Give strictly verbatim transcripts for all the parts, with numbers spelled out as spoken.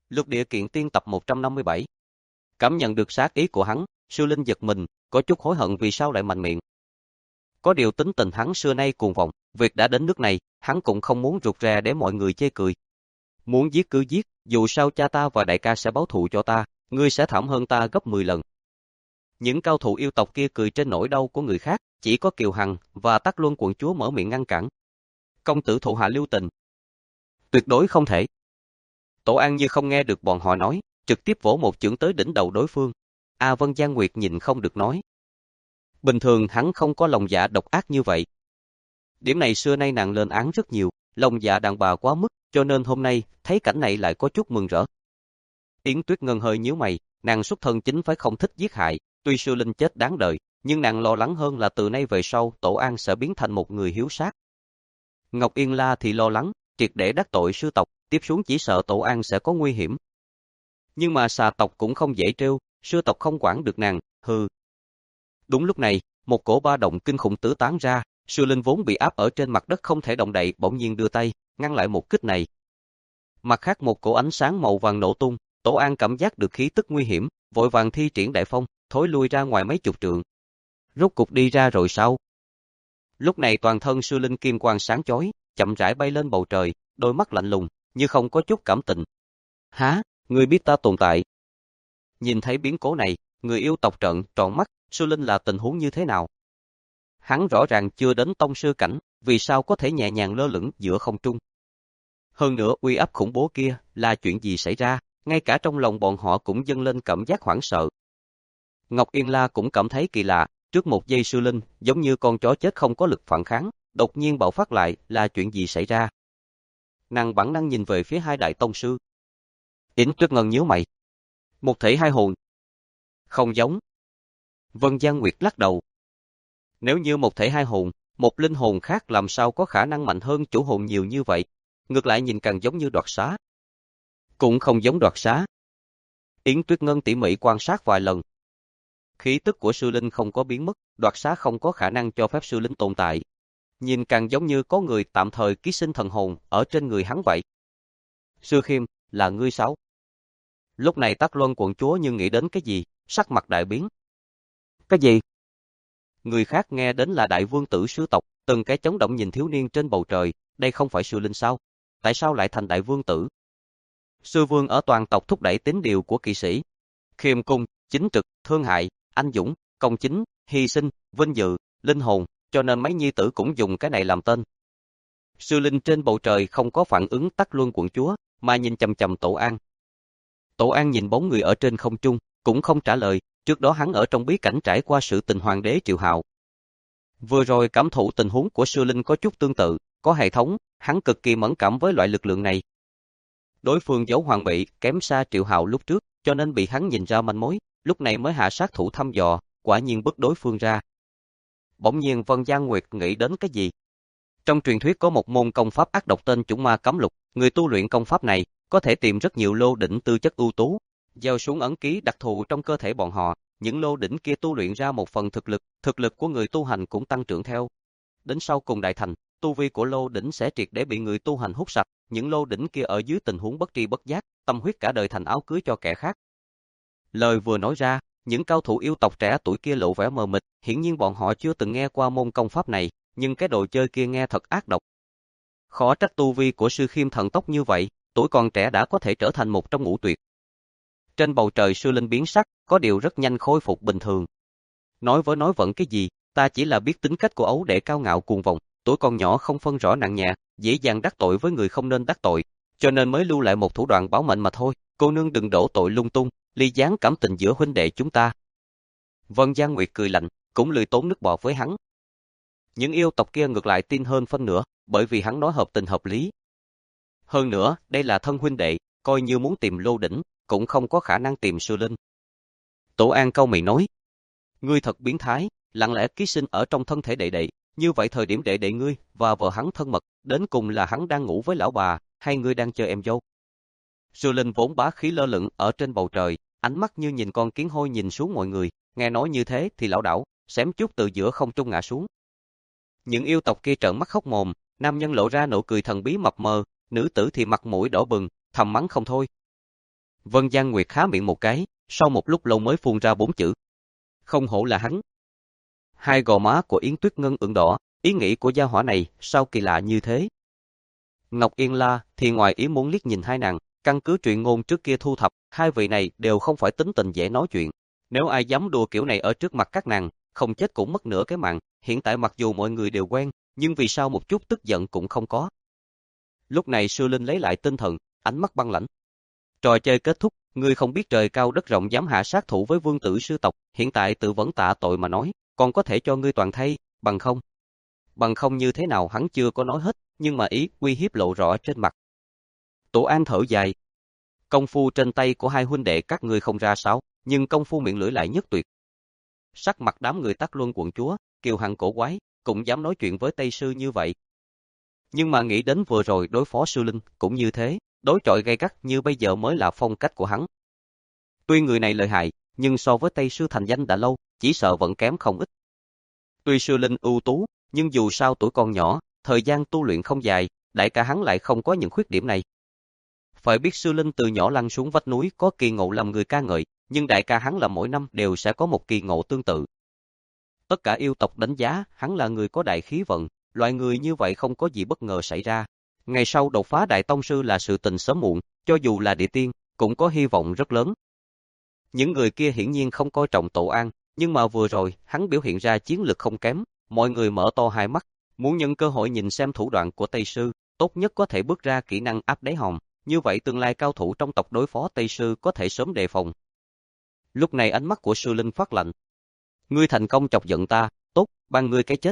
Lục Địa Kiện Tiên tập một trăm năm mươi bảy. Cảm nhận được sát ý của hắn, Sư Linh giật mình, có chút hối hận vì sao lại mạnh miệng. Có điều tính tình hắn xưa nay cuồng vọng, việc đã đến nước này, hắn cũng không muốn rụt rè để mọi người chê cười. Muốn giết cứ giết, dù sao cha ta và đại ca sẽ báo thù cho ta, ngươi sẽ thảm hơn ta gấp mười lần. Những cao thủ yêu tộc kia cười trên nỗi đau của người khác, chỉ có Kiều Hằng và Tắc Luân quận chúa mở miệng ngăn cản. Công tử thủ hạ lưu tình. Tuyệt đối không thể. Tổ An như không nghe được bọn họ nói, trực tiếp vỗ một chưởng tới đỉnh đầu đối phương. A Vân Giang Nguyệt nhìn không được nói. Bình thường hắn không có lòng dạ độc ác như vậy. Điểm này xưa nay nàng lên án rất nhiều, lòng dạ đàn bà quá mức, cho nên hôm nay, thấy cảnh này lại có chút mừng rỡ. Yến Tuyết Ngân hơi nhíu mày, nàng xuất thân chính phải không thích giết hại, tuy Sư Linh chết đáng đời, nhưng nàng lo lắng hơn là từ nay về sau Tổ An sẽ biến thành một người hiếu sát. Ngọc Yên La thì lo lắng, triệt để đắc tội sư tộc, tiếp xuống chỉ sợ Tổ An sẽ có nguy hiểm. Nhưng mà xà tộc cũng không dễ trêu, sư tộc không quản được nàng, hừ. Đúng lúc này, một cổ ba động kinh khủng tứ tán ra, Sư Linh vốn bị áp ở trên mặt đất không thể động đậy, bỗng nhiên đưa tay, ngăn lại một kích này. Mặt khác một cổ ánh sáng màu vàng nổ tung, Tổ An cảm giác được khí tức nguy hiểm, vội vàng thi triển đại phong, thối lui ra ngoài mấy chục trượng. Rốt cục đi ra rồi sao? Lúc này toàn thân Sư Linh kim quang sáng chói, chậm rãi bay lên bầu trời, đôi mắt lạnh lùng, như không có chút cảm tình. Hả, ngươi biết ta tồn tại? Nhìn thấy biến cố này, người yêu tộc trợn tròn mắt, Sư Linh là tình huống như thế nào? Hắn rõ ràng chưa đến tông sư cảnh, vì sao có thể nhẹ nhàng lơ lửng giữa không trung? Hơn nữa uy áp khủng bố kia, là chuyện gì xảy ra, ngay cả trong lòng bọn họ cũng dâng lên cảm giác hoảng sợ. Ngọc Yên La cũng cảm thấy kỳ lạ, trước một giây Sư Linh, giống như con chó chết không có lực phản kháng, đột nhiên bạo phát lại, là chuyện gì xảy ra? Nàng bản năng nhìn về phía hai đại tông sư. Yến Tuyết Ngân nhíu mày. Một thể hai hồn. Không giống. Vân Giang Nguyệt lắc đầu. Nếu như một thể hai hồn, một linh hồn khác làm sao có khả năng mạnh hơn chủ hồn nhiều như vậy, ngược lại nhìn càng giống như đoạt xá. Cũng không giống đoạt xá. Yến Tuyết Ngân tỉ mỉ quan sát vài lần. Khí tức của Sư Linh không có biến mất, đoạt xá không có khả năng cho phép Sư Linh tồn tại. Nhìn càng giống như có người tạm thời ký sinh thần hồn ở trên người hắn vậy. Sư Khiêm, là ngươi sao? Lúc này Tắc Luân quận chúa như nghĩ đến cái gì, sắc mặt đại biến. Cái gì? Người khác nghe đến là đại vương tử sư tộc, từng cái chấn động nhìn thiếu niên trên bầu trời, đây không phải Sư Linh sao? Tại sao lại thành đại vương tử? Sư vương ở toàn tộc thúc đẩy tín điều của kỵ sĩ. Khiêm cung, chính trực, thương hại, anh dũng, công chính, hy sinh, vinh dự, linh hồn, cho nên mấy nhi tử cũng dùng cái này làm tên. Sư Linh trên bầu trời không có phản ứng Tắc Luân quận chúa, mà nhìn chằm chằm Tổ An. Tổ An nhìn bóng người ở trên không trung, cũng không trả lời, trước đó hắn ở trong bí cảnh trải qua sự tình hoàng đế Triệu Hạo. Vừa rồi cảm thụ tình huống của Sư Linh có chút tương tự, có hệ thống, hắn cực kỳ mẫn cảm với loại lực lượng này. Đối phương giấu hoàng bị, kém xa Triệu Hạo lúc trước, cho nên bị hắn nhìn ra manh mối, lúc này mới hạ sát thủ thăm dò, quả nhiên bức đối phương ra. Bỗng nhiên Vân Giang Nguyệt nghĩ đến cái gì? Trong truyền thuyết có một môn công pháp ác độc tên Chủng Ma Cấm Lục, người tu luyện công pháp này có thể tìm rất nhiều lô đỉnh tư chất ưu tú, gieo xuống ấn ký đặc thù trong cơ thể bọn họ, những lô đỉnh kia tu luyện ra một phần thực lực, thực lực của người tu hành cũng tăng trưởng theo. Đến sau cùng đại thành, tu vi của lô đỉnh sẽ triệt để bị người tu hành hút sạch, những lô đỉnh kia ở dưới tình huống bất tri bất giác, tâm huyết cả đời thành áo cưới cho kẻ khác. Lời vừa nói ra, những cao thủ yêu tộc trẻ tuổi kia lộ vẻ mờ mịt, hiển nhiên bọn họ chưa từng nghe qua môn công pháp này, nhưng cái đồ chơi kia nghe thật ác độc. Khó trách tu vi của Sư Khiêm thần tốc như vậy, tuổi còn trẻ đã có thể trở thành một trong ngũ tuyệt. Trên bầu trời Sư Linh biến sắc, có điều rất nhanh khôi phục bình thường. Nói với nói vẫn cái gì, ta chỉ là biết tính cách của ấu đệ cao ngạo cuồng vọng, tuổi còn nhỏ không phân rõ nặng nhẹ, dễ dàng đắc tội với người không nên đắc tội, cho nên mới lưu lại một thủ đoạn báo mệnh mà thôi, cô nương đừng đổ tội lung tung, ly gián cảm tình giữa huynh đệ chúng ta. Vân Giang Nguyệt cười lạnh, cũng lười tốn nước bọt với hắn. Những yêu tộc kia ngược lại tin hơn phân nửa, bởi vì hắn nói hợp tình hợp lý. Hơn nữa, đây là thân huynh đệ, coi như muốn tìm lô đỉnh, cũng không có khả năng tìm Sư Linh. Tổ An câu mày nói, ngươi thật biến thái, lặng lẽ ký sinh ở trong thân thể đệ đệ, như vậy thời điểm đệ đệ ngươi và vợ hắn thân mật, đến cùng là hắn đang ngủ với lão bà, hay ngươi đang chơi em dâu? Sư Linh vốn bá khí lơ lửng ở trên bầu trời, ánh mắt như nhìn con kiến hôi nhìn xuống mọi người, nghe nói như thế thì lão đảo, xém chút từ giữa không trung ngã xuống. Những yêu tộc kia trợn mắt khóc mồm, nam nhân lộ ra nụ cười thần bí mập mờ, nữ tử thì mặt mũi đỏ bừng, thầm mắng không thôi. Vân Giang Nguyệt khá miệng một cái, sau một lúc lâu mới phun ra bốn chữ. Không hổ là hắn. Hai gò má của Yến Tuyết Ngân ửng đỏ, ý nghĩ của gia hỏa này sao kỳ lạ như thế. Ngọc Yên La thì ngoài ý muốn liếc nhìn hai nàng, căn cứ truyện ngôn trước kia thu thập, hai vị này đều không phải tính tình dễ nói chuyện. Nếu ai dám đùa kiểu này ở trước mặt các nàng, không chết cũng mất nửa cái mạng. Hiện tại mặc dù mọi người đều quen, nhưng vì sao một chút tức giận cũng không có. Lúc này Sư Linh lấy lại tinh thần, ánh mắt băng lãnh. Trò chơi kết thúc, ngươi không biết trời cao đất rộng dám hạ sát thủ với vương tử sư tộc, hiện tại tự vẫn tạ tội mà nói, còn có thể cho ngươi toàn thay, bằng không. Bằng không như thế nào hắn chưa có nói hết, nhưng mà ý uy hiếp lộ rõ trên mặt. Tổ An thở dài. Công phu trên tay của hai huynh đệ các ngươi không ra sao, nhưng công phu miệng lưỡi lại nhất tuyệt. Sắc mặt đám người Tắc Luân quận chúa, kiều hằng cổ quái, cũng dám nói chuyện với Tây Sư như vậy. Nhưng mà nghĩ đến vừa rồi đối phó Sư Linh, cũng như thế, đối chọi gay gắt như bây giờ mới là phong cách của hắn. Tuy người này lợi hại, nhưng so với Tây Sư thành danh đã lâu, chỉ sợ vẫn kém không ít. Tuy Sư Linh ưu tú, nhưng dù sao tuổi còn nhỏ, thời gian tu luyện không dài, đại ca hắn lại không có những khuyết điểm này. Phải biết Sư Linh từ nhỏ lăn xuống vách núi có kỳ ngộ làm người ca ngợi, nhưng đại ca hắn là mỗi năm đều sẽ có một kỳ ngộ tương tự. Tất cả yêu tộc đánh giá hắn là người có đại khí vận, loại người như vậy không có gì bất ngờ xảy ra. Ngày sau đột phá đại tông sư là sự tình sớm muộn, cho dù là địa tiên, cũng có hy vọng rất lớn. Những người kia hiển nhiên không coi trọng Tổ An, nhưng mà vừa rồi hắn biểu hiện ra chiến lực không kém, mọi người mở to hai mắt, muốn nhân cơ hội nhìn xem thủ đoạn của Tây Sư, tốt nhất có thể bước ra kỹ năng áp đáy hòm, như vậy tương lai cao thủ trong tộc đối phó Tây Sư có thể sớm đề phòng. Lúc này ánh mắt của Sư Linh phát lạnh. Ngươi thành công chọc giận ta, tốt, ban ngươi cái chết.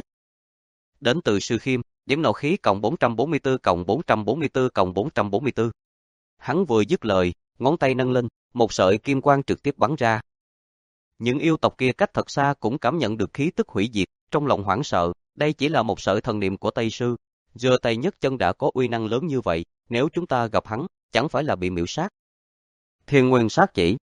Đến từ Sư Khiêm, điểm nộ khí cộng bốn trăm bốn mươi tư cộng bốn trăm bốn mươi tư cộng bốn trăm bốn mươi tư. Hắn vừa dứt lời, ngón tay nâng lên, một sợi kim quang trực tiếp bắn ra. Những yêu tộc kia cách thật xa cũng cảm nhận được khí tức hủy diệt, trong lòng hoảng sợ, đây chỉ là một sợi thần niệm của Tây Sư. Giơ tay nhấc chân đã có uy năng lớn như vậy, nếu chúng ta gặp hắn, chẳng phải là bị miểu sát. Thiên Nguyên sát chỉ.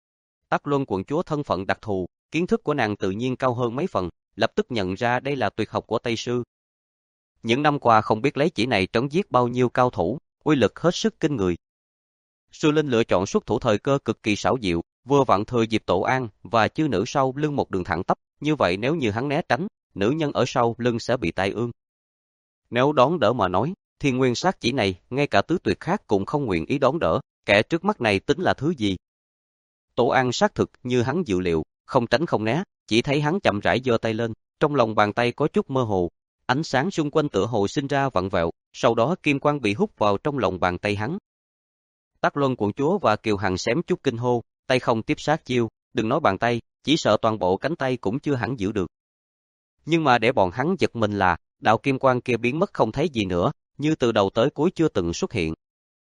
Tắc Luân quận chúa thân phận đặc thù, kiến thức của nàng tự nhiên cao hơn mấy phần, lập tức nhận ra đây là tuyệt học của Tây Sư. Những năm qua không biết lấy chỉ này trấn giết bao nhiêu cao thủ, uy lực hết sức kinh người. Sư Linh lựa chọn xuất thủ thời cơ cực kỳ xảo diệu, vừa vặn thừa dịp Tổ An và chư nữ sau lưng một đường thẳng tắp, như vậy nếu như hắn né tránh, nữ nhân ở sau lưng sẽ bị tai ương. Nếu đón đỡ mà nói, Thiên Nguyên sát chỉ này, ngay cả tứ tuyệt khác cũng không nguyện ý đón đỡ, kẻ trước mắt này tính là thứ gì? Tổ An xác thực như hắn dự liệu, không tránh không né, chỉ thấy hắn chậm rãi giơ tay lên, trong lòng bàn tay có chút mơ hồ, ánh sáng xung quanh tựa hồ sinh ra vặn vẹo, sau đó kim quang bị hút vào trong lòng bàn tay hắn. Tắc Luân quận chúa và Kiều Hằng xém chút kinh hô, tay không tiếp sát chiêu, đừng nói bàn tay, chỉ sợ toàn bộ cánh tay cũng chưa hẳn giữ được. Nhưng mà để bọn hắn giật mình là, đạo kim quang kia biến mất không thấy gì nữa, như từ đầu tới cuối chưa từng xuất hiện.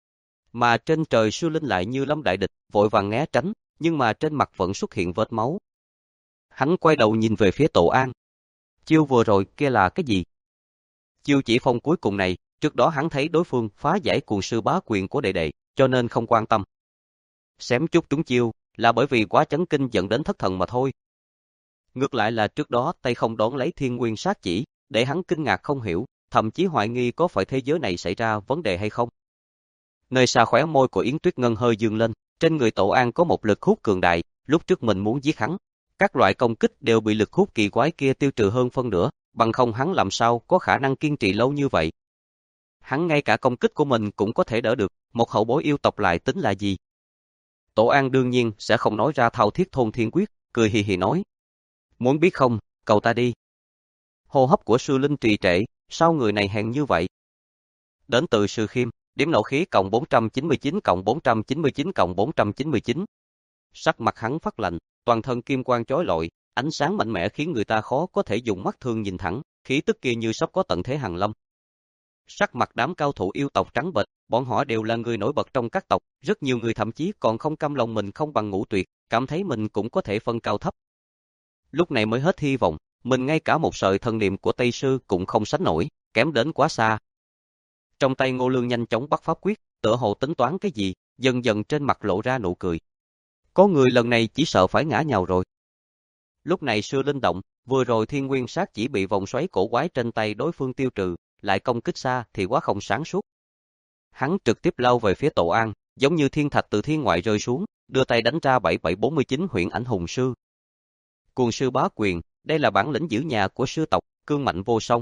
Mà trên trời Sư Linh lại như lâm đại địch, vội vàng né tránh, nhưng mà trên mặt vẫn xuất hiện vết máu. Hắn quay đầu nhìn về phía Tổ An. Chiêu vừa rồi kia là cái gì? Chiêu chỉ phong cuối cùng này, trước đó hắn thấy đối phương phá giải cuồng sư bá quyền của đệ đệ, cho nên không quan tâm. Xém chút trúng chiêu, là bởi vì quá chấn kinh dẫn đến thất thần mà thôi. Ngược lại là trước đó tay không đón lấy Thiên Nguyên sát chỉ, để hắn kinh ngạc không hiểu, thậm chí hoài nghi có phải thế giới này xảy ra vấn đề hay không. Nơi xa khóe môi của Yến Tuyết Ngân hơi dương lên, trên người Tổ An có một lực hút cường đại, lúc trước mình muốn giết hắn. Các loại công kích đều bị lực hút kỳ quái kia tiêu trừ hơn phân nửa, bằng không hắn làm sao có khả năng kiên trì lâu như vậy. Hắn ngay cả công kích của mình cũng có thể đỡ được, một hậu bối yêu tộc lại tính là gì? Tổ An đương nhiên sẽ không nói ra thao thiết thôn thiên quyết, cười hì hì nói. Muốn biết không, cầu ta đi. Hô hấp của Sư Linh trì trệ, sao người này hèn như vậy? Đến từ Sư Khiêm, điểm nộ khí cộng bốn trăm chín mươi chín cộng bốn trăm chín mươi chín cộng bốn trăm chín mươi chín. Sắc mặt hắn phát lạnh, toàn thân kim quang chói lọi, ánh sáng mạnh mẽ khiến người ta khó có thể dùng mắt thường nhìn thẳng, khí tức kia như sắp có tận thế hàn lâm. Sắc mặt đám cao thủ yêu tộc trắng bệch, bọn họ đều là người nổi bật trong các tộc, rất nhiều người thậm chí còn không cam lòng mình không bằng Ngũ Tuyệt, cảm thấy mình cũng có thể phân cao thấp. Lúc này mới hết hy vọng, mình ngay cả một sợi thần niệm của Tây Sư cũng không sánh nổi, kém đến quá xa. Trong tay Ngô Lương nhanh chóng bắt pháp quyết, tựa hồ tính toán cái gì, dần dần trên mặt lộ ra nụ cười. Có người lần này chỉ sợ phải ngã nhào rồi. Lúc này Sư Linh động, vừa rồi Thiên Nguyên sát chỉ bị vòng xoáy cổ quái trên tay đối phương tiêu trừ, lại công kích xa thì quá không sáng suốt. Hắn trực tiếp lao về phía Tổ An, giống như thiên thạch từ thiên ngoại rơi xuống, đưa tay đánh ra bảy bảy bốn chín huyễn ảnh hùng sư. Cuồng sư bá quyền, đây là bản lĩnh giữ nhà của sư tộc, cương mạnh vô song.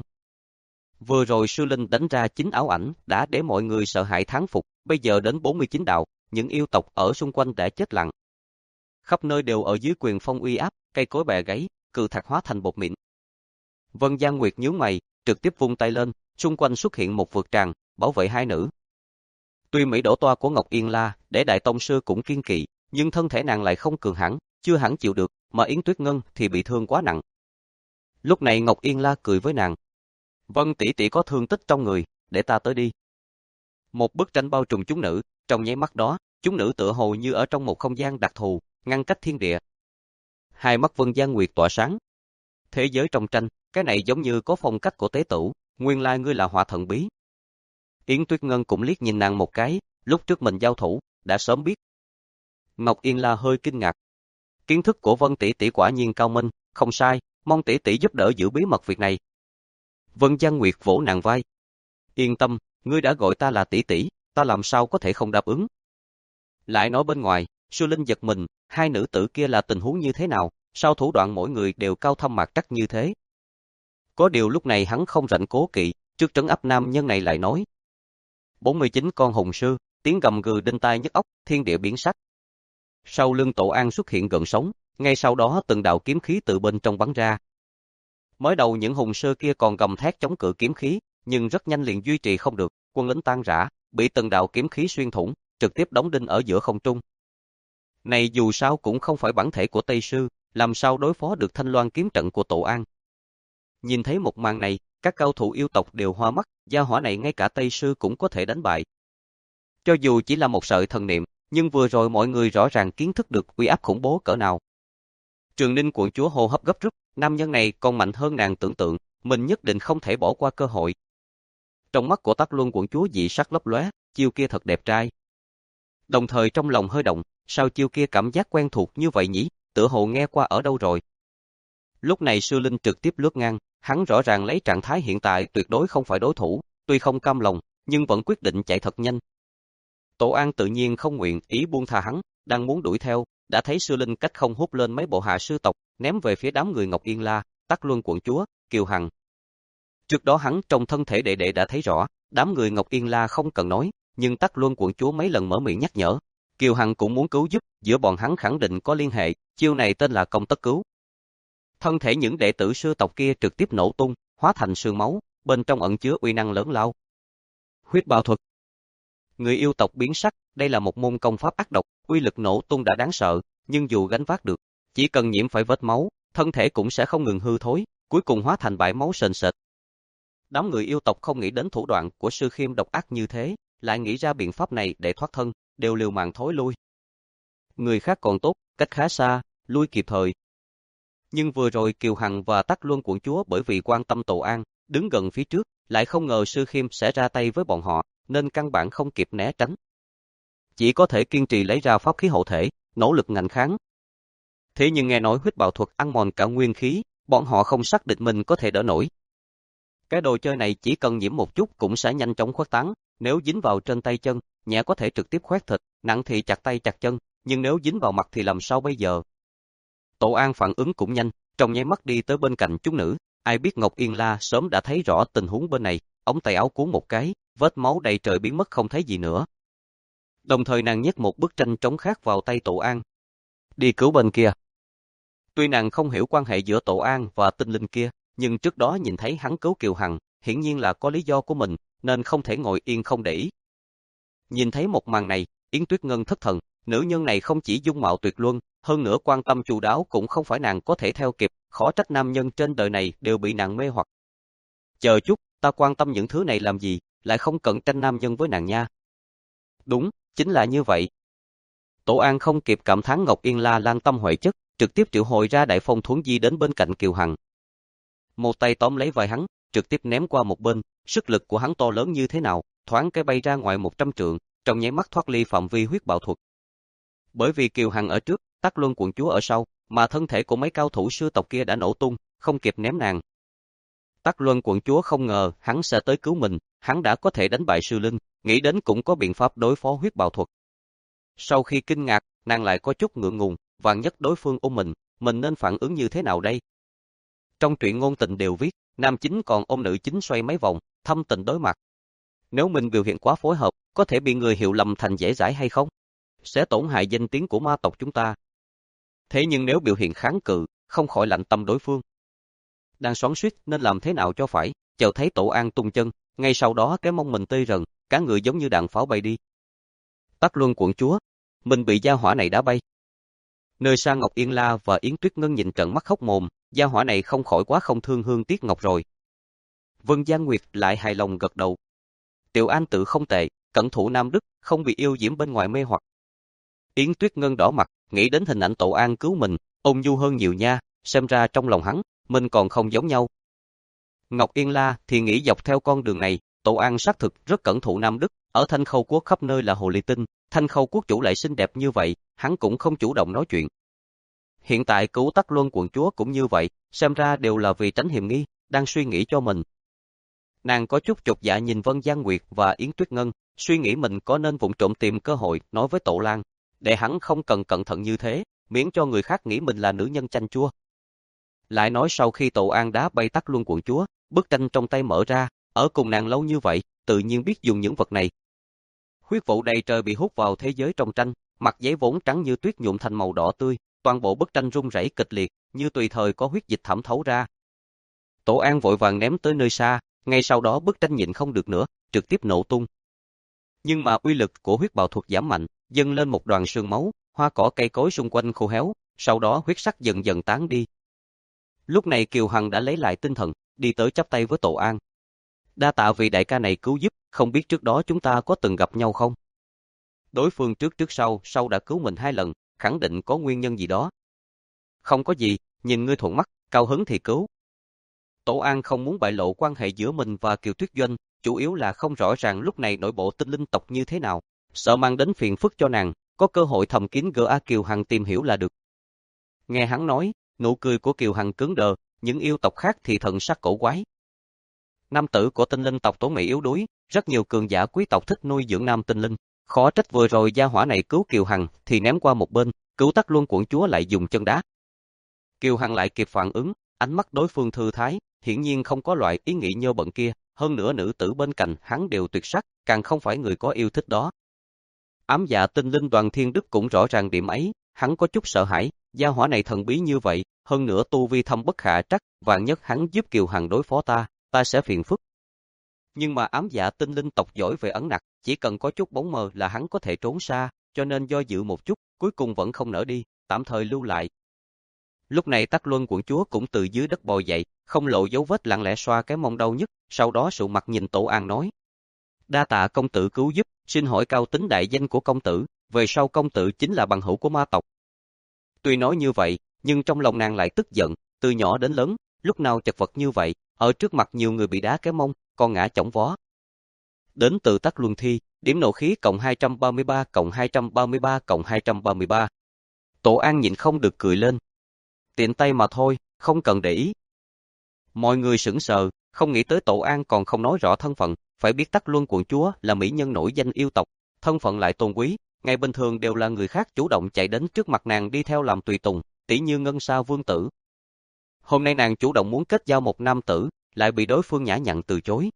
Vừa rồi sư linh đánh ra chín ảo ảnh đã để mọi người sợ hãi thán phục, bây giờ đến bốn mươi chín đạo, những yêu tộc ở xung quanh đã chết lặng. Khắp nơi đều ở dưới quyền phong uy áp, cây cối bè gáy, cự thạch hóa thành bột mịn. Vân Giang Nguyệt nhướng mày, trực tiếp vung tay lên, xung quanh xuất hiện một vực tràng, bảo vệ hai nữ. Tuy mỹ đổ toa của Ngọc Yên La, để đại tông sư cũng kiên kỵ, nhưng thân thể nàng lại không cường hãn, chưa hẳn chịu được, mà Yến Tuyết Ngân thì bị thương quá nặng. Lúc này Ngọc Yên La cười với nàng. Vân tỷ tỷ có thương tích trong người, để ta tới đi. Một bức tranh bao trùm chúng nữ, trong nháy mắt đó, chúng nữ tựa hồ như ở trong một không gian đặc thù, ngăn cách thiên địa. Hai mắt Vân Giang Nguyệt tỏa sáng. Thế giới trong tranh, cái này giống như có phong cách của tế tử, nguyên lai ngươi là hỏa thần bí. Yến Tuyết Ngân cũng liếc nhìn nàng một cái, lúc trước mình giao thủ, đã sớm biết. Ngọc Yên La hơi kinh ngạc. Kiến thức của Vân tỷ tỷ quả nhiên cao minh, không sai, mong tỷ tỷ giúp đỡ giữ bí mật việc này. Vân Giang Nguyệt vỗ nàng vai. Yên tâm, ngươi đã gọi ta là tỷ tỷ, ta làm sao có thể không đáp ứng. Lại nói bên ngoài, Sư Linh giật mình, hai nữ tử kia là tình huống như thế nào, sao thủ đoạn mỗi người đều cao thâm mạc trắc như thế. Có điều lúc này hắn không rảnh cố kỵ, trước trấn áp nam nhân này lại nói. bốn mươi chín con hùng sư, tiếng gầm gừ đinh tai nhức óc, thiên địa biến sắc. Sau lưng Tổ An xuất hiện gần sống, ngay sau đó từng đạo kiếm khí từ bên trong bắn ra. Mới đầu những hùng sư kia còn gầm thét chống cự kiếm khí, nhưng rất nhanh liền duy trì không được, quân lính tan rã, bị từng đạo kiếm khí xuyên thủng, trực tiếp đóng đinh ở giữa không trung. Này dù sao cũng không phải bản thể của Tây Sư, làm sao đối phó được thanh loan kiếm trận của Tổ An. Nhìn thấy một màn này, các cao thủ yêu tộc đều hoa mắt, gia hỏa này ngay cả Tây Sư cũng có thể đánh bại. Cho dù chỉ là một sợi thần niệm, nhưng vừa rồi mọi người rõ ràng kiến thức được uy áp khủng bố cỡ nào. Trường Ninh quận chúa hô hấp gấp rút, nam nhân này còn mạnh hơn nàng tưởng tượng, mình nhất định không thể bỏ qua cơ hội. Trong mắt của Tắc Luân quận chúa dị sắc lấp lóe, chiêu kia thật đẹp trai. Đồng thời trong lòng hơi động, sao chiêu kia cảm giác quen thuộc như vậy nhỉ, tựa hồ nghe qua ở đâu rồi. Lúc này Sư Linh trực tiếp lướt ngang, hắn rõ ràng lấy trạng thái hiện tại tuyệt đối không phải đối thủ, tuy không cam lòng, nhưng vẫn quyết định chạy thật nhanh. Tổ An tự nhiên không nguyện ý buông tha hắn, đang muốn đuổi theo, đã thấy Sư Linh cách không hút lên mấy bộ hạ sư tộc, ném về phía đám người Ngọc Yên La, Tắc Luân quận chúa, Kiều Hằng. Trước đó hắn trong thân thể đệ đệ đã thấy rõ, đám người Ngọc Yên La không cần nói, nhưng Tắc Luân quận chúa mấy lần mở miệng nhắc nhở, Kiều Hằng cũng muốn cứu giúp, giữa bọn hắn khẳng định có liên hệ, chiêu này tên là công tất cứu. Thân thể những đệ tử sư tộc kia trực tiếp nổ tung, hóa thành sương máu, bên trong ẩn chứa uy năng lớn lao. Huyết bào thuật. Người yêu tộc biến sắc, đây là một môn công pháp ác độc, uy lực nổ tung đã đáng sợ, nhưng dù gánh vác được, chỉ cần nhiễm phải vết máu, thân thể cũng sẽ không ngừng hư thối, cuối cùng hóa thành bãi máu sền sệt. Đám người yêu tộc không nghĩ đến thủ đoạn của Sư Khiêm độc ác như thế, lại nghĩ ra biện pháp này để thoát thân, đều liều mạng thối lui. Người khác còn tốt, cách khá xa, lui kịp thời. Nhưng vừa rồi Kiều Hằng và Tắc Luân quận chúa bởi vì quan tâm Tổ An, đứng gần phía trước, lại không ngờ Sư Khiêm sẽ ra tay với bọn họ, nên căn bản không kịp né tránh. Chỉ có thể kiên trì lấy ra pháp khí hộ thể, nỗ lực ngạnh kháng. Thế nhưng nghe nói huyết bạo thuật ăn mòn cả nguyên khí, bọn họ không xác định mình có thể đỡ nổi. Cái đồ chơi này chỉ cần nhiễm một chút cũng sẽ nhanh chóng khuếch tán, nếu dính vào trên tay chân, nhẹ có thể trực tiếp khoét thịt, nặng thì chặt tay chặt chân, nhưng nếu dính vào mặt thì làm sao bây giờ? Tổ An phản ứng cũng nhanh, trong nháy mắt đi tới bên cạnh chúng nữ, ai biết Ngọc Yên La sớm đã thấy rõ tình huống bên này, ống tay áo cuốn một cái, vết máu đầy trời biến mất không thấy gì nữa. Đồng thời nàng nhét một bức tranh trống khác vào tay Tổ An. Đi cứu bên kia. Tuy nàng không hiểu quan hệ giữa Tổ An và tinh linh kia, nhưng trước đó nhìn thấy hắn cứu Kiều Hằng, hiển nhiên là có lý do của mình, nên không thể ngồi yên không để ý. Nhìn thấy một màn này, Yến Tuyết Ngân thất thần, nữ nhân này không chỉ dung mạo tuyệt luân, hơn nữa quan tâm chu đáo cũng không phải nàng có thể theo kịp, khó trách nam nhân trên đời này đều bị nàng mê hoặc. Chờ chút, ta quan tâm những thứ này làm gì, lại không cần tranh nam nhân với nàng nha. Đúng, chính là như vậy. Tổ An không kịp cảm thán Ngọc Yên La lan tâm huệ chất, trực tiếp triệu hồi ra Đại Phong Thuấn Di đến bên cạnh Kiều Hằng. Một tay tóm lấy vai hắn, trực tiếp ném qua một bên, sức lực của hắn to lớn như thế nào, thoáng cái bay ra ngoài một trăm trượng, trong nháy mắt thoát ly phạm vi huyết bạo thuật. Bởi vì Kiều Hằng ở trước, Tắc Luân quận chúa ở sau, mà thân thể của mấy cao thủ sư tộc kia đã nổ tung, không kịp ném nàng. Tắc Luân quận chúa không ngờ hắn sẽ tới cứu mình, hắn đã có thể đánh bại Sư Linh, nghĩ đến cũng có biện pháp đối phó huyết bạo thuật. Sau khi kinh ngạc, nàng lại có chút ngượng ngùng, vạn nhất đối phương ôm mình, mình nên phản ứng như thế nào đây? Trong truyện ngôn tình đều viết, nam chính còn ôm nữ chính xoay mấy vòng, thâm tình đối mặt. Nếu mình biểu hiện quá phối hợp, có thể bị người hiểu lầm thành dễ dãi hay không? Sẽ tổn hại danh tiếng của ma tộc chúng ta. Thế nhưng nếu biểu hiện kháng cự, không khỏi lạnh tâm đối phương. Đang xoắn xuýt nên làm thế nào cho phải, chợt thấy Tổ An tung chân, ngay sau đó cái mông mình tê rần, cả người giống như đạn pháo bay đi. Tắc Luân quận chúa, mình bị gia hỏa này đá bay. Nơi xa Ngọc Yên La và Yến Tuyết Ngân nhìn trận mắt khóc mồm, gia hỏa này không khỏi quá không thương Hương Tiết Ngọc rồi. Vân Giang Nguyệt lại hài lòng gật đầu. Tiểu An tự không tệ, cẩn thủ Nam Đức, không bị yêu diễm bên ngoài mê hoặc. Yến Tuyết Ngân đỏ mặt, nghĩ đến hình ảnh Tổ An cứu mình, ôn nhu hơn nhiều nha, xem ra trong lòng hắn, mình còn không giống nhau. Ngọc Yên La thì nghĩ dọc theo con đường này, Tổ An xác thực rất cẩn thụ Nam Đức, ở Thanh Khâu Quốc khắp nơi là hồ ly tinh, Thanh Khâu Quốc chủ lại xinh đẹp như vậy, hắn cũng không chủ động nói chuyện. Hiện tại cứu Tắc Luân quận chúa cũng như vậy, xem ra đều là vì tránh hiểm nghi, đang suy nghĩ cho mình. Nàng có chút chột dạ nhìn Vân Giang Nguyệt và Yến Tuyết Ngân, suy nghĩ mình có nên vụng trộm tìm cơ hội nói với Tổ Lan, để hắn không cần cẩn thận như thế, miễn cho người khác nghĩ mình là nữ nhân chanh chua. Lại nói sau khi Tổ An đá bay Tắc Luân quận chúa, bức tranh trong tay mở ra, ở cùng nàng lâu như vậy, tự nhiên biết dùng những vật này. Huyết vụ đầy trời bị hút vào thế giới trong tranh, mặt giấy vốn trắng như tuyết nhuộm thành màu đỏ tươi, toàn bộ bức tranh rung rẩy kịch liệt, như tùy thời có huyết dịch thẩm thấu ra. Tổ An vội vàng ném tới nơi xa, ngay sau đó bức tranh nhịn không được nữa, trực tiếp nổ tung. Nhưng mà uy lực của huyết bạo thuật giảm mạnh, dâng lên một đoàn sương máu, hoa cỏ cây cối xung quanh khô héo, sau đó huyết sắc dần dần tán đi. Lúc này Kiều Hằng đã lấy lại tinh thần, đi tới chắp tay với Tổ An. Đa tạ vì đại ca này cứu giúp, không biết trước đó chúng ta có từng gặp nhau không? Đối phương trước trước sau, sau đã cứu mình hai lần, khẳng định có nguyên nhân gì đó. Không có gì, nhìn ngươi thuận mắt, cao hứng thì cứu. Tổ An không muốn bại lộ quan hệ giữa mình và Kiều Tuyết Doanh, chủ yếu là không rõ ràng lúc này nội bộ tinh linh tộc như thế nào, sợ mang đến phiền phức cho nàng, có cơ hội thầm kín gỡ Kiều Hằng tìm hiểu là được. Nghe hắn nói, nụ cười của Kiều Hằng cứng đờ, những yêu tộc khác thì thần sắc cổ quái. Nam tử của tinh linh tộc Tố Mỹ yếu đuối, rất nhiều cường giả quý tộc thích nuôi dưỡng nam tinh linh, khó trách vừa rồi gia hỏa này cứu Kiều Hằng thì ném qua một bên, cứu Tắc Luân quận chúa lại dùng chân đá. Kiều Hằng lại kịp phản ứng, ánh mắt đối phương thư thái, hiển nhiên không có loại ý nghĩ nhơ bẩn kia, hơn nữa nữ tử bên cạnh hắn đều tuyệt sắc, càng không phải người có yêu thích đó. Ám dạ tinh linh Đoàn Thiên Đức cũng rõ ràng điểm ấy, hắn có chút sợ hãi, gia hỏa này thần bí như vậy, hơn nữa tu vi thâm bất khả trắc, vạn nhất hắn giúp Kiều Hằng đối phó ta, ta sẽ phiền phức. Nhưng mà ám dạ tinh linh tộc giỏi về ẩn nặc, chỉ cần có chút bóng mờ là hắn có thể trốn xa, cho nên do dự một chút, cuối cùng vẫn không nỡ đi, tạm thời lưu lại. Lúc này Tắc Luân quận chúa cũng từ dưới đất bò dậy, không lộ dấu vết, lặng lẽ xoa cái mông đau nhất, sau đó sụ mặt nhìn Tổ An nói: "Đa tạ công tử cứu giúp, xin hỏi cao tính đại danh của công tử, về sau công tử chính là bằng hữu của ma tộc." Tuy nói như vậy, nhưng trong lòng nàng lại tức giận, từ nhỏ đến lớn, lúc nào chật vật như vậy, ở trước mặt nhiều người bị đá cái mông, còn ngã chỏng vó. Đến từ Tắc Luân Thi, điểm nộ khí cộng hai trăm ba mươi ba cộng hai trăm ba mươi ba cộng hai trăm ba mươi ba. Tổ An nhịn không được cười lên. Tiện tay mà thôi, không cần để ý. Mọi người sững sờ, không nghĩ tới Tổ An còn không nói rõ thân phận, phải biết Tắc Luân quận chúa là mỹ nhân nổi danh yêu tộc, thân phận lại tôn quý, ngày bình thường đều là người khác chủ động chạy đến trước mặt nàng đi theo làm tùy tùng, tỷ như Ngân Sa vương tử. Hôm nay nàng chủ động muốn kết giao một nam tử, lại bị đối phương nhã nhặn từ chối.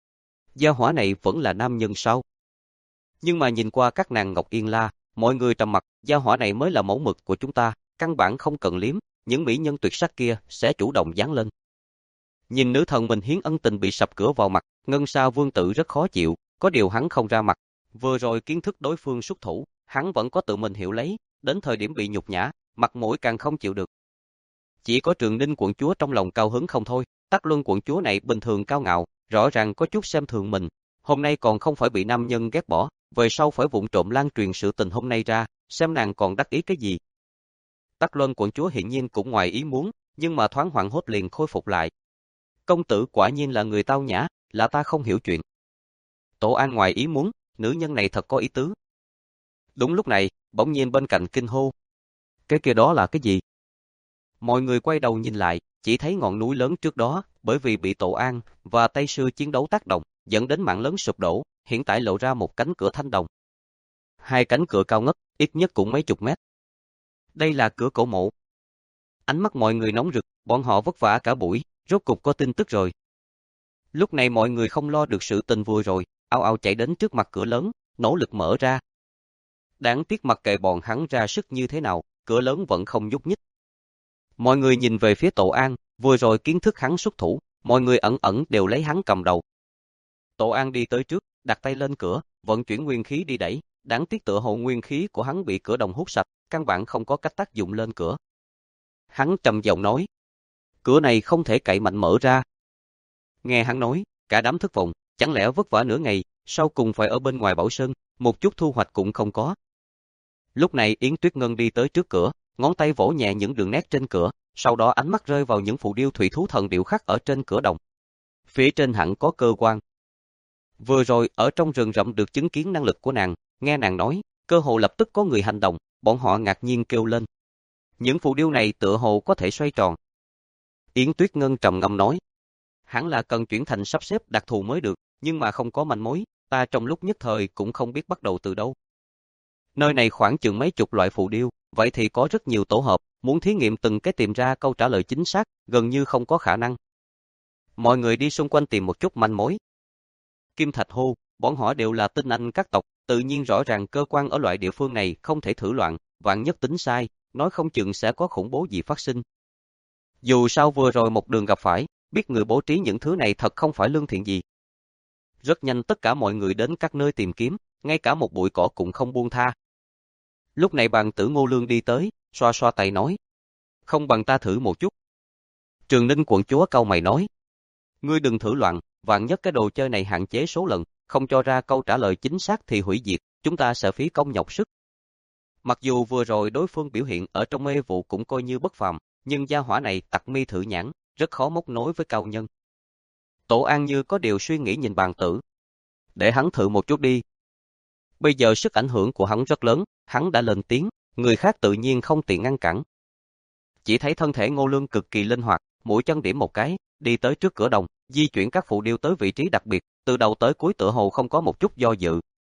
Gia hỏa này vẫn là nam nhân sao? Nhưng mà nhìn qua các nàng Ngọc Yên La, mọi người trầm mặc, gia hỏa này mới là mẫu mực của chúng ta, căn bản không cần liếm, những mỹ nhân tuyệt sắc kia sẽ chủ động dán lên. Nhìn nữ thần mình hiến ân tình bị sập cửa vào mặt, Ngân Sa vương tử rất khó chịu, có điều hắn không ra mặt. Vừa rồi kiến thức đối phương xuất thủ, hắn vẫn có tự mình hiểu lấy, đến thời điểm bị nhục nhã, mặt mũi càng không chịu được. Chỉ có Trường Ninh quận chúa trong lòng cao hứng không thôi, Tắc Luân quận chúa này bình thường cao ngạo, rõ ràng có chút xem thường mình, hôm nay còn không phải bị nam nhân ghét bỏ, về sau phải vụng trộm lan truyền sự tình hôm nay ra, xem nàng còn đắc ý cái gì. Tắc Luân quận chúa hiện nhiên cũng ngoài ý muốn, nhưng mà thoáng hoảng hốt liền khôi phục lại. Công tử quả nhiên là người tao nhã, là ta không hiểu chuyện. Tổ An ngoài ý muốn, nữ nhân này thật có ý tứ. Đúng lúc này, bỗng nhiên bên cạnh kinh hô. Cái kia đó là cái gì? Mọi người quay đầu nhìn lại, chỉ thấy ngọn núi lớn trước đó, bởi vì bị Tổ An và Tây Sư chiến đấu tác động, dẫn đến mạng lớn sụp đổ, hiện tại lộ ra một cánh cửa thanh đồng. Hai cánh cửa cao ngất, ít nhất cũng mấy chục mét. Đây là cửa cổ mộ. Ánh mắt mọi người nóng rực, bọn họ vất vả cả buổi, rốt cục có tin tức rồi. Lúc này mọi người không lo được sự tình vừa rồi, ào ào chạy đến trước mặt cửa lớn, nỗ lực mở ra. Đáng tiếc mặc kệ bọn hắn ra sức như thế nào, cửa lớn vẫn không nhúc nhích. Mọi người nhìn về phía Tổ An, vừa rồi kiến thức hắn xuất thủ, mọi người ẩn ẩn đều lấy hắn cầm đầu. Tổ An đi tới trước, đặt tay lên cửa, vận chuyển nguyên khí đi đẩy, đáng tiếc tựa hồ nguyên khí của hắn bị cửa đồng hút sạch, căn bản không có cách tác dụng lên cửa. Hắn trầm giọng nói, cửa này không thể cậy mạnh mở ra. Nghe hắn nói, cả đám thất vọng, chẳng lẽ vất vả nửa ngày, sau cùng phải ở bên ngoài Bảo Sơn, một chút thu hoạch cũng không có. Lúc này Yến Tuyết Ngân đi tới trước cửa, ngón tay vỗ nhẹ những đường nét trên cửa, sau đó ánh mắt rơi vào những phù điêu thủy thú thần điệu khắc ở trên cửa đồng. Phía trên hẳn có cơ quan. Vừa rồi ở trong rừng rậm được chứng kiến năng lực của nàng, nghe nàng nói, cơ hồ lập tức có người hành động, bọn họ ngạc nhiên kêu lên. Những phù điêu này tựa hồ có thể xoay tròn. Yến Tuyết Ngân trầm ngâm nói, hẳn là cần chuyển thành sắp xếp đặc thù mới được, nhưng mà không có manh mối, ta trong lúc nhất thời cũng không biết bắt đầu từ đâu. Nơi này khoảng chừng mấy chục loại phù điêu, vậy thì có rất nhiều tổ hợp, muốn thí nghiệm từng cái tìm ra câu trả lời chính xác, gần như không có khả năng. Mọi người đi xung quanh tìm một chút manh mối. Kim Thạch hô, bọn họ đều là tinh anh các tộc, tự nhiên rõ ràng cơ quan ở loại địa phương này không thể thử loạn, vạn nhất tính sai, nói không chừng sẽ có khủng bố gì phát sinh. Dù sao vừa rồi một đường gặp phải, biết người bố trí những thứ này thật không phải lương thiện gì. Rất nhanh tất cả mọi người đến các nơi tìm kiếm, ngay cả một bụi cỏ cũng không buông tha. Lúc này bàn tử Ngô Lương đi tới, xoa xoa tay nói, không bằng ta thử một chút. Trường Ninh quận chúa cau mày nói, ngươi đừng thử loạn, vạn nhất cái đồ chơi này hạn chế số lần, không cho ra câu trả lời chính xác thì hủy diệt, chúng ta sẽ phí công nhọc sức. Mặc dù vừa rồi đối phương biểu hiện ở trong mê vụ cũng coi như bất phàm, nhưng gia hỏa này tặc mi thử nhãn, rất khó móc nối với cao nhân. Tổ An như có điều suy nghĩ nhìn bàn tử. Để hắn thử một chút đi. Bây giờ sức ảnh hưởng của hắn rất lớn, hắn đã lên tiếng, người khác tự nhiên không tiện ngăn cản. Chỉ thấy thân thể Ngô Lương cực kỳ linh hoạt, mũi chân điểm một cái, đi tới trước cửa đồng, di chuyển các phù điêu tới vị trí đặc biệt, từ đầu tới cuối tựa hồ không có một chút do dự.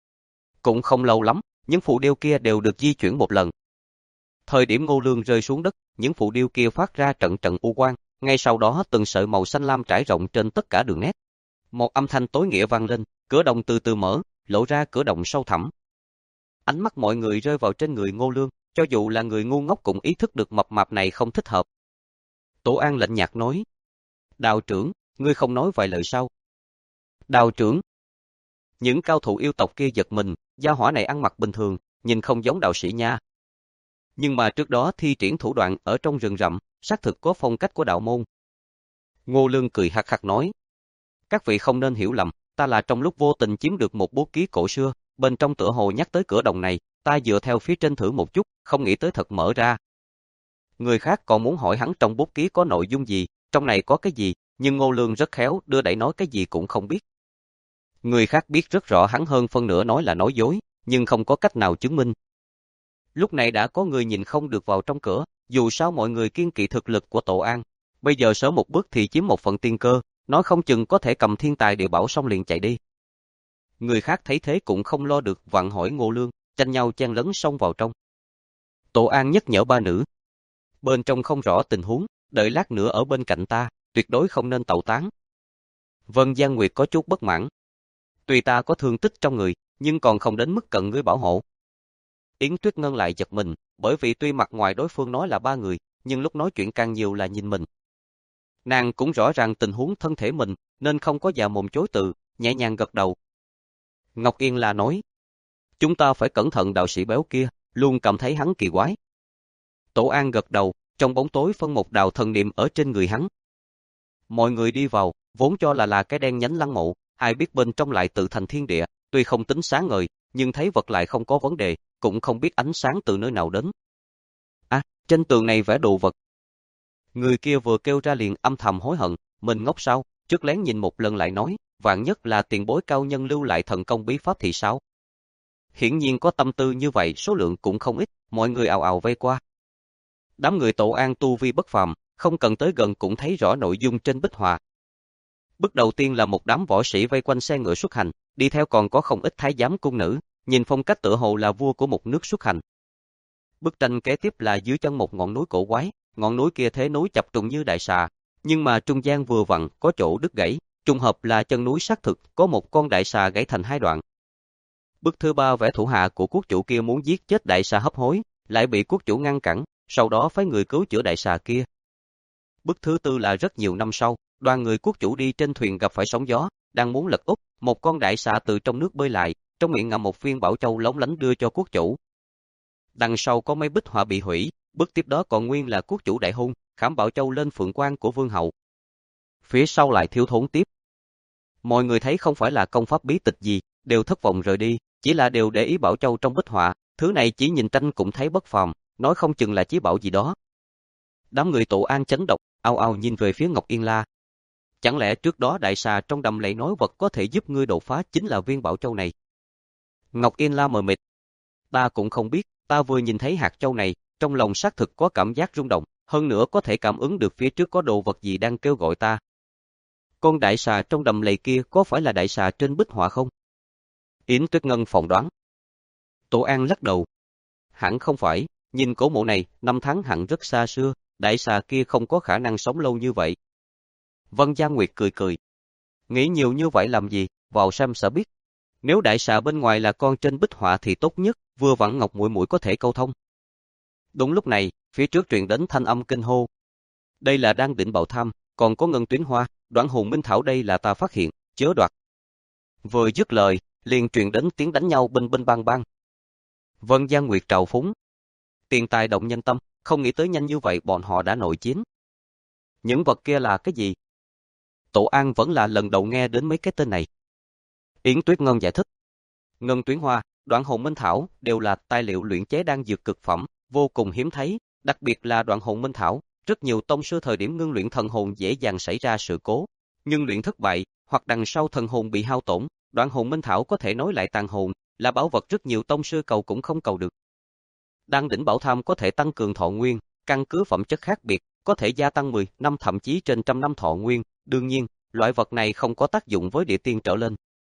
Cũng không lâu lắm, những phù điêu kia đều được di chuyển một lần. Thời điểm Ngô Lương rơi xuống đất, những phù điêu kia phát ra trận trận u quang, ngay sau đó từng sợi màu xanh lam trải rộng trên tất cả đường nét. Một âm thanh tối nghĩa vang lên, cửa đồng từ từ mở, lộ ra cửa động sâu thẳm. Ánh mắt mọi người rơi vào trên người Ngô Lương, cho dù là người ngu ngốc cũng ý thức được mập mạp này không thích hợp. Tổ An lạnh nhạt nói, đạo trưởng, ngươi không nói vài lời sao? Đạo trưởng. Những cao thủ yêu tộc kia giật mình, gia hỏa này ăn mặc bình thường, nhìn không giống đạo sĩ nha. Nhưng mà trước đó thi triển thủ đoạn ở trong rừng rậm, xác thực có phong cách của đạo môn. Ngô Lương cười hắc hắc nói, các vị không nên hiểu lầm, ta là trong lúc vô tình chiếm được một bút ký cổ xưa, bên trong tựa hồ nhắc tới cửa đồng này, ta dựa theo phía trên thử một chút, không nghĩ tới thật mở ra. Người khác còn muốn hỏi hắn trong bút ký có nội dung gì, trong này có cái gì, nhưng Ngô Lương rất khéo, đưa đẩy nói cái gì cũng không biết. Người khác biết rất rõ hắn hơn phân nửa nói là nói dối, nhưng không có cách nào chứng minh. Lúc này đã có người nhìn không được vào trong cửa, dù sao mọi người kiên kỵ thực lực của Tổ An, bây giờ sớm một bước thì chiếm một phần tiên cơ, nói không chừng có thể cầm thiên tài địa bảo xong liền chạy đi. Người khác thấy thế cũng không lo được vặn hỏi Ngô Lương, tranh nhau chen lấn xông vào trong. Tổ An nhắc nhở ba nữ. Bên trong không rõ tình huống, đợi lát nữa ở bên cạnh ta, tuyệt đối không nên tẩu tán. Vân Giang Nguyệt có chút bất mãn. Tuy ta có thương tích trong người, nhưng còn không đến mức cần ngươi bảo hộ. Yến Tuyết Ngân lại giật mình, bởi vì tuy mặt ngoài đối phương nói là ba người, nhưng lúc nói chuyện càng nhiều là nhìn mình. Nàng cũng rõ ràng tình huống thân thể mình, nên không có già mồm chối từ, nhẹ nhàng gật đầu. Ngọc Yên là nói, chúng ta phải cẩn thận đạo sĩ béo kia, luôn cảm thấy hắn kỳ quái. Tổ An gật đầu, trong bóng tối phân một đạo thần niệm ở trên người hắn. Mọi người đi vào, vốn cho là là cái đen nhánh lăng mộ, ai biết bên trong lại tự thành thiên địa, tuy không tính sáng ngời, nhưng thấy vật lại không có vấn đề, cũng không biết ánh sáng từ nơi nào đến. À, trên tường này vẽ đồ vật. Người kia vừa kêu ra liền âm thầm hối hận, mình ngốc sao, trước lén nhìn một lần lại nói, vạn nhất là tiền bối cao nhân lưu lại thần công bí pháp thì sao? Hiển nhiên có tâm tư như vậy, số lượng cũng không ít, mọi người ào ào vây qua. Đám người Tổ An tu vi bất phàm, không cần tới gần cũng thấy rõ nội dung trên bích họa. Bức đầu tiên là một đám võ sĩ vây quanh xe ngựa xuất hành, đi theo còn có không ít thái giám cung nữ, nhìn phong cách tựa hồ là vua của một nước xuất hành. Bức tranh kế tiếp là dưới chân một ngọn núi cổ quái, ngọn núi kia thế núi chập trùng như đại xà, nhưng mà trung gian vừa vặn có chỗ đứt gãy, trùng hợp là chân núi xác thực có một con đại xà gãy thành hai đoạn. Bức thứ ba vẽ thủ hạ của quốc chủ kia muốn giết chết đại xà hấp hối, lại bị quốc chủ ngăn cản, sau đó phái người cứu chữa đại xà kia. Bức thứ tư là rất nhiều năm sau, đoàn người quốc chủ đi trên thuyền gặp phải sóng gió, đang muốn lật úp, một con đại xà từ trong nước bơi lại, trong miệng ngậm một viên bảo châu lóng lánh đưa cho quốc chủ. Đằng sau có mấy bích họa bị hủy, bức tiếp đó còn nguyên là quốc chủ đại hôn, khảm bảo châu lên phượng quan của vương hậu. Phía sau lại thiếu thốn tiếp. Mọi người thấy không phải là công pháp bí tịch gì, đều thất vọng rời đi, chỉ là đều để ý bảo châu trong bích họa, thứ này chỉ nhìn tranh cũng thấy bất phàm, nói không chừng là chí bảo gì đó. Đám người Tổ An chấn động, ao ao nhìn về phía Ngọc Yên La. Chẳng lẽ trước đó đại xà trong đầm lầy nói vật có thể giúp ngươi đột phá chính là viên bảo châu này? Ngọc Yên La mờ mịt. Ta cũng không biết, ta vừa nhìn thấy hạt châu này, trong lòng xác thực có cảm giác rung động, hơn nữa có thể cảm ứng được phía trước có đồ vật gì đang kêu gọi ta. Con đại xà trong đầm lầy kia có phải là đại xà trên bích họa không? Yến Tuyết Ngân phỏng đoán. Tổ An lắc đầu. Hẳn không phải, nhìn cổ mộ này, năm tháng hẳn rất xa xưa, đại xà kia không có khả năng sống lâu như vậy. Vân Gia Nguyệt cười cười. Nghĩ nhiều như vậy làm gì, vào xem sẽ biết. Nếu đại xà bên ngoài là con trên bích họa thì tốt nhất, vừa vặn Ngọc muội muội có thể câu thông. Đúng lúc này, phía trước truyền đến thanh âm kinh hô. Đây là đang định bạo tham, còn có ngân tuyến hoa, Đoạn Hồn Minh Thảo đây là ta phát hiện, chớ đoạt. Vừa dứt lời, liền truyền đến tiếng đánh nhau binh binh bang bang. Vân Gia Nguyệt trào phúng. Tiền tài động nhân tâm, không nghĩ tới nhanh như vậy bọn họ đã nội chiến. Những vật kia là cái gì? Tổ An vẫn là lần đầu nghe đến mấy cái tên này. Yến Tuyết Ngân giải thích. Ngân tuyến hoa, Đoạn Hồn Minh Thảo đều là tài liệu luyện chế đan dược cực phẩm, vô cùng hiếm thấy, đặc biệt là Đoạn Hồn Minh Thảo, rất nhiều tông sư thời điểm ngưng luyện thần hồn dễ dàng xảy ra sự cố, nhưng luyện thất bại, hoặc đằng sau thần hồn bị hao tổn, Đoạn Hồn Minh Thảo có thể nối lại tàn hồn, là bảo vật rất nhiều tông sư cầu cũng không cầu được. Đan đỉnh bảo tham có thể tăng cường thọ nguyên, căn cứ phẩm chất khác biệt, có thể gia tăng mười năm thậm chí trên trăm năm thọ nguyên, đương nhiên, loại vật này không có tác dụng với địa tiên trở lên.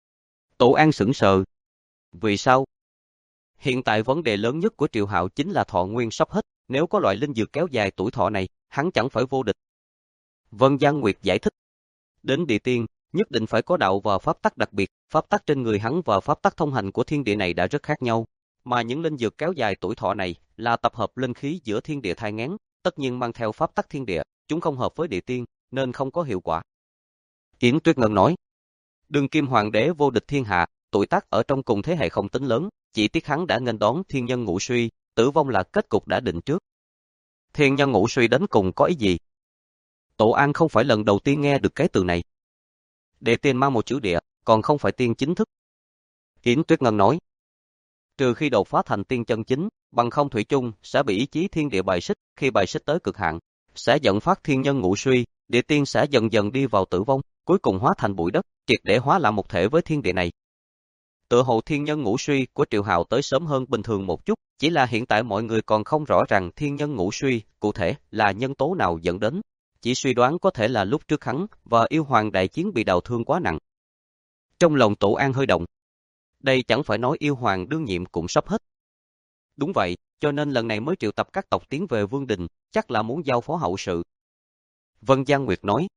Tổ An sững sờ. Vì sao? Hiện tại vấn đề lớn nhất của Triệu Hạo chính là thọ nguyên sắp hết, nếu có loại linh dược kéo dài tuổi thọ này, hắn chẳng phải vô địch. Vân Giang Nguyệt giải thích. Đến địa tiên, nhất định phải có đạo và pháp tắc đặc biệt, pháp tắc trên người hắn và pháp tắc thông hành của thiên địa này đã rất khác nhau, mà những linh dược kéo dài tuổi thọ này là tập hợp linh khí giữa thiên địa thai nghén, tất nhiên mang theo pháp tắc thiên địa, chúng không hợp với địa tiên, nên không có hiệu quả. Yến Tuyết Ngân nói. Đương kim hoàng đế vô địch thiên hạ, tuổi tác ở trong cùng thế hệ không tính lớn, chỉ tiếc hắn đã nghênh đón thiên nhân ngũ suy, tử vong là kết cục đã định trước. Thiên nhân ngũ suy đến cùng có ý gì? Tổ An không phải lần đầu tiên nghe được cái từ này. Địa tiên mang một chữ địa, còn không phải tiên chính thức. Yến Tuyết Ngân nói. Trừ khi đột phá thành tiên chân chính, bằng không thủy chung sẽ bị ý chí thiên địa bài xích, khi bài xích tới cực hạn, sẽ dẫn phát thiên nhân ngũ suy, địa tiên sẽ dần dần đi vào tử vong, cuối cùng hóa thành bụi đất, triệt để hóa là một thể với thiên địa này. Tựa hồ thiên nhân ngũ suy của Triệu Hạo tới sớm hơn bình thường một chút, chỉ là hiện tại mọi người còn không rõ ràng thiên nhân ngũ suy cụ thể là nhân tố nào dẫn đến, chỉ suy đoán có thể là lúc trước hắn và yêu hoàng đại chiến bị đào thương quá nặng. Trong lòng Tổ An hơi động. Đây chẳng phải nói yêu hoàng đương nhiệm cũng sắp hết. Đúng vậy, cho nên lần này mới triệu tập các tộc tiến về Vương Đình, chắc là muốn giao phó hậu sự. Vân Giang Nguyệt nói.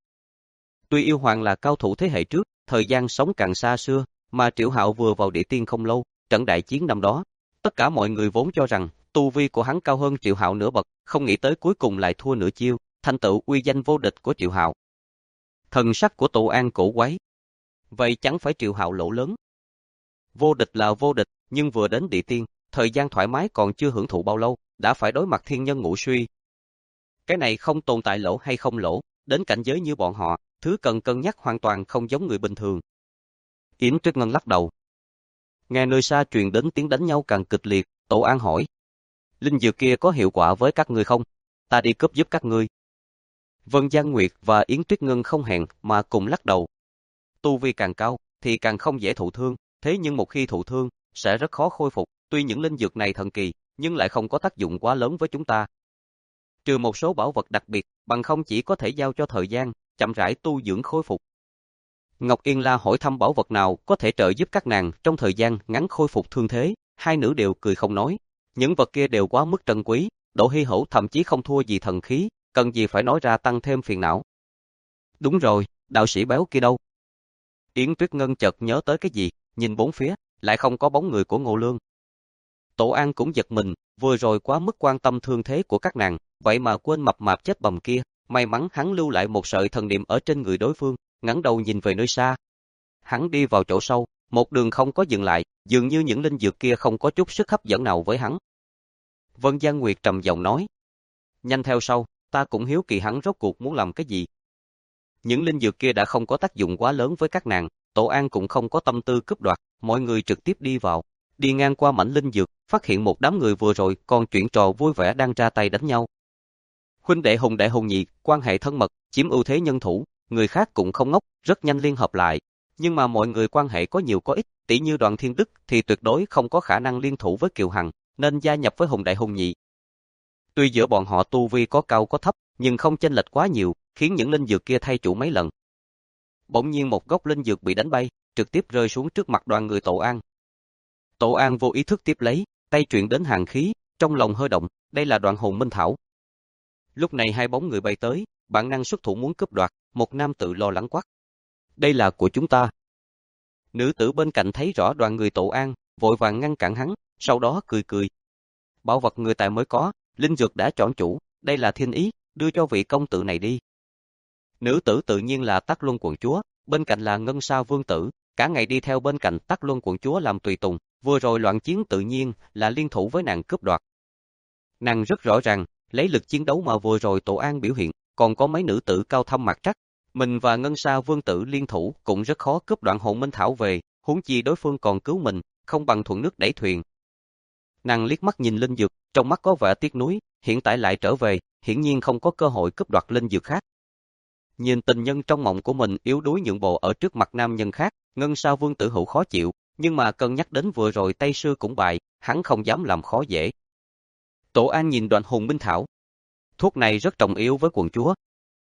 Tuy yêu hoàng là cao thủ thế hệ trước, thời gian sống càng xa xưa, mà Triệu Hạo vừa vào địa tiên không lâu, trận đại chiến năm đó, tất cả mọi người vốn cho rằng tu vi của hắn cao hơn Triệu Hạo nửa bậc, không nghĩ tới cuối cùng lại thua nửa chiêu, thành tựu uy danh vô địch của Triệu Hạo. Thần sắc của Tổ An cổ quái. Vậy chẳng phải Triệu Hạo lỗ lớn? Vô địch là vô địch, nhưng vừa đến địa tiên, thời gian thoải mái còn chưa hưởng thụ bao lâu, đã phải đối mặt thiên nhân ngũ suy. Cái này không tồn tại lỗ hay không lỗ, đến cảnh giới như bọn họ, thứ cần cân nhắc hoàn toàn không giống người bình thường. Yến Tuyết Ngân lắc đầu. Nghe nơi xa truyền đến tiếng đánh nhau càng kịch liệt, Tổ An hỏi. Linh dược kia có hiệu quả với các ngươi không? Ta đi cướp giúp các ngươi. Vân Giang Nguyệt và Yến Tuyết Ngân không hẹn mà cùng lắc đầu. Tu vi càng cao, thì càng không dễ thụ thương, thế nhưng một khi thụ thương, sẽ rất khó khôi phục. Tuy những linh dược này thần kỳ, nhưng lại không có tác dụng quá lớn với chúng ta. Trừ một số bảo vật đặc biệt, bằng không chỉ có thể giao cho thời gian, chậm rãi tu dưỡng khôi phục. Ngọc Yên La hỏi thăm bảo vật nào có thể trợ giúp các nàng trong thời gian ngắn khôi phục thương thế, hai nữ đều cười không nói. Những vật kia đều quá mức trân quý, độ hy hữu thậm chí không thua gì thần khí, cần gì phải nói ra tăng thêm phiền não. Đúng rồi, đạo sĩ béo kia đâu? Yến Tuyết Ngân chợt nhớ tới cái gì, nhìn bốn phía, lại không có bóng người của Ngô Lương. Tổ An cũng giật mình, vừa rồi quá mức quan tâm thương thế của các nàng, vậy mà quên mập mạp chết bầm kia, may mắn hắn lưu lại một sợi thần niệm ở trên người đối phương, ngẩng đầu nhìn về nơi xa. Hắn đi vào chỗ sâu, một đường không có dừng lại, dường như những linh dược kia không có chút sức hấp dẫn nào với hắn. Vân Giang Nguyệt trầm giọng nói, nhanh theo sau, ta cũng hiếu kỳ hắn rốt cuộc muốn làm cái gì. Những linh dược kia đã không có tác dụng quá lớn với các nàng, Tổ An cũng không có tâm tư cướp đoạt, mọi người trực tiếp đi vào, đi ngang qua mảnh linh dược, phát hiện một đám người vừa rồi còn chuyện trò vui vẻ đang ra tay đánh nhau. Huynh đệ Hùng đệ Hùng nhị, quan hệ thân mật, chiếm ưu thế nhân thủ, người khác cũng không ngốc, rất nhanh liên hợp lại. Nhưng mà mọi người quan hệ có nhiều có ít, tỷ như Đoàn Thiên Đức thì tuyệt đối không có khả năng liên thủ với Kiều Hằng, nên gia nhập với Hùng đại Hùng nhị. Tuy giữa bọn họ tu vi có cao có thấp, nhưng không chênh lệch quá nhiều, khiến những linh dược kia thay chủ mấy lần. Bỗng nhiên một gốc linh dược bị đánh bay, trực tiếp rơi xuống trước mặt đoàn người Tổ An. Tổ An vô ý thức tiếp lấy, tay truyền đến hàn khí, trong lòng hơi động, đây là Đoạn Hồn Minh Thảo. Lúc này hai bóng người bay tới, bản năng xuất thủ muốn cướp đoạt, một nam tử lo lắng quát. Đây là của chúng ta. Nữ tử bên cạnh thấy rõ đoàn người Tổ An, vội vàng ngăn cản hắn, sau đó cười cười. Bảo vật người tài mới có, linh dược đã chọn chủ, đây là thiên ý, đưa cho vị công tử này đi. Nữ tử tự nhiên là Tắc Luân quận chúa, bên cạnh là Ngân Sa vương tử, cả ngày đi theo bên cạnh Tắc Luân quận chúa làm tùy tùng, vừa rồi loạn chiến tự nhiên là liên thủ với nàng cướp đoạt. Nàng rất rõ ràng, lấy lực chiến đấu mà vừa rồi Tổ An biểu hiện, còn có mấy nữ tử cao thâm mặt trắc, mình và Ngân Sa vương tử liên thủ cũng rất khó cướp Đoạn Hồn Minh Thảo về, huống chi đối phương còn cứu mình, không bằng thuận nước đẩy thuyền. Nàng liếc mắt nhìn linh dược, trong mắt có vẻ tiếc nuối, hiện tại lại trở về, hiển nhiên không có cơ hội cướp đoạt linh dược khác. Nhìn tình nhân trong mộng của mình yếu đuối nhượng bộ ở trước mặt nam nhân khác, Ngân Sa vương tử hữu khó chịu, nhưng mà cân nhắc đến vừa rồi Tây Sư cũng bại, hắn không dám làm khó dễ. Tổ An nhìn Đoạn Hồn Minh Thảo. Thuốc này rất trọng yếu với quận chúa.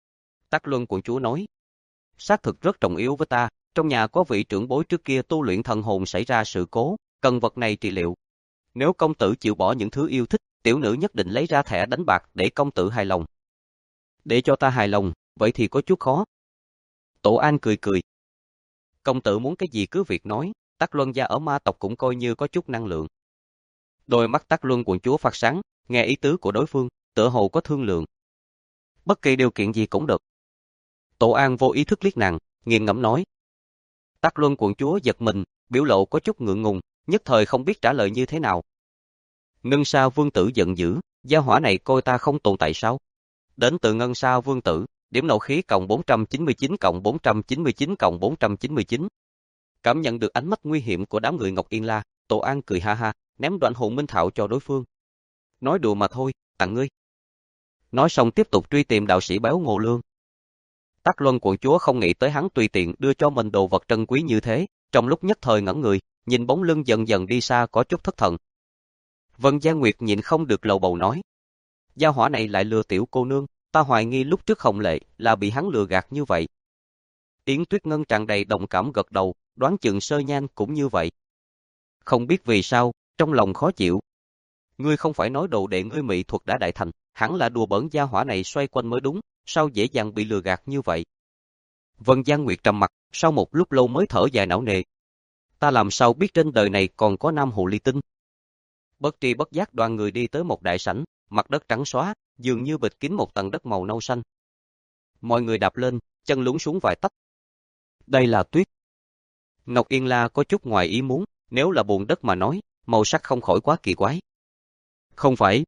Tắc Luân quận chúa nói. Xác thực rất trọng yếu với ta, trong nhà có vị trưởng bối trước kia tu luyện thần hồn xảy ra sự cố, cần vật này trị liệu. Nếu công tử chịu bỏ những thứ yêu thích, tiểu nữ nhất định lấy ra thẻ đánh bạc để công tử hài lòng. Để cho ta hài lòng, vậy thì có chút khó. Tổ An cười cười. Công tử muốn cái gì cứ việc nói, Tắc Luân gia ở ma tộc cũng coi như có chút năng lượng. Đôi mắt Tắc Luân quận chúa phát sáng, nghe ý tứ của đối phương, tựa hồ có thương lượng. Bất kỳ điều kiện gì cũng được. Tổ An vô ý thức liếc nàng, nghiền ngẫm nói. Tắc Luân quận chúa giật mình, biểu lộ có chút ngượng ngùng, nhất thời không biết trả lời như thế nào. Ngân Sa vương tử giận dữ, gia hỏa này coi ta không tồn tại sao? Đến từ Ngân Sa vương tử, điểm nộ khí cộng bốn trăm chín mươi chín cộng bốn trăm chín mươi chín cộng bốn trăm chín mươi chín. Cảm nhận được ánh mắt nguy hiểm của đám người Ngọc Yên La, Tổ An cười ha ha, ném Đoạn Hồn Minh Thảo cho đối phương. Nói đùa mà thôi, tặng ngươi. Nói xong tiếp tục truy tìm đạo sĩ béo Ngô Lương. Tắc Luân quận chúa không nghĩ tới hắn tùy tiện đưa cho mình đồ vật trân quý như thế, trong lúc nhất thời ngẩn người, nhìn bóng lưng dần dần đi xa có chút thất thần. Vân Giang Nguyệt nhịn không được lầu bầu nói. Gia hỏa này lại lừa tiểu cô nương, ta hoài nghi lúc trước Hồng Lệ là bị hắn lừa gạt như vậy. Yến Tuyết Ngân tràn đầy đồng cảm gật đầu, đoán chừng Sơ Nhan cũng như vậy. Không biết vì sao, trong lòng khó chịu. Ngươi không phải nói đồ đệ ngươi mỹ thuật đã đại thành, hẳn là đùa bỡn gia hỏa này xoay quanh mới đúng, sao dễ dàng bị lừa gạt như vậy. Vân Giang Nguyệt trầm mặt, sau một lúc lâu mới thở dài não nề. Ta làm sao biết trên đời này còn có nam hồ ly tinh. Bất tri bất giác đoàn người đi tới một đại sảnh, mặt đất trắng xóa, dường như bịt kín một tầng đất màu nâu xanh. Mọi người đạp lên, chân lún xuống vài tấc. Đây là tuyết. Ngọc Yên La có chút ngoài ý muốn, nếu là bùn đất mà nói, màu sắc không khỏi quá kỳ quái. Không phải.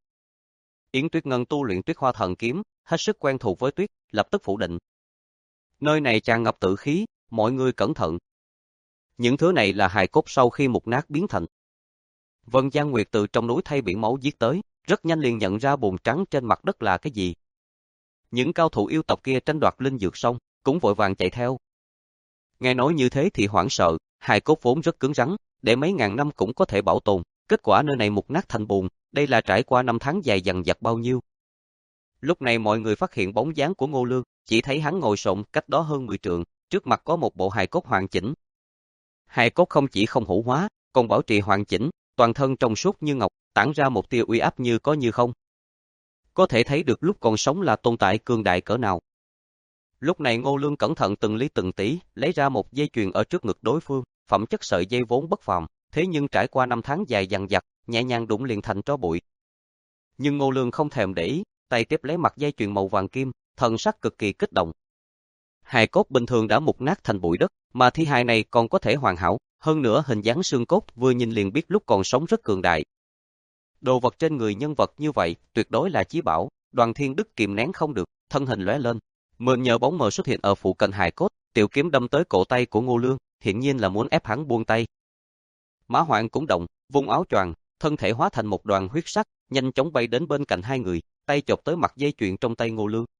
Yến Tuyết Ngân tu luyện Tuyết Hoa Thần Kiếm, hết sức quen thuộc với tuyết, lập tức phủ định. Nơi này tràn ngập tử khí, mọi người cẩn thận. Những thứ này là hài cốt sau khi mục nát biến thành. Vân Giang Nguyệt từ trong núi thay biển máu giết tới, rất nhanh liền nhận ra bùn trắng trên mặt đất là cái gì. Những cao thủ yêu tộc kia tranh đoạt linh dược xong, cũng vội vàng chạy theo. Nghe nói như thế thì hoảng sợ, hài cốt vốn rất cứng rắn, để mấy ngàn năm cũng có thể bảo tồn, kết quả nơi này mục nát thành bùn, đây là trải qua năm tháng dài dằng dặc bao nhiêu. Lúc này mọi người phát hiện bóng dáng của Ngô Lương, chỉ thấy hắn ngồi xổm cách đó hơn mười trượng, trước mặt có một bộ hài cốt hoàn chỉnh. Hài cốt không chỉ không hủ hóa, còn bảo trì hoàn chỉnh, toàn thân trong suốt như ngọc, tản ra một tia uy áp như có như không. Có thể thấy được lúc còn sống là tồn tại cường đại cỡ nào. Lúc này Ngô Lương cẩn thận từng lý từng tỉ, lấy ra một dây chuyền ở trước ngực đối phương, phẩm chất sợi dây vốn bất phàm, thế nhưng trải qua năm tháng dài dằng dặc, nhẹ nhàng đụng liền thành tro bụi. Nhưng Ngô Lương không thèm để ý, tay tiếp lấy mặt dây chuyền màu vàng kim, thần sắc cực kỳ kích động. Hài cốt bình thường đã mục nát thành bụi đất, mà thi hài này còn có thể hoàn hảo, hơn nữa hình dáng xương cốt vừa nhìn liền biết lúc còn sống rất cường đại. Đồ vật trên người nhân vật như vậy, tuyệt đối là chí bảo, Đoàn Thiên Đức kìm nén không được, thân hình lóe lên, mượn nhờ bóng mờ xuất hiện ở phụ cận hài cốt, tiểu kiếm đâm tới cổ tay của Ngô Lương, hiển nhiên là muốn ép hắn buông tay. Mã Hoạn cũng động, vung áo choàng, thân thể hóa thành một đoàn huyết sắc, nhanh chóng bay đến bên cạnh hai người, tay chộp tới mặt dây chuyền trong tay Ngô Lương.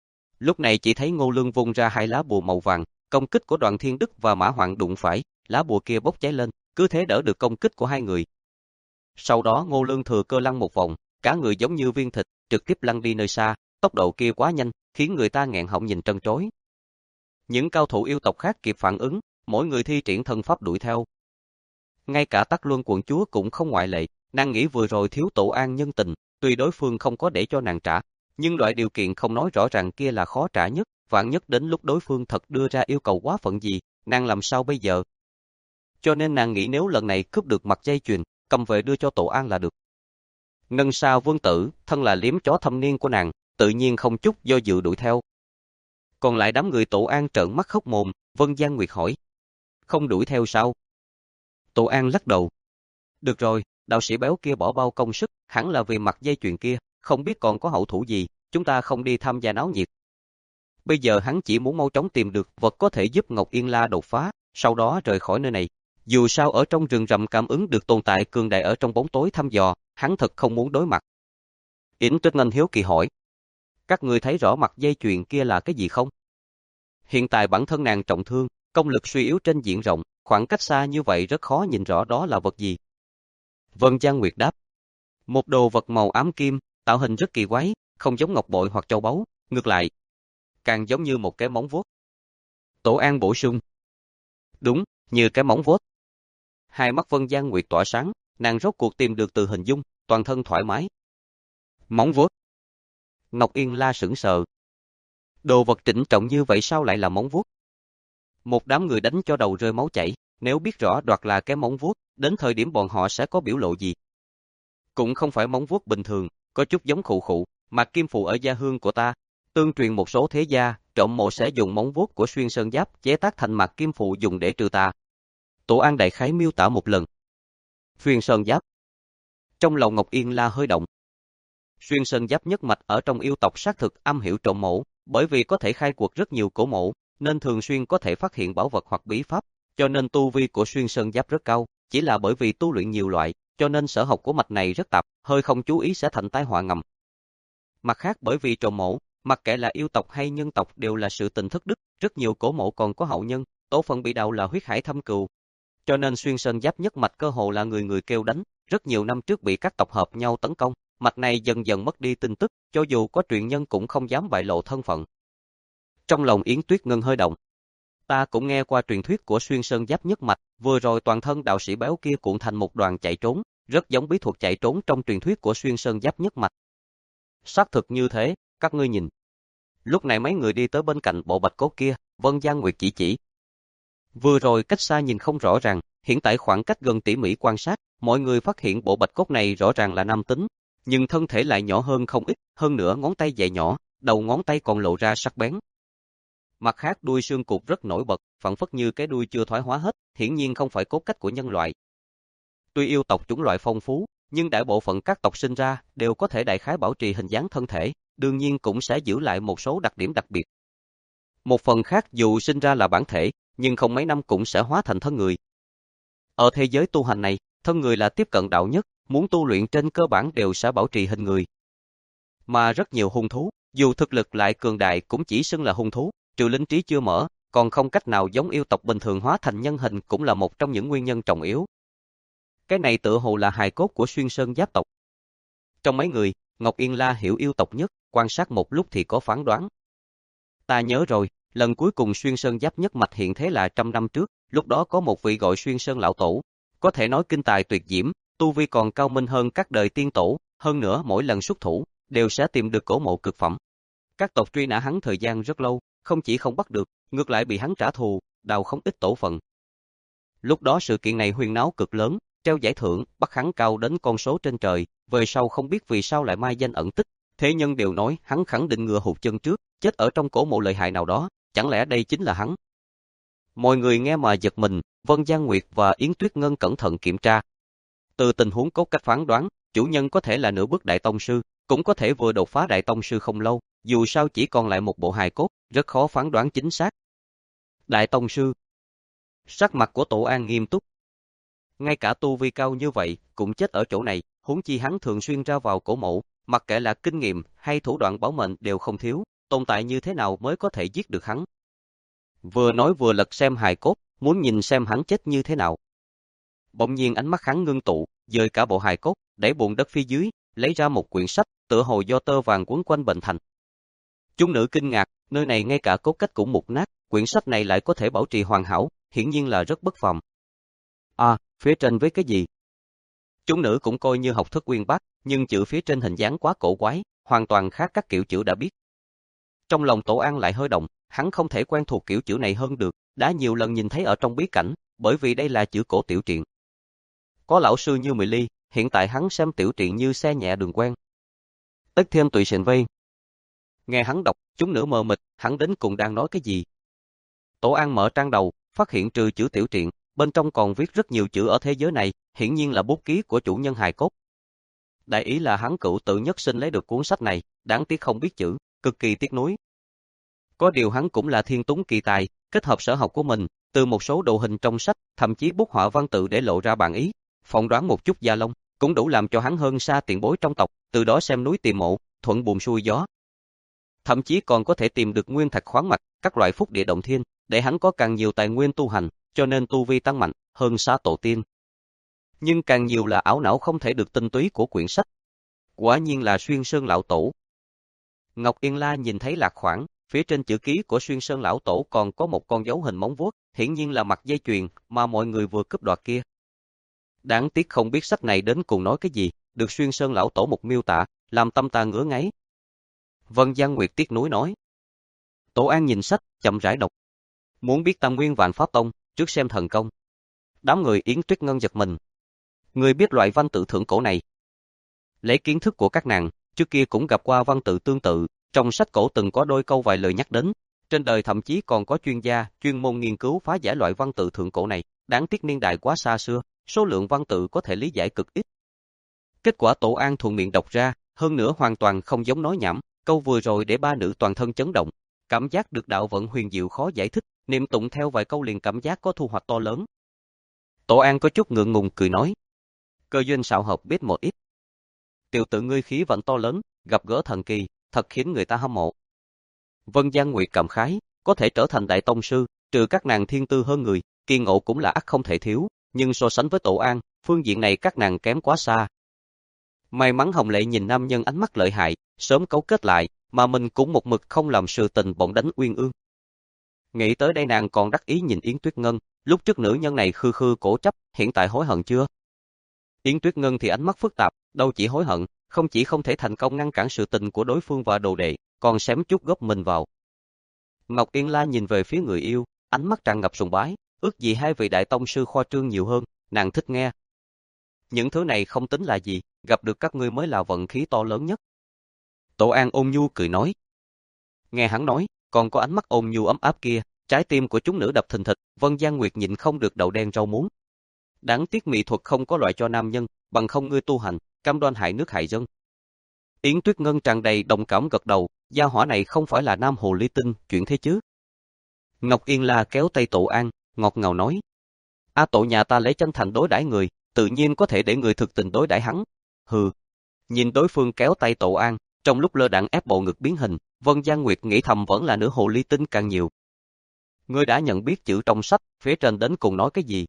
Lúc này chỉ thấy Ngô Lương vung ra hai lá bùa màu vàng, công kích của Đoàn Thiên Đức và Mã Hoạn đụng phải, lá bùa kia bốc cháy lên, cứ thế đỡ được công kích của hai người. Sau đó Ngô Lương thừa cơ lăn một vòng, cả người giống như viên thịt, trực tiếp lăn đi nơi xa, tốc độ kia quá nhanh, khiến người ta nghẹn họng nhìn trân trối. Những cao thủ yêu tộc khác kịp phản ứng, mỗi người thi triển thân pháp đuổi theo. Ngay cả Tắc Luân quận chúa cũng không ngoại lệ, nàng nghĩ vừa rồi thiếu Tổ An nhân tình, tuy đối phương không có để cho nàng trả, nhưng loại điều kiện không nói rõ ràng kia là khó trả nhất, vạn nhất đến lúc đối phương thật đưa ra yêu cầu quá phận gì, nàng làm sao bây giờ? Cho nên nàng nghĩ nếu lần này cướp được mặt dây chuyền, cầm về đưa cho Tổ An là được. Ngân Sa Vương Tử, thân là liếm chó thâm niên của nàng, tự nhiên không chút do dự đuổi theo. Còn lại đám người Tổ An trợn mắt khóc mồm, Vân Giang Nguyệt hỏi. Không đuổi theo sao? Tổ An lắc đầu. Được rồi, đạo sĩ béo kia bỏ bao công sức, hẳn là vì mặt dây chuyền kia, không biết còn có hậu thủ gì, chúng ta không đi tham gia náo nhiệt. Bây giờ hắn chỉ muốn mau chóng tìm được vật có thể giúp Ngọc Yên La đột phá, sau đó rời khỏi nơi này. Dù sao ở trong rừng rậm cảm ứng được tồn tại cường đại ở trong bóng tối thăm dò, hắn thật không muốn đối mặt. Yến Tuyết Ngân hiếu kỳ hỏi. Các người thấy rõ mặt dây chuyền kia là cái gì không? Hiện tại bản thân nàng trọng thương, công lực suy yếu trên diện rộng, khoảng cách xa như vậy rất khó nhìn rõ đó là vật gì. Vân Giang Nguyệt đáp. Một đồ vật màu ám kim, tạo hình rất kỳ quái, không giống ngọc bội hoặc châu báu, ngược lại, càng giống như một cái móng vuốt. Tổ An bổ sung. Đúng, như cái móng vuốt. Hai mắt Vân Giang Nguyệt tỏa sáng, nàng rốt cuộc tìm được từ hình dung, toàn thân thoải mái. Móng vuốt. Ngọc Yên La sững sờ. Đồ vật trịnh trọng như vậy sao lại là móng vuốt? Một đám người đánh cho đầu rơi máu chảy, nếu biết rõ đoạt là cái móng vuốt, đến thời điểm bọn họ sẽ có biểu lộ gì? Cũng không phải móng vuốt bình thường, có chút giống khụ khụ, mặt kim phù ở gia hương của ta. Tương truyền một số thế gia, trộm mộ sẽ dùng móng vuốt của xuyên sơn giáp chế tác thành mặt kim phù dùng để trừ tà. Tổ An đại khái miêu tả một lần. Xuyên sơn giáp. Trong lòng Ngọc Yên La hơi động. Xuyên sơn giáp nhất mạch ở trong yêu tộc xác thực am hiểu trộm mộ, bởi vì có thể khai quật rất nhiều cổ mộ, nên thường xuyên có thể phát hiện bảo vật hoặc bí pháp, cho nên tu vi của xuyên sơn giáp rất cao, chỉ là bởi vì tu luyện nhiều loại, cho nên sở học của mạch này rất tạp, hơi không chú ý sẽ thành tai họa ngầm. Mặt khác bởi vì trộm mộ, mặc kệ là yêu tộc hay nhân tộc đều là sự tình thất đức, rất nhiều cổ mộ còn có hậu nhân, tổ phận bị đạo là huyết hải thâm cừu. Cho nên xuyên sơn giáp nhất mạch cơ hồ là người người kêu đánh, rất nhiều năm trước bị các tộc hợp nhau tấn công, mạch này dần dần mất đi tin tức, cho dù có truyền nhân cũng không dám bại lộ thân phận. Trong lòng Yến Tuyết Ngân hơi động. Ta cũng nghe qua truyền thuyết của xuyên sơn giáp nhất mạch, vừa rồi toàn thân đạo sĩ béo kia cuộn thành một đoàn chạy trốn, rất giống bí thuật chạy trốn trong truyền thuyết của xuyên sơn giáp nhất mạch. Xác thực như thế, các ngươi nhìn. Lúc này mấy người đi tới bên cạnh bộ bạch cốt kia, Vân Giang Nguyệt chỉ chỉ. Vừa rồi cách xa nhìn không rõ ràng, hiện tại khoảng cách gần tỉ mỉ quan sát, mọi người phát hiện bộ bạch cốt này rõ ràng là nam tính, nhưng thân thể lại nhỏ hơn không ít, hơn nữa ngón tay dài nhỏ, đầu ngón tay còn lộ ra sắc bén. Mặt khác đuôi xương cụt rất nổi bật, phảng phất như cái đuôi chưa thoái hóa hết, hiển nhiên không phải cốt cách của nhân loại. Tuy yêu tộc chủng loại phong phú, nhưng đại bộ phận các tộc sinh ra đều có thể đại khái bảo trì hình dáng thân thể, đương nhiên cũng sẽ giữ lại một số đặc điểm đặc biệt. Một phần khác dù sinh ra là bản thể, nhưng không mấy năm cũng sẽ hóa thành thân người. Ở thế giới tu hành này, thân người là tiếp cận đạo nhất, muốn tu luyện trên cơ bản đều sẽ bảo trì hình người. Mà rất nhiều hung thú, dù thực lực lại cường đại cũng chỉ xưng là hung thú, trừ linh trí chưa mở, còn không cách nào giống yêu tộc bình thường hóa thành nhân hình cũng là một trong những nguyên nhân trọng yếu. Cái này tựa hồ là hài cốt của xuyên sơn giáp tộc. Trong mấy người, Ngọc Yên La hiểu yêu tộc nhất, quan sát một lúc thì có phán đoán. Ta nhớ rồi, Lần cuối cùng Xuyên Sơn Giáp Nhất Mạch hiện thế là trăm năm trước, lúc đó có một vị gọi Xuyên Sơn lão tổ, có thể nói kinh tài tuyệt diễm, tu vi còn cao minh hơn các đời tiên tổ, hơn nữa mỗi lần xuất thủ đều sẽ tìm được cổ mộ cực phẩm. Các tộc truy nã hắn thời gian rất lâu, không chỉ không bắt được, ngược lại bị hắn trả thù, đào không ít tổ phận. Lúc đó sự kiện này huyên náo cực lớn, treo giải thưởng, bắt hắn cao đến con số trên trời, về sau không biết vì sao lại mai danh ẩn tích, thế nhân đều nói hắn khẳng định ngựa hụt chân trước, chết ở trong cổ mộ lợi hại nào đó, chẳng lẽ đây chính là hắn? Mọi người nghe mà giật mình, Vân Giang Nguyệt và Yến Tuyết Ngân cẩn thận kiểm tra. Từ tình huống cốt cách phán đoán, chủ nhân có thể là nửa bước đại tông sư, cũng có thể vừa đột phá đại tông sư không lâu, dù sao chỉ còn lại một bộ hài cốt, rất khó phán đoán chính xác. Đại tông sư. Sắc mặt của Tổ An nghiêm túc. Ngay cả tu vi cao như vậy, cũng chết ở chỗ này, huống chi hắn thường xuyên ra vào cổ mộ, mặc kệ là kinh nghiệm hay thủ đoạn bảo mệnh đều không thiếu, tồn tại như thế nào mới có thể giết được hắn. Vừa nói vừa lật xem hài cốt, muốn nhìn xem hắn chết như thế nào. Bỗng nhiên ánh mắt hắn ngưng tụ, dời cả bộ hài cốt, đẩy bùn đất phía dưới, lấy ra một quyển sách, tựa hồ do tơ vàng quấn quanh bệnh thành. Chúng nữ kinh ngạc, nơi này ngay cả cốt cách cũng mục nát, quyển sách này lại có thể bảo trì hoàn hảo, hiển nhiên là rất bất phàm. À, phía trên với cái gì? Chúng nữ cũng coi như học thức uyên bác, nhưng chữ phía trên hình dáng quá cổ quái, hoàn toàn khác các kiểu chữ đã biết. Trong lòng Tổ An lại hơi động, hắn không thể quen thuộc kiểu chữ này hơn được, đã nhiều lần nhìn thấy ở trong bí cảnh, bởi vì đây là chữ cổ tiểu truyện. Có lão sư như Mị Ly, hiện tại hắn xem tiểu truyện như xe nhẹ đường quen. Tất Thiên tùy sền vây. Nghe hắn đọc, chúng nữ mờ mịt, hắn đến cùng đang nói cái gì? Tổ An mở trang đầu, phát hiện trừ chữ tiểu truyện, bên trong còn viết rất nhiều chữ ở thế giới này, hiển nhiên là bút ký của chủ nhân hài cốt. Đại ý là hắn cựu tự nhất sinh lấy được cuốn sách này, đáng tiếc không biết chữ, cực kỳ tiếc nuối. Có điều hắn cũng là thiên túng kỳ tài, kết hợp sở học của mình, từ một số đồ hình trong sách, thậm chí bút họa văn tự để lộ ra bản ý, phỏng đoán một chút gia lông, cũng đủ làm cho hắn hơn xa tiền bối trong tộc, từ đó xem núi tìm mộ, thuận buồm xuôi gió. Thậm chí còn có thể tìm được nguyên thạch khoáng mạch, các loại phúc địa động thiên, để hắn có càng nhiều tài nguyên tu hành, cho nên tu vi tăng mạnh, hơn xa tổ tiên. Nhưng càng nhiều là ảo não không thể được tinh túy của quyển sách. Quả nhiên là Xuyên Sơn lão tổ. Ngọc Yên La nhìn thấy lạc khoảng, phía trên chữ ký của Xuyên Sơn lão tổ còn có một con dấu hình móng vuốt, hiển nhiên là mặt dây chuyền mà mọi người vừa cướp đoạt kia. Đáng tiếc không biết sách này đến cùng nói cái gì, được Xuyên Sơn lão tổ một miêu tả, làm tâm ta ngứa ngáy. Vân Giang Nguyệt tiếc nuối nói. Tổ An nhìn sách, chậm rãi đọc. Muốn biết Tam Nguyên Vạn Pháp Tông, trước xem thần công. Đám người Yến Tuyết Ngân giật mình. Người biết loại văn tự thượng cổ này. Lấy kiến thức của các nàng, trước kia cũng gặp qua văn tự tương tự, trong sách cổ từng có đôi câu vài lời nhắc đến. Trên đời thậm chí còn có chuyên gia, chuyên môn nghiên cứu phá giải loại văn tự thượng cổ này, đáng tiếc niên đại quá xa xưa, số lượng văn tự có thể lý giải cực ít. Kết quả Tổ An thuận miệng đọc ra, hơn nữa hoàn toàn không giống nói nhảm, câu vừa rồi để ba nữ toàn thân chấn động, cảm giác được đạo vận huyền diệu khó giải thích, niệm tụng theo vài câu liền cảm giác có thu hoạch to lớn. Tổ An có chút ngượng ngùng cười nói, cơ duyên xảo hợp biết một ít. Tiểu tử ngươi khí vận to lớn, gặp gỡ thần kỳ, thật khiến người ta hâm mộ. Vân Giang Nguyệt cảm khái, có thể trở thành đại tông sư, trừ các nàng thiên tư hơn người, kiên ngộ cũng là ắt không thể thiếu, nhưng so sánh với Tổ An, phương diện này các nàng kém quá xa. May mắn Hồng Lệ nhìn nam nhân ánh mắt lợi hại, sớm cấu kết lại, mà mình cũng một mực không làm sự tình bọn đánh Uyên Ương. Nghĩ tới đây nàng còn đắc ý nhìn Yến Tuyết Ngân, lúc trước nữ nhân này khư khư cổ chấp, hiện tại hối hận chưa? Yến Tuyết Ngân thì ánh mắt phức tạp, đâu chỉ hối hận, không chỉ không thể thành công ngăn cản sự tình của đối phương và đồ đệ, còn xém chút góp mình vào. Ngọc Yên La nhìn về phía người yêu, ánh mắt tràn ngập sùng bái, ước gì hai vị đại tông sư khoa trương nhiều hơn, nàng thích nghe. Những thứ này không tính là gì, gặp được các ngươi mới là vận khí to lớn nhất. Tổ An ôn nhu cười nói. Nghe hắn nói, còn có ánh mắt ôn nhu ấm áp kia, trái tim của chúng nữ đập thình thịch, Vân Giang Nguyệt nhịn không được đậu đen rau muống. Đáng tiếc mỹ thuật không có loại cho nam nhân, bằng không ngươi tu hành, cam đoan hại nước hại dân. Yến Tuyết Ngân tràn đầy đồng cảm gật đầu, gia hỏa này không phải là nam hồ ly tinh, chuyện thế chứ. Ngọc Yên La kéo tay Tổ An, ngọt ngào nói. A Tổ nhà ta lấy chân thành đối đãi người, tự nhiên có thể để người thực tình đối đãi hắn. Hừ. Nhìn đối phương kéo tay Tổ An, trong lúc lơ đãng ép bộ ngực biến hình, Vân Giang Nguyệt nghĩ thầm vẫn là nữ hồ ly tinh càng nhiều. Ngươi đã nhận biết chữ trong sách, phía trên đến cùng nói cái gì?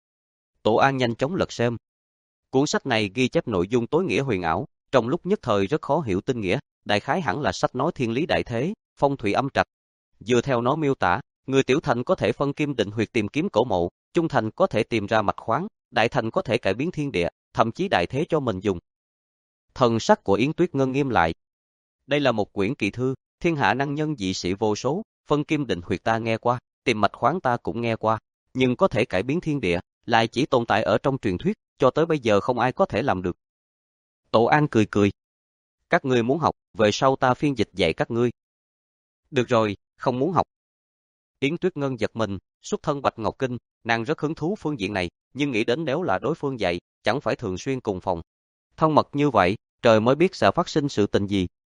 Tổ An nhanh chóng lật xem. Cuốn sách này ghi chép nội dung tối nghĩa huyền ảo, trong lúc nhất thời rất khó hiểu tinh nghĩa, đại khái hẳn là sách nói thiên lý đại thế, phong thủy âm trạch. Dựa theo nó miêu tả, người tiểu thành có thể phân kim định huyệt tìm kiếm cổ mộ, trung thành có thể tìm ra mạch khoáng, đại thành có thể cải biến thiên địa, thậm chí đại thế cho mình dùng. Thần sắc của Yến Tuyết Ngân nghiêm lại. Đây là một quyển kỳ thư, thiên hạ năng nhân dị sĩ vô số, phân kim định huyệt ta nghe qua, tìm mạch khoáng ta cũng nghe qua, nhưng có thể cải biến thiên địa, lại chỉ tồn tại ở trong truyền thuyết, cho tới bây giờ không ai có thể làm được. Tổ An cười cười. Các ngươi muốn học, về sau ta phiên dịch dạy các ngươi. Được rồi, không muốn học. Yến Tuyết Ngân giật mình, xuất thân Bạch Ngọc Kinh, nàng rất hứng thú phương diện này, nhưng nghĩ đến nếu là đối phương dạy, chẳng phải thường xuyên cùng phòng. Thân mật như vậy, trời mới biết sẽ phát sinh sự tình gì.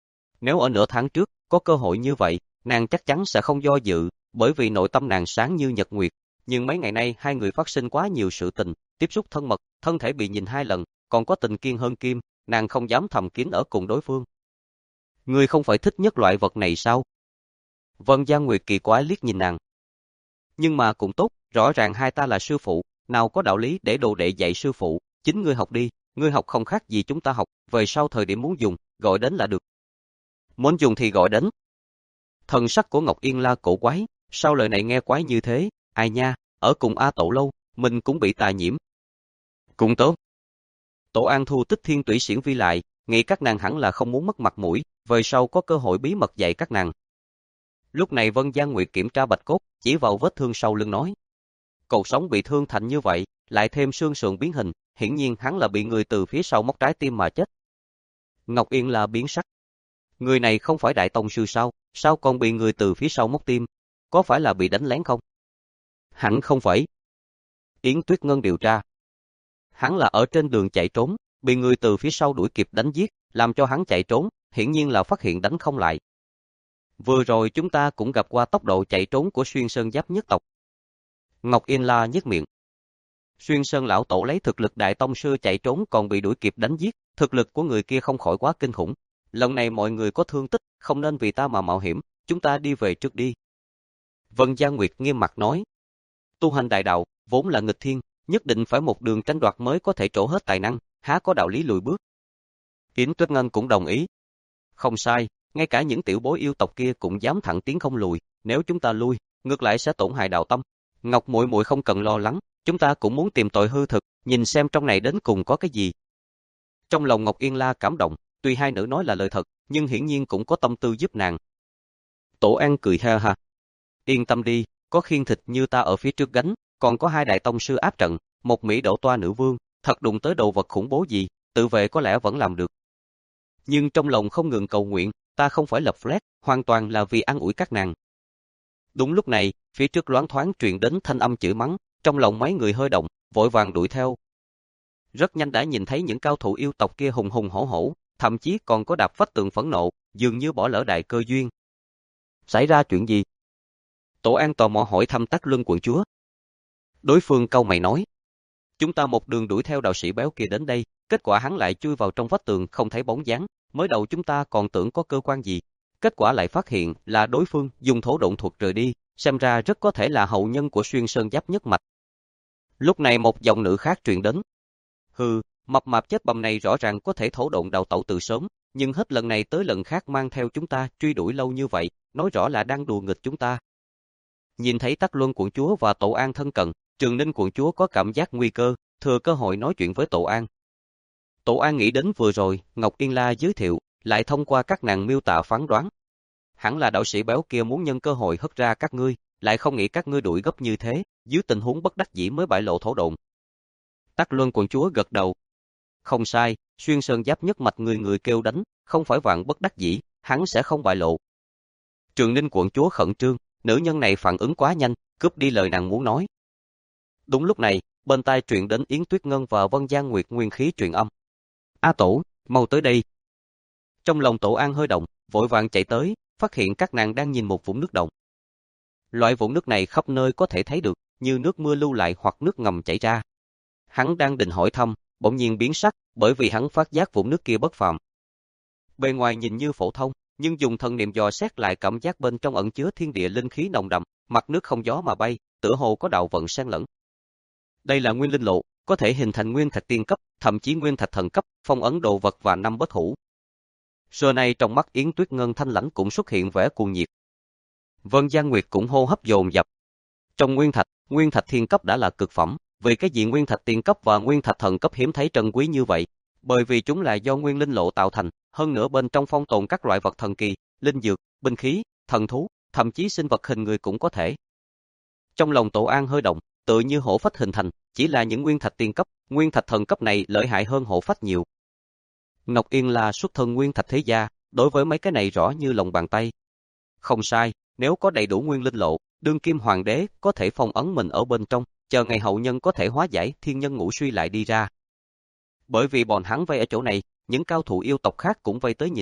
Nếu ở nửa tháng trước, có cơ hội như vậy, nàng chắc chắn sẽ không do dự, bởi vì nội tâm nàng sáng như nhật nguyệt. Nhưng mấy ngày nay hai người phát sinh quá nhiều sự tình, tiếp xúc thân mật, thân thể bị nhìn hai lần, còn có tình kiên hơn kim, nàng không dám thầm kín ở cùng đối phương. Ngươi không phải thích nhất loại vật này sao? Vân Gia Nguyệt kỳ quái liếc nhìn nàng. Nhưng mà cũng tốt, rõ ràng hai ta là sư phụ, nào có đạo lý để đồ đệ dạy sư phụ, chính ngươi học đi, ngươi học không khác gì chúng ta học, về sau thời điểm muốn dùng, gọi đến là được. Muốn dùng thì gọi đến. Thần sắc của Ngọc Yên La cổ quái, sao lời này nghe quái như thế, ai nha, ở cùng A Tổ lâu, mình cũng bị tà nhiễm. Cũng tốt. Tổ An Thu Tích Thiên Tủy Xiển Vi lại, nghĩ các nàng hẳn là không muốn mất mặt mũi, về sau có cơ hội bí mật dạy các nàng. Lúc này Vân Giang Nguyệt kiểm tra bạch cốt, chỉ vào vết thương sau lưng nói. Cột sống bị thương thành như vậy, lại thêm xương sườn biến hình, hiển nhiên hắn là bị người từ phía sau móc trái tim mà chết. Ngọc Yên là biến sắc. Người này không phải đại tông sư sao, sao còn bị người từ phía sau móc tim, có phải là bị đánh lén không? Hẳn không phải. Yến Tuyết Ngân điều tra. Hắn là ở trên đường chạy trốn, bị người từ phía sau đuổi kịp đánh giết, làm cho hắn chạy trốn, hiển nhiên là phát hiện đánh không lại. Vừa rồi chúng ta cũng gặp qua tốc độ chạy trốn của Xuyên Sơn Giáp nhất tộc. Ngọc Yên La nhếch miệng. Xuyên Sơn lão tổ lấy thực lực đại tông sư chạy trốn còn bị đuổi kịp đánh giết, thực lực của người kia không khỏi quá kinh khủng. Lần này mọi người có thương tích, không nên vì ta mà mạo hiểm, chúng ta đi về trước đi. Vân Gia Nguyệt nghiêm mặt nói. Tu hành đại đạo, vốn là nghịch thiên, nhất định phải một đường tranh đoạt mới có thể trổ hết tài năng, há có đạo lý lùi bước. Yến Tuyết Ngân cũng đồng ý. Không sai, ngay cả những tiểu bối yêu tộc kia cũng dám thẳng tiến không lùi, nếu chúng ta lui, ngược lại sẽ tổn hại đạo tâm. Ngọc muội muội không cần lo lắng, chúng ta cũng muốn tìm tội hư thực, nhìn xem trong này đến cùng có cái gì. Trong lòng Ngọc Yên La cảm động, tuy hai nữ nói là lời thật, nhưng hiển nhiên cũng có tâm tư giúp nàng. Tổ An cười ha ha. Yên tâm đi, có khiên thịt như ta ở phía trước gánh, còn có hai đại tông sư áp trận, một Mỹ đổ toa nữ vương, thật đụng tới đồ vật khủng bố gì, tự vệ có lẽ vẫn làm được. Nhưng trong lòng không ngừng cầu nguyện, ta không phải lập flag, hoàn toàn là vì an ủi các nàng. Đúng lúc này, phía trước loáng thoáng truyền đến thanh âm chửi mắng, trong lòng mấy người hơi động, vội vàng đuổi theo. Rất nhanh đã nhìn thấy những cao thủ yêu tộc kia hùng hùng hổ hổ, thậm chí còn có đạp vách tường phẫn nộ, dường như bỏ lỡ đại cơ duyên. Xảy ra chuyện gì? Tổ An tò mò hỏi thăm Tắc Luân quận chúa. Đối phương cau mày nói, chúng ta một đường đuổi theo đạo sĩ béo kia đến đây, kết quả hắn lại chui vào trong vách tường không thấy bóng dáng, mới đầu chúng ta còn tưởng có cơ quan gì, kết quả lại phát hiện là đối phương dùng thổ độn thuật rời đi, xem ra rất có thể là hậu nhân của Xuyên Sơn Giáp nhất mạch. Lúc này một giọng nữ khác truyền đến. Hừ, mập mạp chết bầm này rõ ràng có thể thổ độn đào tẩu từ sớm, nhưng hết lần này tới lần khác mang theo chúng ta truy đuổi lâu như vậy, nói rõ là đang đùa nghịch chúng ta. Nhìn thấy Tắc Luân quận chúa và Tổ An thân cận, Trường Ninh quận chúa có cảm giác nguy cơ, thừa cơ hội nói chuyện với Tổ An. Tổ An nghĩ đến vừa rồi, Ngọc Yên La giới thiệu, lại thông qua các nàng miêu tả phán đoán. Hẳn là đạo sĩ béo kia muốn nhân cơ hội hất ra các ngươi, lại không nghĩ các ngươi đuổi gấp như thế, dưới tình huống bất đắc dĩ mới bại lộ thổ độn. Tắc Luân quận chúa gật đầu. Không sai, Xuyên Sơn Giáp nhất mạch người người kêu đánh, không phải vạn bất đắc dĩ, hắn sẽ không bại lộ. Trường Ninh quận chúa khẩn trương, nữ nhân này phản ứng quá nhanh, cướp đi lời nàng muốn nói. Đúng lúc này, bên tai truyền đến Yến Tuyết Ngân và Vân Giang Nguyệt nguyên khí truyền âm. A Tổ, mau tới đây. Trong lòng Tổ An hơi động, vội vàng chạy tới, phát hiện các nàng đang nhìn một vũng nước động. Loại vũng nước này khắp nơi có thể thấy được, như nước mưa lưu lại hoặc nước ngầm chảy ra. Hắn đang định hỏi thăm, bỗng nhiên biến sắc, bởi vì hắn phát giác vũng nước kia bất phàm. Bề ngoài nhìn như phổ thông, nhưng dùng thần niệm dò xét lại cảm giác bên trong ẩn chứa thiên địa linh khí nồng đậm, mặt nước không gió mà bay, tựa hồ có đạo vận xen lẫn. Đây là nguyên linh lộ, có thể hình thành nguyên thạch tiên cấp, thậm chí nguyên thạch thần cấp, phong ấn đồ vật và năm bất hủ. Giờ này trong mắt Yến Tuyết Ngân thanh lãnh cũng xuất hiện vẻ cuồng nhiệt. Vân Giang Nguyệt cũng hô hấp dồn dập. Trong nguyên thạch, nguyên thạch thiên cấp đã là cực phẩm, vì cái gì nguyên thạch tiên cấp và nguyên thạch thần cấp hiếm thấy trân quý như vậy? Bởi vì chúng là do nguyên linh lộ tạo thành, hơn nữa bên trong phong tồn các loại vật thần kỳ, linh dược, binh khí, thần thú, thậm chí sinh vật hình người cũng có thể. Trong lòng Tổ An hơi động, tự như hổ phách hình thành, chỉ là những nguyên thạch tiên cấp, nguyên thạch thần cấp này lợi hại hơn hổ phách nhiều. Ngọc Yên là xuất thân nguyên thạch thế gia, đối với mấy cái này rõ như lòng bàn tay. Không sai, nếu có đầy đủ nguyên linh lộ, đương kim hoàng đế có thể phong ấn mình ở bên trong, chờ ngày hậu nhân có thể hóa giải thiên nhân ngũ suy lại đi ra. Bởi vì bọn hắn vây ở chỗ này, những cao thủ yêu tộc khác cũng vây tới nhìn.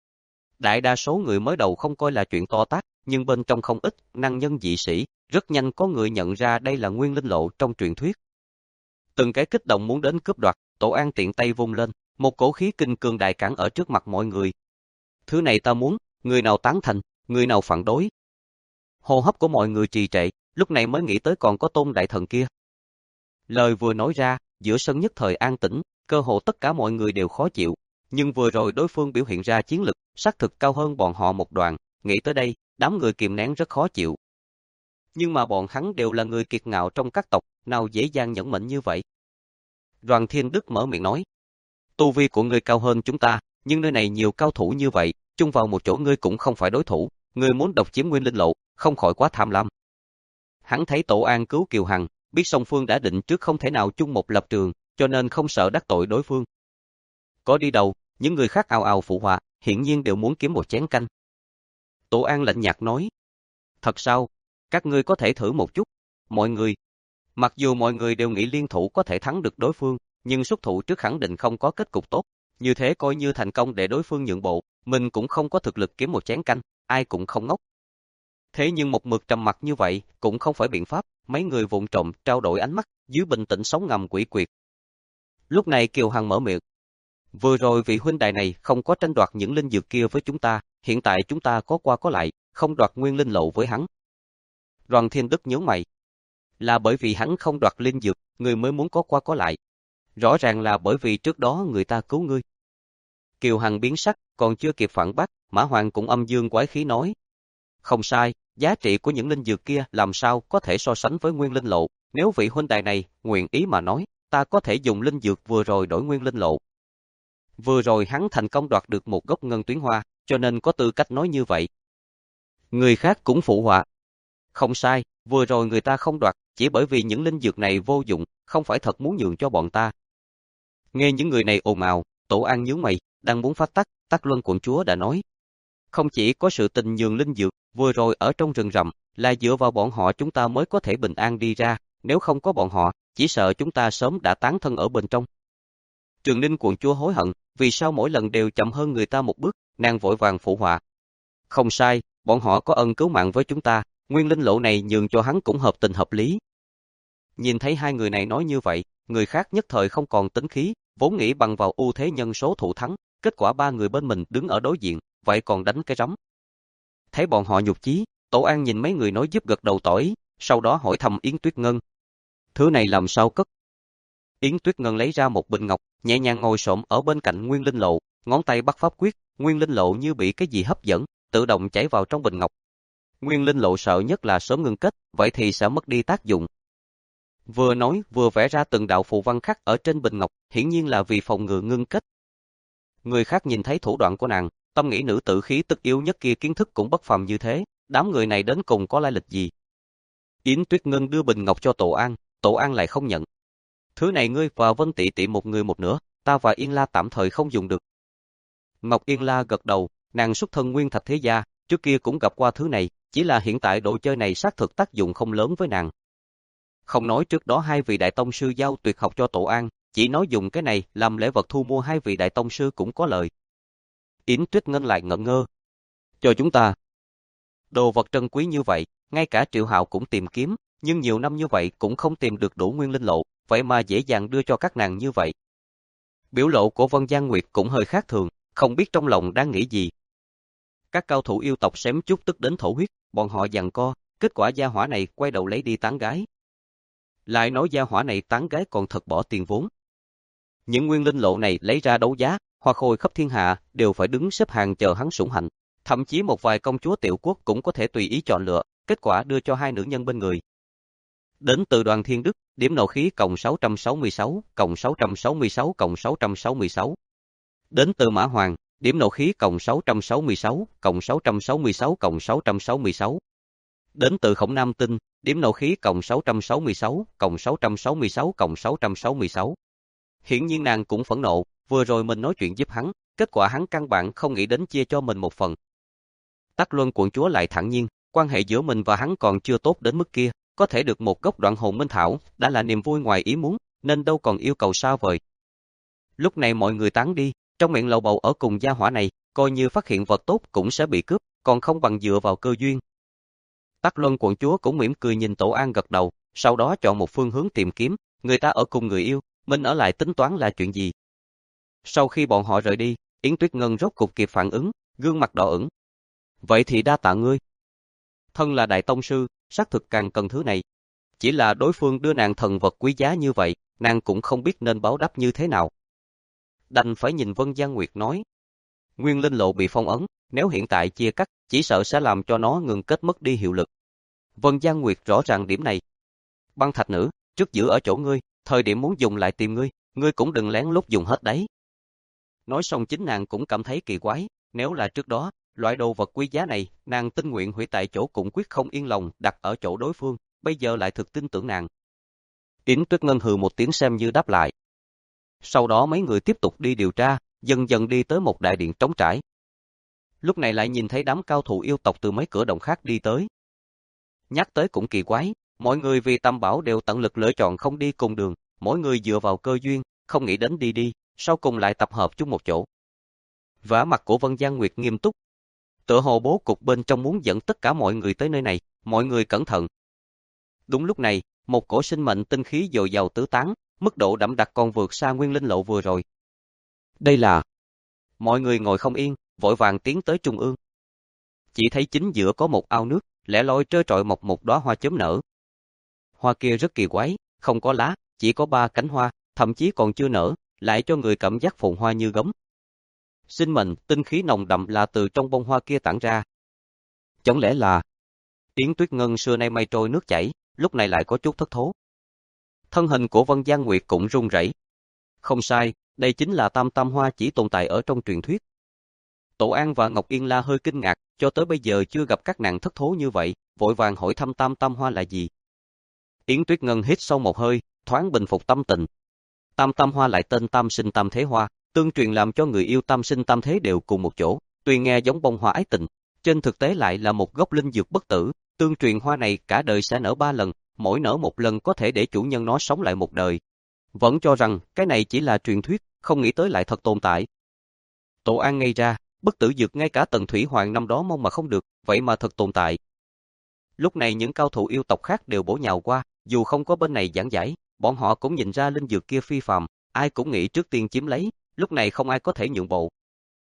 Đại đa số người mới đầu không coi là chuyện to tát, nhưng bên trong không ít năng nhân dị sĩ, rất nhanh có người nhận ra đây là nguyên linh lộ trong truyền thuyết. Từng cái kích động muốn đến cướp đoạt, Tổ An tiện tay vung lên, một cổ khí kinh cường đại cản ở trước mặt mọi người. Thứ này ta muốn, người nào tán thành, người nào phản đối. Hô hấp của mọi người trì trệ, lúc này mới nghĩ tới còn có Tôn đại thần kia. Lời vừa nói ra, giữa sân nhất thời an tĩnh, cơ hồ tất cả mọi người đều khó chịu, nhưng vừa rồi đối phương biểu hiện ra chiến lực, xác thực cao hơn bọn họ một đoạn, nghĩ tới đây, đám người kìm nén rất khó chịu. Nhưng mà bọn hắn đều là người kiệt ngạo trong các tộc, nào dễ dàng nhẫn mệnh như vậy. Đoàn Thiên Đức mở miệng nói, tu vi của ngươi cao hơn chúng ta, nhưng nơi này nhiều cao thủ như vậy, chung vào một chỗ ngươi cũng không phải đối thủ, ngươi muốn độc chiếm nguyên linh lộ, không khỏi quá tham lam. Hắn thấy Tổ An cứu Kiều Hằng, biết song phương đã định trước không thể nào chung một lập trường, cho nên không sợ đắc tội đối phương. Có đi đầu, những người khác ào ào phụ họa, hiển nhiên đều muốn kiếm một chén canh. Tổ An lạnh nhạt nói, thật sao, các ngươi có thể thử một chút, mọi người. Mặc dù mọi người đều nghĩ liên thủ có thể thắng được đối phương, nhưng xuất thủ trước khẳng định không có kết cục tốt, như thế coi như thành công để đối phương nhượng bộ, mình cũng không có thực lực kiếm một chén canh, ai cũng không ngốc. Thế nhưng một mực trầm mặc như vậy, cũng không phải biện pháp, mấy người vụng trộm trao đổi ánh mắt, dưới bình tĩnh sống ngầm quỷ quyệt. Lúc này Kiều Hằng mở miệng. Vừa rồi vị huynh đài này không có tranh đoạt những linh dược kia với chúng ta, hiện tại chúng ta có qua có lại, không đoạt nguyên linh lộ với hắn. Đoàn Thiên Đức nhíu mày. Là bởi vì hắn không đoạt linh dược, người mới muốn có qua có lại. Rõ ràng là bởi vì trước đó người ta cứu ngươi. Kiều Hằng biến sắc, còn chưa kịp phản bác, Mã Hoàng cũng âm dương quái khí nói. Không sai, giá trị của những linh dược kia làm sao có thể so sánh với nguyên linh lộ, nếu vị huynh đài này nguyện ý mà nói, ta có thể dùng linh dược vừa rồi đổi nguyên linh lộ. Vừa rồi hắn thành công đoạt được một gốc ngân tuyến hoa, cho nên có tư cách nói như vậy. Người khác cũng phụ họa. Không sai, vừa rồi người ta không đoạt, chỉ bởi vì những linh dược này vô dụng, không phải thật muốn nhường cho bọn ta. Nghe những người này ồn ào, Tổ An nhướng mày, đang muốn phát tắc, Tắc Luân quận chúa đã nói. Không chỉ có sự tình nhường linh dược, vừa rồi ở trong rừng rậm, là dựa vào bọn họ chúng ta mới có thể bình an đi ra, nếu không có bọn họ, chỉ sợ chúng ta sớm đã tán thân ở bên trong. Trường Ninh quận chúa hối hận, vì sao mỗi lần đều chậm hơn người ta một bước, nàng vội vàng phụ họa. Không sai, bọn họ có ân cứu mạng với chúng ta, nguyên linh lộ này nhường cho hắn cũng hợp tình hợp lý. Nhìn thấy hai người này nói như vậy, người khác nhất thời không còn tính khí, vốn nghĩ bằng vào ưu thế nhân số thủ thắng, kết quả ba người bên mình đứng ở đối diện, vậy còn đánh cái rắm. Thấy bọn họ nhục chí, Tổ An nhìn mấy người nói giúp gật đầu tỏ ý, sau đó hỏi thăm Yến Tuyết Ngân. Thứ này làm sao cất? Yến Tuyết Ngân lấy ra một bình ngọc, nhẹ nhàng ngồi xổm ở bên cạnh nguyên linh lộ, ngón tay bắt pháp quyết, nguyên linh lộ như bị cái gì hấp dẫn, tự động chảy vào trong bình ngọc. Nguyên linh lộ sợ nhất là sớm ngưng kết, vậy thì sẽ mất đi tác dụng. Vừa nói vừa vẽ ra từng đạo phù văn khắc ở trên bình ngọc, hiển nhiên là vì phòng ngừa ngưng kết. Người khác nhìn thấy thủ đoạn của nàng, tâm nghĩ nữ tử khí tức yếu nhất kia kiến thức cũng bất phàm như thế, đám người này đến cùng có lai lịch gì? Yến Tuyết Ngân đưa bình ngọc cho Tổ An, Tổ An lại không nhận. Thứ này ngươi và Vân tỷ tỷ một người một nửa, ta và Yên La tạm thời không dùng được. Ngọc Yên La gật đầu, nàng xuất thân nguyên thạch thế gia, trước kia cũng gặp qua thứ này, chỉ là hiện tại đồ chơi này xác thực tác dụng không lớn với nàng. Không nói trước đó hai vị đại tông sư giao tuyệt học cho Tổ An, chỉ nói dùng cái này làm lễ vật thu mua hai vị đại tông sư cũng có lời. Yến Tuyết Ngân lại ngẩn ngơ. Cho chúng ta. Đồ vật trân quý như vậy, ngay cả Triệu Hạo cũng tìm kiếm, nhưng nhiều năm như vậy cũng không tìm được đủ nguyên linh lộ, vậy mà dễ dàng đưa cho các nàng như vậy. Biểu lộ của Vân Giang Nguyệt cũng hơi khác thường, không biết trong lòng đang nghĩ gì. Các cao thủ yêu tộc xém chút tức đến thổ huyết, bọn họ giằng co, kết quả gia hỏa này quay đầu lấy đi tán gái. Lại nói gia hỏa này tán gái còn thật bỏ tiền vốn. Những nguyên linh lộ này lấy ra đấu giá, hoa khôi khắp thiên hạ đều phải đứng xếp hàng chờ hắn sủng hạnh. Thậm chí một vài công chúa tiểu quốc cũng có thể tùy ý chọn lựa, kết quả đưa cho hai nữ nhân bên người. Đến từ Đoàn Thiên Đức, điểm nộ khí cộng sáu trăm sáu mươi sáu, cộng sáu trăm sáu mươi sáu, cộng sáu trăm sáu mươi sáu. Đến từ Mã Hoàng, điểm nộ khí cộng sáu trăm sáu mươi sáu, cộng sáu trăm sáu mươi sáu, cộng sáu trăm sáu mươi sáu. Đến từ Khổng Nam Tinh, điểm nộ khí cộng sáu trăm sáu mươi sáu, cộng sáu trăm sáu mươi sáu, cộng sáu trăm sáu mươi sáu. Hiển nhiên nàng cũng phẫn nộ, vừa rồi mình nói chuyện giúp hắn, kết quả hắn căn bản không nghĩ đến chia cho mình một phần. Tắc Luân quận chúa lại thản nhiên, quan hệ giữa mình và hắn còn chưa tốt đến mức kia, có thể được một gốc đoạn hồn minh thảo, đã là niềm vui ngoài ý muốn, nên đâu còn yêu cầu sao vời. Lúc này mọi người tán đi, trong miệng lầu bầu ở cùng gia hỏa này, coi như phát hiện vật tốt cũng sẽ bị cướp, còn không bằng dựa vào cơ duyên. Tắc Luân quận chúa cũng mỉm cười nhìn Tổ An gật đầu, sau đó chọn một phương hướng tìm kiếm, người ta ở cùng người yêu, mình ở lại tính toán là chuyện gì. Sau khi bọn họ rời đi, Yến Tuyết Ngân rốt cục kịp phản ứng, gương mặt đỏ ửng. Vậy thì đa tạ ngươi. Thân là đại tông sư, xác thực càng cần thứ này. Chỉ là đối phương đưa nàng thần vật quý giá như vậy, nàng cũng không biết nên báo đáp như thế nào. Đành phải nhìn Vân Giang Nguyệt nói. Nguyên linh lộ bị phong ấn, nếu hiện tại chia cắt, chỉ sợ sẽ làm cho nó ngừng kết mất đi hiệu lực. Vân Giang Nguyệt rõ ràng điểm này. Băng thạch nữ, trước giữ ở chỗ ngươi, thời điểm muốn dùng lại tìm ngươi, ngươi cũng đừng lén lút dùng hết đấy. Nói xong chính nàng cũng cảm thấy kỳ quái, nếu là trước đó, loại đồ vật quý giá này, nàng tình nguyện hủy tại chỗ cũng quyết không yên lòng đặt ở chỗ đối phương, bây giờ lại thực tin tưởng nàng. Yến Tuyết Ngân hừ một tiếng xem như đáp lại. Sau đó mấy người tiếp tục đi điều tra, dần dần đi tới một đại điện trống trải. Lúc này lại nhìn thấy đám cao thủ yêu tộc từ mấy cửa động khác đi tới. Nhắc tới cũng kỳ quái, mọi người vì tam bảo đều tận lực lựa chọn không đi cùng đường, mỗi người dựa vào cơ duyên, không nghĩ đến đi đi, sau cùng lại tập hợp chung một chỗ. Vẻ mặt của Vân Giang Nguyệt nghiêm túc. Tựa hồ bố cục bên trong muốn dẫn tất cả mọi người tới nơi này, mọi người cẩn thận. Đúng lúc này, một cổ sinh mệnh tinh khí dồi dào tứ tán, mức độ đậm đặc còn vượt xa nguyên linh lộ vừa rồi. Đây là... Mọi người ngồi không yên, vội vàng tiến tới trung ương. Chỉ thấy chính giữa có một ao nước, lẻ loi trơ trọi mọc một đóa hoa chớm nở. Hoa kia rất kỳ quái, không có lá, chỉ có ba cánh hoa, thậm chí còn chưa nở, lại cho người cảm giác phồn hoa như gấm. Sinh mệnh, tinh khí nồng đậm là từ trong bông hoa kia tản ra. Chẳng lẽ là... Yến Tuyết Ngân xưa nay mây trôi nước chảy, lúc này lại có chút thất thố. Thân hình của Vân Giang Nguyệt cũng run rẩy. Không sai, đây chính là tam tam hoa chỉ tồn tại ở trong truyền thuyết. Tổ An và Ngọc Yên La hơi kinh ngạc, cho tới bây giờ chưa gặp các nàng thất thố như vậy, vội vàng hỏi thăm tam tam hoa là gì. Yến Tuyết Ngân hít sâu một hơi, thoáng bình phục tâm tình. Tam tam hoa lại tên tam sinh tam thế hoa, tương truyền làm cho người yêu tam sinh tam thế đều cùng một chỗ, tuy nghe giống bông hoa ái tình, trên thực tế lại là một gốc linh dược bất tử, tương truyền hoa này cả đời sẽ nở ba lần, mỗi nở một lần có thể để chủ nhân nó sống lại một đời. Vẫn cho rằng cái này chỉ là truyền thuyết, không nghĩ tới lại thật tồn tại. Tổ An ngây ra, bất tử dược ngay cả Tần Thủy Hoàng năm đó mong mà không được, vậy mà thật tồn tại. Lúc này những cao thủ yêu tộc khác đều bổ nhào qua, dù không có bên này giảng giải, bọn họ cũng nhìn ra linh dược kia phi phàm, ai cũng nghĩ trước tiên chiếm lấy, lúc này không ai có thể nhượng bộ.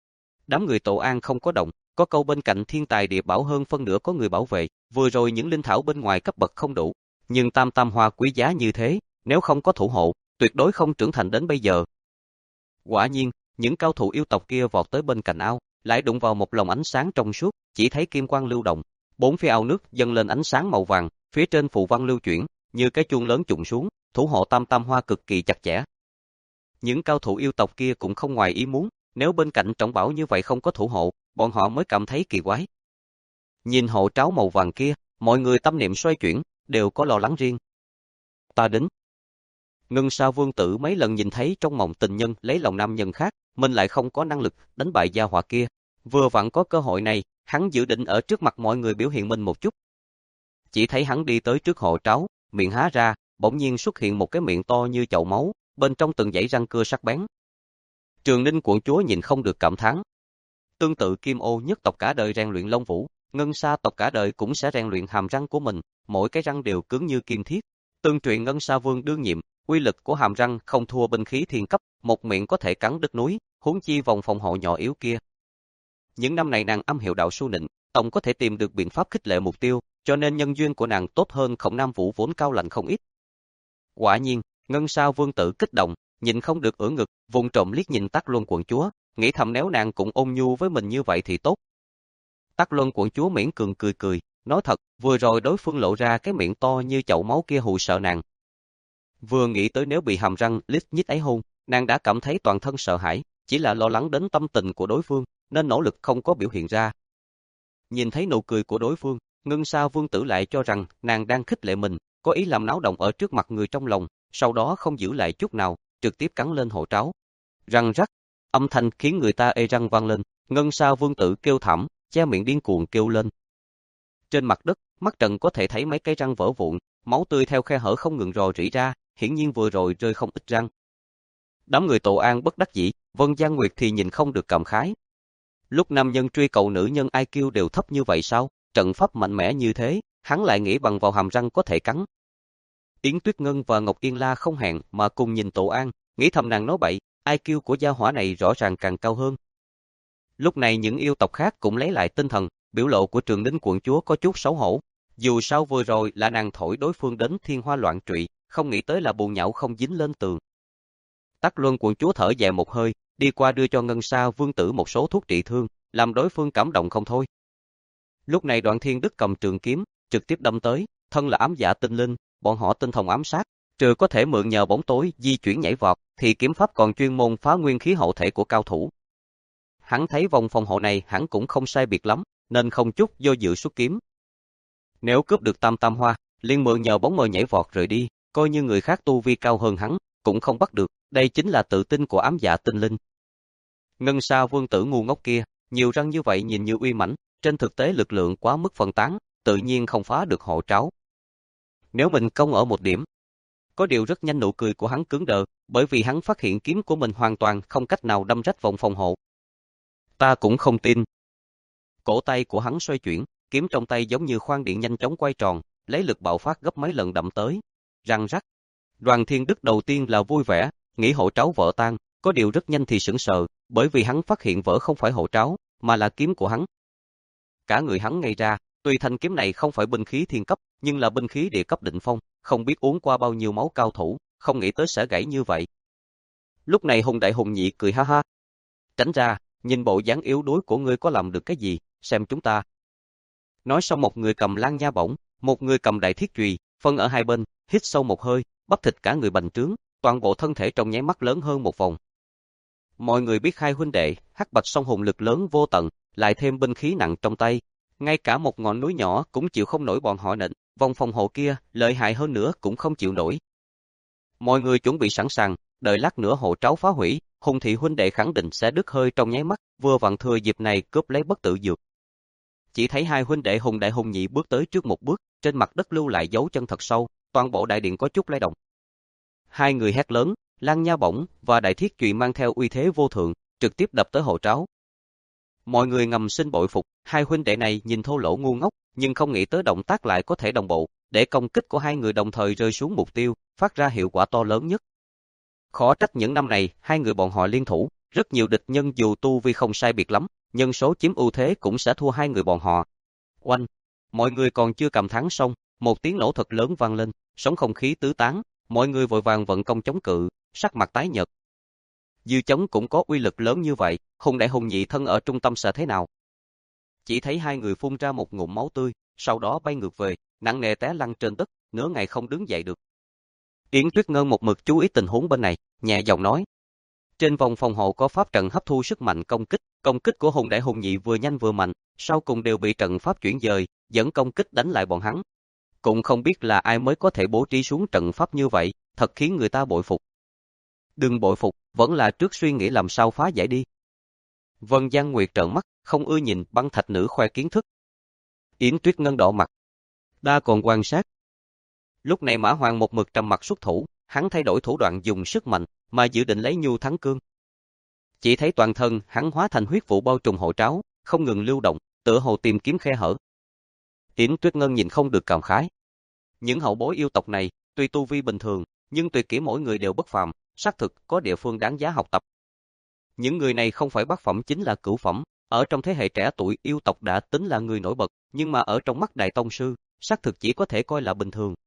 Đám người Tổ An không có động, có câu bên cạnh thiên tài địa bảo hơn phân nửa có người bảo vệ, vừa rồi những linh thảo bên ngoài cấp bậc không đủ, nhưng tam tam hoa quý giá như thế, nếu không có thủ hộ, tuyệt đối không trưởng thành đến bây giờ. Quả nhiên, những cao thủ yêu tộc kia vọt tới bên cạnh ao, lại đụng vào một lồng ánh sáng trong suốt, chỉ thấy kim quang lưu động, bốn phía ao nước dâng lên ánh sáng màu vàng, phía trên phù văn lưu chuyển, như cái chuông lớn trùng xuống, thủ hộ tam tam hoa cực kỳ chặt chẽ. Những cao thủ yêu tộc kia cũng không ngoài ý muốn, nếu bên cạnh trọng bảo như vậy không có thủ hộ, bọn họ mới cảm thấy kỳ quái. Nhìn hộ tráo màu vàng kia, mọi người tâm niệm xoay chuyển, đều có lo lắng riêng. Ta đến. Ngân Sa Vương tử mấy lần nhìn thấy trong mộng tình nhân lấy lòng nam nhân khác, mình lại không có năng lực đánh bại gia hỏa kia. Vừa vặn có cơ hội này, hắn dự định ở trước mặt mọi người biểu hiện mình một chút. Chỉ thấy hắn đi tới trước hộ tráo, miệng há ra, bỗng nhiên xuất hiện một cái miệng to như chậu máu, bên trong từng dãy răng cưa sắc bén. Trường Ninh quận chúa nhìn không được cảm thán. Tương tự Kim Ô nhất tộc cả đời rèn luyện lông vũ, Ngân Sa tộc cả đời cũng sẽ rèn luyện hàm răng của mình, mỗi cái răng đều cứng như kim thiết. Tương truyền Ngân Sa Vương đương nhiệm, uy lực của hàm răng không thua binh khí thiên cấp, một miệng có thể cắn đứt núi, huống chi vòng phòng hộ nhỏ yếu kia. Những năm này nàng âm hiệu đạo su nịnh, tổng có thể tìm được biện pháp khích lệ mục tiêu, cho nên nhân duyên của nàng tốt hơn Khổng Nam Vũ vốn cao lạnh không ít. Quả nhiên, Ngân Sa Vương tử kích động, nhìn không được ưỡn ngực, vùng trộm liếc nhìn Tắc Luân quận chúa, nghĩ thầm nếu nàng cũng ôn nhu với mình như vậy thì tốt. Tắc Luân quận chúa miễn cường cười cười, nói thật, vừa rồi đối phương lộ ra cái miệng to như chậu máu kia hù sợ nàng. Vừa nghĩ tới nếu bị hàm răng lít nhít ấy hôn, nàng đã cảm thấy toàn thân sợ hãi, chỉ là lo lắng đến tâm tình của đối phương, nên nỗ lực không có biểu hiện ra. Nhìn thấy nụ cười của đối phương, Ngân Sa Vương tử lại cho rằng nàng đang khích lệ mình, có ý làm náo động ở trước mặt người trong lòng, sau đó không giữ lại chút nào, trực tiếp cắn lên hộ tráo. Răng rắc, âm thanh khiến người ta ê răng vang lên, Ngân Sa Vương tử kêu thảm, che miệng điên cuồng kêu lên. Trên mặt đất, mắt Trần có thể thấy mấy cái răng vỡ vụn, máu tươi theo khe hở không ngừng rò rỉ ra, hiển nhiên vừa rồi rơi không ít răng. Đám người Tổ An bất đắc dĩ, Vân Giang Nguyệt thì nhìn không được cảm khái. Lúc nam nhân truy cầu nữ nhân i kiu đều thấp như vậy sao? Trận pháp mạnh mẽ như thế, hắn lại nghĩ bằng vào hàm răng có thể cắn. Yến Tuyết Ngân và Ngọc Yên La không hẹn mà cùng nhìn Tổ An, nghĩ thầm nàng nói bậy, i kiu của gia hỏa này rõ ràng càng cao hơn. Lúc này những yêu tộc khác cũng lấy lại tinh thần, biểu lộ của Trường Đinh quận chúa có chút xấu hổ. Dù sao vừa rồi là nàng thổi đối phương đến thiên hoa loạn trụy, không nghĩ tới là bùn nhão không dính lên tường. Tắc Luân quận chúa thở dài một hơi, đi qua đưa cho Ngân Sa Vương tử một số thuốc trị thương, làm đối phương cảm động không thôi. Lúc này Đoạn Thiên Đức cầm trường kiếm, trực tiếp đâm tới, thân là ám dạ tinh linh, bọn họ tinh thông ám sát, trừ có thể mượn nhờ bóng tối di chuyển nhảy vọt, thì kiếm pháp còn chuyên môn phá nguyên khí hậu thể của cao thủ. Hắn thấy vòng phòng hộ này hắn cũng không sai biệt lắm, nên không chút do dự xuất kiếm. Nếu cướp được Tam Tam Hoa, liền mượn nhờ bóng mờ nhảy vọt rời đi, coi như người khác tu vi cao hơn hắn, cũng không bắt được, đây chính là tự tin của ám dạ tinh linh. Ngân Sa Vương tử ngu ngốc kia, nhiều răng như vậy nhìn như uy mãnh, trên thực tế lực lượng quá mức phân tán, tự nhiên không phá được hộ tráo. Nếu mình công ở một điểm, có điều rất nhanh nụ cười của hắn cứng đờ, bởi vì hắn phát hiện kiếm của mình hoàn toàn không cách nào đâm rách vòng phòng hộ. Ta cũng không tin. Cổ tay của hắn xoay chuyển, kiếm trong tay giống như khoan điện nhanh chóng quay tròn, lấy lực bạo phát gấp mấy lần đậm tới. Răng rắc. Đoàn Thiên Đức đầu tiên là vui vẻ, nghĩ hộ tráo vỡ tan, có điều rất nhanh thì sững sờ, bởi vì hắn phát hiện vỡ không phải hộ tráo, mà là kiếm của hắn. Cả người hắn ngây ra, tuy thanh kiếm này không phải binh khí thiên cấp, nhưng là binh khí địa cấp định phong, không biết uống qua bao nhiêu máu cao thủ, không nghĩ tới sẽ gãy như vậy. Lúc này Hùng Đại Hùng Nhị cười ha ha. Tránh ra, nhìn bộ dáng yếu đuối của ngươi có làm được cái gì, xem chúng ta. Nói xong một người cầm lan nha bổng, một người cầm đại thiết chùy, phân ở hai bên, hít sâu một hơi, bắp thịt cả người bành trướng, toàn bộ thân thể trong nháy mắt lớn hơn một vòng. Mọi người biết hai huynh đệ, Hắc Bạch song hùng lực lớn vô tận, lại thêm binh khí nặng trong tay, ngay cả một ngọn núi nhỏ cũng chịu không nổi bọn họ nịnh, vòng phòng hộ kia, lợi hại hơn nữa cũng không chịu nổi. Mọi người chuẩn bị sẵn sàng, đợi lát nữa hộ tráo phá hủy, Hùng thị huynh đệ khẳng định sẽ đứt hơi trong nháy mắt, vừa vặn thừa dịp này cướp lấy bất tử dược. Chỉ thấy hai huynh đệ Hùng Đại Hùng Nhị bước tới trước một bước, trên mặt đất lưu lại dấu chân thật sâu, toàn bộ đại điện có chút lay động. Hai người hét lớn, lan nha bổng và đại thiết chùy mang theo uy thế vô thượng, trực tiếp đập tới hộ tráo. Mọi người ngầm xin bội phục, hai huynh đệ này nhìn thô lỗ ngu ngốc, nhưng không nghĩ tới động tác lại có thể đồng bộ, để công kích của hai người đồng thời rơi xuống mục tiêu, phát ra hiệu quả to lớn nhất. Khó trách những năm này, hai người bọn họ liên thủ, rất nhiều địch nhân dù tu vi không sai biệt lắm, nhân số chiếm ưu thế cũng sẽ thua hai người bọn họ. Oanh! Mọi người còn chưa cầm thắng xong, một tiếng nổ thật lớn vang lên, sóng không khí tứ tán, mọi người vội vàng vận công chống cự, sắc mặt tái nhợt. Dư chống cũng có uy lực lớn như vậy, Hùng Đại Hùng Nhị thân ở trung tâm sẽ thế nào? Chỉ thấy hai người phun ra một ngụm máu tươi, sau đó bay ngược về, nặng nề té lăn trên đất, nửa ngày không đứng dậy được. Yến Tuyết Ngân một mực chú ý tình huống bên này, nhẹ giọng nói. Trên vòng phòng hộ có pháp trận hấp thu sức mạnh công kích, công kích của Hùng Đại Hùng Nhị vừa nhanh vừa mạnh, sau cùng đều bị trận pháp chuyển dời, dẫn công kích đánh lại bọn hắn. Cũng không biết là ai mới có thể bố trí xuống trận pháp như vậy, thật khiến người ta bội phục. Đừng bội phục, vẫn là trước suy nghĩ làm sao phá giải đi. Vân Giang Nguyệt trợn mắt, không ưa nhìn băng thạch nữ khoe kiến thức. Yến Tuyết Ngân đỏ mặt. Đa còn quan sát. Lúc này Mã Hoàng một mực trầm mặt xuất thủ, hắn thay đổi thủ đoạn dùng sức mạnh, mà dự định lấy nhu thắng cương. Chỉ thấy toàn thân hắn hóa thành huyết vụ bao trùm hộ tráo, không ngừng lưu động, tựa hồ tìm kiếm khe hở. Yến Tuyết Ngân nhìn không được cảm khái. Những hậu bối yêu tộc này, tuy tu vi bình thường, nhưng tuyệt kỹ mỗi người đều bất phàm, xác thực có địa phương đáng giá học tập. Những người này không phải bát phẩm chính là cửu phẩm, ở trong thế hệ trẻ tuổi yêu tộc đã tính là người nổi bật, nhưng mà ở trong mắt đại tông sư, xác thực chỉ có thể coi là bình thường.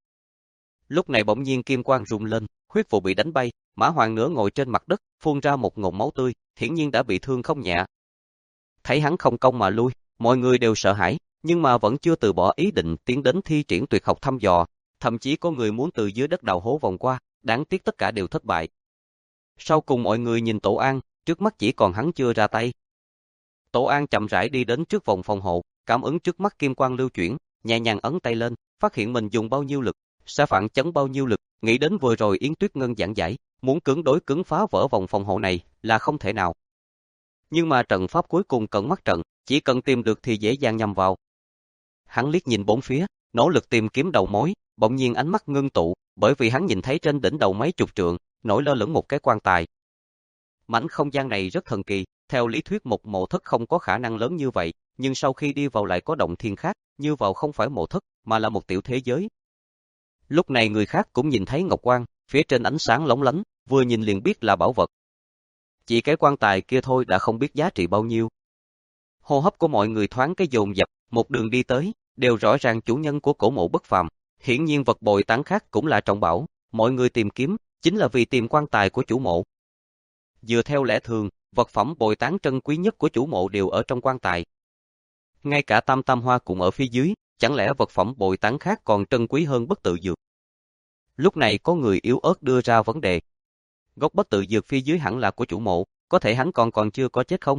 Lúc này bỗng nhiên kim quang rung lên, huyết vụ bị đánh bay, Mã Hoàng nửa ngồi trên mặt đất, phun ra một ngụm máu tươi, hiển nhiên đã bị thương không nhẹ. Thấy hắn không công mà lui, Mọi người đều sợ hãi, nhưng mà vẫn chưa từ bỏ ý định tiến đến thi triển tuyệt học thăm dò, thậm chí có người muốn từ dưới đất đào hố vòng qua, đáng tiếc tất cả đều thất bại. Sau cùng mọi người nhìn Tổ An, trước mắt chỉ còn hắn chưa ra tay. Tổ An chậm rãi đi đến trước vòng phòng hộ, cảm ứng trước mắt kim quang lưu chuyển, nhẹ nhàng ấn tay lên, phát hiện mình dùng bao nhiêu lực, sẽ phản chấn bao nhiêu lực, nghĩ đến vừa rồi Yến Tuyết Ngân giảng giải, muốn cứng đối cứng phá vỡ vòng phòng hộ này là không thể nào. Nhưng mà trận pháp cuối cùng cần mắt trận, chỉ cần tìm được thì dễ dàng nhằm vào. Hắn liếc nhìn bốn phía, nỗ lực tìm kiếm đầu mối, bỗng nhiên ánh mắt ngưng tụ, bởi vì hắn nhìn thấy trên đỉnh đầu mấy chục trượng, nổi lơ lửng một cái quan tài. Mảnh không gian này rất thần kỳ, theo lý thuyết một mộ thất không có khả năng lớn như vậy, nhưng sau khi đi vào lại có động thiên khác, như vào không phải mộ thất, mà là một tiểu thế giới. Lúc này người khác cũng nhìn thấy ngọc quan, phía trên ánh sáng lóng lánh, vừa nhìn liền biết là bảo vật. Chỉ cái quan tài kia thôi đã không biết giá trị bao nhiêu. Hô hấp của mọi người thoáng cái dồn dập, một đường đi tới, đều rõ ràng chủ nhân của cổ mộ bất phàm. Hiển nhiên vật bồi tán khác cũng là trọng bảo, mọi người tìm kiếm, chính là vì tìm quan tài của chủ mộ. Dựa theo lẽ thường, vật phẩm bồi tán trân quý nhất của chủ mộ đều ở trong quan tài. Ngay cả tam tam hoa cũng ở phía dưới, chẳng lẽ vật phẩm bồi tán khác còn trân quý hơn bất tự dược? Lúc này có người yếu ớt đưa ra vấn đề. Gốc bất tự dược phía dưới hẳn là của chủ mộ, có thể hắn còn còn chưa có chết không?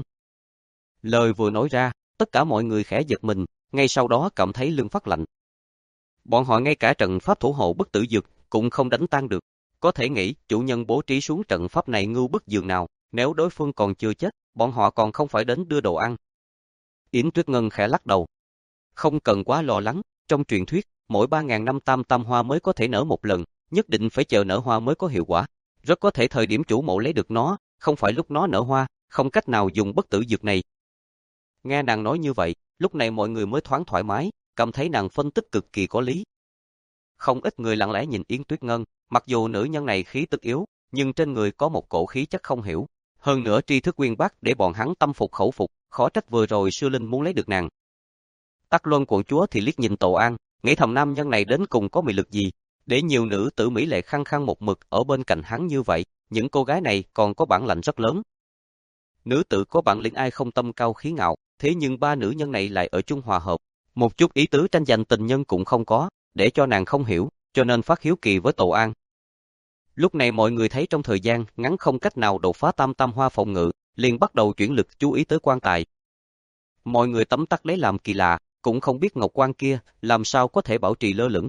Lời vừa nói ra, tất cả mọi người khẽ giật mình, ngay sau đó cảm thấy lưng phát lạnh. Bọn họ ngay cả trận pháp thủ hộ bất tử dược cũng không đánh tan được. Có thể nghĩ chủ nhân bố trí xuống trận pháp này ngưu bức dường nào, nếu đối phương còn chưa chết, bọn họ còn không phải đến đưa đồ ăn. Yến Tuyết Ngân khẽ lắc đầu. Không cần quá lo lắng, trong truyền thuyết, mỗi ba ngàn năm tam tam hoa mới có thể nở một lần, nhất định phải chờ nở hoa mới có hiệu quả. Rất có thể thời điểm chủ mộ lấy được nó, không phải lúc nó nở hoa, không cách nào dùng bất tử dược này. Nghe nàng nói như vậy, lúc này mọi người mới thoáng thoải mái, cảm thấy nàng phân tích cực kỳ có lý. Không ít người lặng lẽ nhìn Yến Tuyết Ngân, mặc dù nữ nhân này khí tức yếu, nhưng trên người có một cổ khí chất không hiểu. Hơn nữa tri thức uyên bác để bọn hắn tâm phục khẩu phục, khó trách vừa rồi Sư Linh muốn lấy được nàng. Tắc Luân quận chúa thì liếc nhìn Tổ An, nghĩ thầm nam nhân này đến cùng có mị lực gì, để nhiều nữ tử mỹ lệ khăng khăng một mực ở bên cạnh hắn như vậy, những cô gái này còn có bản lãnh rất lớn. Nữ tử có bản lĩnh ai không tâm cao khí ngạo, thế nhưng ba nữ nhân này lại ở chung hòa hợp, một chút ý tứ tranh giành tình nhân cũng không có, để cho nàng không hiểu, cho nên phát hiếu kỳ với Tổ An. Lúc này mọi người thấy trong thời gian ngắn không cách nào đột phá tam tam hoa phòng ngự, liền bắt đầu chuyển lực chú ý tới quan tài. Mọi người tấm tắc lấy làm kỳ lạ, cũng không biết ngọc quan kia làm sao có thể bảo trì lơ lửng.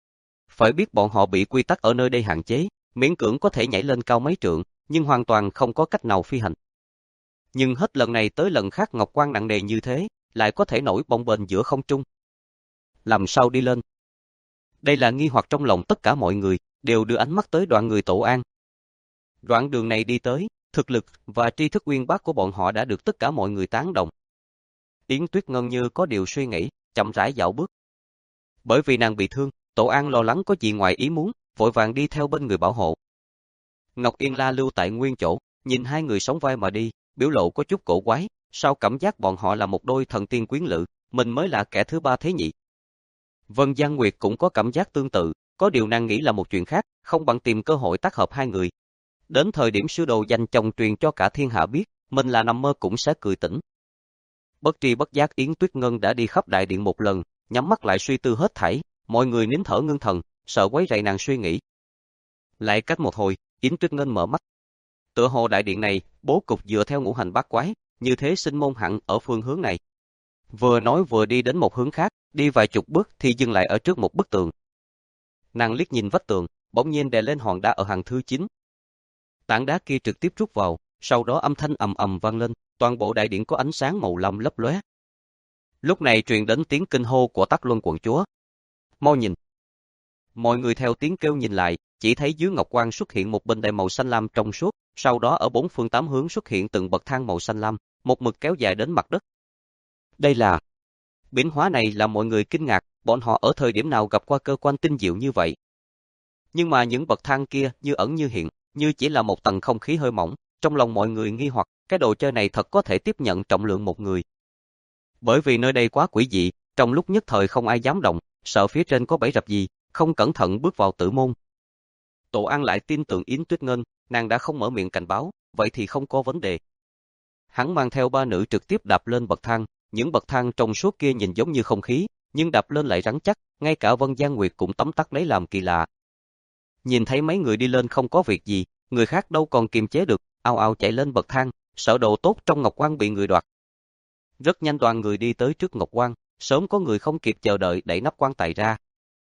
Phải biết bọn họ bị quy tắc ở nơi đây hạn chế, miễn cưỡng có thể nhảy lên cao mấy trượng, nhưng hoàn toàn không có cách nào phi hành. Nhưng hết lần này tới lần khác ngọc quan nặng nề như thế, lại có thể nổi bồng bềnh giữa không trung. Làm sao đi lên? Đây là nghi hoặc trong lòng tất cả mọi người, đều đưa ánh mắt tới đoạn người Tổ An. Đoạn đường này đi tới, thực lực và tri thức uyên bác của bọn họ đã được tất cả mọi người tán đồng. Yến Tuyết Ngân như có điều suy nghĩ, chậm rãi dạo bước. Bởi vì nàng bị thương, Tổ An lo lắng có gì ngoài ý muốn, vội vàng đi theo bên người bảo hộ. Ngọc Yên La lưu tại nguyên chỗ, nhìn hai người sóng vai mà đi, biểu lộ có chút cổ quái, sao cảm giác bọn họ là một đôi thần tiên quyến lữ, mình mới là kẻ thứ ba thế nhỉ? Vân Giang Nguyệt cũng có cảm giác tương tự, có điều nàng nghĩ là một chuyện khác, không bằng tìm cơ hội tác hợp hai người. Đến thời điểm sư đồ danh chồng truyền cho cả thiên hạ biết, mình là nằm mơ cũng sẽ cười tỉnh. Bất tri bất giác Yến Tuyết Ngân đã đi khắp đại điện một lần, nhắm mắt lại suy tư hết thảy, mọi người nín thở ngưng thần, sợ quấy rầy nàng suy nghĩ. Lại cách một hồi, Yến Tuyết Ngân mở mắt. Tựa hồ đại điện này, bố cục dựa theo ngũ hành bát quái, như thế sinh môn hẳn ở phương hướng này. Vừa nói vừa đi đến một hướng khác, đi vài chục bước thì dừng lại ở trước một bức tường. Nàng liếc nhìn vách tường, bỗng nhiên đè lên hòn đá ở hàng thứ chín. Tảng đá kia trực tiếp rút vào, sau đó âm thanh ầm ầm vang lên, toàn bộ đại điện có ánh sáng màu lam lấp lóe. Lúc này truyền đến tiếng kinh hô của Tắc Luân quận chúa. Mau nhìn! Mọi người theo tiếng kêu nhìn lại, chỉ thấy dưới ngọc quan xuất hiện một bình đài màu xanh lam trong suốt, sau đó ở bốn phương tám hướng xuất hiện từng bậc thang màu xanh lam, một mực kéo dài đến mặt đất. Đây là... Biến hóa này làm mọi người kinh ngạc, bọn họ ở thời điểm nào gặp qua cơ quan tinh diệu như vậy. Nhưng mà những bậc thang kia như ẩn như hiện, như chỉ là một tầng không khí hơi mỏng, trong lòng mọi người nghi hoặc, cái đồ chơi này thật có thể tiếp nhận trọng lượng một người. Bởi vì nơi đây quá quỷ dị, trong lúc nhất thời không ai dám động, sợ phía trên có bẫy rập gì, không cẩn thận bước vào tử môn. Tổ An lại tin tưởng Yến Tuyết Ngân, nàng đã không mở miệng cảnh báo, vậy thì không có vấn đề. Hắn mang theo ba nữ trực tiếp đạp lên bậc thang, những bậc thang trong suốt kia nhìn giống như không khí, nhưng đạp lên lại rắn chắc, ngay cả Vân Gian Nguyệt cũng tấm tắc lấy làm kỳ lạ. Nhìn thấy mấy người đi lên không có việc gì, người khác đâu còn kiềm chế được, ào ào chạy lên bậc thang, sợ đồ tốt trong ngọc quan bị người đoạt. Rất nhanh đoàn người đi tới trước ngọc quan, sớm có người không kịp chờ đợi đẩy nắp quan tài ra.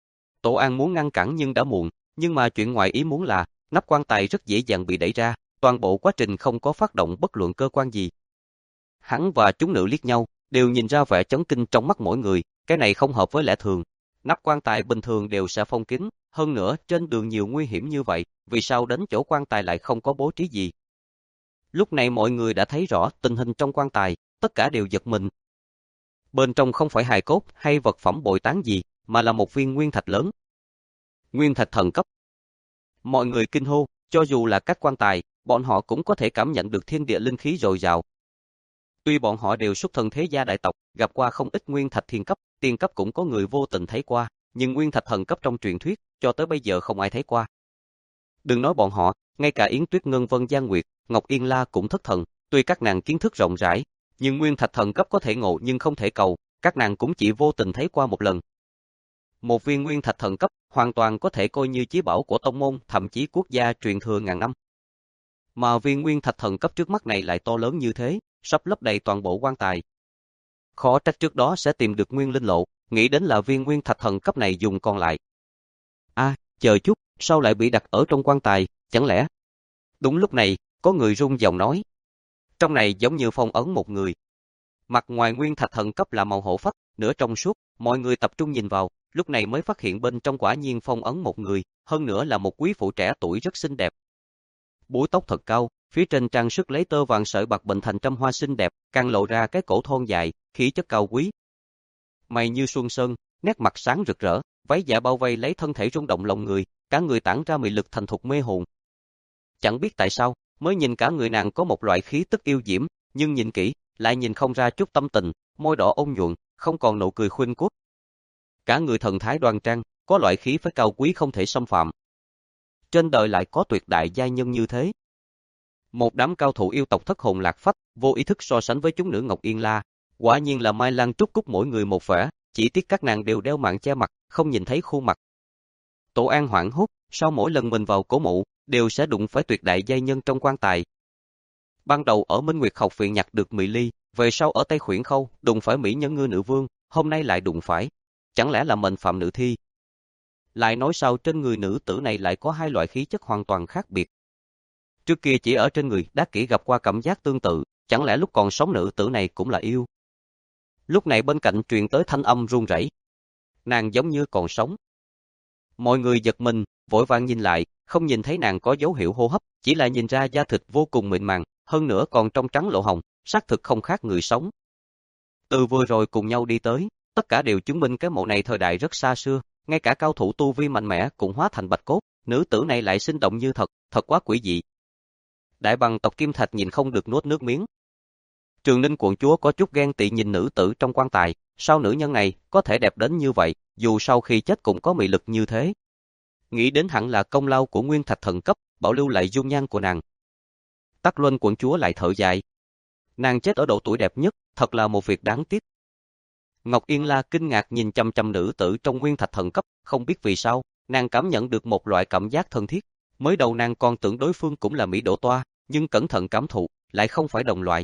Tổ An muốn ngăn cản nhưng đã muộn, nhưng mà chuyện ngoài ý muốn là, nắp quan tài rất dễ dàng bị đẩy ra, toàn bộ quá trình không có phát động bất luận cơ quan gì. Hắn và chúng nữ liếc nhau, đều nhìn ra vẻ chấn kinh trong mắt mỗi người, cái này không hợp với lẽ thường. Nắp quan tài bình thường đều sẽ phong kín, hơn nữa trên đường nhiều nguy hiểm như vậy, vì sao đến chỗ quan tài lại không có bố trí gì? Lúc này mọi người đã thấy rõ tình hình trong quan tài, tất cả đều giật mình. Bên trong không phải hài cốt hay vật phẩm bội tán gì, mà là một viên nguyên thạch lớn. Nguyên thạch thần cấp. Mọi người kinh hô, cho dù là các quan tài, bọn họ cũng có thể cảm nhận được thiên địa linh khí dồi dào. Tuy bọn họ đều xuất thân thế gia đại tộc, gặp qua không ít nguyên thạch thiên cấp, tiên cấp cũng có người vô tình thấy qua, nhưng nguyên thạch thần cấp trong truyền thuyết, cho tới bây giờ không ai thấy qua. Đừng nói bọn họ, ngay cả Yến Tuyết Ngân, Vân Gian Nguyệt, Ngọc Yên La cũng thất thần, tuy các nàng kiến thức rộng rãi, nhưng nguyên thạch thần cấp có thể ngộ nhưng không thể cầu, các nàng cũng chỉ vô tình thấy qua một lần. Một viên nguyên thạch thần cấp, hoàn toàn có thể coi như chí bảo của tông môn, thậm chí quốc gia truyền thừa ngàn năm. Mà viên nguyên thạch thần cấp trước mắt này lại to lớn như thế, sắp lấp đầy toàn bộ quan tài. Khó trách trước đó sẽ tìm được nguyên linh lộ, nghĩ đến là viên nguyên thạch thần cấp này dùng còn lại. A, à, chờ chút, sao lại bị đặt ở trong quan tài, chẳng lẽ? Đúng lúc này, có người rung giọng nói. Trong này giống như phong ấn một người. Mặt ngoài nguyên thạch thần cấp là màu hổ phách, nửa trong suốt, mọi người tập trung nhìn vào, lúc này mới phát hiện bên trong quả nhiên phong ấn một người, hơn nữa là một quý phụ trẻ tuổi rất xinh đẹp. Búi tóc thật cao, phía trên trang sức lấy tơ vàng sợi bạc bệnh thành trăm hoa xinh đẹp, càng lộ ra cái cổ thon dài, khí chất cao quý. Mày như xuân sơn, nét mặt sáng rực rỡ, váy dạ bao vây lấy thân thể rung động lòng người, cả người tản ra mị lực thành thục mê hồn. Chẳng biết tại sao, mới nhìn cả người nàng có một loại khí tức yêu diễm, nhưng nhìn kỹ, lại nhìn không ra chút tâm tình, môi đỏ ôn nhuận, không còn nụ cười khuynh quốc. Cả người thần thái đoan trang, có loại khí phách cao quý không thể xâm phạm. Trên đời lại có tuyệt đại giai nhân như thế. Một đám cao thủ yêu tộc thất hồn lạc phách, vô ý thức so sánh với chúng nữ Ngọc Yên La, quả nhiên là Mai Lan Trúc Cúc mỗi người một vẻ, chỉ tiếc các nàng đều đeo mạng che mặt, không nhìn thấy khuôn mặt. Tổ An hoảng hốt, sau mỗi lần mình vào cổ mộ, đều sẽ đụng phải tuyệt đại giai nhân trong quan tài. Ban đầu ở Minh Nguyệt học viện nhặt được Mỹ Ly, về sau ở Tây Khuyển Khâu, đụng phải Mỹ Nhân Ngư Nữ Vương, hôm nay lại đụng phải. Chẳng lẽ là mệnh phạm nữ thi? Lại nói sao trên người nữ tử này lại có hai loại khí chất hoàn toàn khác biệt. Trước kia chỉ ở trên người Đắc Kỷ gặp qua cảm giác tương tự, chẳng lẽ lúc còn sống nữ tử này cũng là yêu? Lúc này bên cạnh truyền tới thanh âm run rẩy. Nàng giống như còn sống. Mọi người giật mình, vội vàng nhìn lại, không nhìn thấy nàng có dấu hiệu hô hấp, chỉ là nhìn ra da thịt vô cùng mịn màng, hơn nữa còn trong trắng lộ hồng, xác thực không khác người sống. Từ vừa rồi cùng nhau đi tới, tất cả đều chứng minh cái mộ này thời đại rất xa xưa, ngay cả cao thủ tu vi mạnh mẽ cũng hóa thành bạch cốt, nữ tử này lại sinh động như thật, thật quá quỷ dị. Đại bằng tộc Kim Thạch nhìn không được nuốt nước miếng. Trường Ninh quận chúa có chút ghen tị nhìn nữ tử trong quan tài, sao nữ nhân này có thể đẹp đến như vậy, dù sau khi chết cũng có mị lực như thế. Nghĩ đến hẳn là công lao của nguyên thạch thần cấp, bảo lưu lại dung nhan của nàng. Tắc Luân quận chúa lại thở dài. Nàng chết ở độ tuổi đẹp nhất, thật là một việc đáng tiếc. Ngọc Yên La kinh ngạc nhìn chăm chăm nữ tử trong nguyên thạch thần cấp, không biết vì sao, nàng cảm nhận được một loại cảm giác thân thiết. Mới đầu nàng còn tưởng đối phương cũng là Mỹ Đỗ Toa, nhưng cẩn thận cảm thụ, lại không phải đồng loại.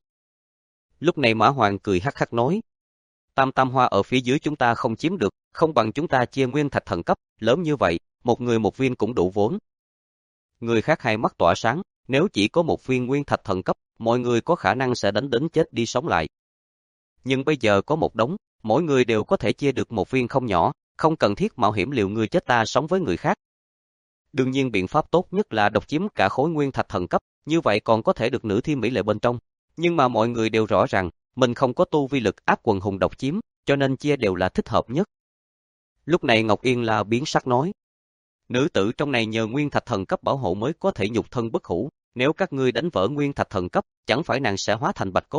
Lúc này Mã Hoàng cười hắc hắc nói. Tam tam hoa ở phía dưới chúng ta không chiếm được, không bằng chúng ta chia nguyên thạch thần cấp, lớn như vậy, một người một viên cũng đủ vốn. Người khác hai mắt tỏa sáng, nếu chỉ có một viên nguyên thạch thần cấp, mọi người có khả năng sẽ đánh đến chết đi sống lại. Nhưng bây giờ có một đống, mỗi người đều có thể chia được một viên không nhỏ, không cần thiết mạo hiểm liều người chết ta sống với người khác. Đương nhiên biện pháp tốt nhất là độc chiếm cả khối nguyên thạch thần cấp, như vậy còn có thể được nữ thi mỹ lệ bên trong. Nhưng mà mọi người đều rõ ràng, mình không có tu vi lực áp quần hùng độc chiếm, cho nên chia đều là thích hợp nhất. Lúc này Ngọc Yên La biến sắc nói. Nữ tử trong này nhờ nguyên thạch thần cấp bảo hộ mới có thể nhục thân bất hủ, nếu các ngươi đánh vỡ nguyên thạch thần cấp, chẳng phải nàng sẽ hóa thành bạch cốt.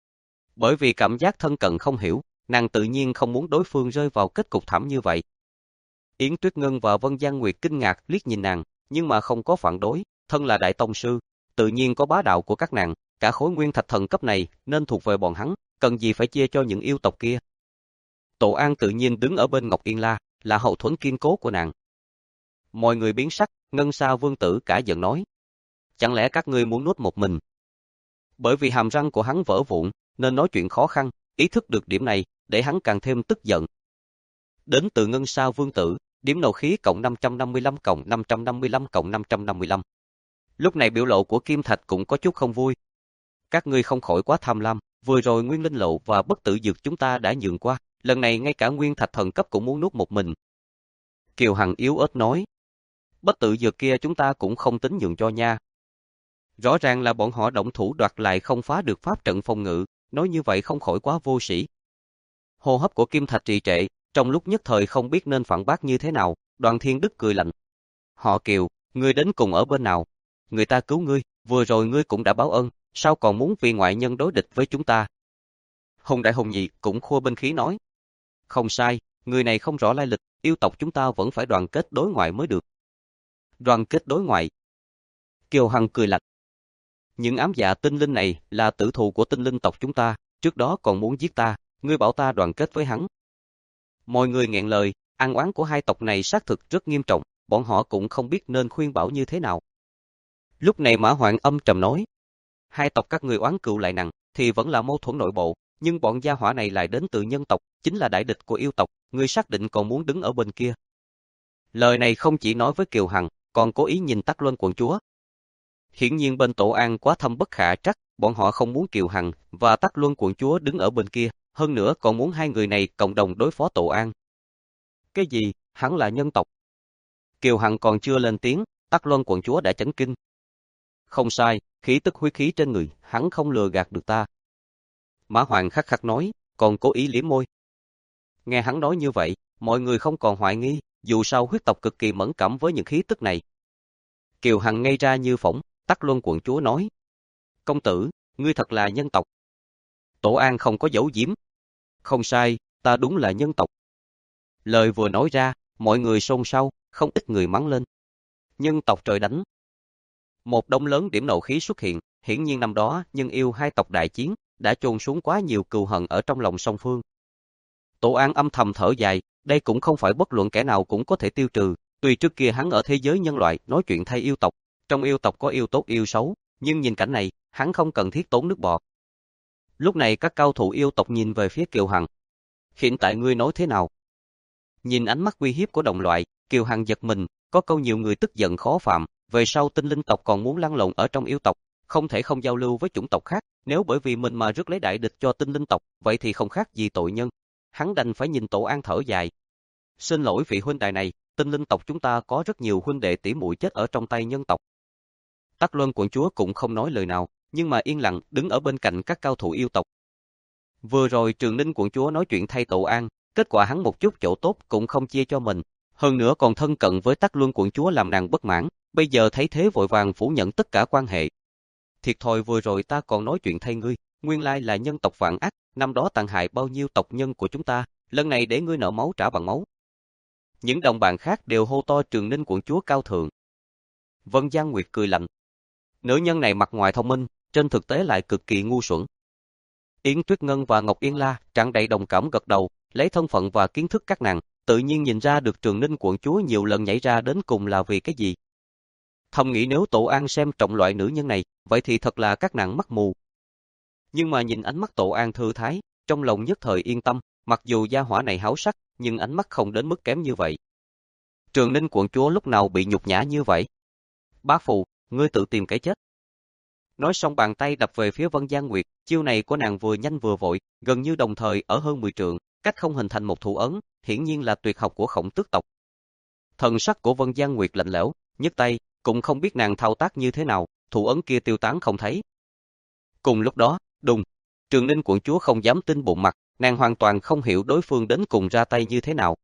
Bởi vì cảm giác thân cận không hiểu, nàng tự nhiên không muốn đối phương rơi vào kết cục thảm như vậy. Yến Tuyết Ngân và Vân Gian Nguyệt kinh ngạc liếc nhìn nàng, nhưng mà không có phản đối, thân là đại tông sư, tự nhiên có bá đạo của các nàng, cả khối nguyên thạch thần cấp này nên thuộc về bọn hắn, cần gì phải chia cho những yêu tộc kia. Tổ An tự nhiên đứng ở bên Ngọc Yên La, là hậu thuẫn kiên cố của nàng. Mọi người biến sắc, Ngân Sa Vương tử cả giận nói. Chẳng lẽ các ngươi muốn nuốt một mình? Bởi vì hàm răng của hắn vỡ vụn, nên nói chuyện khó khăn, ý thức được điểm này, để hắn càng thêm tức giận. Đến từ Ngân Sa Vương tử, điểm nộ khí cộng năm trăm năm mươi lăm cộng năm trăm năm mươi lăm cộng năm trăm năm mươi lăm. Lúc này biểu lộ của Kim Thạch cũng có chút không vui. Các ngươi không khỏi quá tham lam, vừa rồi Nguyên Linh Lộ và Bất Tử Dược chúng ta đã nhường qua, lần này ngay cả Nguyên Thạch thần cấp cũng muốn nuốt một mình. Kiều Hằng yếu ớt nói. Bất Tử Dược kia chúng ta cũng không tính nhường cho nha. Rõ ràng là bọn họ động thủ đoạt lại không phá được pháp trận phòng ngự, nói như vậy không khỏi quá vô sĩ. Hô hấp của Kim Thạch trì trệ, trong lúc nhất thời không biết nên phản bác như thế nào, Đoàn Thiên Đức cười lạnh. Họ Kiều, ngươi đến cùng ở bên nào? Người ta cứu ngươi, vừa rồi ngươi cũng đã báo ơn, sao còn muốn vì ngoại nhân đối địch với chúng ta? Hùng Đại Hùng Nhị cũng khua binh khí nói. Không sai, người này không rõ lai lịch, yêu tộc chúng ta vẫn phải đoàn kết đối ngoại mới được. Đoàn kết đối ngoại. Kiều Hằng cười lạnh. Những ám dạ tinh linh này là tử thù của tinh linh tộc chúng ta, trước đó còn muốn giết ta, ngươi bảo ta đoàn kết với hắn. Mọi người nghẹn lời, ăn oán của hai tộc này xác thực rất nghiêm trọng, bọn họ cũng không biết nên khuyên bảo như thế nào. Lúc này Mã Hoạn âm trầm nói, hai tộc các người oán cựu lại nặng, thì vẫn là mâu thuẫn nội bộ, nhưng bọn gia hỏa này lại đến từ nhân tộc, chính là đại địch của yêu tộc, ngươi xác định còn muốn đứng ở bên kia. Lời này không chỉ nói với Kiều Hằng, còn cố ý nhìn Tắc Luân quận chúa. Hiển nhiên bên Tổ An quá thâm bất khả trắc, bọn họ không muốn Kiều Hằng và Tắc Luân quận chúa đứng ở bên kia, hơn nữa còn muốn hai người này cộng đồng đối phó Tổ An. Cái gì, hắn là nhân tộc? Kiều Hằng còn chưa lên tiếng, Tắc Luân quận chúa đã chấn kinh. Không sai, khí tức huyết khí trên người, hắn không lừa gạt được ta. Mã Hoàng khắc khắc nói, còn cố ý liếm môi. Nghe hắn nói như vậy, mọi người không còn hoài nghi, dù sao huyết tộc cực kỳ mẫn cảm với những khí tức này. Kiều Hằng ngây ra như phỏng, Tắc Luân quận chúa nói. Công tử, ngươi thật là nhân tộc. Tổ An không có giấu giếm. Không sai, ta đúng là nhân tộc. Lời vừa nói ra, mọi người xôn xao, không ít người mắng lên. Nhân tộc trời đánh. Một đống lớn điểm nộ khí xuất hiện, hiển nhiên năm đó nhân yêu hai tộc đại chiến, đã chôn xuống quá nhiều cừu hận ở trong lòng song phương. Tổ An âm thầm thở dài, đây cũng không phải bất luận kẻ nào cũng có thể tiêu trừ, tuy trước kia hắn ở thế giới nhân loại nói chuyện thay yêu tộc, trong yêu tộc có yêu tốt yêu xấu, nhưng nhìn cảnh này, hắn không cần thiết tốn nước bọt. Lúc này các cao thủ yêu tộc nhìn về phía Kiều Hằng. Hiện tại ngươi nói thế nào? Nhìn ánh mắt uy hiếp của đồng loại, Kiều Hằng giật mình, có câu nhiều người tức giận khó phạm, về sau tinh linh tộc còn muốn lăn lộn ở trong yêu tộc, không thể không giao lưu với chủng tộc khác, nếu bởi vì mình mà rước lấy đại địch cho tinh linh tộc, vậy thì không khác gì tội nhân. Hắn đành phải nhìn Tổ An thở dài. Xin lỗi vị huynh đài này, tinh linh tộc chúng ta có rất nhiều huynh đệ tỷ muội chết ở trong tay nhân tộc. Tắc Luân quận chúa cũng không nói lời nào, nhưng mà yên lặng đứng ở bên cạnh các cao thủ yêu tộc. Vừa rồi Trường Ninh quận chúa nói chuyện thay Tổ An, kết quả hắn một chút chỗ tốt cũng không chia cho mình, hơn nữa còn thân cận với Tắc Luân quận chúa làm nàng bất mãn, bây giờ thấy thế vội vàng phủ nhận tất cả quan hệ. Thiệt thòi vừa rồi ta còn nói chuyện thay ngươi, nguyên lai là nhân tộc vạn ác, năm đó tàn hại bao nhiêu tộc nhân của chúng ta, lần này để ngươi nợ máu trả bằng máu. Những đồng bạn khác đều hô to Trường Ninh quận chúa cao thượng. Vân Giang Nguyệt cười lạnh. Nữ nhân này mặt ngoài thông minh, trên thực tế lại cực kỳ ngu xuẩn. Yến Tuyết Ngân và Ngọc Yên La tràn đầy đồng cảm gật đầu, lấy thân phận và kiến thức các nàng, tự nhiên nhìn ra được Trường Ninh quận chúa nhiều lần nhảy ra đến cùng là vì cái gì. Thầm nghĩ nếu Tổ An xem trọng loại nữ nhân này, vậy thì thật là các nàng mắt mù. Nhưng mà nhìn ánh mắt Tổ An thư thái, trong lòng nhất thời yên tâm, mặc dù gia hỏa này háo sắc, nhưng ánh mắt không đến mức kém như vậy. Trường Ninh quận chúa lúc nào bị nhục nhã như vậy? Bá phụ, ngươi tự tìm cái chết. Nói xong bàn tay đập về phía Vân Giang Nguyệt, chiêu này của nàng vừa nhanh vừa vội, gần như đồng thời ở hơn mười trượng, cách không hình thành một thủ ấn, hiển nhiên là tuyệt học của Khổng Tước tộc. Thần sắc của Vân Giang Nguyệt lạnh lẽo, nhấc tay, cũng không biết nàng thao tác như thế nào, thủ ấn kia tiêu tán không thấy. Cùng lúc đó, đùng, Trường Ninh quận chúa không dám tin bụng mặt, nàng hoàn toàn không hiểu đối phương đến cùng ra tay như thế nào.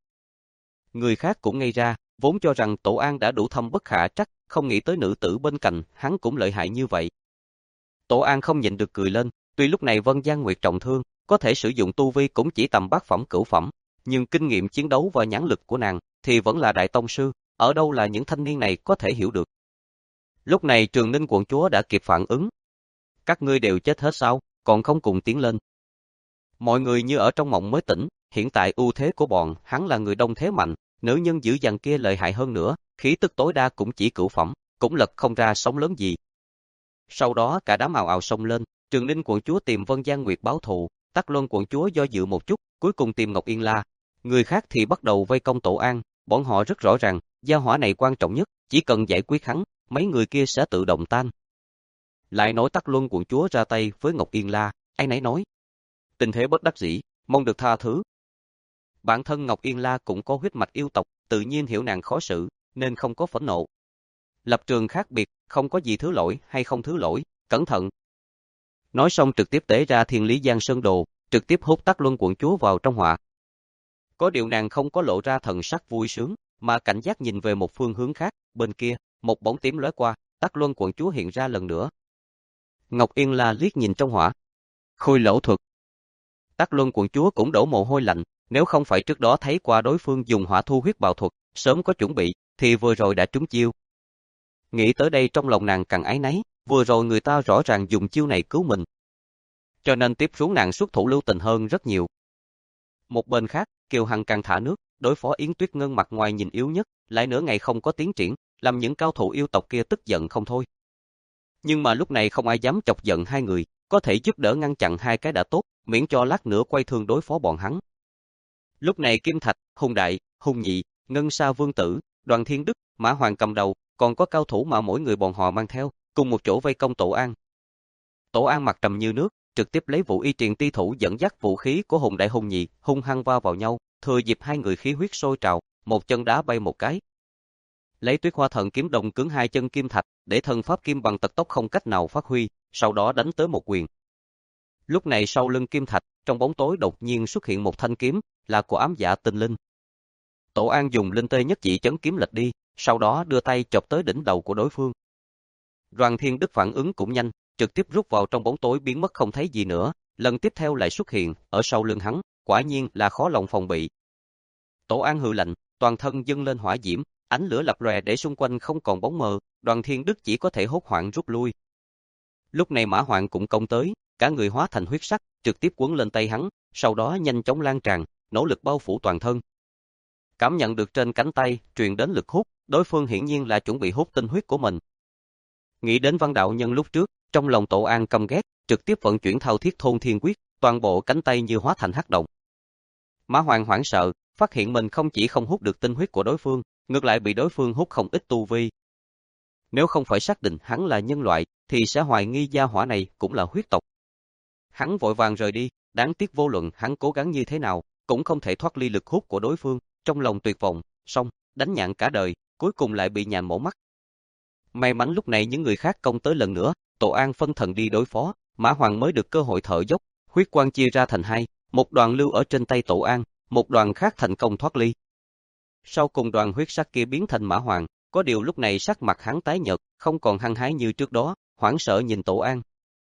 Người khác cũng ngây ra, vốn cho rằng Tổ An đã đủ thâm bất khả trắc, không nghĩ tới nữ tử bên cạnh, hắn cũng lợi hại như vậy. Tổ An không nhịn được cười lên, tuy lúc này Vân Giang Nguyệt trọng thương, có thể sử dụng tu vi cũng chỉ tầm bát phẩm cửu phẩm, nhưng kinh nghiệm chiến đấu và nhãn lực của nàng thì vẫn là đại tông sư, ở đâu là những thanh niên này có thể hiểu được. Lúc này Trường Ninh quận chúa đã kịp phản ứng. Các ngươi đều chết hết sao, còn không cùng tiến lên. Mọi người như ở trong mộng mới tỉnh, hiện tại ưu thế của bọn hắn là người đông thế mạnh, nữ nhân dữ dằn kia lợi hại hơn nữa, khí tức tối đa cũng chỉ cửu phẩm, cũng lật không ra sóng lớn gì. Sau đó cả đám ào ào xông lên, Trường Ninh quận chúa tìm Vân Giang Nguyệt báo thù, Tắc Luân quận chúa do dự một chút, cuối cùng tìm Ngọc Yên La. Người khác thì bắt đầu vây công Tổ An, bọn họ rất rõ ràng, gia hỏa này quan trọng nhất, chỉ cần giải quyết hắn, mấy người kia sẽ tự động tan. Lại nói Tắc Luân quận chúa ra tay với Ngọc Yên La, ai nấy nói. Tình thế bất đắc dĩ, mong được tha thứ. Bản thân Ngọc Yên La cũng có huyết mạch yêu tộc, tự nhiên hiểu nàng khó xử, nên không có phẫn nộ. Lập trường khác biệt, không có gì thứ lỗi hay không thứ lỗi, cẩn thận. Nói xong trực tiếp tế ra Thiên Lý Giang Sơn Đồ, trực tiếp hút Tắc Luân quận chúa vào trong họa. Có điều nàng không có lộ ra thần sắc vui sướng, mà cảnh giác nhìn về một phương hướng khác, bên kia, một bóng tím lóe qua, Tắc Luân quận chúa hiện ra lần nữa. Ngọc Yên La liếc nhìn trong họa. Khôi lỗ thuật. Tắc Luân quận chúa cũng đổ mồ hôi lạnh, nếu không phải trước đó thấy qua đối phương dùng hỏa thu huyết bào thuật, sớm có chuẩn bị, thì vừa rồi đã trúng chiêu. Nghĩ tới đây trong lòng nàng càng áy náy, vừa rồi người ta rõ ràng dùng chiêu này cứu mình. Cho nên tiếp xuống nàng xuất thủ lưu tình hơn rất nhiều. Một bên khác, Kiều Hằng càng thả nước, đối phó Yến Tuyết Ngân mặt ngoài nhìn yếu nhất, lại nửa ngày không có tiến triển, làm những cao thủ yêu tộc kia tức giận không thôi. Nhưng mà lúc này không ai dám chọc giận hai người, có thể giúp đỡ ngăn chặn hai cái đã tốt, miễn cho lát nữa quay thương đối phó bọn hắn. Lúc này Kim Thạch, Hùng Đại, Hùng Nhị, Ngân Sa Vương Tử, Đoàn Thiên Đức, Mã Hoàng cầm đầu, còn có cao thủ mà mỗi người bọn họ mang theo, cùng một chỗ vây công Tổ An. Tổ An mặt trầm như nước, trực tiếp lấy Vũ Y Triền Ti thủ dẫn dắt vũ khí của Hùng Đại Hùng Nhị, hung hăng va vào nhau, thừa dịp hai người khí huyết sôi trào, một chân đá bay một cái. Lấy Tuyết Hoa Thần kiếm đồng cứng hai chân Kim Thạch, để thần pháp kim bằng tật tốc không cách nào phát huy, sau đó đánh tới một quyền. Lúc này sau lưng Kim Thạch, trong bóng tối đột nhiên xuất hiện một thanh kiếm, là của ám dạ tinh linh. Tổ An dùng linh tê nhất chỉ chấn kiếm lệch đi, sau đó đưa tay chộp tới đỉnh đầu của đối phương. Đoàn Thiên Đức phản ứng cũng nhanh, trực tiếp rút vào trong bóng tối biến mất không thấy gì nữa, lần tiếp theo lại xuất hiện, ở sau lưng hắn, quả nhiên là khó lòng phòng bị. Tổ An hừ lạnh, toàn thân dâng lên hỏa diễm, ánh lửa lập lòe để xung quanh không còn bóng mờ, Đoàn Thiên Đức chỉ có thể hốt hoảng rút lui. Lúc này Mã Hoàng cũng công tới, cả người hóa thành huyết sắc, trực tiếp quấn lên tay hắn, sau đó nhanh chóng lan tràn, nỗ lực bao phủ toàn thân. Cảm nhận được trên cánh tay truyền đến lực hút, đối phương hiển nhiên là chuẩn bị hút tinh huyết của mình. Nghĩ đến Văn đạo nhân lúc trước, trong lòng Tổ An căm ghét, trực tiếp vận chuyển Thao Thiết Thôn Thiên Quyết, toàn bộ cánh tay như hóa thành hắc động. Mã Hoàng hoảng sợ, phát hiện mình không chỉ không hút được tinh huyết của đối phương, ngược lại bị đối phương hút không ít tu vi. Nếu không phải xác định hắn là nhân loại, thì sẽ hoài nghi gia hỏa này cũng là huyết tộc. Hắn vội vàng rời đi, đáng tiếc vô luận hắn cố gắng như thế nào, cũng không thể thoát ly lực hút của đối phương, trong lòng tuyệt vọng, xong, đánh nhạn cả đời, cuối cùng lại bị nhạn mổ mắt. May mắn lúc này những người khác công tới lần nữa, Tổ An phân thần đi đối phó, Mã Hoàng mới được cơ hội thở dốc, huyết quang chia ra thành hai, một đoàn lưu ở trên tay Tổ An, một đoàn khác thành công thoát ly. Sau cùng đoàn huyết sắc kia biến thành Mã Hoàng, có điều lúc này sắc mặt hắn tái nhợt, không còn hăng hái như trước đó, hoảng sợ nhìn Tổ An.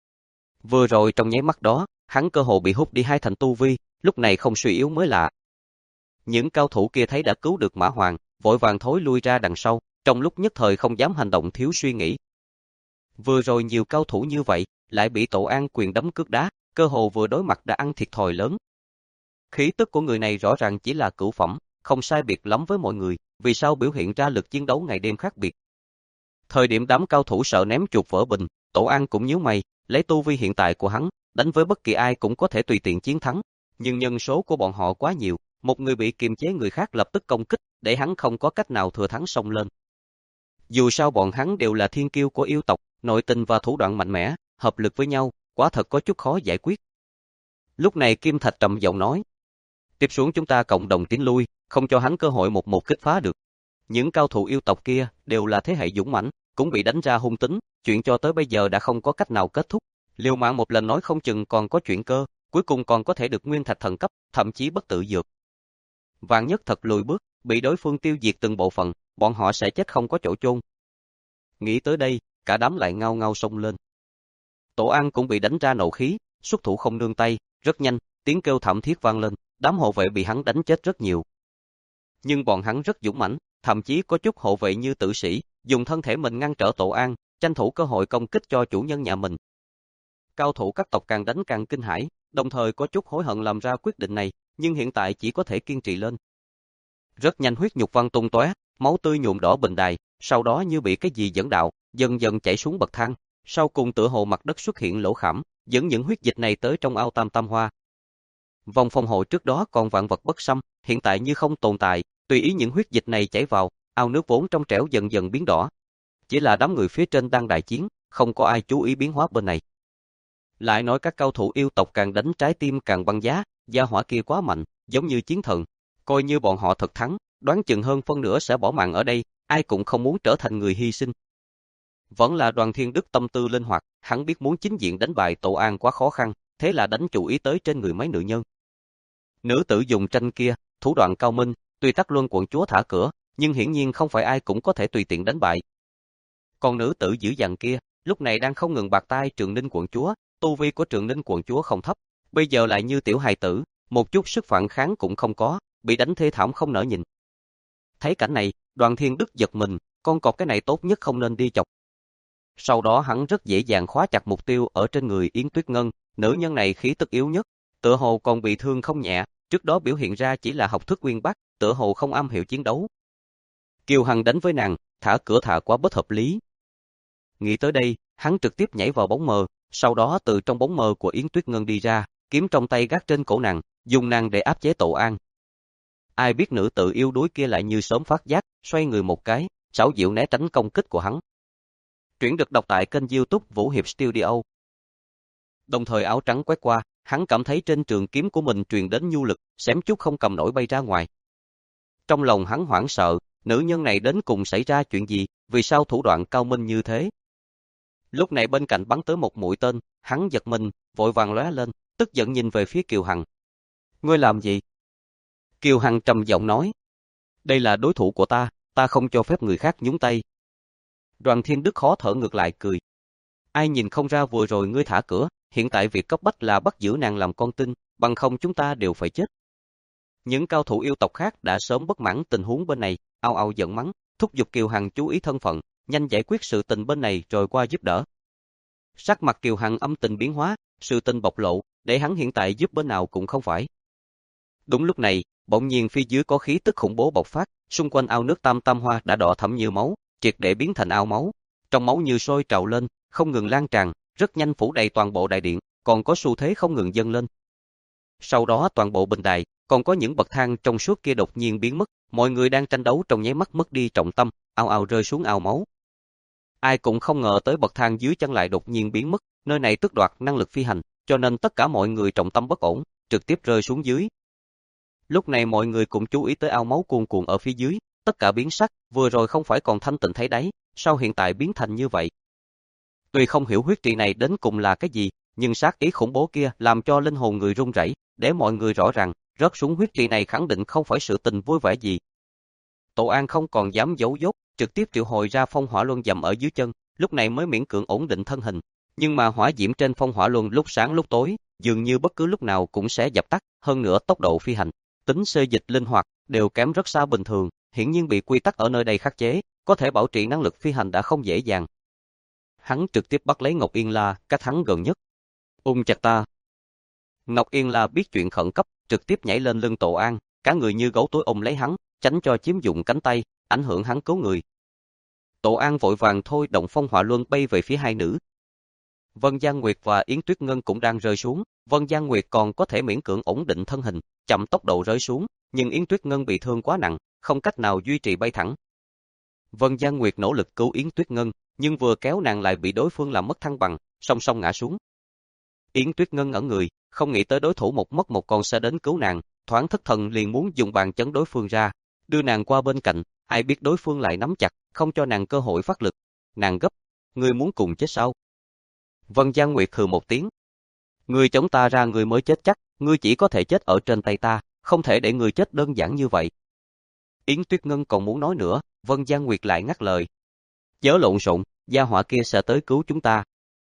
Vừa rồi trong nháy mắt đó, hắn cơ hồ bị hút đi hai thành tu vi, lúc này không suy yếu mới lạ. Những cao thủ kia thấy đã cứu được Mã Hoàng, vội vàng thối lui ra đằng sau, trong lúc nhất thời không dám hành động thiếu suy nghĩ. Vừa rồi nhiều cao thủ như vậy, lại bị Tổ An quyền đấm cước đá, cơ hồ vừa đối mặt đã ăn thiệt thòi lớn. Khí tức của người này rõ ràng chỉ là cửu phẩm, không sai biệt lắm với mọi người, vì sao biểu hiện ra lực chiến đấu ngày đêm khác biệt. Thời điểm đám cao thủ sợ ném chuột vỡ bình, Tổ An cũng nhíu mày, lấy tu vi hiện tại của hắn, đánh với bất kỳ ai cũng có thể tùy tiện chiến thắng, nhưng nhân số của bọn họ quá nhiều, một người bị kiềm chế người khác lập tức công kích, để hắn không có cách nào thừa thắng xông lên. Dù sao bọn hắn đều là thiên kiêu của yêu tộc, nội tình và thủ đoạn mạnh mẽ, hợp lực với nhau, quả thật có chút khó giải quyết. Lúc này Kim Thạch trầm giọng nói, tiếp xuống chúng ta cộng đồng tiến lui, không cho hắn cơ hội một một kích phá được. Những cao thủ yêu tộc kia đều là thế hệ dũng mãnh, cũng bị đánh ra hung tính, chuyện cho tới bây giờ đã không có cách nào kết thúc. Liều mạng một lần nói không chừng còn có chuyện cơ, cuối cùng còn có thể được nguyên thạch thần cấp, thậm chí bất tử dược. Vạn nhất thật lùi bước, bị đối phương tiêu diệt từng bộ phận, bọn họ sẽ chết không có chỗ chôn. Nghĩ tới đây, cả đám lại ngao ngao xông lên. Tổ An cũng bị đánh ra nộ khí, xuất thủ không nương tay, rất nhanh, tiếng kêu thảm thiết vang lên, đám hộ vệ bị hắn đánh chết rất nhiều. Nhưng bọn hắn rất dũng mãnh, thậm chí có chút hộ vệ như tử sĩ, dùng thân thể mình ngăn trở Tổ An, tranh thủ cơ hội công kích cho chủ nhân nhà mình. Cao thủ các tộc càng đánh càng kinh hãi, đồng thời có chút hối hận làm ra quyết định này, nhưng hiện tại chỉ có thể kiên trì lên. Rất nhanh huyết nhục văng tung tóe, máu tươi nhuộm đỏ bình đài, sau đó như bị cái gì dẫn đạo, dần dần chảy xuống bậc thang, sau cùng tựa hồ mặt đất xuất hiện lỗ khảm, dẫn những huyết dịch này tới trong ao Tam Tam Hoa. Vòng phòng hộ trước đó còn vạn vật bất xâm, hiện tại như không tồn tại, tùy ý những huyết dịch này chảy vào, ao nước vốn trong trẻo dần dần biến đỏ. Chỉ là đám người phía trên đang đại chiến, không có ai chú ý biến hóa bên này. Lại nói các cao thủ yêu tộc càng đánh trái tim càng băng giá, gia hỏa kia quá mạnh, giống như chiến thần. Coi như bọn họ thật thắng, đoán chừng hơn phân nửa sẽ bỏ mạng ở đây, ai cũng không muốn trở thành người hy sinh. Vẫn là Đoàn Thiên Đức tâm tư linh hoạt, hắn biết muốn chính diện đánh bại Tổ An quá khó khăn, thế là đánh chủ ý tới trên người mấy nữ nhân. Nữ tử dùng tranh kia, thủ đoạn cao minh, tuy Tắc Luân quận chúa thả cửa, nhưng hiển nhiên không phải ai cũng có thể tùy tiện đánh bại. Còn nữ tử dữ dằn kia, lúc này đang không ngừng bạc tai Trường Ninh quận chúa, tu vi của Trường Ninh quận chúa không thấp, bây giờ lại như tiểu hài tử, một chút sức phản kháng cũng không có, bị đánh thê thảm không nỡ nhìn. Thấy cảnh này, Đoàn Thiên Đức giật mình, con cọp cái này tốt nhất không nên đi chọc. Sau đó hắn rất dễ dàng khóa chặt mục tiêu ở trên người Yến Tuyết Ngân, nữ nhân này khí tức yếu nhất, tựa hồ còn bị thương không nhẹ, trước đó biểu hiện ra chỉ là học thức uyên bác, tựa hồ không am hiểu chiến đấu. Kiều Hằng đánh với nàng, thả cửa thả quá bất hợp lý. Nghĩ tới đây, hắn trực tiếp nhảy vào bóng mờ, sau đó từ trong bóng mờ của Yến Tuyết Ngân đi ra, kiếm trong tay gác trên cổ nàng, dùng nàng để áp chế Tổ An. Ai biết nữ tự yêu đuối kia lại như sớm phát giác, xoay người một cái, xảo diệu né tránh công kích của hắn. Truyện được đọc tại kênh YouTube Vũ Hiệp Studio. Đồng thời áo trắng quét qua, hắn cảm thấy trên trường kiếm của mình truyền đến nhu lực, xém chút không cầm nổi bay ra ngoài. Trong lòng hắn hoảng sợ, nữ nhân này đến cùng xảy ra chuyện gì, vì sao thủ đoạn cao minh như thế? Lúc này bên cạnh bắn tới một mũi tên, hắn giật mình, vội vàng lóe lên, tức giận nhìn về phía Kiều Hằng. Ngươi làm gì? Kiều Hằng trầm giọng nói. Đây là đối thủ của ta, ta không cho phép người khác nhúng tay. Đoàn Thiên Đức khó thở ngược lại cười. Ai nhìn không ra vừa rồi ngươi thả cửa, hiện tại việc cấp bách là bắt giữ nàng làm con tin, bằng không chúng ta đều phải chết. Những cao thủ yêu tộc khác đã sớm bất mãn tình huống bên này, ao ao giận mắng, thúc giục Kiều Hằng chú ý thân phận, nhanh giải quyết sự tình bên này rồi qua giúp đỡ. Sắc mặt Kiều Hằng âm tình biến hóa, sự tình bộc lộ, để hắn hiện tại giúp bên nào cũng không phải. Đúng lúc này, bỗng nhiên phía dưới có khí tức khủng bố bộc phát, xung quanh ao nước Tam Tam Hoa đã đỏ thẫm như máu, triệt để biến thành ao máu. Trong máu như sôi trào lên, không ngừng lan tràn, rất nhanh phủ đầy toàn bộ đại điện, còn có xu thế không ngừng dâng lên. Sau đó toàn bộ bình đài, còn có những bậc thang trong suốt kia đột nhiên biến mất, mọi người đang tranh đấu trong nháy mắt mất đi trọng tâm, ào ào rơi xuống ao máu. Ai cũng không ngờ tới bậc thang dưới chân lại đột nhiên biến mất, nơi này tước đoạt năng lực phi hành, cho nên tất cả mọi người trọng tâm bất ổn, trực tiếp rơi xuống dưới. Lúc này mọi người cũng chú ý tới ao máu cuồn cuộn ở phía dưới, tất cả biến sắc, vừa rồi không phải còn thanh tịnh thấy đáy, sao hiện tại biến thành như vậy? Tuy không hiểu huyết trị này đến cùng là cái gì, nhưng sát ý khủng bố kia làm cho linh hồn người run rẩy, để mọi người rõ ràng, rớt xuống huyết trị này khẳng định không phải sự tình vui vẻ gì. Tổ An không còn dám giấu dốt, trực tiếp triệu hồi ra phong hỏa luân dầm ở dưới chân, lúc này mới miễn cưỡng ổn định thân hình. Nhưng mà hỏa diễm trên phong hỏa luân lúc sáng lúc tối, dường như bất cứ lúc nào cũng sẽ dập tắt, hơn nữa tốc độ phi hành, tính xê dịch linh hoạt, đều kém rất xa bình thường, hiển nhiên bị quy tắc ở nơi đây khắc chế, có thể bảo trì năng lực phi hành đã không dễ dàng. Hắn trực tiếp bắt lấy Ngọc Yên La, cách hắn gần nhất. Ung chặt ta. Ngọc Yên La biết chuyện khẩn cấp, trực tiếp nhảy lên lưng Tổ An, cả người như gấu túi ôm lấy hắn, tránh cho chiếm dụng cánh tay, ảnh hưởng hắn cứu người. Tổ An vội vàng thôi động phong hỏa luân bay về phía hai nữ. Vân Giang Nguyệt và Yến Tuyết Ngân cũng đang rơi xuống, Vân Giang Nguyệt còn có thể miễn cưỡng ổn định thân hình, chậm tốc độ rơi xuống, nhưng Yến Tuyết Ngân bị thương quá nặng, không cách nào duy trì bay thẳng. Vân Giang Nguyệt nỗ lực cứu Yến Tuyết Ngân, nhưng vừa kéo nàng lại bị đối phương làm mất thăng bằng, song song ngã xuống. Yến Tuyết Ngân ngẩn người, không nghĩ tới đối thủ một mất một con sẽ đến cứu nàng, thoáng thất thần liền muốn dùng bàn chấn đối phương ra, đưa nàng qua bên cạnh, ai biết đối phương lại nắm chặt, không cho nàng cơ hội phát lực. Nàng gấp, ngươi muốn cùng chết sao? Vân Giang Nguyệt hừ một tiếng. Ngươi chống ta ra ngươi mới chết chắc, ngươi chỉ có thể chết ở trên tay ta, không thể để ngươi chết đơn giản như vậy. Yến Tuyết Ngân còn muốn nói nữa, Vân Giang Nguyệt lại ngắt lời. Chớ lộn xộn, gia hỏa kia sẽ tới cứu chúng ta.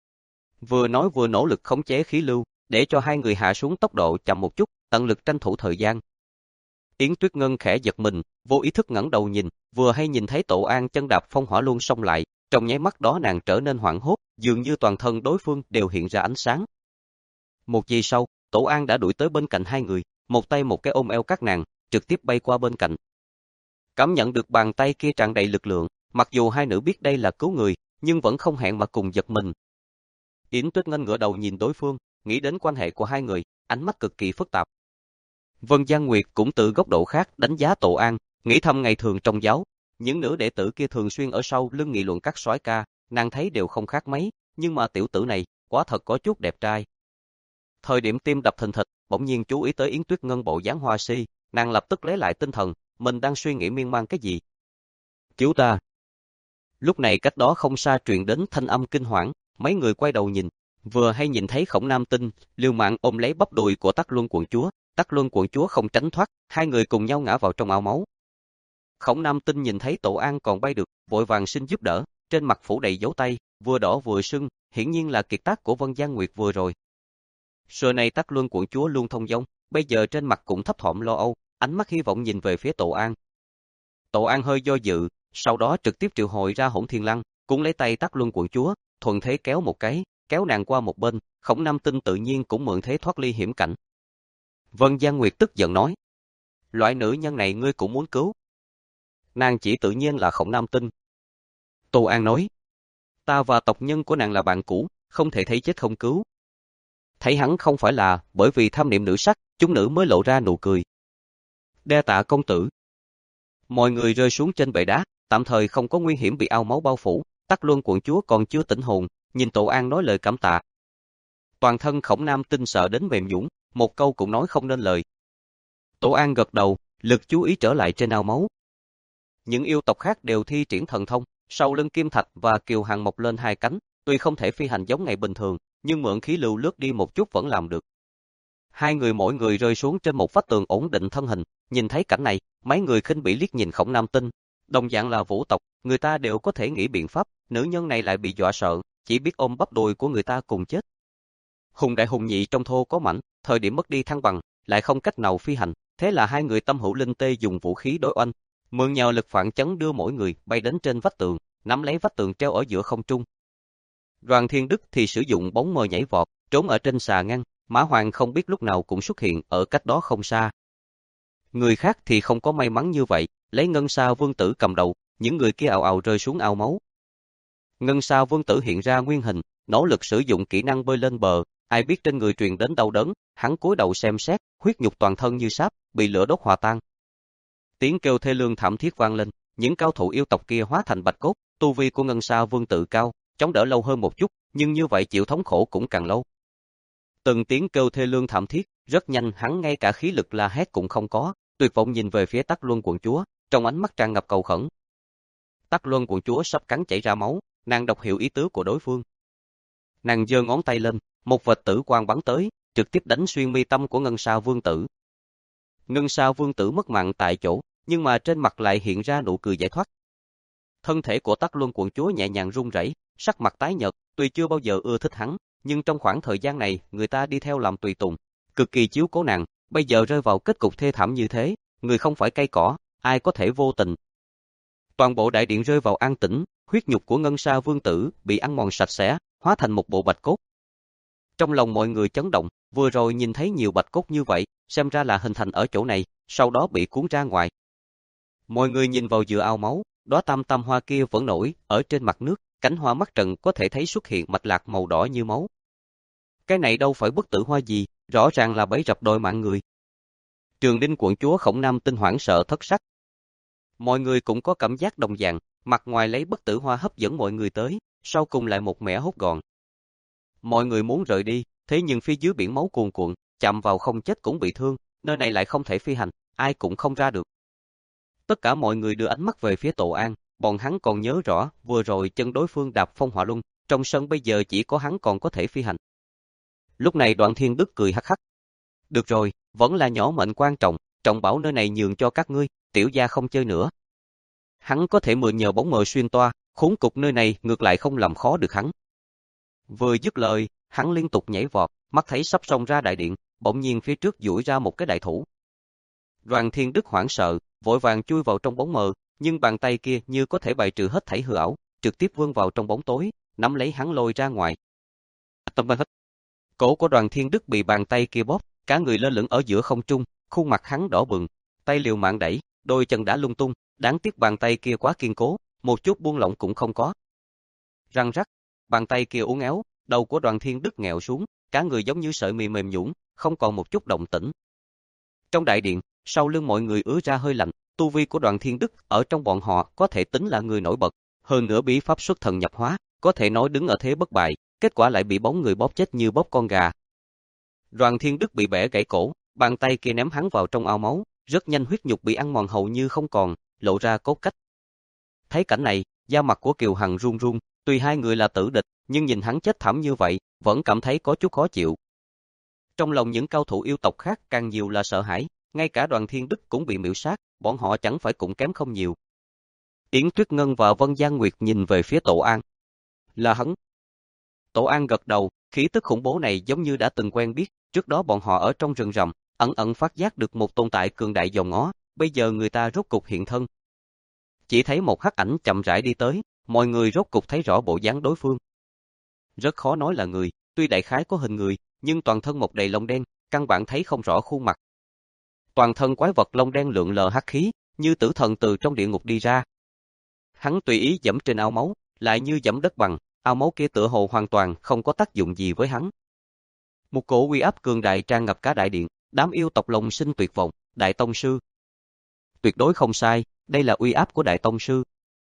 Vừa nói vừa nỗ lực khống chế khí lưu, để cho hai người hạ xuống tốc độ chậm một chút, tận lực tranh thủ thời gian. Yến Tuyết Ngân khẽ giật mình, vô ý thức ngẩng đầu nhìn, vừa hay nhìn thấy Tổ An chân đạp phong hỏa luân xông lại, trong nháy mắt đó nàng trở nên hoảng hốt, dường như toàn thân đối phương đều hiện ra ánh sáng. Một giây sau, Tổ An đã đuổi tới bên cạnh hai người, một tay một cái ôm eo các nàng, trực tiếp bay qua bên cạnh. Cảm nhận được bàn tay kia tràn đầy lực lượng, mặc dù hai nữ biết đây là cứu người, nhưng vẫn không hẹn mà cùng giật mình. Yến Tuyết Ngân ngửa đầu nhìn đối phương, nghĩ đến quan hệ của hai người, ánh mắt cực kỳ phức tạp. Vân Giang Nguyệt cũng từ góc độ khác đánh giá Tổ An, nghĩ thầm ngày thường trong giáo, những nữ đệ tử kia thường xuyên ở sau lưng nghị luận các soái ca, nàng thấy đều không khác mấy, nhưng mà tiểu tử này, quả thật có chút đẹp trai. Thời điểm tim đập thình thịch, bỗng nhiên chú ý tới Yến Tuyết Ngân bộ dáng hoa si, nàng lập tức lấy lại tinh thần, mình đang suy nghĩ miên man cái gì. Cứu ta! Lúc này cách đó không xa truyền đến thanh âm kinh hoảng, mấy người quay đầu nhìn, vừa hay nhìn thấy Khổng Nam Tinh, liều mạng ôm lấy bắp đùi của Tắc Luân quận chúa, Tắc Luân quận chúa không tránh thoát, hai người cùng nhau ngã vào trong ao máu. Khổng Nam Tinh nhìn thấy Tổ An còn bay được, vội vàng xin giúp đỡ, trên mặt phủ đầy dấu tay, vừa đỏ vừa sưng, hiển nhiên là kiệt tác của Vân Giang Nguyệt vừa rồi. Xưa nay Tắc Luân quận chúa luôn thông dong, bây giờ trên mặt cũng thấp thỏm lo âu, ánh mắt hy vọng nhìn về phía Tổ An. Tổ An hơi do dự, sau đó trực tiếp triệu hồi ra Hỗn Thiên Lăng, cũng lấy tay Tắc Luân quận chúa, thuận thế kéo một cái, kéo nàng qua một bên, Khổng Nam Tinh tự nhiên cũng mượn thế thoát ly hiểm cảnh. Vân Giang Nguyệt tức giận nói, loại nữ nhân này ngươi cũng muốn cứu? Nàng chỉ tự nhiên là Khổng Nam Tinh. Tổ An nói, ta và tộc nhân của nàng là bạn cũ, không thể thấy chết không cứu. Thấy hắn không phải là bởi vì tham niệm nữ sắc, chúng nữ mới lộ ra nụ cười. Đa tạ công tử. Mọi người rơi xuống trên bệ đá, tạm thời không có nguy hiểm bị ao máu bao phủ, Tắc Luân quận chúa còn chưa tỉnh hồn, nhìn Tổ An nói lời cảm tạ. Toàn thân Khổng Nam Tinh sợ đến mềm nhũn, một câu cũng nói không nên lời. Tổ An gật đầu, lực chú ý trở lại trên ao máu. Những yêu tộc khác đều thi triển thần thông, sau lưng Kim Thạch và Kiều Hằng mọc lên hai cánh, tuy không thể phi hành giống ngày bình thường, nhưng mượn khí lưu lướt đi một chút vẫn làm được. Hai người mỗi người rơi xuống trên một vách tường ổn định thân hình, nhìn thấy cảnh này, mấy người khinh bỉ liếc nhìn Khổng Nam Tinh, đồng dạng là vũ tộc, người ta đều có thể nghĩ biện pháp, nữ nhân này lại bị dọa sợ, chỉ biết ôm bắp đùi của người ta cùng chết. Hùng đại hùng nhị trong thô có mảnh, thời điểm mất đi thăng bằng, lại không cách nào phi hành, thế là hai người tâm hữu linh tê dùng vũ khí đối oanh, mượn nhờ lực phản chấn đưa mỗi người bay đến trên vách tường, nắm lấy vách tường treo ở giữa không trung. Đoàn Thiên Đức thì sử dụng bóng mờ nhảy vọt, trốn ở trên xà ngăn, Mã Hoàng không biết lúc nào cũng xuất hiện ở cách đó không xa. Người khác thì không có may mắn như vậy, lấy Ngân Sa Vương Tử cầm đầu, những người kia ào ào rơi xuống ao máu. Ngân Sa Vương Tử hiện ra nguyên hình, nỗ lực sử dụng kỹ năng bơi lên bờ, ai biết trên người truyền đến đau đớn, hắn cúi đầu xem xét, huyết nhục toàn thân như sáp, bị lửa đốt hòa tan. Tiếng kêu thê lương thảm thiết vang lên, những cao thủ yêu tộc kia hóa thành bạch cốt, tu vi của Ngân Sa Vương Tử cao, chống đỡ lâu hơn một chút, nhưng như vậy chịu thống khổ cũng càng lâu. Từng tiếng kêu thê lương thảm thiết, rất nhanh hắn ngay cả khí lực la hét cũng không có, tuyệt vọng nhìn về phía Tắc Luân quận chúa, trong ánh mắt tràn ngập cầu khẩn. Tắc Luân quận chúa sắp cắn chảy ra máu, nàng đọc hiểu ý tứ của đối phương. Nàng giơ ngón tay lên, một vệt tử quang bắn tới, trực tiếp đánh xuyên mi tâm của Ngân Sa Vương Tử. Ngân Sa Vương Tử mất mạng tại chỗ, nhưng mà trên mặt lại hiện ra nụ cười giải thoát. Thân thể của Tắc Luân quận chúa nhẹ nhàng run rẩy, sắc mặt tái nhợt, tuy chưa bao giờ ưa thích hắn, nhưng trong khoảng thời gian này, người ta đi theo làm tùy tùng, cực kỳ chiếu cố nàng, bây giờ rơi vào kết cục thê thảm như thế, người không phải cây cỏ, ai có thể vô tình. Toàn bộ đại điện rơi vào an tĩnh, huyết nhục của Ngân Sa Vương Tử bị ăn mòn sạch sẽ, hóa thành một bộ bạch cốt. Trong lòng mọi người chấn động, vừa rồi nhìn thấy nhiều bạch cốt như vậy, xem ra là hình thành ở chỗ này, sau đó bị cuốn ra ngoài. Mọi người nhìn vào giữa ao máu, đóa tam tam hoa kia vẫn nổi ở trên mặt nước, cánh hoa mắt trận có thể thấy xuất hiện mạch lạc màu đỏ như máu. Cái này đâu phải bức tử hoa gì, rõ ràng là bẫy rập đòi mạng người. Trường Đinh quận chúa Khổng Nam Tinh hoảng sợ thất sắc. Mọi người cũng có cảm giác đồng dạng, mặt ngoài lấy bức tử hoa hấp dẫn mọi người tới, sau cùng lại một mẻ hốt gọn. Mọi người muốn rời đi, thế nhưng phía dưới biển máu cuồn cuộn, chạm vào không chết cũng bị thương, nơi này lại không thể phi hành, ai cũng không ra được. Tất cả mọi người đưa ánh mắt về phía Tổ An, bọn hắn còn nhớ rõ, vừa rồi chân đối phương đạp phong hỏa luân, trong sân bây giờ chỉ có hắn còn có thể phi hành. Lúc này Đoạn Thiên Đức cười hắc hắc. Được rồi, vẫn là nhỏ mệnh quan trọng, trọng bảo nơi này nhường cho các ngươi, tiểu gia không chơi nữa. Hắn có thể mượn nhờ bóng mờ xuyên toa, khốn cục nơi này ngược lại không làm khó được hắn. Vừa dứt lời, hắn liên tục nhảy vọt, mắt thấy sắp xông ra đại điện, bỗng nhiên phía trước duỗi ra một cái đại thủ. Đoàn Thiên Đức hoảng sợ, vội vàng chui vào trong bóng mờ, nhưng bàn tay kia như có thể bài trừ hết thảy hư ảo, trực tiếp vươn vào trong bóng tối, nắm lấy hắn lôi ra ngoài. Tâm hết. Cổ của Đoàn Thiên Đức bị bàn tay kia bóp, cả người lơ lửng ở giữa không trung, khuôn mặt hắn đỏ bừng, tay liều mạng đẩy, đôi chân đã lung tung, đáng tiếc bàn tay kia quá kiên cố, một chút buông lỏng cũng không có. Răng rắc, bàn tay kia uốn éo, đầu của Đoàn Thiên Đức nghẹo xuống, cả người giống như sợi mì mềm nhũn, không còn một chút động tĩnh. Trong đại điện, sau lưng mọi người ứa ra hơi lạnh, tu vi của Đoàn Thiên Đức ở trong bọn họ có thể tính là người nổi bật, hơn nữa bí pháp xuất thần nhập hóa, có thể nói đứng ở thế bất bại, kết quả lại bị bóng người bóp chết như bóp con gà. Đoàn Thiên Đức bị bẻ gãy cổ, bàn tay kia ném hắn vào trong ao máu, rất nhanh huyết nhục bị ăn mòn hầu như không còn, lộ ra cốt cách. Thấy cảnh này, da mặt của Kiều Hằng run run, tuy hai người là tử địch, nhưng nhìn hắn chết thảm như vậy, vẫn cảm thấy có chút khó chịu. Trong lòng những cao thủ yêu tộc khác càng nhiều là sợ hãi, ngay cả Đoàn Thiên Đức cũng bị miểu sát, bọn họ chẳng phải cũng kém không nhiều. Yến Tuyết Ngân và Vân Giang Nguyệt nhìn về phía Tổ An. Là hắn. Tổ An gật đầu, khí tức khủng bố này giống như đã từng quen biết, trước đó bọn họ ở trong rừng rậm, ẩn ẩn phát giác được một tồn tại cường đại dòm ngó, bây giờ người ta rốt cục hiện thân. Chỉ thấy một hắc ảnh chậm rãi đi tới, mọi người rốt cục thấy rõ bộ dáng đối phương. Rất khó nói là người, tuy đại khái có hình người, nhưng toàn thân một đầy lông đen, căn bản thấy không rõ khuôn mặt. Toàn thân quái vật lông đen lượn lờ hắc khí, như tử thần từ trong địa ngục đi ra. Hắn tùy ý giẫm trên ao máu, lại như giẫm đất bằng, ao máu kia tựa hồ hoàn toàn không có tác dụng gì với hắn. Một cổ uy áp cường đại tràn ngập cả đại điện, đám yêu tộc lòng sinh tuyệt vọng, Đại Tông Sư. Tuyệt đối không sai, đây là uy áp của Đại Tông Sư.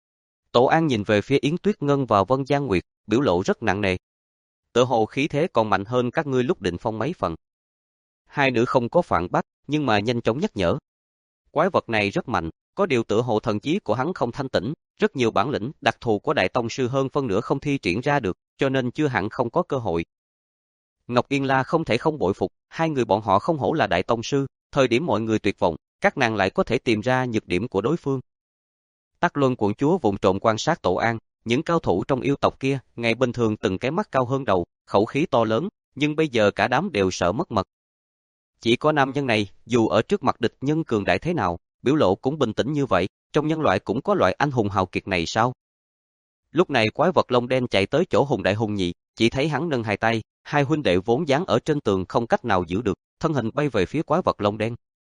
Tổ An nhìn về phía Yến Tuyết Ngân và Vân Giang Nguyệt, biểu lộ rất nặng nề. Tựa hồ khí thế còn mạnh hơn các ngươi lúc định phong mấy phần. Hai nữ không có phản bác, nhưng mà nhanh chóng nhắc nhở. Quái vật này rất mạnh, có điều tựa hồ thần trí của hắn không thanh tĩnh, rất nhiều bản lĩnh đặc thù của Đại Tông Sư hơn phân nửa không thi triển ra được, cho nên chưa hẳn không có cơ hội. Ngọc Yên La không thể không bội phục, hai người bọn họ không hổ là Đại Tông Sư, thời điểm mọi người tuyệt vọng, các nàng lại có thể tìm ra nhược điểm của đối phương. Tắc Luân Quận Chúa vụng trộm quan sát Tổ An, những cao thủ trong yêu tộc kia, ngày bình thường từng cái mắt cao hơn đầu, khẩu khí to lớn, nhưng bây giờ cả đám đều sợ mất mật. Chỉ có nam nhân này, dù ở trước mặt địch nhân cường đại thế nào, biểu lộ cũng bình tĩnh như vậy, trong nhân loại cũng có loại anh hùng hào kiệt này sao? Lúc này quái vật lông đen chạy tới chỗ Hùng Đại Hùng Nhị, chỉ thấy hắn nâng hai tay, hai huynh đệ vốn dán ở trên tường không cách nào giữ được, thân hình bay về phía quái vật lông đen.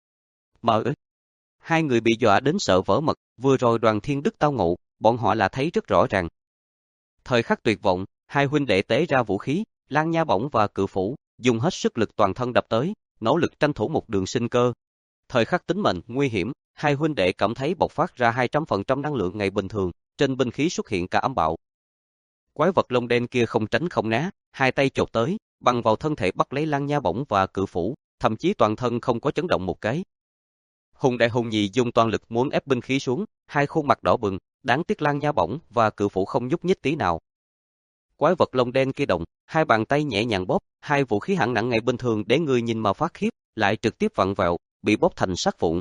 Mờ ơi! Hai người bị dọa đến sợ vỡ mật, vừa rồi Đoàn Thiên Đức tao ngộ, bọn họ là thấy rất rõ ràng. Thời khắc tuyệt vọng, hai huynh đệ tế ra vũ khí, Lan Nha Bổng và Cự Phủ, dùng hết sức lực toàn thân đập tới, nỗ lực tranh thủ một đường sinh cơ. Thời khắc tính mệnh nguy hiểm, hai huynh đệ cảm thấy bộc phát ra hai trăm phần trăm năng lượng ngày bình thường, trên binh khí xuất hiện cả âm bạo. Quái vật lông đen kia không tránh không né, hai tay chộp tới, bằng vào thân thể bắt lấy Lan Nha Bổng và Cự Phủ, thậm chí toàn thân không có chấn động một cái. Hùng Đại Hùng Nhị dùng toàn lực muốn ép binh khí xuống, hai khuôn mặt đỏ bừng, đáng tiếc Lan Nha Bổng và Cự Phủ không nhúc nhích tí nào. Quái vật lông đen kia động, hai bàn tay nhẹ nhàng bóp, hai vũ khí hạng nặng ngày bình thường để người nhìn mà phát khiếp, lại trực tiếp vặn vẹo, bị bóp thành sắt vụn.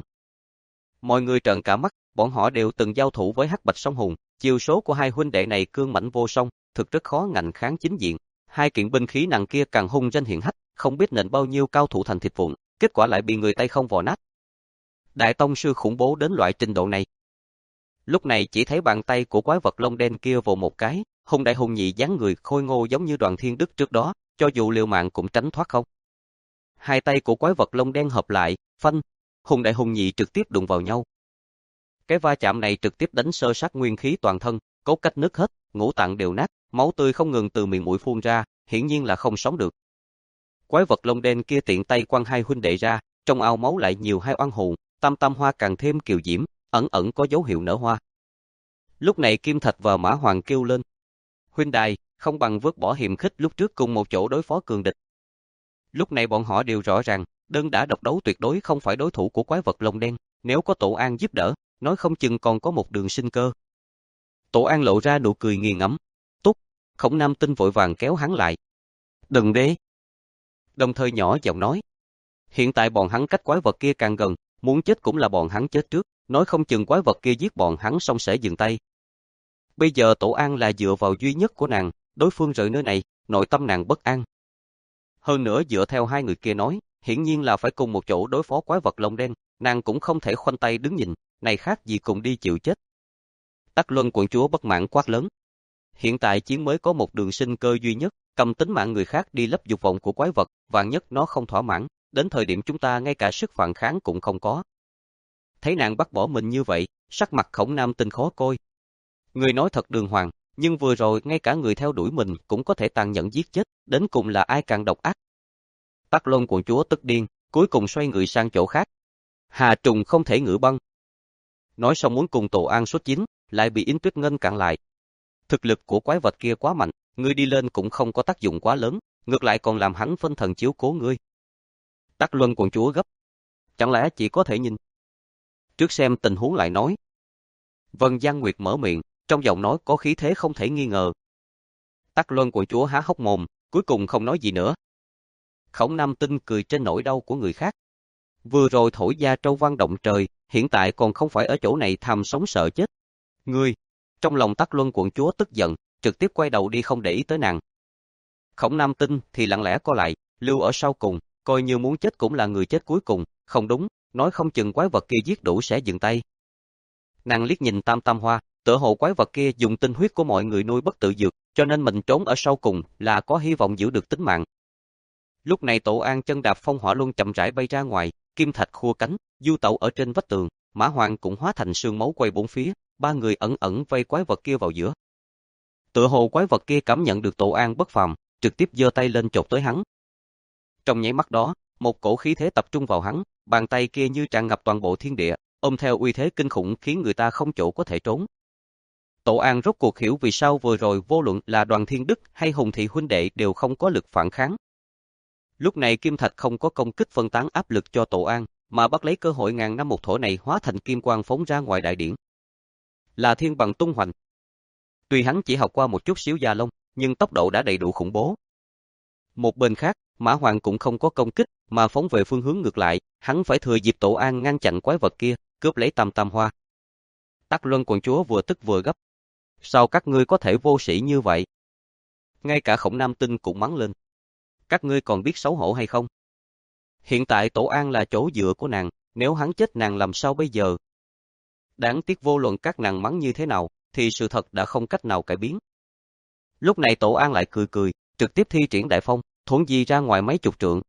Mọi người trợn cả mắt, bọn họ đều từng giao thủ với Hắc Bạch Song Hùng, chiêu số của hai huynh đệ này cương mãnh vô song, thực rất khó ngạnh kháng chính diện. Hai kiện binh khí nặng kia càng hung danh hiển hách, không biết nện bao nhiêu cao thủ thành thịt vụn, kết quả lại bị người tay không vò nát. Đại Tông Sư khủng bố đến loại trình độ này. Lúc này chỉ thấy bàn tay của quái vật lông đen kia vồ một cái, Hùng Đại Hùng Nhị dáng người khôi ngô giống như Đoàn Thiên Đức trước đó, cho dù liều mạng cũng tránh thoát không. Hai tay của quái vật lông đen hợp lại, phanh, Hùng Đại Hùng Nhị trực tiếp đụng vào nhau. Cái va chạm này trực tiếp đánh sơ sát nguyên khí toàn thân, cốt cách nứt hết, ngũ tạng đều nát, máu tươi không ngừng từ miệng mũi phun ra, hiển nhiên là không sống được. Quái vật lông đen kia tiện tay quăng hai huynh đệ ra, trong ao máu lại nhiều hai oan hồn, tam tam hoa càng thêm kiều diễm, ẩn ẩn có dấu hiệu nở hoa. Lúc này Kim Thạch và Mã Hoàng kêu lên: huynh đài, không bằng vứt bỏ hiềm khích lúc trước cùng một chỗ đối phó cường địch. Lúc này bọn họ đều rõ ràng, đơn đã độc đấu tuyệt đối không phải đối thủ của quái vật lông đen, nếu có Tổ An giúp đỡ, nói không chừng còn có một đường sinh cơ. Tổ An lộ ra nụ cười nghiền ngẫm. Tốt, Khổng Nam Tinh vội vàng kéo hắn lại. Đừng đế. Đồng thời nhỏ giọng nói. Hiện tại bọn hắn cách quái vật kia càng gần, muốn chết cũng là bọn hắn chết trước, nói không chừng quái vật kia giết bọn hắn xong sẽ dừng tay. Bây giờ Tổ An là dựa vào duy nhất của nàng, đối phương rời nơi này, nội tâm nàng bất an. Hơn nữa dựa theo hai người kia nói, hiển nhiên là phải cùng một chỗ đối phó quái vật lông đen, nàng cũng không thể khoanh tay đứng nhìn, này khác gì cùng đi chịu chết. Tắc Luân Quận Chúa bất mãn quát lớn. Hiện tại chiến mới có một đường sinh cơ duy nhất, cầm tính mạng người khác đi lấp dục vọng của quái vật, vạn nhất nó không thỏa mãn, đến thời điểm chúng ta ngay cả sức phản kháng cũng không có. Thấy nàng bắt bỏ mình như vậy, sắc mặt Khổng Nam Tinh khó coi. Người nói thật đường hoàng, nhưng vừa rồi ngay cả người theo đuổi mình cũng có thể tàn nhẫn giết chết, đến cùng là ai càng độc ác. Tắc Luân quận chúa tức điên, cuối cùng xoay người sang chỗ khác. Hà trùng không thể ngự băng. Nói xong muốn cùng Tổ An xuất chính, lại bị Yến Tuyết Ngân cản lại. Thực lực của quái vật kia quá mạnh, ngươi đi lên cũng không có tác dụng quá lớn, ngược lại còn làm hắn phân thần chiếu cố ngươi. Tắc Luân quận chúa gấp. Chẳng lẽ chỉ có thể nhìn? Trước xem tình huống lại nói. Vân Giang Nguyệt mở miệng, trong giọng nói có khí thế không thể nghi ngờ. Tắc Luân quận chúa há hốc mồm, cuối cùng không nói gì nữa. Khổng Nam Tinh cười trên nỗi đau của người khác. Vừa rồi thổi gia trâu vang động trời, hiện tại còn không phải ở chỗ này tham sống sợ chết. Ngươi, trong lòng Tắc Luân quận chúa tức giận, trực tiếp quay đầu đi không để ý tới nàng. Khổng Nam Tinh thì lặng lẽ co lại, lưu ở sau cùng, coi như muốn chết cũng là người chết cuối cùng, không đúng, nói không chừng quái vật kia giết đủ sẽ dừng tay. Nàng liếc nhìn Tam Tam Hoa, tựa hồ quái vật kia dùng tinh huyết của mọi người nuôi bất tử dược, cho nên mình trốn ở sau cùng là có hy vọng giữ được tính mạng. Lúc này Tổ An chân đạp phong hỏa luân chậm rãi bay ra ngoài, kim thạch khua cánh, du tẩu ở trên vách tường, Mã Hoàng cũng hóa thành sương máu quay bốn phía, ba người ẩn ẩn vây quái vật kia vào giữa. Tựa hồ quái vật kia cảm nhận được Tổ An bất phàm, trực tiếp giơ tay lên chộp tới hắn. Trong nháy mắt đó, một cổ khí thế tập trung vào hắn, bàn tay kia như tràn ngập toàn bộ thiên địa, ôm theo uy thế kinh khủng khiến người ta không chỗ có thể trốn. Tổ An rốt cuộc hiểu vì sao vừa rồi vô luận là Đoàn Thiên Đức hay Hùng Thị huynh đệ đều không có lực phản kháng. Lúc này kim thạch không có công kích phân tán áp lực cho Tổ An, mà bắt lấy cơ hội ngàn năm một thổ này hóa thành kim quang phóng ra ngoài đại điển. Là thiên bằng tung hoành. Tuy hắn chỉ học qua một chút xíu gia long, nhưng tốc độ đã đầy đủ khủng bố. Một bên khác, Mã Hoàng cũng không có công kích, mà phóng về phương hướng ngược lại, hắn phải thừa dịp Tổ An ngăn chặn quái vật kia, cướp lấy Tam Tam Hoa. Tắc Luân quận chúa vừa tức vừa gấp. Sao các ngươi có thể vô sĩ như vậy? Ngay cả Khổng Nam Tinh cũng mắng lên. Các ngươi còn biết xấu hổ hay không? Hiện tại Tổ An là chỗ dựa của nàng, nếu hắn chết nàng làm sao bây giờ? Đáng tiếc vô luận các nàng mắng như thế nào, thì sự thật đã không cách nào cải biến. Lúc này Tổ An lại cười cười, trực tiếp thi triển đại phong, thuấn di ra ngoài mấy chục trượng.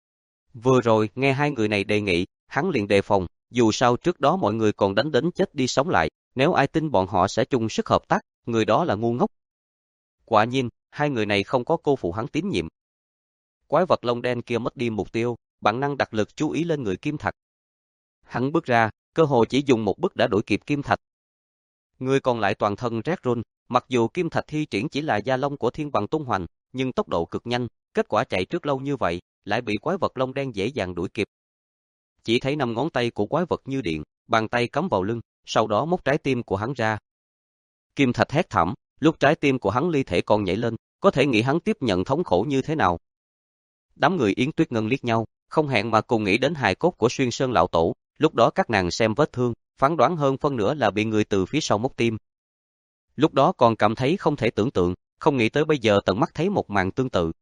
Vừa rồi nghe hai người này đề nghị, hắn liền đề phòng, dù sao trước đó mọi người còn đánh đến chết đi sống lại, nếu ai tin bọn họ sẽ chung sức hợp tác, người đó là ngu ngốc. Quả nhiên, hai người này không có cô phụ hắn tín nhiệm. Quái vật lông đen kia mất đi mục tiêu, bản năng đặt lực chú ý lên người kim thạch. Hắn bước ra, cơ hồ chỉ dùng một bước đã đuổi kịp kim thạch. Người còn lại toàn thân rét run, mặc dù kim thạch thi triển chỉ là gia long của thiên bằng tung hoành, nhưng tốc độ cực nhanh, kết quả chạy trước lâu như vậy, lại bị quái vật lông đen dễ dàng đuổi kịp. Chỉ thấy năm ngón tay của quái vật như điện, bàn tay cắm vào lưng, sau đó móc trái tim của hắn ra. Kim thạch hét thảm, lúc trái tim của hắn ly thể còn nhảy lên, có thể nghĩ hắn tiếp nhận thống khổ như thế nào. Đám người Yến Tuyết Ngân liếc nhau, không hẹn mà cùng nghĩ đến hài cốt của Xuyên Sơn lão tổ, lúc đó các nàng xem vết thương, phán đoán hơn phân nửa là bị người từ phía sau móc tim. Lúc đó còn cảm thấy không thể tưởng tượng, không nghĩ tới bây giờ tận mắt thấy một màn tương tự.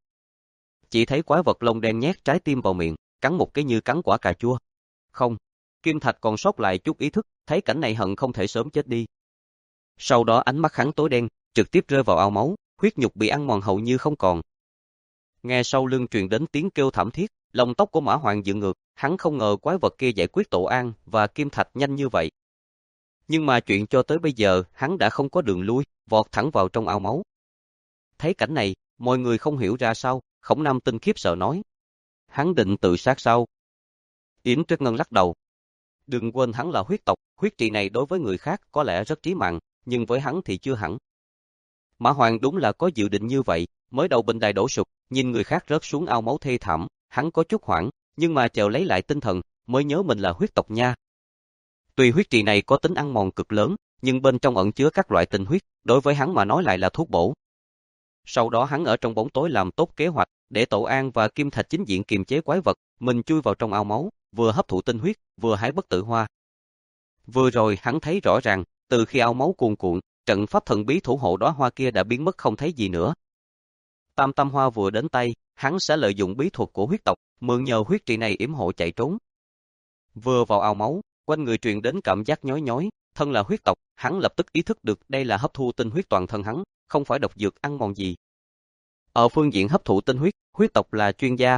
Chỉ thấy quái vật lông đen nhét trái tim vào miệng, cắn một cái như cắn quả cà chua. Không, kim thạch còn sót lại chút ý thức, thấy cảnh này hận không thể sớm chết đi. Sau đó ánh mắt hắn tối đen, trực tiếp rơi vào ao máu, huyết nhục bị ăn mòn hầu như không còn. Nghe sau lưng truyền đến tiếng kêu thảm thiết, lông tóc của Mã Hoàng dựng ngược, hắn không ngờ quái vật kia giải quyết Tổ An và kim thạch nhanh như vậy. Nhưng mà chuyện cho tới bây giờ, hắn đã không có đường lui, vọt thẳng vào trong ao máu. Thấy cảnh này, mọi người không hiểu ra sao, Khổng Nam Tinh khiếp sợ nói. Hắn định tự sát sao? Yến Tuyết Ngân lắc đầu. Đừng quên hắn là huyết tộc, huyết trị này đối với người khác có lẽ rất trí mạng, nhưng với hắn thì chưa hẳn. Mã Hoàng đúng là có dự định như vậy, mới đầu bình đài đổ sụp, nhìn người khác rớt xuống ao máu thê thảm, hắn có chút hoảng, nhưng mà chợt lấy lại tinh thần, mới nhớ mình là huyết tộc nha. Tuy huyết trì này có tính ăn mòn cực lớn, nhưng bên trong ẩn chứa các loại tinh huyết, đối với hắn mà nói lại là thuốc bổ. Sau đó hắn ở trong bóng tối làm tốt kế hoạch, để Tổ An và Kim Thạch chính diện kiềm chế quái vật, mình chui vào trong ao máu, vừa hấp thụ tinh huyết, vừa hái bất tử hoa. Vừa rồi hắn thấy rõ ràng, từ khi ao máu cuồn cuộn, trận pháp thần bí thủ hộ đóa hoa kia đã biến mất không thấy gì nữa. Tam Tam Hoa vừa đến tay, hắn sẽ lợi dụng bí thuật của huyết tộc, mượn nhờ huyết trì này yểm hộ chạy trốn. Vừa vào ao máu, quanh người truyền đến cảm giác nhói nhói, thân là huyết tộc, hắn lập tức ý thức được đây là hấp thu tinh huyết toàn thân hắn, không phải độc dược ăn mòn gì. Ở phương diện hấp thụ tinh huyết, huyết tộc là chuyên gia.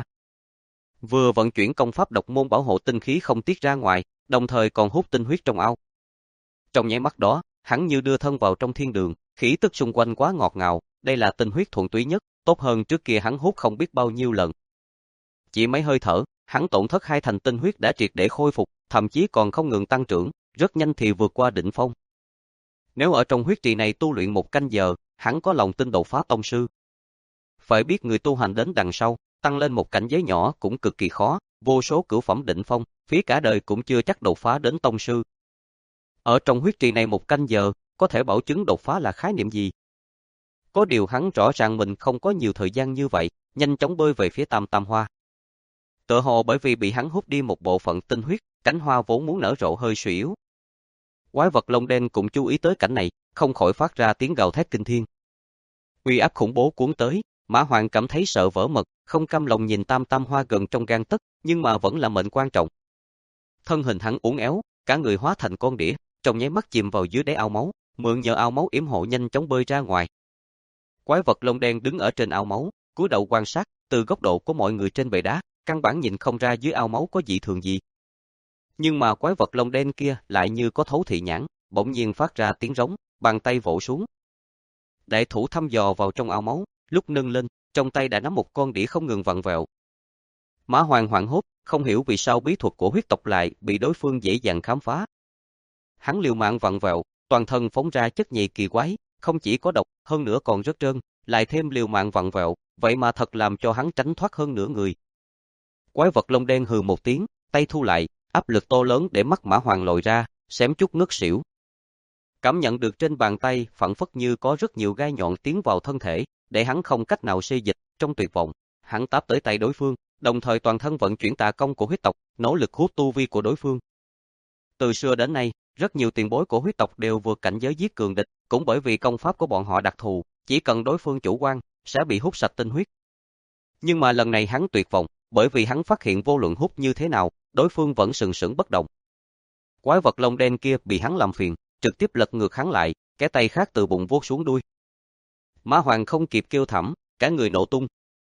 Vừa vận chuyển công pháp độc môn bảo hộ tinh khí không tiết ra ngoài, đồng thời còn hút tinh huyết trong ao. Trong nháy mắt đó, hắn như đưa thân vào trong thiên đường, khí tức xung quanh quá ngọt ngào, đây là tinh huyết thuần túy nhất, tốt hơn trước kia hắn hút không biết bao nhiêu lần. Chỉ mấy hơi thở, hắn tổn thất hai thành tinh huyết đã triệt để khôi phục, thậm chí còn không ngừng tăng trưởng, rất nhanh thì vượt qua đỉnh phong. Nếu ở trong huyết trì này tu luyện một canh giờ, hắn có lòng tin đột phá tông sư. Phải biết người tu hành đến đằng sau, tăng lên một cảnh giới nhỏ cũng cực kỳ khó, vô số cửu phẩm đỉnh phong, phí cả đời cũng chưa chắc đột phá đến tông sư. Ở trong huyết trì này một canh giờ, có thể bảo chứng đột phá là khái niệm gì? Có điều hắn rõ ràng mình không có nhiều thời gian như vậy, nhanh chóng bơi về phía Tam Tam Hoa. Tựa hồ bởi vì bị hắn hút đi một bộ phận tinh huyết, cánh hoa vốn muốn nở rộ hơi suy yếu. Quái vật lông đen cũng chú ý tới cảnh này, không khỏi phát ra tiếng gào thét kinh thiên. Uy áp khủng bố cuốn tới, Mã Hoàng cảm thấy sợ vỡ mật, không cam lòng nhìn Tam Tam Hoa gần trong gang tấc, nhưng mà vẫn là mệnh quan trọng. Thân hình hắn uốn éo, cả người hóa thành con đĩa, trong nháy mắt chìm vào dưới đáy ao máu, mượn nhờ ao máu yểm hộ nhanh chóng bơi ra ngoài. Quái vật lông đen đứng ở trên ao máu, cúi đầu quan sát, từ góc độ của mọi người trên bệ đá, căn bản nhìn không ra dưới ao máu có dị thường gì. Nhưng mà quái vật lông đen kia lại như có thấu thị nhãn, bỗng nhiên phát ra tiếng rống, bàn tay vỗ xuống. Đại thủ thăm dò vào trong ao máu, lúc nâng lên, trong tay đã nắm một con đĩa không ngừng vặn vẹo. Mã Hoàng hoảng hốt, không hiểu vì sao bí thuật của huyết tộc lại bị đối phương dễ dàng khám phá. Hắn liều mạng vặn vẹo, toàn thân phóng ra chất nhầy kỳ quái, không chỉ có độc, hơn nữa còn rất trơn, lại thêm liều mạng vặn vẹo, vậy mà thật làm cho hắn tránh thoát hơn nửa người. Quái vật lông đen hừ một tiếng, tay thu lại, áp lực to lớn để mắt Mã Hoàng lồi ra, xém chút ngất xỉu. Cảm nhận được trên bàn tay phảng phất như có rất nhiều gai nhọn tiến vào thân thể, để hắn không cách nào xê dịch, trong tuyệt vọng, hắn táp tới tay đối phương, đồng thời toàn thân vận chuyển tà công của huyết tộc, nỗ lực hút tu vi của đối phương. Từ xưa đến nay, rất nhiều tiền bối của huyết tộc đều vượt cảnh giới giết cường địch, cũng bởi vì công pháp của bọn họ đặc thù, chỉ cần đối phương chủ quan, sẽ bị hút sạch tinh huyết. Nhưng mà lần này hắn tuyệt vọng, bởi vì hắn phát hiện vô luận hút như thế nào, đối phương vẫn sừng sững bất động. Quái vật lông đen kia bị hắn làm phiền, trực tiếp lật ngược hắn lại, cái tay khác từ bụng vuốt xuống đuôi. Mã Hoàng không kịp kêu thảm, cả người nổ tung.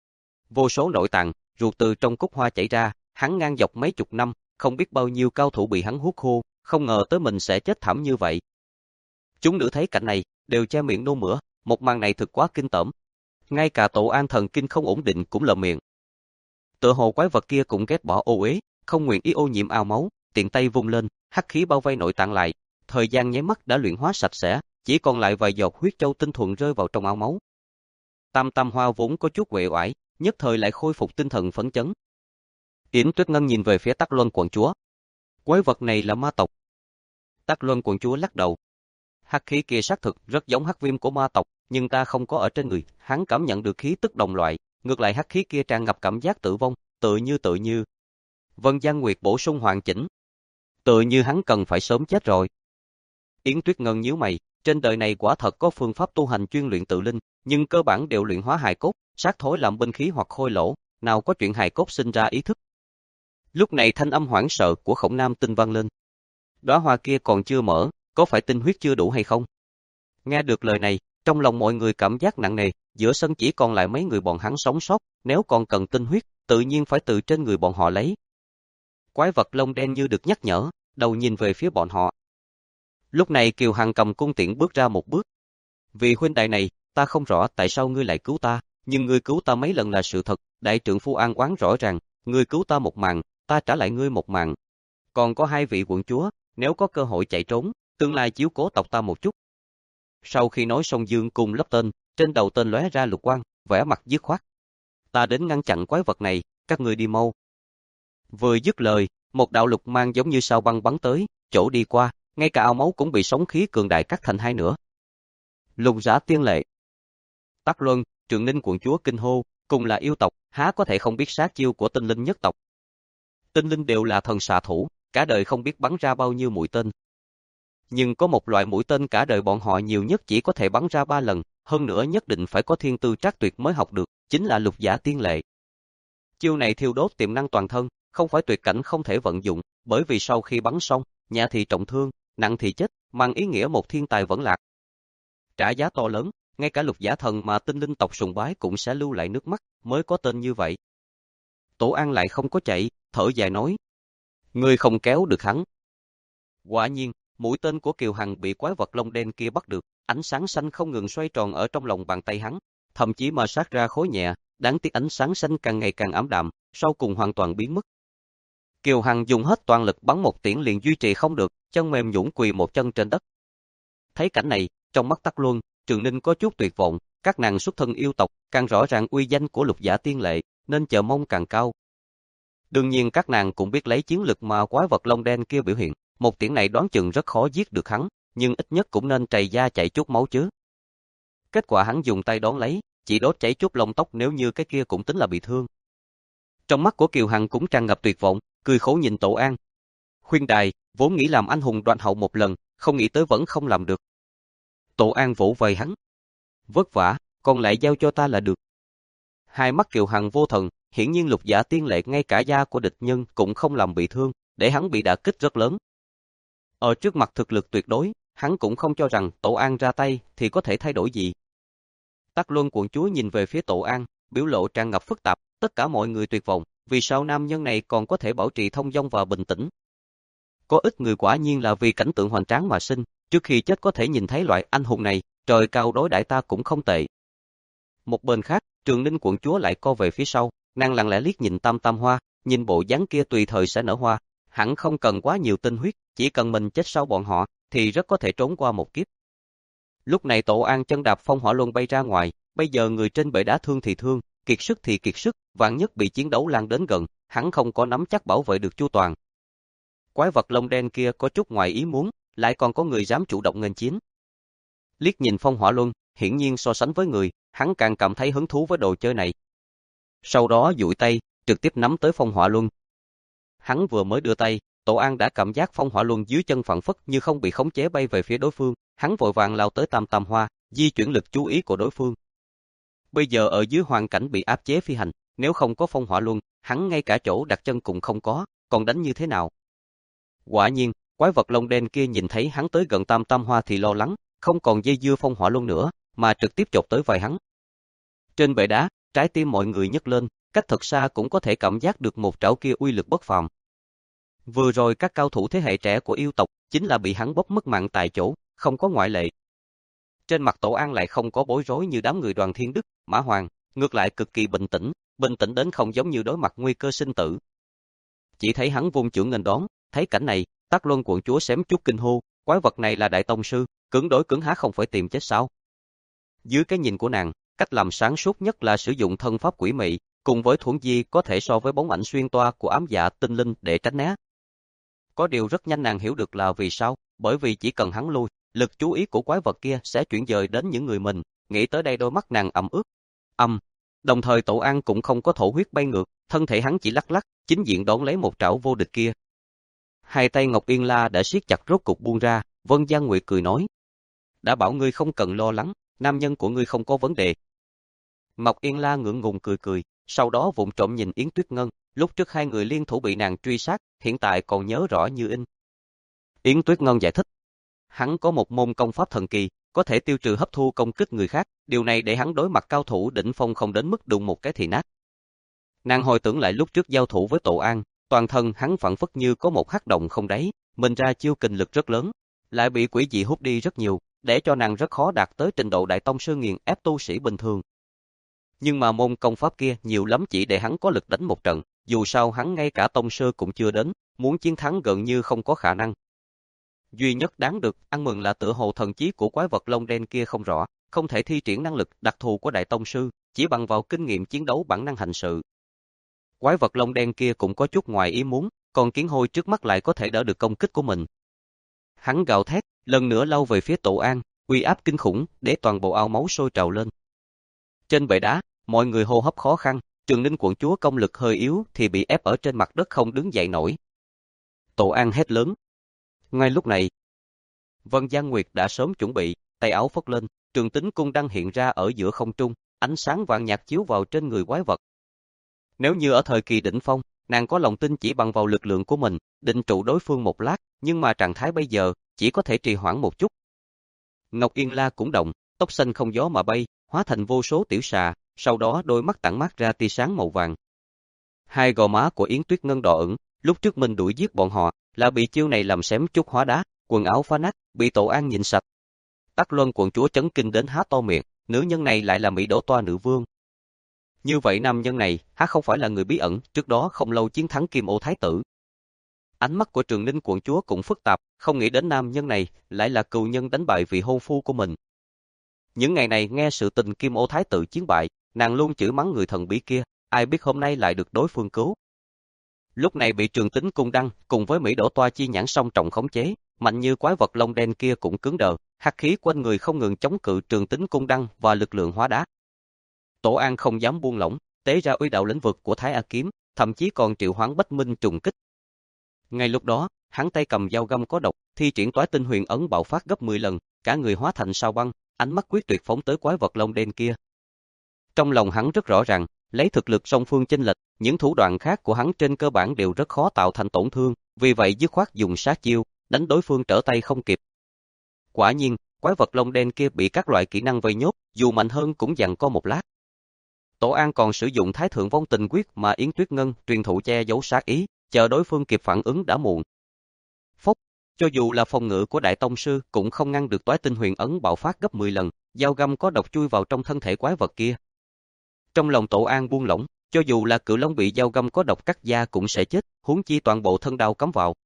Vô số nội tạng, ruột từ trong cúc hoa chảy ra, hắn ngang dọc mấy chục năm, không biết bao nhiêu cao thủ bị hắn hút khô, không ngờ tới mình sẽ chết thảm như vậy. Chúng nữ thấy cảnh này, đều che miệng nôn mửa, một màn này thực quá kinh tởm. Ngay cả Tổ An thần kinh không ổn định cũng lờ miệng. Tựa hồ quái vật kia cũng ghét bỏ ô uế, không nguyện ý ô nhiễm ao máu, tiện tay vung lên, hắc khí bao vây nội tạng lại, thời gian nháy mắt đã luyện hóa sạch sẽ, chỉ còn lại vài giọt huyết châu tinh thuần rơi vào trong ao máu. Tam Tam Hoa vốn có chút uể oải, nhất thời lại khôi phục tinh thần phấn chấn. Yến Tuyết Ngân nhìn về phía Tắc Luân quận chúa. Quái vật này là ma tộc. Tắc Luân quận chúa lắc đầu. Hắc khí kia xác thực rất giống hắc viêm của ma tộc, nhưng ta không có ở trên người, hắn cảm nhận được khí tức đồng loại, ngược lại hắc khí kia tràn ngập cảm giác tử vong, tự như tự như. Vân Giang Nguyệt bổ sung hoàn chỉnh. Tự như hắn cần phải sớm chết rồi. Yến Tuyết Ngân nhíu mày, trên đời này quả thật có phương pháp tu hành chuyên luyện tự linh, nhưng cơ bản đều luyện hóa hài cốt, sát thối làm binh khí hoặc khôi lỗ, nào có chuyện hài cốt sinh ra ý thức. Lúc này thanh âm hoảng sợ của Khổng Nam Tinh vang lên. Đóa hoa kia còn chưa mở, có phải tinh huyết chưa đủ hay không? Nghe được lời này, trong lòng mọi người cảm giác nặng nề, giữa sân chỉ còn lại mấy người bọn hắn sống sót, nếu còn cần tinh huyết, tự nhiên phải từ trên người bọn họ lấy. Quái vật lông đen như được nhắc nhở, đầu nhìn về phía bọn họ. Lúc này Kiều Hằng cầm cung tiễn bước ra một bước. Vì huynh đệ này, ta không rõ tại sao ngươi lại cứu ta, nhưng ngươi cứu ta mấy lần là sự thật, đại trượng phu an oán rõ ràng, ngươi cứu ta một mạng, ta trả lại ngươi một mạng. Còn có hai vị quận chúa, nếu có cơ hội chạy trốn, tương lai chiếu cố tộc ta một chút. Sau khi nói xong dương cùng lấp tên, trên đầu tên lóe ra lục quang, vẻ mặt dứt khoát. Ta đến ngăn chặn quái vật này, các ngươi đi mau. Vừa dứt lời, một đạo lục mang giống như sao băng bắn tới, chỗ đi qua, ngay cả ao máu cũng bị sóng khí cường đại cắt thành hai nửa. Lục Giả Tiên Lệ, Tắc Luân, Trường Ninh quận chúa kinh hô, cùng là yêu tộc, há có thể không biết sát chiêu của tinh linh nhất tộc. Tinh linh đều là thần xạ thủ, cả đời không biết bắn ra bao nhiêu mũi tên. Nhưng có một loại mũi tên cả đời bọn họ nhiều nhất chỉ có thể bắn ra ba lần, hơn nữa nhất định phải có thiên tư trác tuyệt mới học được, chính là Lục Giả Tiên Lệ. Chiêu này thiêu đốt tiềm năng toàn thân, không phải tuyệt cảnh không thể vận dụng, bởi vì sau khi bắn xong, nhẹ thì trọng thương, nặng thì chết, mang ý nghĩa một thiên tài vẫn lạc. Trả giá to lớn, ngay cả lục giả thần mà tinh linh tộc sùng bái cũng sẽ lưu lại nước mắt mới có tên như vậy. Tổ An lại không có chạy, thở dài nói. Ngươi không kéo được hắn. Quả nhiên, mũi tên của Kiều Hằng bị quái vật lông đen kia bắt được, ánh sáng xanh không ngừng xoay tròn ở trong lòng bàn tay hắn, thậm chí mà sát ra khối nhẹ, đáng tiếc ánh sáng xanh càng ngày càng ảm đạm, sau cùng hoàn toàn biến mất. Kiều Hằng dùng hết toàn lực bắn một tiễn liền duy trì không được, chân mềm nhũn quỳ một chân trên đất. Thấy cảnh này, trong mắt Tắc Luân, Trường Ninh có chút tuyệt vọng, các nàng xuất thân yêu tộc, càng rõ ràng uy danh của Lục Giả Tiên Lệ, nên chờ mong càng cao. Đương nhiên các nàng cũng biết lấy chiến lực mà quái vật lông đen kia biểu hiện, một tiễn này đoán chừng rất khó giết được hắn, nhưng ít nhất cũng nên trầy da chảy chút máu chứ. Kết quả hắn dùng tay đón lấy, chỉ đốt chảy chút lông tóc, nếu như cái kia cũng tính là bị thương. Trong mắt của Kiều Hằng cũng tràn ngập tuyệt vọng, cười khổ nhìn Tổ An. Khuyên đài, vốn nghĩ làm anh hùng đoạt hậu một lần, không nghĩ tới vẫn không làm được. Tổ An vỗ vai hắn. Vất vả, còn lại giao cho ta là được. Hai mắt Kiều Hằng vô thần, hiển nhiên Lục Giả Tiên Lệ ngay cả da của địch nhân cũng không làm bị thương, để hắn bị đả kích rất lớn. Ở trước mặt thực lực tuyệt đối, hắn cũng không cho rằng Tổ An ra tay thì có thể thay đổi gì. Tắc Luân quận chúa nhìn về phía Tổ An, biểu lộ tràn ngập phức tạp, tất cả mọi người tuyệt vọng, vì sao nam nhân này còn có thể bảo trì thông dong và bình tĩnh. Có ít người quả nhiên là vì cảnh tượng hoành tráng mà sinh, trước khi chết có thể nhìn thấy loại anh hùng này, trời cao đối đãi ta cũng không tệ. Một bên khác, Trường Ninh quận chúa lại co về phía sau, nàng lặng lẽ liếc nhìn Tam Tam Hoa, nhìn bộ dáng kia tùy thời sẽ nở hoa, hẳn không cần quá nhiều tinh huyết, chỉ cần mình chết sau bọn họ, thì rất có thể trốn qua một kiếp. Lúc này Tổ An chân đạp phong hỏa luân bay ra ngoài, bây giờ người trên bệ đá thương thì thương, kiệt sức thì kiệt sức, vạn nhất bị chiến đấu lan đến gần, hắn không có nắm chắc bảo vệ được chu toàn. Quái vật lông đen kia có chút ngoài ý muốn, lại còn có người dám chủ động nghênh chiến. Liếc nhìn phong hỏa luân, hiển nhiên so sánh với người, hắn càng cảm thấy hứng thú với đồ chơi này. Sau đó duỗi tay, trực tiếp nắm tới phong hỏa luân. Hắn vừa mới đưa tay, Tổ An đã cảm giác phong hỏa luân dưới chân phẳng phất như không bị khống chế bay về phía đối phương, hắn vội vàng lao tới Tam Tam Hoa, di chuyển lực chú ý của đối phương. Bây giờ ở dưới hoàn cảnh bị áp chế phi hành, nếu không có phong hỏa luân, hắn ngay cả chỗ đặt chân cũng không có, còn đánh như thế nào? Quả nhiên, quái vật lông đen kia nhìn thấy hắn tới gần Tam Tam Hoa thì lo lắng, không còn dây dưa phong hỏa luân nữa, mà trực tiếp chộp tới vai hắn. Trên bệ đá, trái tim mọi người nhấc lên, cách thật xa cũng có thể cảm giác được một trảo kia uy lực bất phàm. Vừa rồi các cao thủ thế hệ trẻ của yêu tộc chính là bị hắn bóp mất mạng tại chỗ, không có ngoại lệ. Trên mặt Tổ An lại không có bối rối như đám người Đoàn Thiên Đức, Mã Hoàng, ngược lại cực kỳ bình tĩnh, bình tĩnh đến không giống như đối mặt nguy cơ sinh tử. Chỉ thấy hắn vung chưởng nghênh đón, thấy cảnh này, Tắc Luân quận chúa xém chút kinh hô, quái vật này là đại tông sư, cứng đối cứng há không phải tìm chết sao? Dưới cái nhìn của nàng, cách làm sáng suốt nhất là sử dụng thân pháp quỷ mị, cùng với thuẫn di có thể so với bóng ảnh xuyên toa của ám dạ tinh linh để tránh né. Có điều rất nhanh nàng hiểu được là vì sao, bởi vì chỉ cần hắn lui, lực chú ý của quái vật kia sẽ chuyển dời đến những người mình, nghĩ tới đây đôi mắt nàng ẩm ướt. Âm, đồng thời Tổ An cũng không có thổ huyết bay ngược, thân thể hắn chỉ lắc lắc, chính diện đón lấy một trảo vô địch kia. Hai tay Ngọc Yên La đã siết chặt rốt cục buông ra, Vân Giang Nguyệt cười nói: "Đã bảo ngươi không cần lo lắng, nam nhân của ngươi không có vấn đề." Ngọc Yên La ngượng ngùng cười cười, sau đó vụng trộm nhìn Yến Tuyết Ngân, lúc trước hai người liên thủ bị nàng truy sát, hiện tại còn nhớ rõ như in. Yến Tuyết Ngân giải thích: "Hắn có một môn công pháp thần kỳ, có thể tiêu trừ hấp thu công kích người khác, điều này để hắn đối mặt cao thủ đỉnh phong không đến mức đụng một cái thì nát." Nàng hồi tưởng lại lúc trước giao thủ với Tổ An, toàn thân hắn phảng phất như có một hắc động không đáy, mình ra chiêu kình lực rất lớn, lại bị quỷ dị hút đi rất nhiều, để cho nàng rất khó đạt tới trình độ đại tông sư nghiền ép tu sĩ bình thường. Nhưng mà môn công pháp kia nhiều lắm chỉ để hắn có lực đánh một trận, dù sao hắn ngay cả tông sư cũng chưa đến, muốn chiến thắng gần như không có khả năng. Duy nhất đáng được ăn mừng là tựa hồ thần trí của quái vật lông đen kia không rõ, không thể thi triển năng lực đặc thù của đại tông sư, chỉ bằng vào kinh nghiệm chiến đấu bản năng hành sự. Quái vật lông đen kia cũng có chút ngoài ý muốn, còn kiến hôi trước mắt lại có thể đỡ được công kích của mình. Hắn gào thét, lần nữa lao về phía Tổ An, uy áp kinh khủng, để toàn bộ ao máu sôi trào lên. Trên bệ đá, mọi người hô hấp khó khăn, Trường Ninh quận chúa công lực hơi yếu thì bị ép ở trên mặt đất không đứng dậy nổi. Tổ An hét lớn. Ngay lúc này, Vân Giang Nguyệt đã sớm chuẩn bị, tay áo phất lên, Trường Tính cung đang hiện ra ở giữa không trung, ánh sáng vàng nhạt chiếu vào trên người quái vật. Nếu như ở thời kỳ đỉnh phong, nàng có lòng tin chỉ bằng vào lực lượng của mình, định trụ đối phương một lát, nhưng mà trạng thái bây giờ, chỉ có thể trì hoãn một chút. Ngọc Yên La cũng động, tóc xanh không gió mà bay, hóa thành vô số tiểu xà, sau đó đôi mắt tản mát ra tia sáng màu vàng. Hai gò má của Yến Tuyết Ngân đỏ ửng, lúc trước mình đuổi giết bọn họ, là bị chiêu này làm xém chút hóa đá, quần áo phá nát, bị Tổ An nhịn sạch. Tắc Luân quận chúa chấn kinh đến há to miệng, nữ nhân này lại là Mỹ Đỗ Toa nữ vương. Như vậy nam nhân này, há không phải là người bí ẩn, trước đó không lâu chiến thắng Kim Ô Thái tử. Ánh mắt của Trường Ninh quận chúa cũng phức tạp, không nghĩ đến nam nhân này lại là cừu nhân đánh bại vị hôn phu của mình. Những ngày này nghe sự tình Kim Ô Thái tử chiến bại, nàng luôn chửi mắng người thần bí kia, ai biết hôm nay lại được đối phương cứu. Lúc này bị Trường Tính cung đăng cùng với Mỹ Đỗ Toa chi nhãn song trọng khống chế, mạnh như quái vật lông đen kia cũng cứng đờ, hắc khí quanh người không ngừng chống cự Trường Tính cung đăng và lực lượng hóa đá. Tổ An không dám buông lỏng, tế ra uy đạo lĩnh vực của Thái A kiếm, thậm chí còn triệu hoán Bách Minh trùng kích. Ngay lúc đó, hắn tay cầm dao găm có độc, thi triển Toái Tinh Huyền ấn bạo phát gấp mười lần, cả người hóa thành sao băng, ánh mắt quyết tuyệt phóng tới quái vật lông đen kia. Trong lòng hắn rất rõ ràng, lấy thực lực song phương chênh lệch, những thủ đoạn khác của hắn trên cơ bản đều rất khó tạo thành tổn thương, vì vậy dứt khoát dùng sát chiêu, đánh đối phương trở tay không kịp. Quả nhiên, quái vật lông đen kia bị các loại kỹ năng vây nhốt, dù mạnh hơn cũng giằng co một lát. Tổ An còn sử dụng Thái Thượng Vong Tình Quyết mà Yến Tuyết Ngân truyền thụ che giấu sát ý, chờ đối phương kịp phản ứng đã muộn. Phốc, cho dù là phòng ngự của Đại Tông Sư cũng không ngăn được Toái Tinh Huyền ấn bạo phát gấp mười lần, dao găm có độc chui vào trong thân thể quái vật kia. Trong lòng Tổ An buông lỏng, cho dù là Cự Long bị dao găm có độc cắt da cũng sẽ chết, huống chi toàn bộ thân đao cắm vào.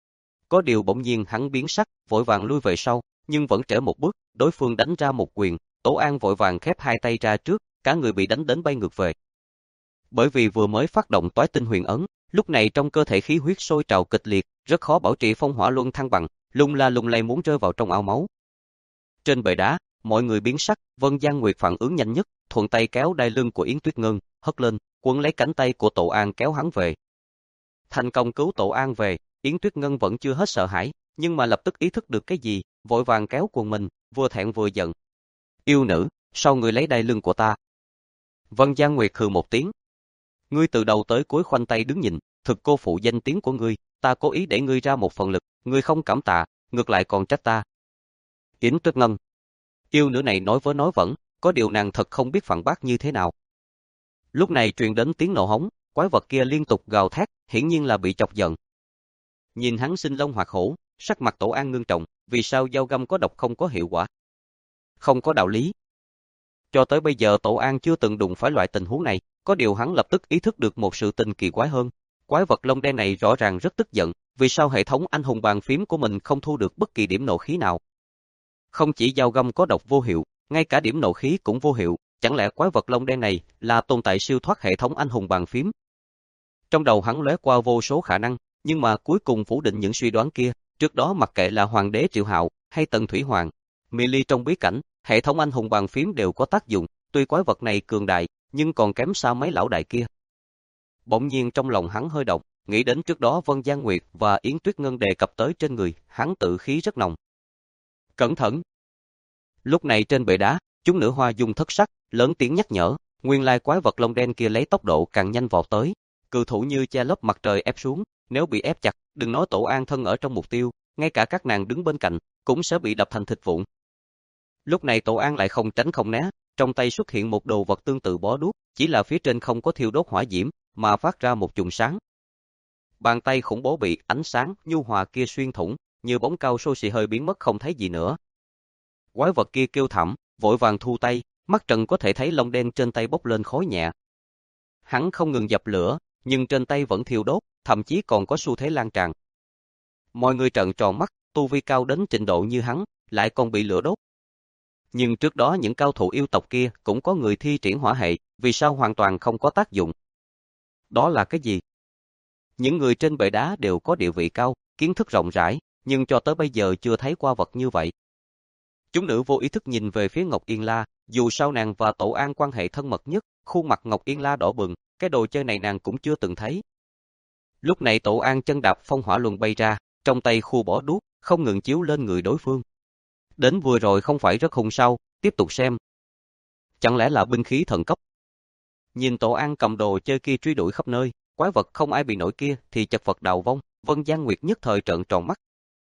Có điều bỗng nhiên hắn biến sắc, vội vàng lui về sau, nhưng vẫn trễ một bước, đối phương đánh ra một quyền, Tổ An vội vàng khép hai tay ra trước, cả người bị đánh đến bay ngược về. Bởi vì vừa mới phát động Toái Tinh Huyền ấn, lúc này trong cơ thể khí huyết sôi trào kịch liệt, rất khó bảo trì phong hỏa luân thăng bằng, lung la lung lay muốn rơi vào trong ao máu. Trên bệ đá, mọi người biến sắc, Vân Giang Nguyệt phản ứng nhanh nhất, thuận tay kéo đai lưng của Yến Tuyết Ngân, hất lên, quấn lấy cánh tay của Tổ An kéo hắn về. Thành công cứu Tổ An về, Yến Tuyết Ngân vẫn chưa hết sợ hãi, nhưng mà lập tức ý thức được cái gì, vội vàng kéo quần mình, vừa thẹn vừa giận. Yêu nữ, sao người lấy đai lưng của ta? Vân Giang Nguyệt hừ một tiếng. Ngươi từ đầu tới cuối khoanh tay đứng nhìn, thực cô phụ danh tiếng của ngươi, ta cố ý để ngươi ra một phần lực, ngươi không cảm tạ, ngược lại còn trách ta. Yến Tuyết Ngân. Yêu nữ này nói vớ nói vẩn, có điều nàng thật không biết phản bác như thế nào. Lúc này truyền đến tiếng nổ hống, quái vật kia liên tục gào thét, hiển nhiên là bị chọc giận. Nhìn hắn sinh long hoạt hổ, sắc mặt Tổ An ngưng trọng, vì sao dao găm có độc không có hiệu quả? Không có đạo lý. Cho tới bây giờ Tổ An chưa từng đụng phải loại tình huống này, có điều hắn lập tức ý thức được một sự tình kỳ quái hơn. Quái vật lông đen này rõ ràng rất tức giận, vì sao hệ thống anh hùng bàn phím của mình không thu được bất kỳ điểm nộ khí nào? Không chỉ dao găm có độc vô hiệu, ngay cả điểm nộ khí cũng vô hiệu, chẳng lẽ quái vật lông đen này là tồn tại siêu thoát hệ thống anh hùng bàn phím? Trong đầu hắn lóe qua vô số khả năng, nhưng mà cuối cùng phủ định những suy đoán kia, trước đó mặc kệ là Hoàng đế Triệu Hạo hay Tần Thủy Hoàng, Millie trong bí cảnh, hệ thống anh hùng bàn phím đều có tác dụng, tuy quái vật này cường đại, nhưng còn kém xa mấy lão đại kia. Bỗng nhiên trong lòng hắn hơi động, nghĩ đến trước đó Vân Giang Nguyệt và Yến Tuyết Ngân đề cập tới trên người, hắn tự khí rất nồng. Cẩn thận! Lúc này trên bệ đá, chúng nữ hoa dung thất sắc, lớn tiếng nhắc nhở, nguyên lai quái vật lông đen kia lấy tốc độ càng nhanh vọt tới, cự thủ như che lớp mặt trời ép xuống, nếu bị ép chặt, đừng nói Tổ An thân ở trong mục tiêu, ngay cả các nàng đứng bên cạnh cũng sẽ bị đập thành thịt vụn. Lúc này Tổ An lại không tránh không né, trong tay xuất hiện một đồ vật tương tự bó đuốc, chỉ là phía trên không có thiêu đốt hỏa diễm, mà phát ra một chùm sáng. Bàn tay khủng bố bị ánh sáng nhu hòa kia xuyên thủng, như bóng cao su xì hơi biến mất không thấy gì nữa. Quái vật kia kêu thảm, vội vàng thu tay, mắt trần có thể thấy lông đen trên tay bốc lên khói nhẹ. Hắn không ngừng dập lửa, nhưng trên tay vẫn thiêu đốt, thậm chí còn có xu thế lan tràn. Mọi người trợn tròn mắt, tu vi cao đến trình độ như hắn, lại còn bị lửa đốt. Nhưng trước đó những cao thủ yêu tộc kia cũng có người thi triển hỏa hệ, vì sao hoàn toàn không có tác dụng? Đó là cái gì? Những người trên bệ đá đều có địa vị cao, kiến thức rộng rãi, nhưng cho tới bây giờ chưa thấy qua vật như vậy. Chúng nữ vô ý thức nhìn về phía Ngọc Yên La, dù sao nàng và Tổ An quan hệ thân mật nhất, khuôn mặt Ngọc Yên La đỏ bừng, cái đồ chơi này nàng cũng chưa từng thấy. Lúc này Tổ An chân đạp phong hỏa luân bay ra, trong tay khu bỏ đuốc, không ngừng chiếu lên người đối phương. Đến vừa rồi không phải rất hùng sao, tiếp tục xem. Chẳng lẽ là binh khí thần cấp? Nhìn Tổ An cầm đồ chơi kia truy đuổi khắp nơi, quái vật không ai bị nổi kia thì chật vật đào vong, Vân Giang Nguyệt nhất thời trợn tròn mắt.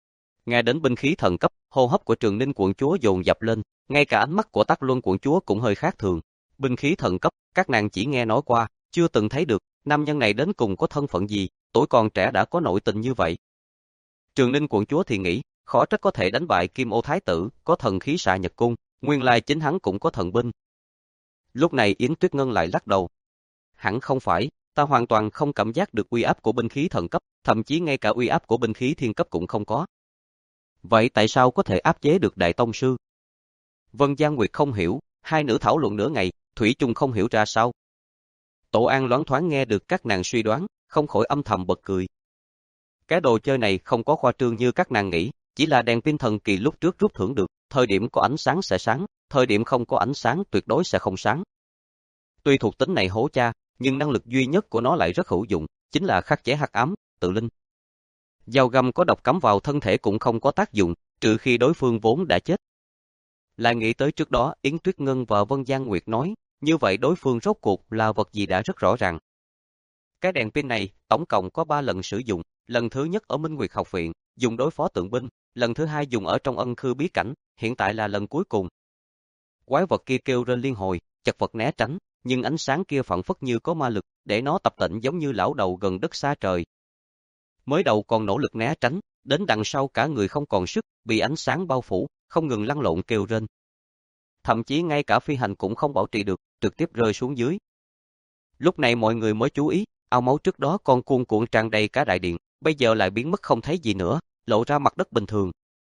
Nghe đến binh khí thần cấp, hô hấp của Trường Ninh quận chúa dồn dập lên, ngay cả ánh mắt của Tắc Luân quận chúa cũng hơi khác thường. Binh khí thần cấp, các nàng chỉ nghe nói qua, chưa từng thấy được, nam nhân này đến cùng có thân phận gì, tuổi còn trẻ đã có nội tình như vậy. Trường Ninh quận chúa thì nghĩ, khó trách có thể đánh bại Kim Ô Thái tử, có thần khí xạ nhật cung, nguyên lai chính hắn cũng có thần binh. Lúc này Yến Tuyết Ngân lại lắc đầu. Hẳn không phải, ta hoàn toàn không cảm giác được uy áp của binh khí thần cấp, thậm chí ngay cả uy áp của binh khí thiên cấp cũng không có. Vậy tại sao có thể áp chế được Đại Tông Sư? Vân Giang Nguyệt không hiểu, hai nữ thảo luận nửa ngày, thủy chung không hiểu ra sao. Tổ An loáng thoáng nghe được các nàng suy đoán, không khỏi âm thầm bật cười. Cái đồ chơi này không có khoa trương như các nàng nghĩ, chỉ là đèn pin thần kỳ lúc trước rút thưởng được, thời điểm có ánh sáng sẽ sáng, thời điểm không có ánh sáng tuyệt đối sẽ không sáng. Tuy thuộc tính này hố cha, nhưng năng lực duy nhất của nó lại rất hữu dụng, chính là khắc chế hắc ám, tự linh. Dao găm có độc cắm vào thân thể cũng không có tác dụng, trừ khi đối phương vốn đã chết. Lại nghĩ tới trước đó Yến Tuyết Ngân và Vân Giang Nguyệt nói, như vậy đối phương rốt cuộc là vật gì đã rất rõ ràng. Cái đèn pin này, tổng cộng có ba lần sử dụng, lần thứ nhất ở Minh Nguyệt học viện, dùng đối phó tượng binh, lần thứ hai dùng ở trong ân khư bí cảnh, hiện tại là lần cuối cùng. Quái vật kia kêu rên liên hồi, chật vật né tránh, nhưng ánh sáng kia phảng phất như có ma lực, để nó tập tễnh giống như lão đầu gần đất xa trời. Mới đầu còn nỗ lực né tránh, đến đằng sau cả người không còn sức, bị ánh sáng bao phủ, không ngừng lăn lộn kêu rên. Thậm chí ngay cả phi hành cũng không bảo trì được, trực tiếp rơi xuống dưới. Lúc này mọi người mới chú ý, ao máu trước đó còn cuồn cuộn tràn đầy cả đại điện, bây giờ lại biến mất không thấy gì nữa, lộ ra mặt đất bình thường.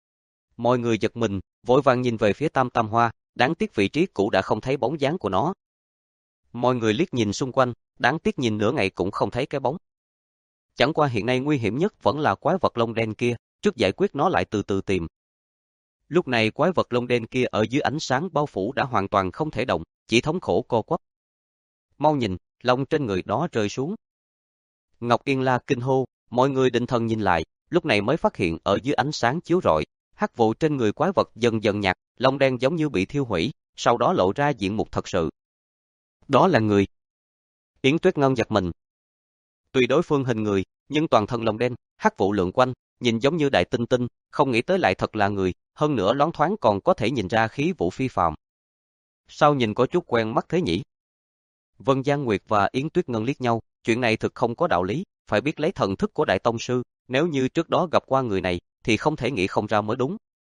Mọi người giật mình, vội vàng nhìn về phía Tam Tam Hoa, đáng tiếc vị trí cũ đã không thấy bóng dáng của nó. Mọi người liếc nhìn xung quanh, đáng tiếc nhìn nửa ngày cũng không thấy cái bóng. Chẳng qua hiện nay nguy hiểm nhất vẫn là quái vật lông đen kia, trước giải quyết nó lại từ từ tìm. Lúc này quái vật lông đen kia ở dưới ánh sáng bao phủ đã hoàn toàn không thể động, chỉ thống khổ co quắp. Mau nhìn, lông trên người đó rơi xuống. Ngọc Yên La kinh hô, mọi người định thần nhìn lại, lúc này mới phát hiện ở dưới ánh sáng chiếu rọi, hắc vụ trên người quái vật dần dần nhạt, lông đen giống như bị thiêu hủy, sau đó lộ ra diện mục thật sự. Đó là người. Yến Tuyết Ngân giật mình. Tuy đối phương hình người, nhưng toàn thân lông đen, hắc vụ lượn quanh, nhìn giống như đại tinh tinh, không nghĩ tới lại thật là người, hơn nữa loáng thoáng còn có thể nhìn ra khí vũ phi phàm. Sao nhìn có chút quen mắt thế nhỉ? Vân Giang Nguyệt và Yến Tuyết Ngân liếc nhau, chuyện này thực không có đạo lý, phải biết lấy thần thức của Đại Tông Sư, nếu như trước đó gặp qua người này, thì không thể nghĩ không ra mới đúng.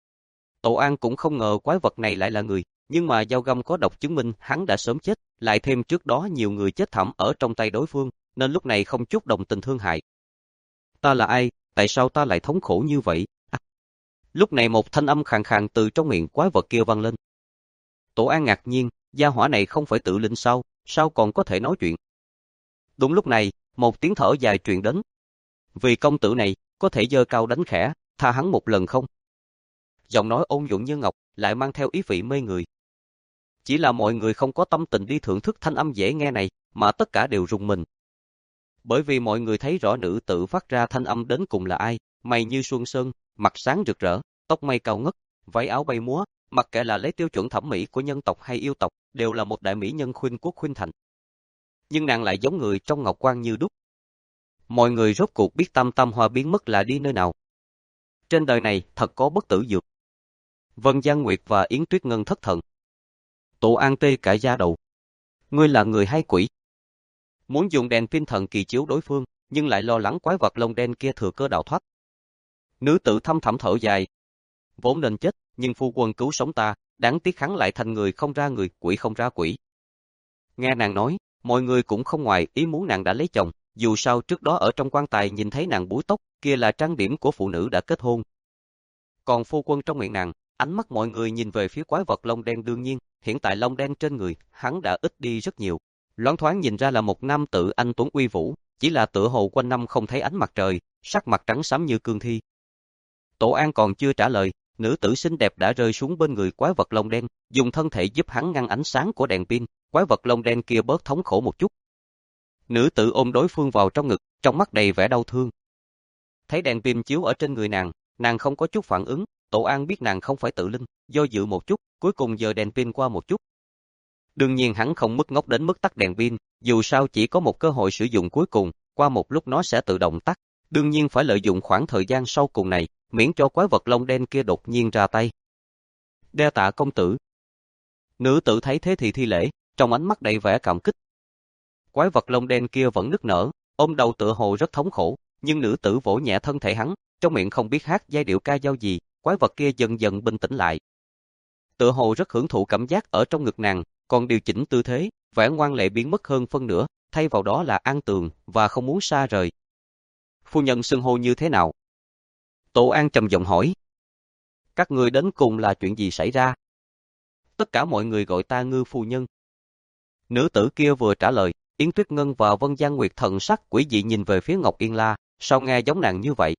Tổ An cũng không ngờ quái vật này lại là người, nhưng mà dao găm có độc chứng minh hắn đã sớm chết, lại thêm trước đó nhiều người chết thảm ở trong tay đối phương, nên lúc này không chút đồng tình thương hại. Ta là ai, tại sao ta lại thống khổ như vậy? À. Lúc này một thanh âm khàn khàn từ trong miệng quái vật kia vang lên. Tổ An ngạc nhiên, gia hỏa này không phải tự linh sao, sao còn có thể nói chuyện? Đúng lúc này, một tiếng thở dài truyền đến. Vì công tử này, có thể giơ cao đánh khẽ, tha hắn một lần không? Giọng nói ôn nhuận như ngọc, lại mang theo ý vị mê người. Chỉ là mọi người không có tâm tình đi thưởng thức thanh âm dễ nghe này, mà tất cả đều rùng mình. Bởi vì mọi người thấy rõ nữ tử phát ra thanh âm đến cùng là ai, mày như xuân sơn, mặt sáng rực rỡ, tóc mây cao ngất, váy áo bay múa, mặc kệ là lấy tiêu chuẩn thẩm mỹ của nhân tộc hay yêu tộc, đều là một đại mỹ nhân khuynh quốc khuynh thành. Nhưng nàng lại giống người trong ngọc quan như đúc. Mọi người rốt cuộc biết Tam Tam Hoa biến mất là đi nơi nào. Trên đời này thật có bất tử dược. Vân Giang Nguyệt và Yến Tuyết Ngân thất thần. Tổ An tê cả da đầu. Ngươi là người hay quỷ? Muốn dùng đèn pin thần kỳ chiếu đối phương, nhưng lại lo lắng quái vật lông đen kia thừa cơ đào thoát. Nữ tử thâm thẳm thở dài. Vốn nên chết, nhưng phu quân cứu sống ta, đáng tiếc hắn lại thành người không ra người, quỷ không ra quỷ. Nghe nàng nói, mọi người cũng không ngoài ý muốn nàng đã lấy chồng, dù sao trước đó ở trong quan tài nhìn thấy nàng búi tóc, kia là trang điểm của phụ nữ đã kết hôn. Còn phu quân trong miệng nàng, ánh mắt mọi người nhìn về phía quái vật lông đen đương nhiên, hiện tại lông đen trên người, hắn đã ít đi rất nhiều. Loáng thoáng nhìn ra là một nam tử anh tuấn uy vũ, chỉ là tựa hồ quanh năm không thấy ánh mặt trời, sắc mặt trắng xám như cương thi. Tổ An còn chưa trả lời, nữ tử xinh đẹp đã rơi xuống bên người quái vật lông đen, dùng thân thể giúp hắn ngăn ánh sáng của đèn pin, quái vật lông đen kia bớt thống khổ một chút. Nữ tử ôm đối phương vào trong ngực, trong mắt đầy vẻ đau thương. Thấy đèn pin chiếu ở trên người nàng, nàng không có chút phản ứng, Tổ An biết nàng không phải tự linh, do dự một chút, cuối cùng dời đèn pin qua một chút. Đương nhiên hắn không mất ngốc đến mức tắt đèn pin, dù sao chỉ có một cơ hội sử dụng cuối cùng, qua một lúc nó sẽ tự động tắt. Đương nhiên phải lợi dụng khoảng thời gian sau cùng này, miễn cho quái vật lông đen kia đột nhiên ra tay. Đa tạ công tử. Nữ tử thấy thế thì thi lễ, trong ánh mắt đầy vẻ cảm kích. Quái vật lông đen kia vẫn nức nở, ôm đầu tựa hồ rất thống khổ, nhưng nữ tử vỗ nhẹ thân thể hắn, trong miệng không biết hát giai điệu ca dao gì, quái vật kia dần dần bình tĩnh lại. Tựa hồ rất hưởng thụ cảm giác ở trong ngực nàng, còn điều chỉnh tư thế, vẻ ngoan lệ biến mất hơn phân nửa, thay vào đó là an tường và không muốn xa rời. Phu nhân xưng hô như thế nào? Tổ An trầm giọng hỏi. Các ngươi đến cùng là chuyện gì xảy ra? Tất cả mọi người gọi ta Ngư phu nhân. Nữ tử kia vừa trả lời, Yến Tuyết Ngân và Vân Giang Nguyệt thần sắc quỷ dị nhìn về phía Ngọc Yên La, sao nghe giống nàng như vậy?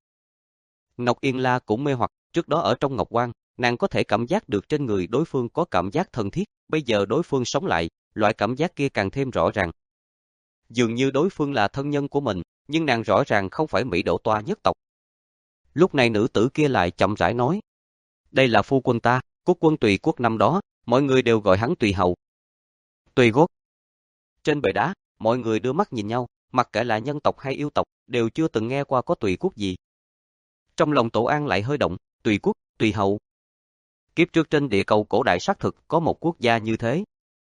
Ngọc Yên La cũng mê hoặc, trước đó ở trong Ngọc Quan, nàng có thể cảm giác được trên người đối phương có cảm giác thân thiết, bây giờ đối phương sống lại, loại cảm giác kia càng thêm rõ ràng. Dường như đối phương là thân nhân của mình, nhưng nàng rõ ràng không phải Mỹ Đỗ Toa nhất tộc. Lúc này nữ tử kia lại chậm rãi nói, đây là phu quân ta, quốc quân Tùy Quốc năm đó, mọi người đều gọi hắn Tùy Hầu. Tùy Quốc. Trên bệ đá, mọi người đưa mắt nhìn nhau, mặc kệ là nhân tộc hay yêu tộc, đều chưa từng nghe qua có Tùy Quốc gì. Trong lòng Tổ An lại hơi động, Tùy Quốc, Tùy Hầu. Kiếp trước trên địa cầu cổ đại xác thực có một quốc gia như thế.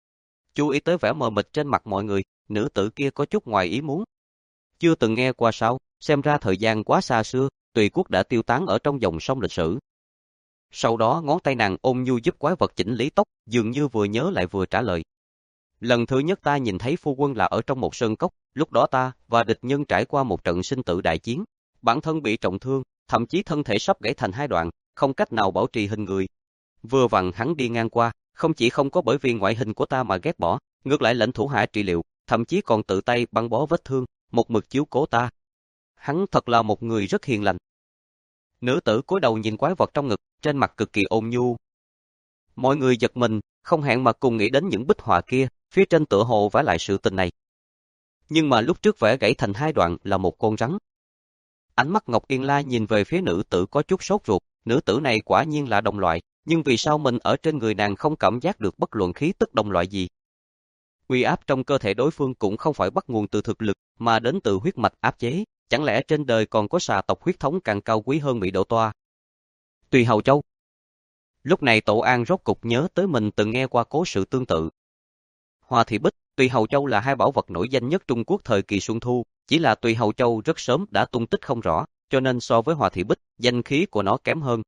Chú ý tới vẻ mờ mịt trên mặt mọi người, nữ tử kia có chút ngoài ý muốn. Chưa từng nghe qua sao, xem ra thời gian quá xa xưa, Tùy Quốc đã tiêu tán ở trong dòng sông lịch sử. Sau đó ngón tay nàng ôm nhu giúp quái vật chỉnh lý tóc, dường như vừa nhớ lại vừa trả lời. Lần thứ nhất ta nhìn thấy phu quân là ở trong một sơn cốc, lúc đó ta và địch nhân trải qua một trận sinh tử đại chiến. Bản thân bị trọng thương, thậm chí thân thể sắp gãy thành hai đoạn, không cách nào bảo trì hình người. Vừa vặn hắn đi ngang qua, không chỉ không có bởi vì ngoại hình của ta mà ghét bỏ, ngược lại lệnh thủ hạ trị liệu, thậm chí còn tự tay băng bó vết thương, một mực chiếu cố ta. Hắn thật là một người rất hiền lành. Nữ tử cúi đầu nhìn quái vật trong ngực, trên mặt cực kỳ ôn nhu. Mọi người giật mình, không hẹn mà cùng nghĩ đến những bích họa kia, phía trên tựa hồ vẽ lại sự tình này. Nhưng mà lúc trước vẽ gãy thành hai đoạn là một con rắn. Ánh mắt Ngọc Yên La nhìn về phía nữ tử có chút sốt ruột, nữ tử này quả nhiên là đồng loại, nhưng vì sao mình ở trên người nàng không cảm giác được bất luận khí tức đồng loại gì? Uy áp trong cơ thể đối phương cũng không phải bắt nguồn từ thực lực, mà đến từ huyết mạch áp chế, chẳng lẽ trên đời còn có xà tộc huyết thống càng cao quý hơn Mỹ Đỗ Toa? Tùy Hầu Châu. Lúc này Tổ An rốt cục nhớ tới mình từng nghe qua cố sự tương tự. Hoa Thị Bích, Tùy Hầu Châu là hai bảo vật nổi danh nhất Trung Quốc thời kỳ Xuân Thu, chỉ là Tùy Hầu Châu rất sớm đã tung tích không rõ, cho nên so với Hoa Thị Bích, danh khí của nó kém hơn.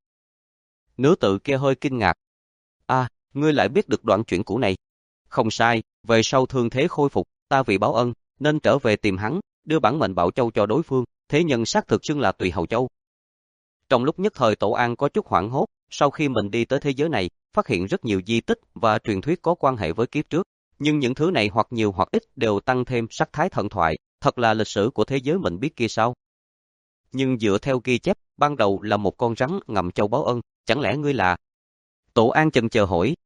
Nữ tử kia hơi kinh ngạc. À, ngươi lại biết được đoạn chuyện cũ này. Không sai, về sau thương thế khôi phục, ta vì báo ân, nên trở về tìm hắn, đưa bản mệnh bảo châu cho đối phương, thế nhân xác thực xưng là Tùy Hầu Châu. Trong lúc nhất thời Tổ An có chút hoảng hốt, sau khi mình đi tới thế giới này, phát hiện rất nhiều di tích và truyền thuyết có quan hệ với kiếp trước, nhưng những thứ này hoặc nhiều hoặc ít đều tăng thêm sắc thái thần thoại, thật là lịch sử của thế giới mình biết kia sao. Nhưng dựa theo ghi chép, ban đầu là một con rắn ngậm châu báo ân, chẳng lẽ ngươi là... Tổ An chần chờ hỏi.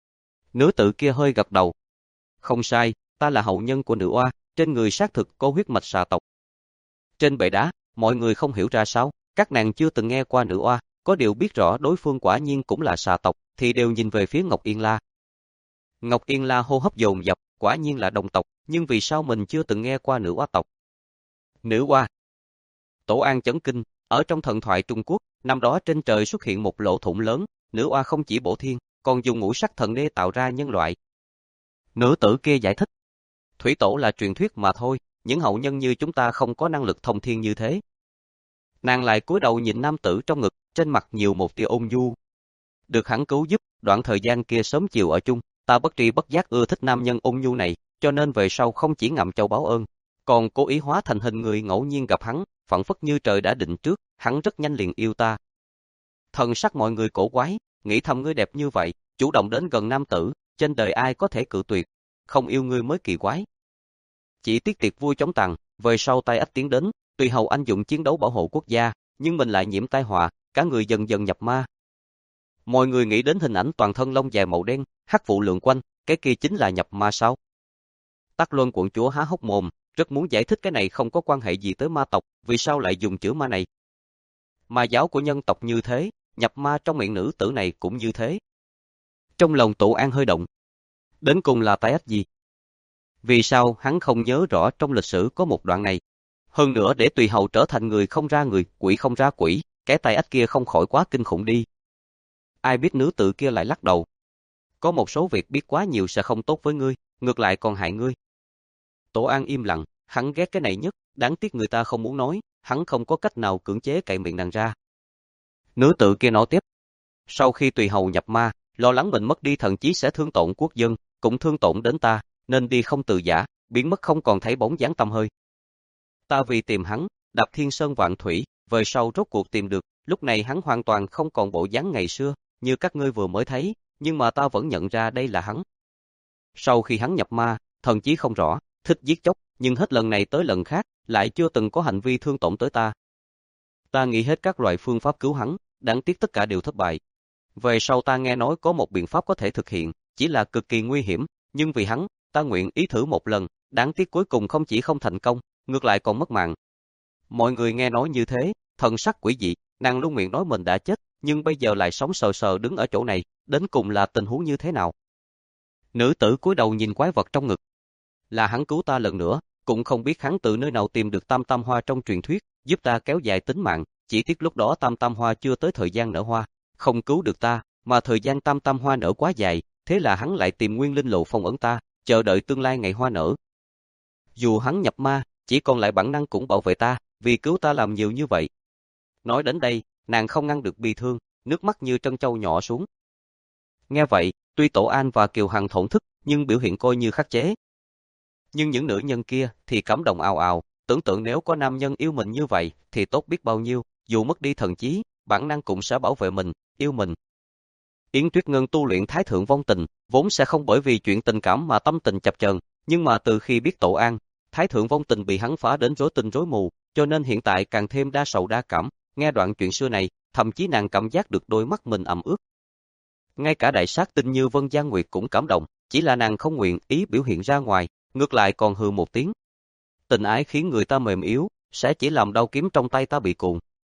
Nữ tử kia hơi gật đầu. Không sai, ta là hậu nhân của nữ oa, trên người xác thực có huyết mạch xà tộc. Trên bệ đá, mọi người không hiểu ra sao, các nàng chưa từng nghe qua nữ oa, có điều biết rõ đối phương quả nhiên cũng là xà tộc, thì đều nhìn về phía Ngọc Yên La. Ngọc Yên La hô hấp dồn dập, quả nhiên là đồng tộc, nhưng vì sao mình chưa từng nghe qua nữ oa tộc? Nữ oa. Tổ An chấn kinh, ở trong thần thoại Trung Quốc, năm đó trên trời xuất hiện một lỗ thủng lớn, nữ oa không chỉ bổ thiên, còn dùng ngũ sắc thần đê tạo ra nhân loại. Nữ tử kia giải thích, thủy tổ là truyền thuyết mà thôi, những hậu nhân như chúng ta không có năng lực thông thiên như thế. Nàng lại cúi đầu nhìn nam tử trong ngực, trên mặt nhiều một tia ôn nhu. Được hắn cứu giúp, đoạn thời gian kia sớm chiều ở chung, ta bất tri bất giác ưa thích nam nhân ôn nhu này, cho nên về sau không chỉ ngậm châu báo ơn, còn cố ý hóa thành hình người ngẫu nhiên gặp hắn, phảng phất như trời đã định trước, hắn rất nhanh liền yêu ta. Thần sắc mọi người cổ quái, nghĩ thầm ngươi đẹp như vậy, chủ động đến gần nam tử, trên đời ai có thể cự tuyệt, không yêu ngươi mới kỳ quái. Chỉ tiếc tiệc vui chóng tàn, về sau tai ách tiến đến, Tùy Hầu anh dụng chiến đấu bảo hộ quốc gia, nhưng mình lại nhiễm tai họa, cả người dần dần nhập ma. Mọi người nghĩ đến hình ảnh toàn thân lông dài màu đen, hắc vụ lượn quanh, cái kia chính là nhập ma sao? Tắc Luân quận chúa há hốc mồm, rất muốn giải thích cái này không có quan hệ gì tới ma tộc, vì sao lại dùng chữ ma này? Ma giáo của nhân tộc như thế, nhập ma trong miệng nữ tử này cũng như thế. Trong lòng Tổ An hơi động. Đến cùng là tai ách gì? Vì sao hắn không nhớ rõ trong lịch sử có một đoạn này? Hơn nữa để Tùy Hầu trở thành người không ra người, quỷ không ra quỷ, cái tay ách kia không khỏi quá kinh khủng đi. Ai biết nữ tử kia lại lắc đầu. Có một số việc biết quá nhiều sẽ không tốt với ngươi, ngược lại còn hại ngươi. Tổ An im lặng, hắn ghét cái này nhất, đáng tiếc người ta không muốn nói, hắn không có cách nào cưỡng chế cậy miệng nàng ra. Nữ tử kia nói tiếp. Sau khi tùy hầu nhập ma, lo lắng mình mất đi thần trí sẽ thương tổn quốc dân, cũng thương tổn đến ta, nên đi không từ giã, biến mất không còn thấy bóng dáng tăm hơi. Ta vì tìm hắn, đạp thiên sơn vạn thủy, về sau rốt cuộc tìm được, lúc này hắn hoàn toàn không còn bộ dáng ngày xưa, như các ngươi vừa mới thấy, nhưng mà ta vẫn nhận ra đây là hắn. Sau khi hắn nhập ma, thần trí không rõ, thích giết chóc, nhưng hết lần này tới lần khác, lại chưa từng có hành vi thương tổn tới ta. Ta nghĩ hết các loại phương pháp cứu hắn, đáng tiếc tất cả đều thất bại. Về sau ta nghe nói có một biện pháp có thể thực hiện, chỉ là cực kỳ nguy hiểm, nhưng vì hắn, ta nguyện ý thử một lần, đáng tiếc cuối cùng không chỉ không thành công, ngược lại còn mất mạng. Mọi người nghe nói như thế, thần sắc quỷ dị, nàng luôn miệng nói mình đã chết, nhưng bây giờ lại sống sờ sờ đứng ở chỗ này, đến cùng là tình huống như thế nào? Nữ tử cúi đầu nhìn quái vật trong ngực. Là hắn cứu ta lần nữa, cũng không biết hắn từ nơi nào tìm được tam tam hoa trong truyền thuyết, giúp ta kéo dài tính mạng, chỉ tiếc lúc đó tam tam hoa chưa tới thời gian nở hoa, không cứu được ta, mà thời gian tam tam hoa nở quá dài, thế là hắn lại tìm nguyên linh lộ phong ấn ta, chờ đợi tương lai ngày hoa nở. Dù hắn nhập ma, chỉ còn lại bản năng cũng bảo vệ ta, vì cứu ta làm nhiều như vậy. Nói đến đây, nàng không ngăn được bi thương, nước mắt như trân châu nhỏ xuống. Nghe vậy, tuy Tổ An và Kiều Hằng thổn thức, nhưng biểu hiện coi như khắc chế. Nhưng những nữ nhân kia thì cảm động ào ào, tưởng tượng nếu có nam nhân yêu mình như vậy thì tốt biết bao nhiêu, dù mất đi thần trí, bản năng cũng sẽ bảo vệ mình, yêu mình. Yến Tuyết Ngân tu luyện Thái Thượng Vong Tình, vốn sẽ không bởi vì chuyện tình cảm mà tâm tình chập chờn, nhưng mà từ khi biết Tổ An, Thái Thượng Vong Tình bị hắn phá đến rối tinh rối mù, cho nên hiện tại càng thêm đa sầu đa cảm, nghe đoạn chuyện xưa này, thậm chí nàng cảm giác được đôi mắt mình ẩm ướt. Ngay cả đại sát tinh như Vân Giang Nguyệt cũng cảm động, chỉ là nàng không nguyện ý biểu hiện ra ngoài, ngược lại còn hừ một tiếng. Tình ái khiến người ta mềm yếu, sẽ chỉ làm đau kiếm trong tay ta bị cuồng.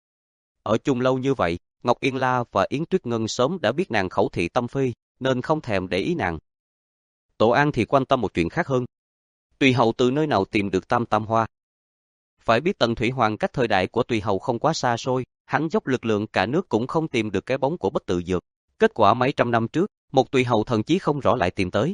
Ở chung lâu như vậy, Ngọc Yên La và Yến Tuyết Ngân sớm đã biết nàng khẩu thị tâm phi, nên không thèm để ý nàng. Tổ An thì quan tâm một chuyện khác hơn. Tùy Hầu từ nơi nào tìm được tam tam hoa? Phải biết Tần Thủy Hoàng cách thời đại của Tùy Hầu không quá xa xôi, hắn dốc lực lượng cả nước cũng không tìm được cái bóng của Bất Tự Dược. Kết quả mấy trăm năm trước, một Tùy Hầu thần chí không rõ lại tìm tới.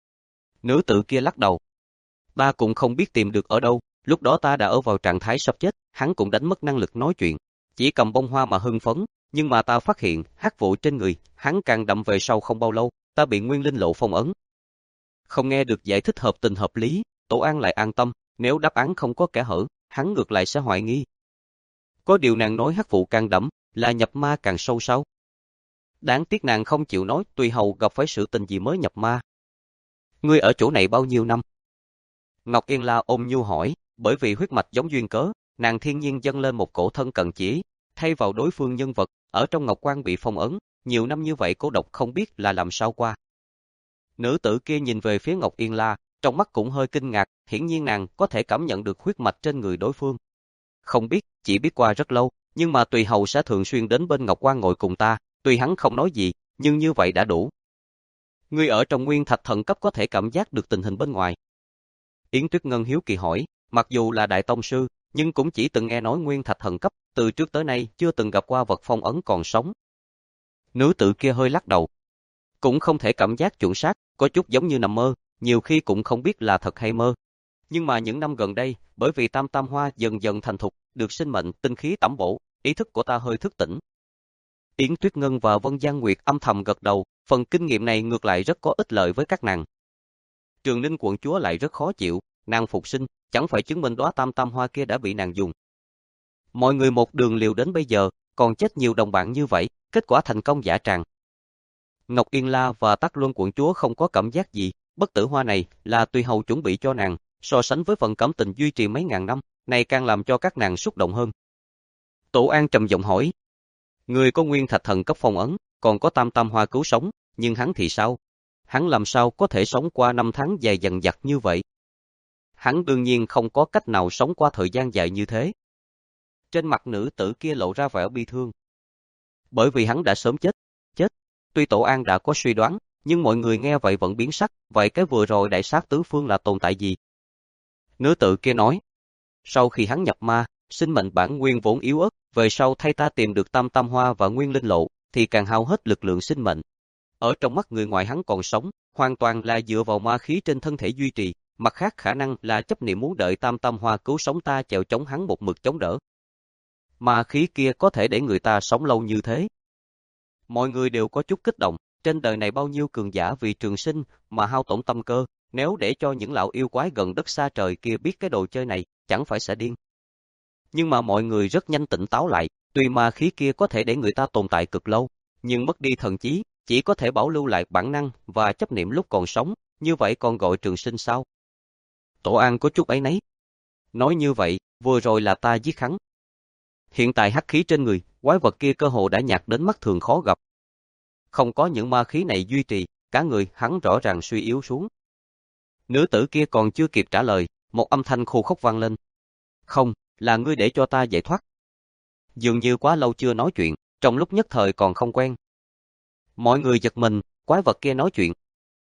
Nữ tử kia lắc đầu. Ta cũng không biết tìm được ở đâu, lúc đó ta đã ở vào trạng thái sắp chết, hắn cũng đánh mất năng lực nói chuyện, chỉ cầm bông hoa mà hưng phấn, nhưng mà ta phát hiện hắc vụ trên người, hắn càng đậm về sau không bao lâu, ta bị nguyên linh lộ phong ấn. Không nghe được giải thích hợp tình hợp lý, Tổ An lại an tâm, nếu đáp án không có kẽ hở, hắn ngược lại sẽ hoài nghi. Có điều nàng nói hắc vụ càng đậm, là nhập ma càng sâu sao? Đáng tiếc nàng không chịu nói Tùy Hầu gặp phải sự tình gì mới nhập ma. Ngươi ở chỗ này bao nhiêu năm? Ngọc Yên La ôm nhu hỏi, bởi vì huyết mạch giống duyên cớ, nàng thiên nhiên dâng lên một cổ thân cận chỉ, thay vào đối phương nhân vật, ở trong Ngọc Quan bị phong ấn, nhiều năm như vậy cô độc không biết là làm sao qua. Nữ tử kia nhìn về phía Ngọc Yên La, trong mắt cũng hơi kinh ngạc, hiển nhiên nàng có thể cảm nhận được huyết mạch trên người đối phương. Không biết, chỉ biết qua rất lâu, nhưng mà Tùy Hầu sẽ thường xuyên đến bên Ngọc Quan ngồi cùng ta, tuy hắn không nói gì, nhưng như vậy đã đủ. Ngươi ở trong nguyên thạch thần cấp có thể cảm giác được tình hình bên ngoài. Yến Tuyết Ngân hiếu kỳ hỏi, mặc dù là đại tông sư, nhưng cũng chỉ từng nghe nói nguyên thạch thần cấp, từ trước tới nay chưa từng gặp qua vật phong ấn còn sống. Nữ tử kia hơi lắc đầu. Cũng không thể cảm giác chuẩn xác, có chút giống như nằm mơ, nhiều khi cũng không biết là thật hay mơ. Nhưng mà những năm gần đây, bởi vì tam tam hoa dần dần thành thục, được sinh mệnh, tinh khí tẩm bổ, ý thức của ta hơi thức tỉnh. Yến Tuyết Ngân và Vân Giang Nguyệt âm thầm gật đầu, phần kinh nghiệm này ngược lại rất có ích lợi với các nàng. Trường Ninh quận chúa lại rất khó chịu, nàng phục sinh, chẳng phải chứng minh đóa tam tam hoa kia đã bị nàng dùng. Mọi người một đường liều đến bây giờ, còn chết nhiều đồng bạn như vậy, kết quả thành công dã tràng. Ngọc Yên La và Tắc Luân quận chúa không có cảm giác gì, bất tử hoa này là Tùy Hầu chuẩn bị cho nàng, so sánh với phần cảm tình duy trì mấy ngàn năm, này càng làm cho các nàng xúc động hơn. Tổ An trầm giọng hỏi, người có nguyên thạch thần cấp phong ấn, còn có tam tam hoa cứu sống, nhưng hắn thì sao? Hắn làm sao có thể sống qua năm tháng dài dằng dặc như vậy? Hắn đương nhiên không có cách nào sống qua thời gian dài như thế. Trên mặt nữ tử kia lộ ra vẻ bi thương. Bởi vì hắn đã sớm chết, chết. Tuy Tổ An đã có suy đoán, nhưng mọi người nghe vậy vẫn biến sắc, vậy cái vừa rồi đại sát tứ phương là tồn tại gì? Nữ tử kia nói, sau khi hắn nhập ma, sinh mệnh bản nguyên vốn yếu ớt, về sau thay ta tìm được tam tam hoa và nguyên linh lộ, thì càng hao hết lực lượng sinh mệnh. Ở trong mắt người ngoài hắn còn sống, hoàn toàn là dựa vào ma khí trên thân thể duy trì, mặt khác khả năng là chấp niệm muốn đợi tam tam hoa cứu sống ta chèo chống hắn một mực chống đỡ. Ma khí kia có thể để người ta sống lâu như thế. Mọi người đều có chút kích động, trên đời này bao nhiêu cường giả vì trường sinh mà hao tổn tâm cơ, nếu để cho những lão yêu quái gần đất xa trời kia biết cái đồ chơi này, chẳng phải sẽ điên. Nhưng mà mọi người rất nhanh tỉnh táo lại, tuy ma khí kia có thể để người ta tồn tại cực lâu, nhưng mất đi thần trí, chỉ có thể bảo lưu lại bản năng và chấp niệm lúc còn sống, như vậy còn gọi trường sinh sao? Tổ An có chút áy náy. Nói như vậy, vừa rồi là ta giết hắn. Hiện tại hắc khí trên người, quái vật kia cơ hồ đã nhạt đến mắt thường khó gặp. Không có những ma khí này duy trì, cả người hắn rõ ràng suy yếu xuống. Nữ tử kia còn chưa kịp trả lời, một âm thanh khô khốc vang lên. Không, là ngươi để cho ta giải thoát. Dường như quá lâu chưa nói chuyện, trong lúc nhất thời còn không quen. Mọi người giật mình, quái vật kia nói chuyện.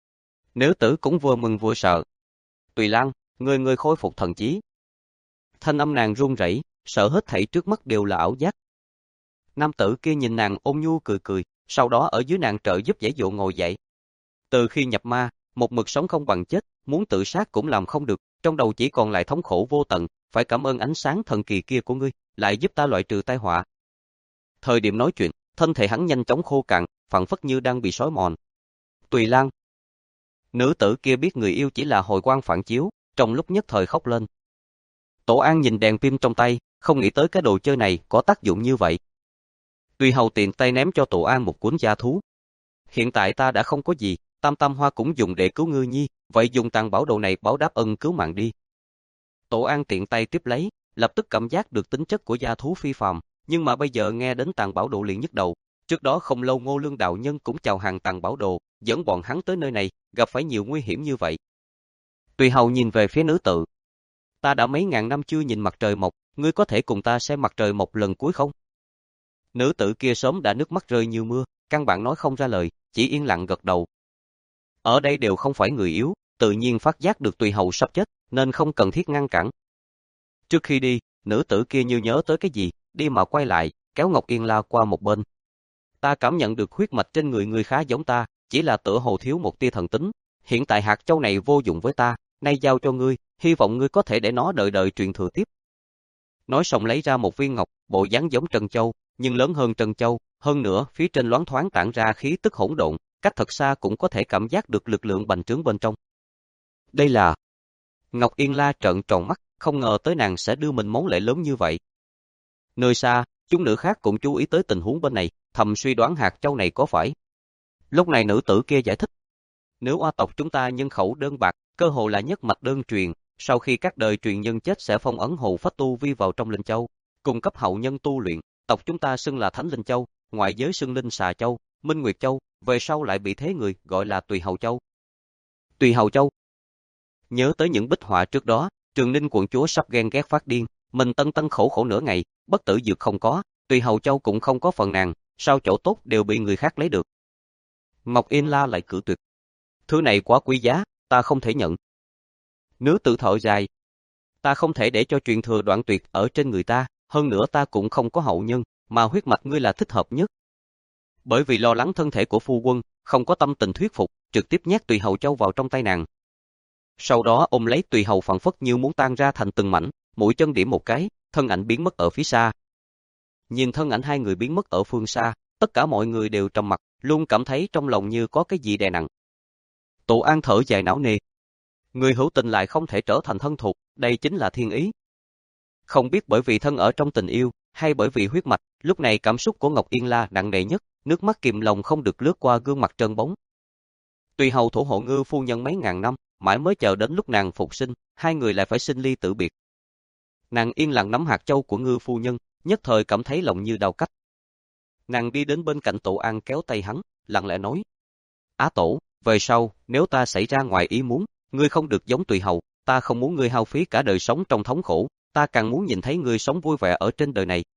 Nữ tử cũng vừa mừng vừa sợ. Tùy Lan, người người khôi phục thần trí. Thanh âm nàng run rẩy, sợ hết thảy trước mắt đều là ảo giác. Nam tử kia nhìn nàng ôn nhu cười cười, sau đó ở dưới nàng trợ giúp giải dụ ngồi dậy. Từ khi nhập ma, một mực sống không bằng chết, muốn tự sát cũng làm không được, trong đầu chỉ còn lại thống khổ vô tận, phải cảm ơn ánh sáng thần kỳ kia của ngươi, lại giúp ta loại trừ tai họa. Thời điểm nói chuyện, thân thể hắn nhanh chóng khô cạn, phảng phất như đang bị sói mòn. Tùy Lan. Nữ tử kia biết người yêu chỉ là hồi quang phản chiếu, trong lúc nhất thời khóc lên. Tổ An nhìn đèn pin trong tay, không nghĩ tới cái đồ chơi này có tác dụng như vậy. Tùy Hầu tiện tay ném cho Tổ An một cuốn gia thú. Hiện tại ta đã không có gì, tam tam hoa cũng dùng để cứu ngư nhi, vậy dùng tàng bảo đồ này báo đáp ân cứu mạng đi. Tổ An tiện tay tiếp lấy, lập tức cảm giác được tính chất của gia thú phi phàm, nhưng mà bây giờ nghe đến tàng bảo đồ liền nhức đầu. Trước đó không lâu Ngô Lương đạo nhân cũng chào hàng tàng bảo đồ, dẫn bọn hắn tới nơi này, gặp phải nhiều nguy hiểm như vậy. Tùy Hầu nhìn về phía nữ tử. Ta đã mấy ngàn năm chưa nhìn mặt trời mọc, ngươi có thể cùng ta xem mặt trời mọc lần cuối không? Nữ tử kia sớm đã nước mắt rơi như mưa, căn bản nói không ra lời, chỉ yên lặng gật đầu. Ở đây đều không phải người yếu, tự nhiên phát giác được Tùy Hầu sắp chết, nên không cần thiết ngăn cản. Trước khi đi, nữ tử kia như nhớ tới cái gì, đi mà quay lại, kéo Ngọc Yên La qua một bên. Ta cảm nhận được huyết mạch trên người ngươi khá giống ta, chỉ là tựa hồ thiếu một tia thần tính. Hiện tại hạt châu này vô dụng với ta, nay giao cho ngươi, hy vọng ngươi có thể để nó đời đời truyền thừa tiếp. Nói xong lấy ra một viên ngọc, bộ dáng giống Trân Châu, nhưng lớn hơn Trân Châu, hơn nữa phía trên loáng thoáng tản ra khí tức hỗn độn, cách thật xa cũng có thể cảm giác được lực lượng bành trướng bên trong. Đây là... Ngọc Yên La trợn tròn mắt, không ngờ tới nàng sẽ đưa mình món lễ lớn như vậy. Nơi xa, chúng nữ khác cũng chú ý tới tình huống bên này, thầm suy đoán hạt châu này có phải. Lúc này nữ tử kia giải thích. Nếu oa tộc chúng ta nhân khẩu đơn bạc, cơ hồ là nhất mạch đơn truyền, sau khi các đời truyền nhân chết sẽ phong ấn hồn phách tu vi vào trong linh châu, cung cấp hậu nhân tu luyện. Tộc chúng ta xưng là Thánh Linh Châu, ngoại giới xưng Linh Xà Châu, Minh Nguyệt Châu, về sau lại bị thế người gọi là Tùy Hầu Châu. Tùy Hầu Châu. Nhớ tới những bích họa trước đó, Trường Ninh quận chúa sắp ghen ghét phát điên, mình tân tân khổ khổ nửa ngày, bất tử dược không có, Tùy Hầu Châu cũng không có phần nàng, sao chỗ tốt đều bị người khác lấy được. Ngọc Yên La lại cự tuyệt. Thứ này quá quý giá, ta không thể nhận. Nữ tử thở dài. Ta không thể để cho truyền thừa đoạn tuyệt ở trên người ta, hơn nữa ta cũng không có hậu nhân, mà huyết mạch ngươi là thích hợp nhất. Bởi vì lo lắng thân thể của phu quân, không có tâm tình thuyết phục, trực tiếp nhét Tùy Hầu Châu vào trong tay nàng. Sau đó ôm lấy Tùy Hầu phảng phất như muốn tan ra thành từng mảnh, mũi chân điểm một cái, thân ảnh biến mất ở phía xa. Nhìn thân ảnh hai người biến mất ở phương xa, tất cả mọi người đều trầm mặc, luôn cảm thấy trong lòng như có cái gì đè nặng. Tổ An thở dài não nề. Người hữu tình lại không thể trở thành thân thuộc, đây chính là thiên ý. Không biết bởi vì thân ở trong tình yêu, hay bởi vì huyết mạch, lúc này cảm xúc của Ngọc Yên La nặng nề nhất, nước mắt kìm lòng không được lướt qua gương mặt trơn bóng. Tùy Hầu thủ hộ Ngư phu nhân mấy ngàn năm, mãi mới chờ đến lúc nàng phục sinh, hai người lại phải sinh ly tử biệt. Nàng yên lặng nắm hạt châu của Ngư phu nhân, nhất thời cảm thấy lòng như đau cắt. Nàng đi đến bên cạnh Tổ An kéo tay hắn, lặng lẽ nói: Á Tổ, về sau, nếu ta xảy ra ngoài ý muốn, ngươi không được giống Tùy Hầu, ta không muốn ngươi hao phí cả đời sống trong thống khổ, ta càng muốn nhìn thấy ngươi sống vui vẻ ở trên đời này.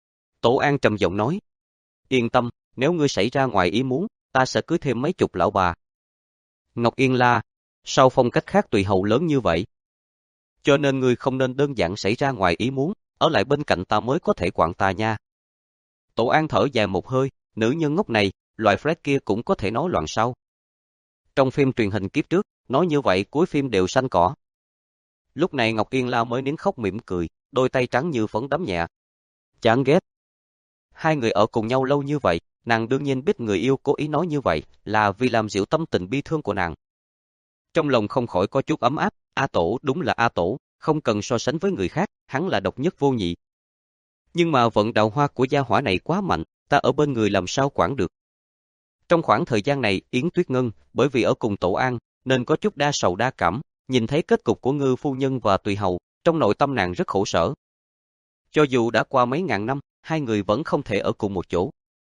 Tổ An trầm giọng nói: Yên tâm, nếu ngươi xảy ra ngoài ý muốn, ta sẽ cưới thêm mấy chục lão bà. Ngọc Yên La, sao phong cách khác Tùy Hầu lớn như vậy? Cho nên ngươi không nên đơn giản xảy ra ngoài ý muốn, ở lại bên cạnh ta mới có thể quản ta nha. Tổ An thở dài một hơi, nữ nhân ngốc này, loại Fred kia cũng có thể nói loạn sao. Trong phim truyền hình kiếp trước, nói như vậy cuối phim đều xanh cỏ. Lúc này Ngọc Yên La mới nín khóc mỉm cười, đôi tay trắng như phấn đấm nhẹ. Chán ghét. Hai người ở cùng nhau lâu như vậy, nàng đương nhiên biết người yêu cố ý nói như vậy là vì làm dịu tâm tình bi thương của nàng. Trong lòng không khỏi có chút ấm áp, A Tổ đúng là A Tổ, không cần so sánh với người khác, hắn là độc nhất vô nhị. Nhưng mà vận đào hoa của gia hỏa này quá mạnh, ta ở bên người làm sao quản được. Trong khoảng thời gian này, Yến Tuyết Ngân, bởi vì ở cùng Tổ An, nên có chút đa sầu đa cảm, nhìn thấy kết cục của Ngư phu nhân và Tùy hầu, trong nội tâm nàng rất khổ sở. Cho dù đã qua mấy ngàn năm, hai người vẫn không thể ở cùng một chỗ.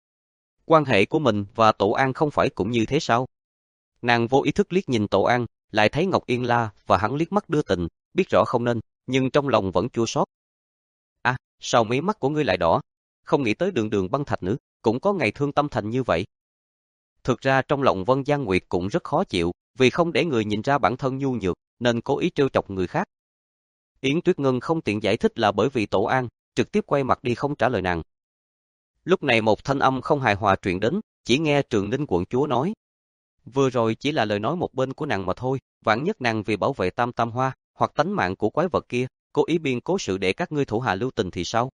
Quan hệ của mình và Tổ An không phải cũng như thế sao? Nàng vô ý thức liếc nhìn Tổ An, lại thấy Ngọc Yên La và hắn liếc mắt đưa tình, biết rõ không nên, nhưng trong lòng vẫn chua xót. À, sao mấy mắt của ngươi lại đỏ? Không nghĩ tới Đường Đường Băng Thạch nữa, cũng có ngày thương tâm thành như vậy. Thực ra trong lòng Vân Giang Nguyệt cũng rất khó chịu, vì không để người nhìn ra bản thân nhu nhược, nên cố ý trêu chọc người khác. Yến Tuyết Ngân không tiện giải thích là bởi vì Tổ An, trực tiếp quay mặt đi không trả lời nàng. Lúc này một thanh âm không hài hòa truyền đến, chỉ nghe Trường Ninh quận chúa nói. Vừa rồi chỉ là lời nói một bên của nàng mà thôi, vạn nhất nàng vì bảo vệ Tam Tam Hoa, hoặc tánh mạng của quái vật kia, cố ý biên cố sự để các ngươi thủ hạ lưu tình thì sao?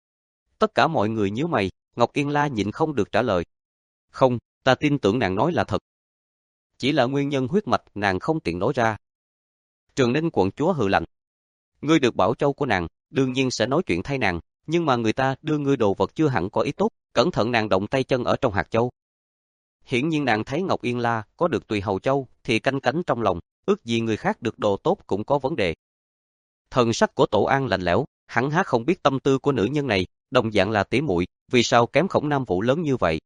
Tất cả mọi người nhíu mày, Ngọc Yên La nhịn không được trả lời. Không, ta tin tưởng nàng nói là thật. Chỉ là nguyên nhân huyết mạch nàng không tiện nói ra. Trường Ninh quận chúa hừ lạnh. Ngươi được bảo châu của nàng, đương nhiên sẽ nói chuyện thay nàng, nhưng mà người ta đưa ngươi đồ vật chưa hẳn có ý tốt, cẩn thận nàng động tay chân ở trong hạt châu. Hiển nhiên nàng thấy Ngọc Yên La có được Tùy hầu châu thì canh cánh trong lòng, ước gì người khác được đồ tốt cũng có vấn đề. Thần sắc của Tổ An lạnh lẽo, hắn há không biết tâm tư của nữ nhân này, đồng dạng là tỉ muội, vì sao kém Khổng Nam Vũ lớn như vậy.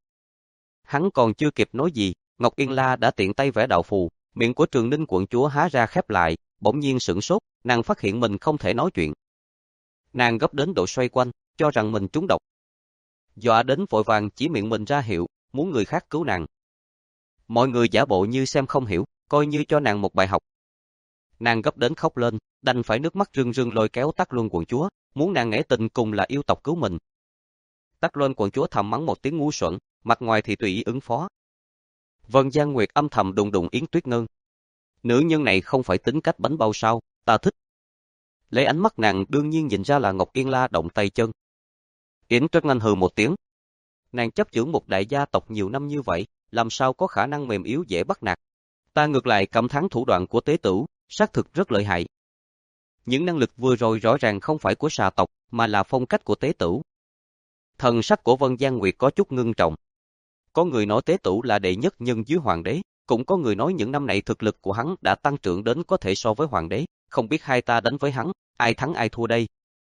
Hắn còn chưa kịp nói gì, Ngọc Yên La đã tiện tay vẽ đạo phù, miệng của Trường Ninh quận chúa há ra khép lại, bỗng nhiên sửng sốt, nàng phát hiện mình không thể nói chuyện. Nàng gấp đến độ xoay quanh, cho rằng mình trúng độc. Dọa đến vội vàng chỉ miệng mình ra hiệu, muốn người khác cứu nàng. Mọi người giả bộ như xem không hiểu, coi như cho nàng một bài học. Nàng gấp đến khóc lên, đành phải nước mắt rưng rưng lôi kéo Tắc Luân quận chúa, muốn nàng nể tình cùng là yêu tộc cứu mình. Tắc Luân quận chúa thầm mắng một tiếng ngu xuẩn, mặt ngoài thì tùy ý ứng phó. Vân Giang Nguyệt âm thầm đùng đùng Yến Tuyết Ngân. Nữ nhân này không phải tính cách bánh bao sao, ta thích. Lấy ánh mắt nàng đương nhiên nhìn ra là Ngọc Yên La động tay chân. Yến Tuyết Ngân hừ một tiếng. Nàng chấp chưởng một đại gia tộc nhiều năm như vậy, làm sao có khả năng mềm yếu dễ bắt nạt. Ta ngược lại cảm thán thủ đoạn của tế tử, xác thực rất lợi hại. Những năng lực vừa rồi rõ ràng không phải của xà tộc, mà là phong cách của tế tử. Thần sắc của Vân Giang Nguyệt có chút ngưng trọng. Có người nói tế tử là đệ nhất nhân dưới hoàng đế, cũng có người nói những năm này thực lực của hắn đã tăng trưởng đến có thể so với hoàng đế, không biết hai ta đánh với hắn, ai thắng ai thua đây.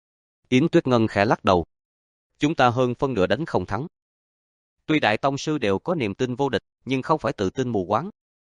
Yến Tuyết Ngân khẽ lắc đầu. Chúng ta hơn phân nửa đánh không thắng. Tuy đại tông sư đều có niềm tin vô địch, nhưng không phải tự tin mù quáng.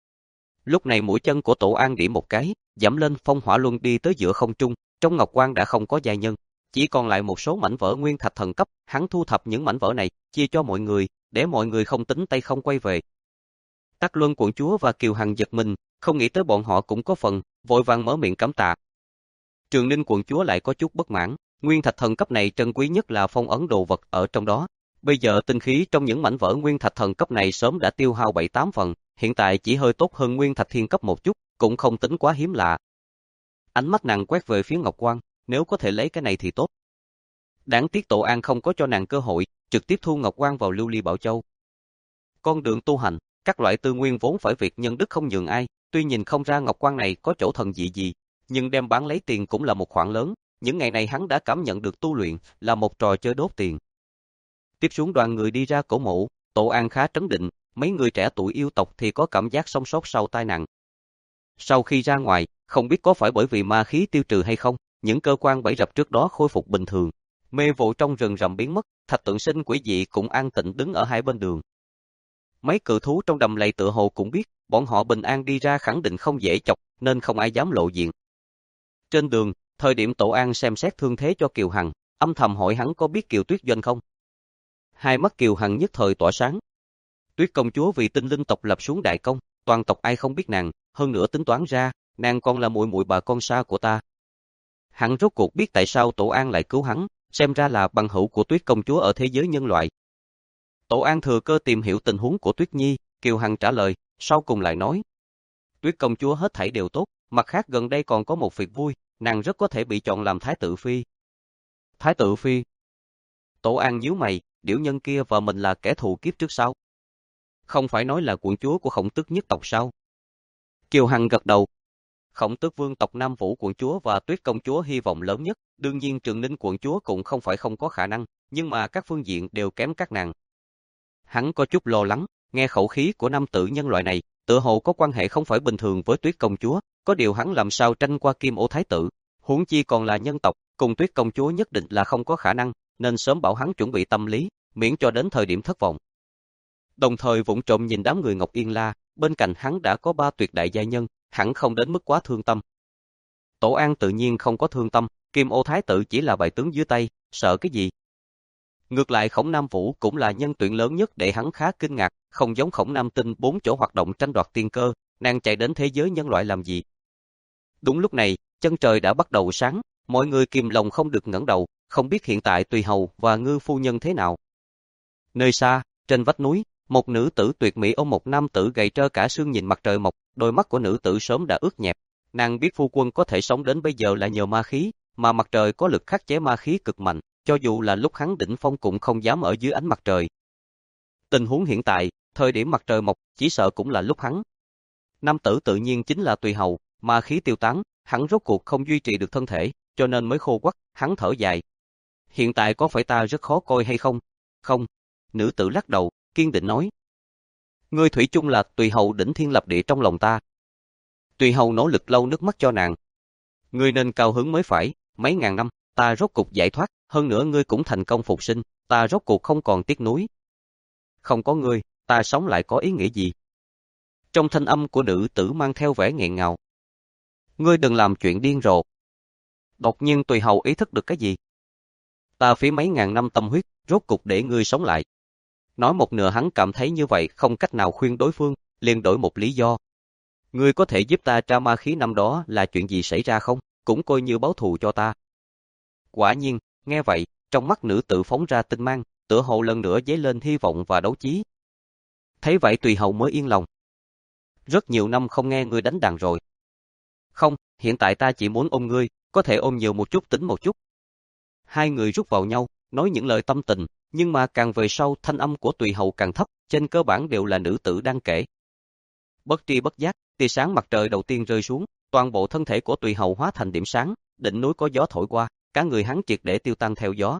Lúc này mũi chân của Tổ An điểm một cái, dẫm lên phong hỏa luân đi tới giữa không trung, trong ngọc quan đã không có giai nhân, chỉ còn lại một số mảnh vỡ nguyên thạch thần cấp, hắn thu thập những mảnh vỡ này, chia cho mọi người, để mọi người không tính tay không quay về. Tắc Luân quận chúa và Kiều Hằng giật mình, không nghĩ tới bọn họ cũng có phần, vội vàng mở miệng cảm tạ. Trường Ninh quận chúa lại có chút bất mãn, nguyên thạch thần cấp này trân quý nhất là phong ấn đồ vật ở trong đó. Bây giờ tinh khí trong những mảnh vỡ nguyên thạch thần cấp này sớm đã tiêu hao bảy tám phần, hiện tại chỉ hơi tốt hơn nguyên thạch thiên cấp một chút, cũng không tính quá hiếm lạ. Ánh mắt nàng quét về phía Ngọc Quan, nếu có thể lấy cái này thì tốt. Đáng tiếc Tổ An không có cho nàng cơ hội, trực tiếp thu Ngọc Quan vào Lưu Ly Bảo Châu. Con đường tu hành, các loại tư nguyên vốn phải việc nhân đức không nhường ai, tuy nhìn không ra Ngọc Quan này có chỗ thần dị gì, nhưng đem bán lấy tiền cũng là một khoản lớn, những ngày này hắn đã cảm nhận được tu luyện là một trò chơi đốt tiền. Tiếp xuống đoàn người đi ra cổ mộ, Tổ An khá trấn định, mấy người trẻ tuổi yêu tộc thì có cảm giác sống sót sau tai nạn. Sau khi ra ngoài, không biết có phải bởi vì ma khí tiêu trừ hay không, những cơ quan bẫy rập trước đó khôi phục bình thường. Mê vụ trong rừng rậm biến mất, thạch tượng sinh quỷ dị cũng an tịnh đứng ở hai bên đường. Mấy cự thú trong đầm lầy tựa hồ cũng biết, bọn họ bình an đi ra khẳng định không dễ chọc, nên không ai dám lộ diện. Trên đường, thời điểm Tổ An xem xét thương thế cho Kiều Hằng, âm thầm hỏi hắn có biết Kiều Tuyết Doanh không? Hai mắt Kiều Hằng nhất thời tỏa sáng. Tuyết công chúa vì tinh linh tộc lập xuống đại công, toàn tộc ai không biết nàng, hơn nữa tính toán ra, nàng còn là muội muội bà con xa của ta. Hắn rốt cuộc biết tại sao Tổ An lại cứu hắn, xem ra là bằng hữu của Tuyết công chúa ở thế giới nhân loại. Tổ An thừa cơ tìm hiểu tình huống của Tuyết Nhi, Kiều Hằng trả lời, sau cùng lại nói. Tuyết công chúa hết thảy đều tốt, mặt khác gần đây còn có một việc vui, nàng rất có thể bị chọn làm thái tử phi. Thái tử phi? Tổ An nhíu mày, điểu nhân kia và mình là kẻ thù kiếp trước sao? Không phải nói là quận chúa của Khổng Tước nhất tộc sao? Kiều Hằng gật đầu. Khổng Tước vương tộc Nam Vũ quận chúa và Tuyết công chúa hy vọng lớn nhất, đương nhiên Trường Ninh quận chúa cũng không phải không có khả năng, nhưng mà các phương diện đều kém các nàng. Hắn có chút lo lắng, nghe khẩu khí của nam tử nhân loại này, tựa hồ có quan hệ không phải bình thường với Tuyết công chúa, có điều hắn làm sao tranh qua Kim Ô thái tử, huống chi còn là nhân tộc, cùng Tuyết công chúa nhất định là không có khả năng, nên sớm bảo hắn chuẩn bị tâm lý, miễn cho đến thời điểm thất vọng. Đồng thời vụng trộm nhìn đám người Ngọc Yên La, bên cạnh hắn đã có ba tuyệt đại gia nhân, hẳn không đến mức quá thương tâm. Tổ An tự nhiên không có thương tâm, Kim Ô thái tử chỉ là bại tướng dưới tay, sợ cái gì? Ngược lại Khổng Nam Vũ cũng là nhân tuyển lớn nhất để hắn khá kinh ngạc, không giống Khổng Nam Tinh bốn chỗ hoạt động tranh đoạt tiên cơ, nàng chạy đến thế giới nhân loại làm gì? Đúng lúc này, chân trời đã bắt đầu sáng, mọi người kìm lòng không được ngẩng đầu, không biết hiện tại Tùy Hầu và Ngư phu nhân thế nào. Nơi xa, trên vách núi, một nữ tử tuyệt mỹ ôm một nam tử gầy trơ cả xương nhìn mặt trời mọc, đôi mắt của nữ tử sớm đã ướt nhẹp. Nàng biết phu quân có thể sống đến bây giờ là nhờ ma khí, mà mặt trời có lực khắc chế ma khí cực mạnh, cho dù là lúc hắn đỉnh phong cũng không dám ở dưới ánh mặt trời. Tình huống hiện tại, thời điểm mặt trời mọc, chỉ sợ cũng là lúc hắn. Nam tử tự nhiên chính là Tùy Hầu, ma khí tiêu tán, hắn rốt cuộc không duy trì được thân thể, cho nên mới khô quắt, hắn thở dài. Hiện tại có phải ta rất khó coi hay không? Không. Nữ tử lắc đầu, kiên định nói. Ngươi thủy chung là Tùy Hầu đỉnh thiên lập địa trong lòng ta. Tùy Hầu nỗ lực lau nước mắt cho nàng. Ngươi nên cao hứng mới phải, mấy ngàn năm, ta rốt cuộc giải thoát, hơn nữa ngươi cũng thành công phục sinh, ta rốt cuộc không còn tiếc nuối. Không có ngươi, ta sống lại có ý nghĩa gì? Trong thanh âm của nữ tử mang theo vẻ nghẹn ngào. Ngươi đừng làm chuyện điên rồ. Đột nhiên Tùy Hầu ý thức được cái gì? Ta phí mấy ngàn năm tâm huyết, rốt cuộc để ngươi sống lại. Nói một nửa hắn cảm thấy như vậy không cách nào khuyên đối phương, liền đổi một lý do. Ngươi có thể giúp ta tra ma khí năm đó là chuyện gì xảy ra không? Cũng coi như báo thù cho ta. Quả nhiên, nghe vậy, trong mắt nữ tử phóng ra tinh mang, tựa hồ lần nữa dấy lên hy vọng và đấu chí. Thấy vậy Tùy Hầu mới yên lòng. Rất nhiều năm không nghe ngươi đánh đàn rồi. Không, hiện tại ta chỉ muốn ôm ngươi, có thể ôm nhiều một chút tính một chút. Hai người rút vào nhau, nói những lời tâm tình, nhưng mà càng về sau thanh âm của Tùy Hầu càng thấp, trên cơ bản đều là nữ tử đang kể. Bất tri bất giác, tia sáng mặt trời đầu tiên rơi xuống, toàn bộ thân thể của Tùy Hầu hóa thành điểm sáng, đỉnh núi có gió thổi qua, cả người hắn triệt để tiêu tan theo gió.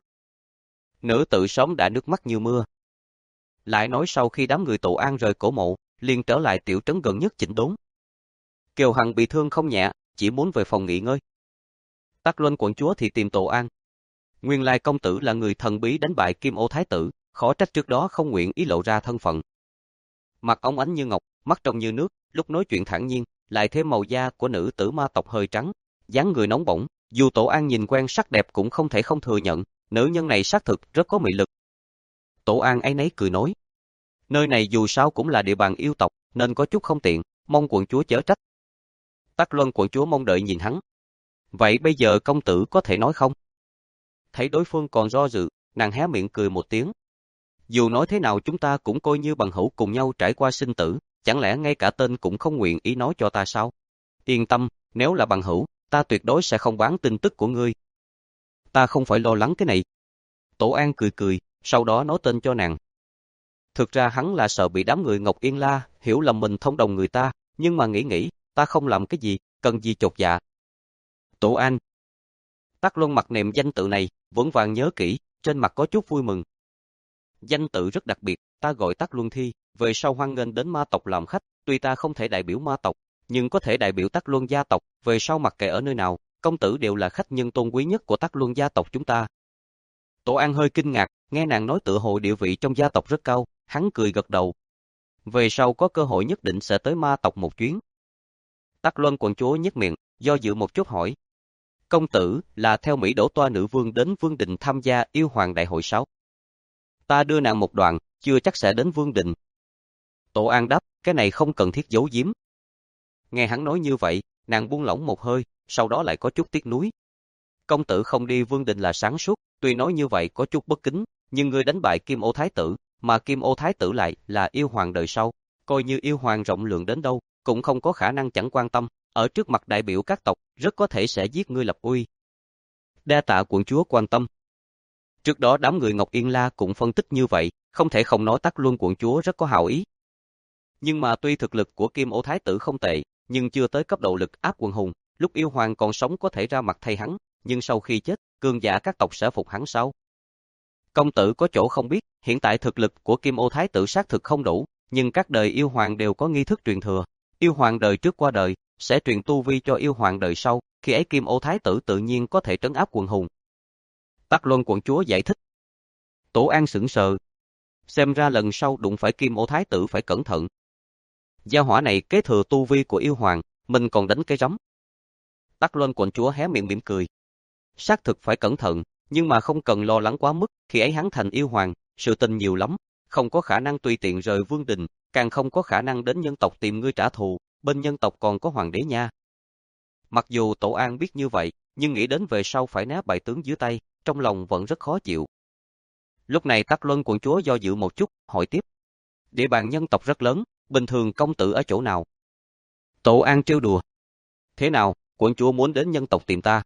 Nữ tử sớm đã nước mắt như mưa. Lại nói sau khi đám người Tổ An rời cổ mộ, liền trở lại tiểu trấn gần nhất chỉnh đốn. Kiều Hằng bị thương không nhẹ, chỉ muốn về phòng nghỉ ngơi. Tắc Luân quận chúa thì tìm Tổ An. Nguyên lai công tử là người thần bí đánh bại Kim Ô thái tử, khó trách trước đó không nguyện ý lộ ra thân phận. Mặt óng ánh như ngọc, mắt trong như nước, lúc nói chuyện thản nhiên, lại thêm màu da của nữ tử ma tộc hơi trắng, dáng người nóng bỏng, dù Tổ An nhìn quen sắc đẹp cũng không thể không thừa nhận, nữ nhân này xác thực rất có mị lực. Tổ An ấy nấy cười nói, nơi này dù sao cũng là địa bàn yêu tộc, nên có chút không tiện, mong quận chúa chớ trách. Tắc Luân quận chúa mong đợi nhìn hắn. Vậy bây giờ công tử có thể nói không? Thấy đối phương còn do dự, nàng hé miệng cười một tiếng. Dù nói thế nào chúng ta cũng coi như bằng hữu cùng nhau trải qua sinh tử, chẳng lẽ ngay cả tên cũng không nguyện ý nói cho ta sao? Yên tâm, nếu là bằng hữu, ta tuyệt đối sẽ không bán tin tức của ngươi. Ta không phải lo lắng cái này. Tổ An cười cười, sau đó nói tên cho nàng. Thực ra hắn là sợ bị đám người Ngọc Yên La hiểu lầm mình thông đồng người ta, nhưng mà nghĩ nghĩ, ta không làm cái gì, cần gì chột dạ. Tổ An. Tắc Luân mặt nệm danh tự này, vững vàng nhớ kỹ, trên mặt có chút vui mừng. Danh tự rất đặc biệt, ta gọi Tắc Luân Thi, về sau hoan nghênh đến ma tộc làm khách, tuy ta không thể đại biểu ma tộc, nhưng có thể đại biểu Tắc Luân gia tộc, về sau mặc kệ ở nơi nào, công tử đều là khách nhân tôn quý nhất của Tắc Luân gia tộc chúng ta. Tổ An hơi kinh ngạc, nghe nàng nói tựa hồ địa vị trong gia tộc rất cao, hắn cười gật đầu. Về sau có cơ hội nhất định sẽ tới ma tộc một chuyến. Tắc Luân quận chúa nhếch miệng, do dự một chút hỏi. Công tử là theo Mỹ Đỗ Toa nữ vương đến Vương Đình tham gia yêu hoàng đại hội sao? Ta đưa nàng một đoạn, chưa chắc sẽ đến Vương Đình. Tổ An đáp, cái này không cần thiết giấu giếm. Nghe hắn nói như vậy, nàng buông lỏng một hơi, sau đó lại có chút tiếc nuối. Công tử không đi Vương Đình là sáng suốt, Tuy nói như vậy có chút bất kính, nhưng ngươi đánh bại Kim Ô Thái tử, mà Kim Ô Thái tử lại là yêu hoàng đời sau, coi như yêu hoàng rộng lượng đến đâu, cũng không có khả năng chẳng quan tâm, ở trước mặt đại biểu các tộc, rất có thể sẽ giết ngươi lập uy. Đa tạ quận chúa quan tâm. Trước đó đám người Ngọc Yên La cũng phân tích như vậy, không thể không nói Tắc Luân quận chúa rất có hảo ý. Nhưng mà tuy thực lực của Kim Ô Thái tử không tệ, nhưng chưa tới cấp độ lực áp quần hùng, lúc yêu hoàng còn sống có thể ra mặt thay hắn, nhưng sau khi chết, cường giả các tộc sẽ phục hắn sao? Công tử có chỗ không biết, hiện tại thực lực của Kim Ô Thái tử xác thực không đủ, nhưng các đời yêu hoàng đều có nghi thức truyền thừa. Yêu hoàng đời trước qua đời, sẽ truyền tu vi cho yêu hoàng đời sau, khi ấy Kim Ô Thái tử tự nhiên có thể trấn áp quần hùng. Tắc Luân quận chúa giải thích. Tổ An sững sờ. Xem ra lần sau đụng phải Kim Ô Thái tử phải cẩn thận. Gia hỏa này kế thừa tu vi của yêu hoàng, mình còn đánh cái rắm. Tắc Luân quận chúa hé miệng mỉm cười. Xác thực phải cẩn thận, nhưng mà không cần lo lắng quá mức, khi ấy hắn thành yêu hoàng, sự tình nhiều lắm, không có khả năng tùy tiện rời vương đình, càng không có khả năng đến nhân tộc tìm ngươi trả thù, bên nhân tộc còn có hoàng đế nha. Mặc dù Tổ An biết như vậy, nhưng nghĩ đến về sau phải né bại tướng dưới tay, trong lòng vẫn rất khó chịu. Lúc này Tắc Luân quận chúa do dự một chút, hỏi tiếp. Địa bàn nhân tộc rất lớn, bình thường công tử ở chỗ nào? Tổ An trêu đùa. Thế nào, quận chúa muốn đến nhân tộc tìm ta?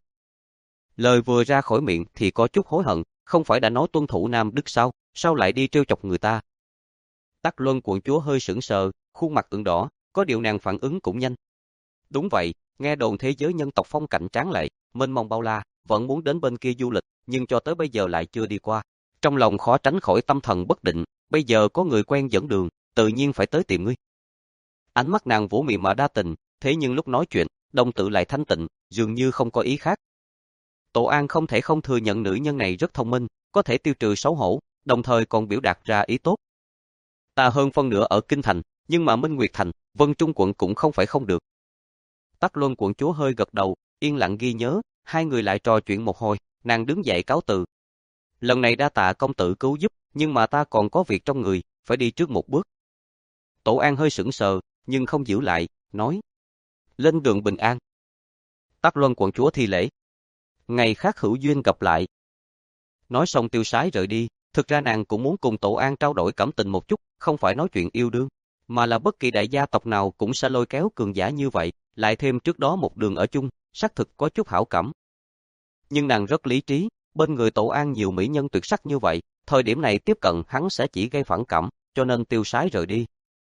Lời vừa ra khỏi miệng thì có chút hối hận, không phải đã nói tuân thủ Nam Đức sao, sao lại đi trêu chọc người ta? Tắc Luân quận chúa hơi sững sờ, khuôn mặt ửng đỏ, có điều nàng phản ứng cũng nhanh. Đúng vậy, nghe đồn thế giới nhân tộc phong cảnh tráng lệ, mênh mông bao la, vẫn muốn đến bên kia du lịch, nhưng cho tới bây giờ lại chưa đi qua. Trong lòng khó tránh khỏi tâm thần bất định, bây giờ có người quen dẫn đường, tự nhiên phải tới tìm ngươi. Ánh mắt nàng vũ mị mà đa tình, thế nhưng lúc nói chuyện, đồng tử lại thanh tịnh, dường như không có ý khác. Tổ An không thể không thừa nhận nữ nhân này rất thông minh, có thể tiêu trừ xấu hổ, đồng thời còn biểu đạt ra ý tốt. Ta hơn phân nửa ở Kinh Thành, nhưng mà Minh Nguyệt Thành, Vân Trung quận cũng không phải không được. Tắc Luân quận chúa hơi gật đầu, yên lặng ghi nhớ, hai người lại trò chuyện một hồi, nàng đứng dậy cáo từ. Lần này đa tạ công tử cứu giúp, nhưng mà ta còn có việc trong người, phải đi trước một bước. Tổ An hơi sững sờ, nhưng không giữ lại, nói. Lên đường bình an. Tắc Luân quận chúa thi lễ. Ngày khác hữu duyên gặp lại. Nói xong tiêu sái rời đi, thực ra nàng cũng muốn cùng Tổ An trao đổi cảm tình một chút, không phải nói chuyện yêu đương, mà là bất kỳ đại gia tộc nào cũng sẽ lôi kéo cường giả như vậy, lại thêm trước đó một đường ở chung, xác thực có chút hảo cảm. Nhưng nàng rất lý trí, bên người Tổ An nhiều mỹ nhân tuyệt sắc như vậy, thời điểm này tiếp cận hắn sẽ chỉ gây phản cảm, cho nên tiêu sái rời đi.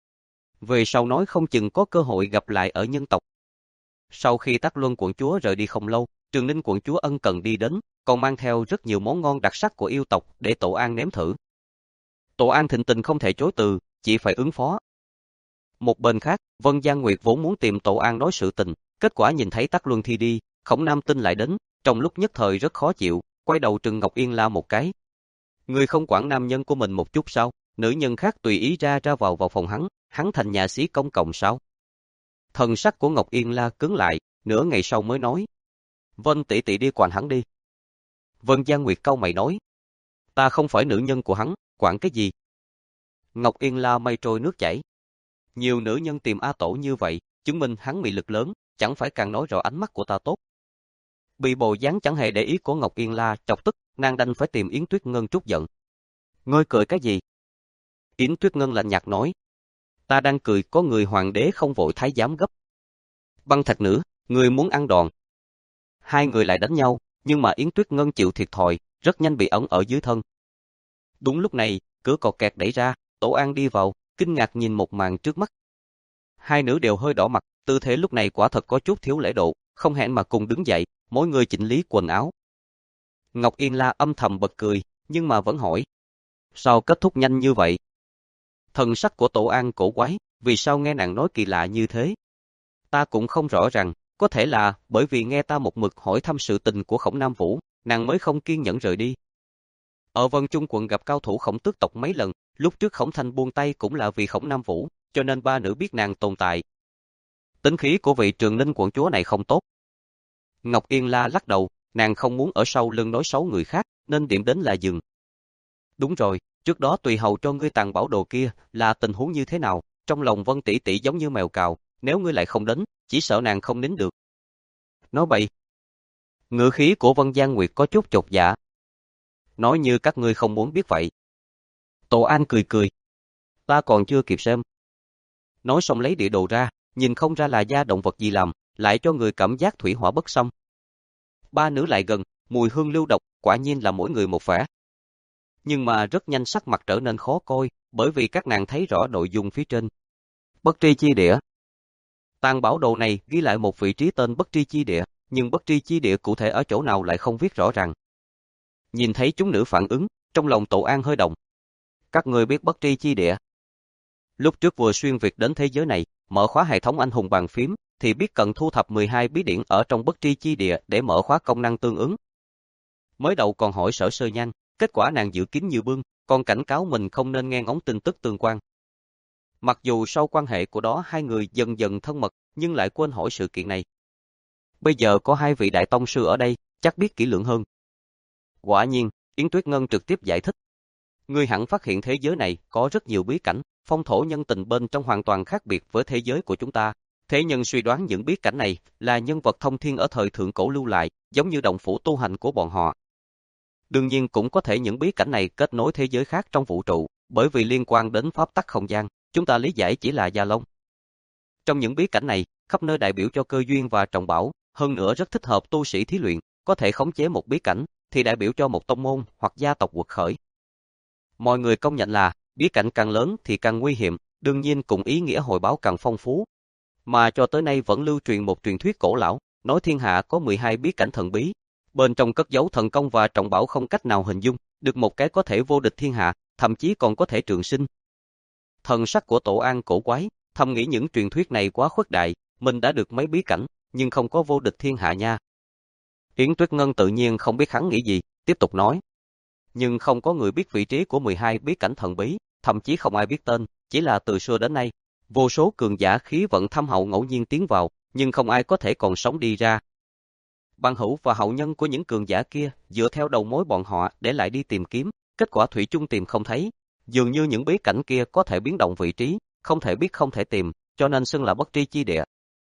Về sau nói không chừng có cơ hội gặp lại ở nhân tộc. Sau khi Tắc Luân quận chúa rời đi không lâu, Trường Ninh quận chúa ân cần đi đến, còn mang theo rất nhiều món ngon đặc sắc của yêu tộc để Tổ An nếm thử. Tổ An thịnh tình không thể chối từ, chỉ phải ứng phó. Một bên khác, Vân Giang Nguyệt vốn muốn tìm Tổ An nói sự tình, kết quả nhìn thấy Tắc Luân thi đi, Khổng Nam Tinh lại đến, trong lúc nhất thời rất khó chịu, quay đầu trừng Ngọc Yên La một cái. Người không quản nam nhân của mình một chút sao? Nữ nhân khác tùy ý ra ra vào vào phòng hắn, hắn thành nhà xí công cộng sao? Thần sắc của Ngọc Yên La cứng lại, nửa ngày sau mới nói. Vân tỷ tỷ đi quản hắn đi. Vân Giang Nguyệt cau mày nói. Ta không phải nữ nhân của hắn, quản cái gì? Ngọc Yên La mây trôi nước chảy. Nhiều nữ nhân tìm A Tổ như vậy, chứng minh hắn mị lực lớn, chẳng phải càng nói rõ ánh mắt của ta tốt. Bị bộ dáng chẳng hề để ý của Ngọc Yên La chọc tức, nàng đành phải tìm Yến Tuyết Ngân trút giận. Ngươi cười cái gì? Yến Tuyết Ngân lạnh nhạt nói. Ta đang cười có người hoàng đế không vội thái giám gấp. Băng Thạch Nữ, người muốn ăn đòn. Hai người lại đánh nhau, nhưng mà Yến Tuyết Ngân chịu thiệt thòi, rất nhanh bị ẩn ở dưới thân. Đúng lúc này, cửa cọt kẹt đẩy ra, Tổ An đi vào, kinh ngạc nhìn một màn trước mắt. Hai nữ đều hơi đỏ mặt, tư thế lúc này quả thật có chút thiếu lễ độ, không hẹn mà cùng đứng dậy, mỗi người chỉnh lý quần áo. Ngọc Yên La âm thầm bật cười, nhưng mà vẫn hỏi. Sao kết thúc nhanh như vậy? Thần sắc của Tổ An cổ quái, vì sao nghe nàng nói kỳ lạ như thế? Ta cũng không rõ ràng, có thể là bởi vì nghe ta một mực hỏi thăm sự tình của Khổng Nam Vũ, nàng mới không kiên nhẫn rời đi. Ở Vân Trung quận gặp cao thủ Khổng tước tộc mấy lần, lúc trước Khổng Thanh buông tay cũng là vì Khổng Nam Vũ, cho nên ba nữ biết nàng tồn tại. Tính khí của vị Trường Ninh quận chúa này không tốt. Ngọc Yên La lắc đầu, nàng không muốn ở sau lưng nói xấu người khác, nên điểm đến là dừng. Đúng rồi, trước đó tùy hầu cho ngươi tàng bảo đồ kia, là tình huống như thế nào? Trong lòng Vân tỷ tỷ giống như mèo cào, nếu ngươi lại không đến, chỉ sợ nàng không nín được. Nói bậy. Ngữ khí của Vân Giang Nguyệt có chút chột dạ. nói như các ngươi không muốn biết vậy. Tổ An cười cười. Ta còn chưa kịp xem. Nói xong lấy địa đồ ra, nhìn không ra là da động vật gì làm, lại cho người cảm giác thủy hỏa bất xâm. Ba nữ lại gần, mùi hương lưu độc, quả nhiên là mỗi người một vẻ. Nhưng mà rất nhanh sắc mặt trở nên khó coi, bởi vì các nàng thấy rõ nội dung phía trên. Bất tri chi địa. Tàng bảo đồ này ghi lại một vị trí tên bất tri chi địa, nhưng bất tri chi địa cụ thể ở chỗ nào lại không viết rõ ràng. Nhìn thấy chúng nữ phản ứng, trong lòng Tổ An hơi động. Các người biết bất tri chi địa. Lúc trước vừa xuyên Việt đến thế giới này, mở khóa hệ thống anh hùng bàn phím, thì biết cần thu thập mười hai bí điển ở trong bất tri chi địa để mở khóa công năng tương ứng. Mới đầu còn hỏi Sở Sơ Nhan, kết quả nàng giữ kín như bưng, còn cảnh cáo mình không nên nghe ngóng tin tức tương quan. Mặc dù sau quan hệ của đó hai người dần dần thân mật, nhưng lại quên hỏi sự kiện này. Bây giờ có hai vị đại tông sư ở đây, chắc biết kỹ lưỡng hơn. Quả nhiên, Yến Tuyết Ngân trực tiếp giải thích. Ngươi hẳn phát hiện thế giới này có rất nhiều bí cảnh, phong thổ nhân tình bên trong hoàn toàn khác biệt với thế giới của chúng ta. Thế nhân suy đoán những bí cảnh này là nhân vật thông thiên ở thời thượng cổ lưu lại, giống như động phủ tu hành của bọn họ. Đương nhiên cũng có thể những bí cảnh này kết nối thế giới khác trong vũ trụ, bởi vì liên quan đến pháp tắc không gian, chúng ta lý giải chỉ là Gia Long. Trong những bí cảnh này, khắp nơi đại biểu cho cơ duyên và trọng bảo, hơn nữa rất thích hợp tu sĩ thí luyện, có thể khống chế một bí cảnh, thì đại biểu cho một tông môn hoặc gia tộc quật khởi. Mọi người công nhận là, bí cảnh càng lớn thì càng nguy hiểm, đương nhiên cũng ý nghĩa hồi báo càng phong phú. Mà cho tới nay vẫn lưu truyền một truyền thuyết cổ lão, nói thiên hạ có mười hai bí cảnh thần bí. Bên trong cất giấu thần công và trọng bảo không cách nào hình dung, được một cái có thể vô địch thiên hạ, thậm chí còn có thể trường sinh. Thần sắc của Tổ An cổ quái, thầm nghĩ những truyền thuyết này quá khuất đại, mình đã được mấy bí cảnh, nhưng không có vô địch thiên hạ nha. Yến Tuyết Ngân tự nhiên không biết hắn nghĩ gì, tiếp tục nói. Nhưng không có người biết vị trí của mười hai bí cảnh thần bí, thậm chí không ai biết tên, chỉ là từ xưa đến nay, vô số cường giả khí vận thâm hậu ngẫu nhiên tiến vào, nhưng không ai có thể còn sống đi ra. Bằng hữu và hậu nhân của những cường giả kia, dựa theo đầu mối bọn họ để lại đi tìm kiếm, kết quả thủy chung tìm không thấy. Dường như những bí cảnh kia có thể biến động vị trí, không thể biết không thể tìm, cho nên xưng là bất tri chi địa.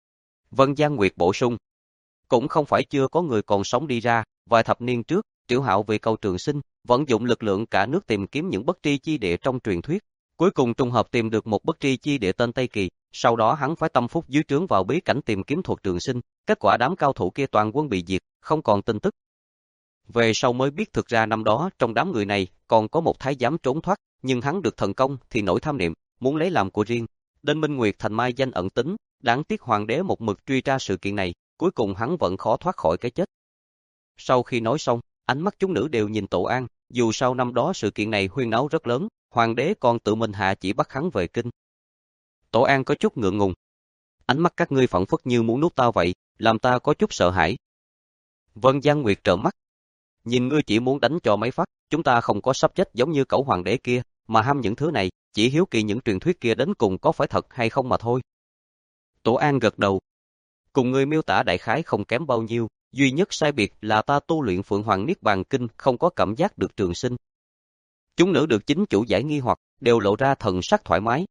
Vân Giang Nguyệt bổ sung. Cũng không phải chưa có người còn sống đi ra, vài thập niên trước, Tiểu Hạo vì cầu trường sinh, vận dụng lực lượng cả nước tìm kiếm những bất tri chi địa trong truyền thuyết. Cuối cùng trùng hợp tìm được một bất tri chi địa tên Tây Kỳ, sau đó hắn phải tâm phúc dưới trướng vào bí cảnh tìm kiếm thuật trường sinh, kết quả đám cao thủ kia toàn quân bị diệt, không còn tin tức. Về sau mới biết thực ra năm đó trong đám người này còn có một thái giám trốn thoát, nhưng hắn được thần công thì nổi tham niệm, muốn lấy làm của riêng. Đến Minh Nguyệt Thành mai danh ẩn tính, đáng tiếc hoàng đế một mực truy tra sự kiện này, cuối cùng hắn vẫn khó thoát khỏi cái chết. Sau khi nói xong, ánh mắt chúng nữ đều nhìn Tổ An, dù sau năm đó sự kiện này huyên náo rất lớn, hoàng đế còn tự mình hạ chỉ bắt hắn về kinh. Tổ An có chút ngượng ngùng. Ánh mắt các ngươi phảng phất như muốn nuốt tao vậy, làm ta có chút sợ hãi. Vân Giang Nguyệt trợn mắt. Nhìn ngươi chỉ muốn đánh cho mấy phát, chúng ta không có sắp chết giống như cẩu hoàng đế kia, mà ham những thứ này, chỉ hiếu kỳ những truyền thuyết kia đến cùng có phải thật hay không mà thôi. Tổ An gật đầu. Cùng ngươi miêu tả đại khái không kém bao nhiêu, duy nhất sai biệt là ta tu luyện Phượng Hoàng Niết Bàn Kinh không có cảm giác được trường sinh. Chúng nữ được chính chủ giải nghi hoặc, đều lộ ra thần sắc thoải mái.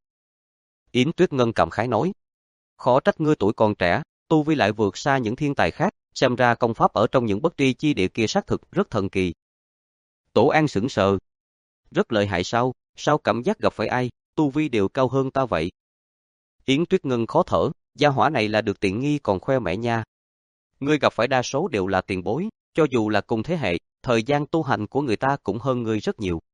Yến Tuyết Ngân cảm khái nói. Khó trách ngươi tuổi còn trẻ, tu vi lại vượt xa những thiên tài khác, xem ra công pháp ở trong những bất tri chi địa kia xác thực rất thần kỳ. Tổ An sững sờ. Rất lợi hại sao, sao cảm giác gặp phải ai, tu vi đều cao hơn ta vậy. Yến Tuyết Ngân khó thở, gia hỏa này là được tiện nghi còn khoe mẽ nha. Ngươi gặp phải đa số đều là tiền bối, cho dù là cùng thế hệ, thời gian tu hành của người ta cũng hơn ngươi rất nhiều.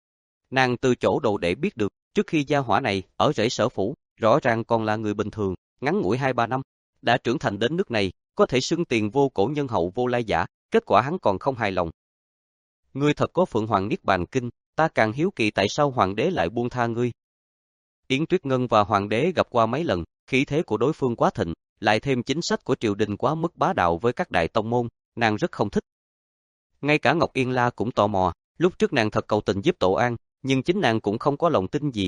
Nàng từ chỗ đồ để biết được, trước khi gia hỏa này ở rễ Sở phủ, rõ ràng còn là người bình thường, ngắn ngủi hai ba năm, đã trưởng thành đến nước này, có thể xưng tiền vô cổ nhân hậu vô lai giả, kết quả hắn còn không hài lòng. Ngươi thật có Phượng Hoàng Niết Bàn Kinh, ta càng hiếu kỳ tại sao hoàng đế lại buông tha ngươi. Yến Tuyết Ngân và hoàng đế gặp qua mấy lần, khí thế của đối phương quá thịnh, lại thêm chính sách của triều đình quá mức bá đạo với các đại tông môn, nàng rất không thích. Ngay cả Ngọc Yên La cũng tò mò, lúc trước nàng thật cầu tình giúp Tổ An, nhưng chính nàng cũng không có lòng tin gì.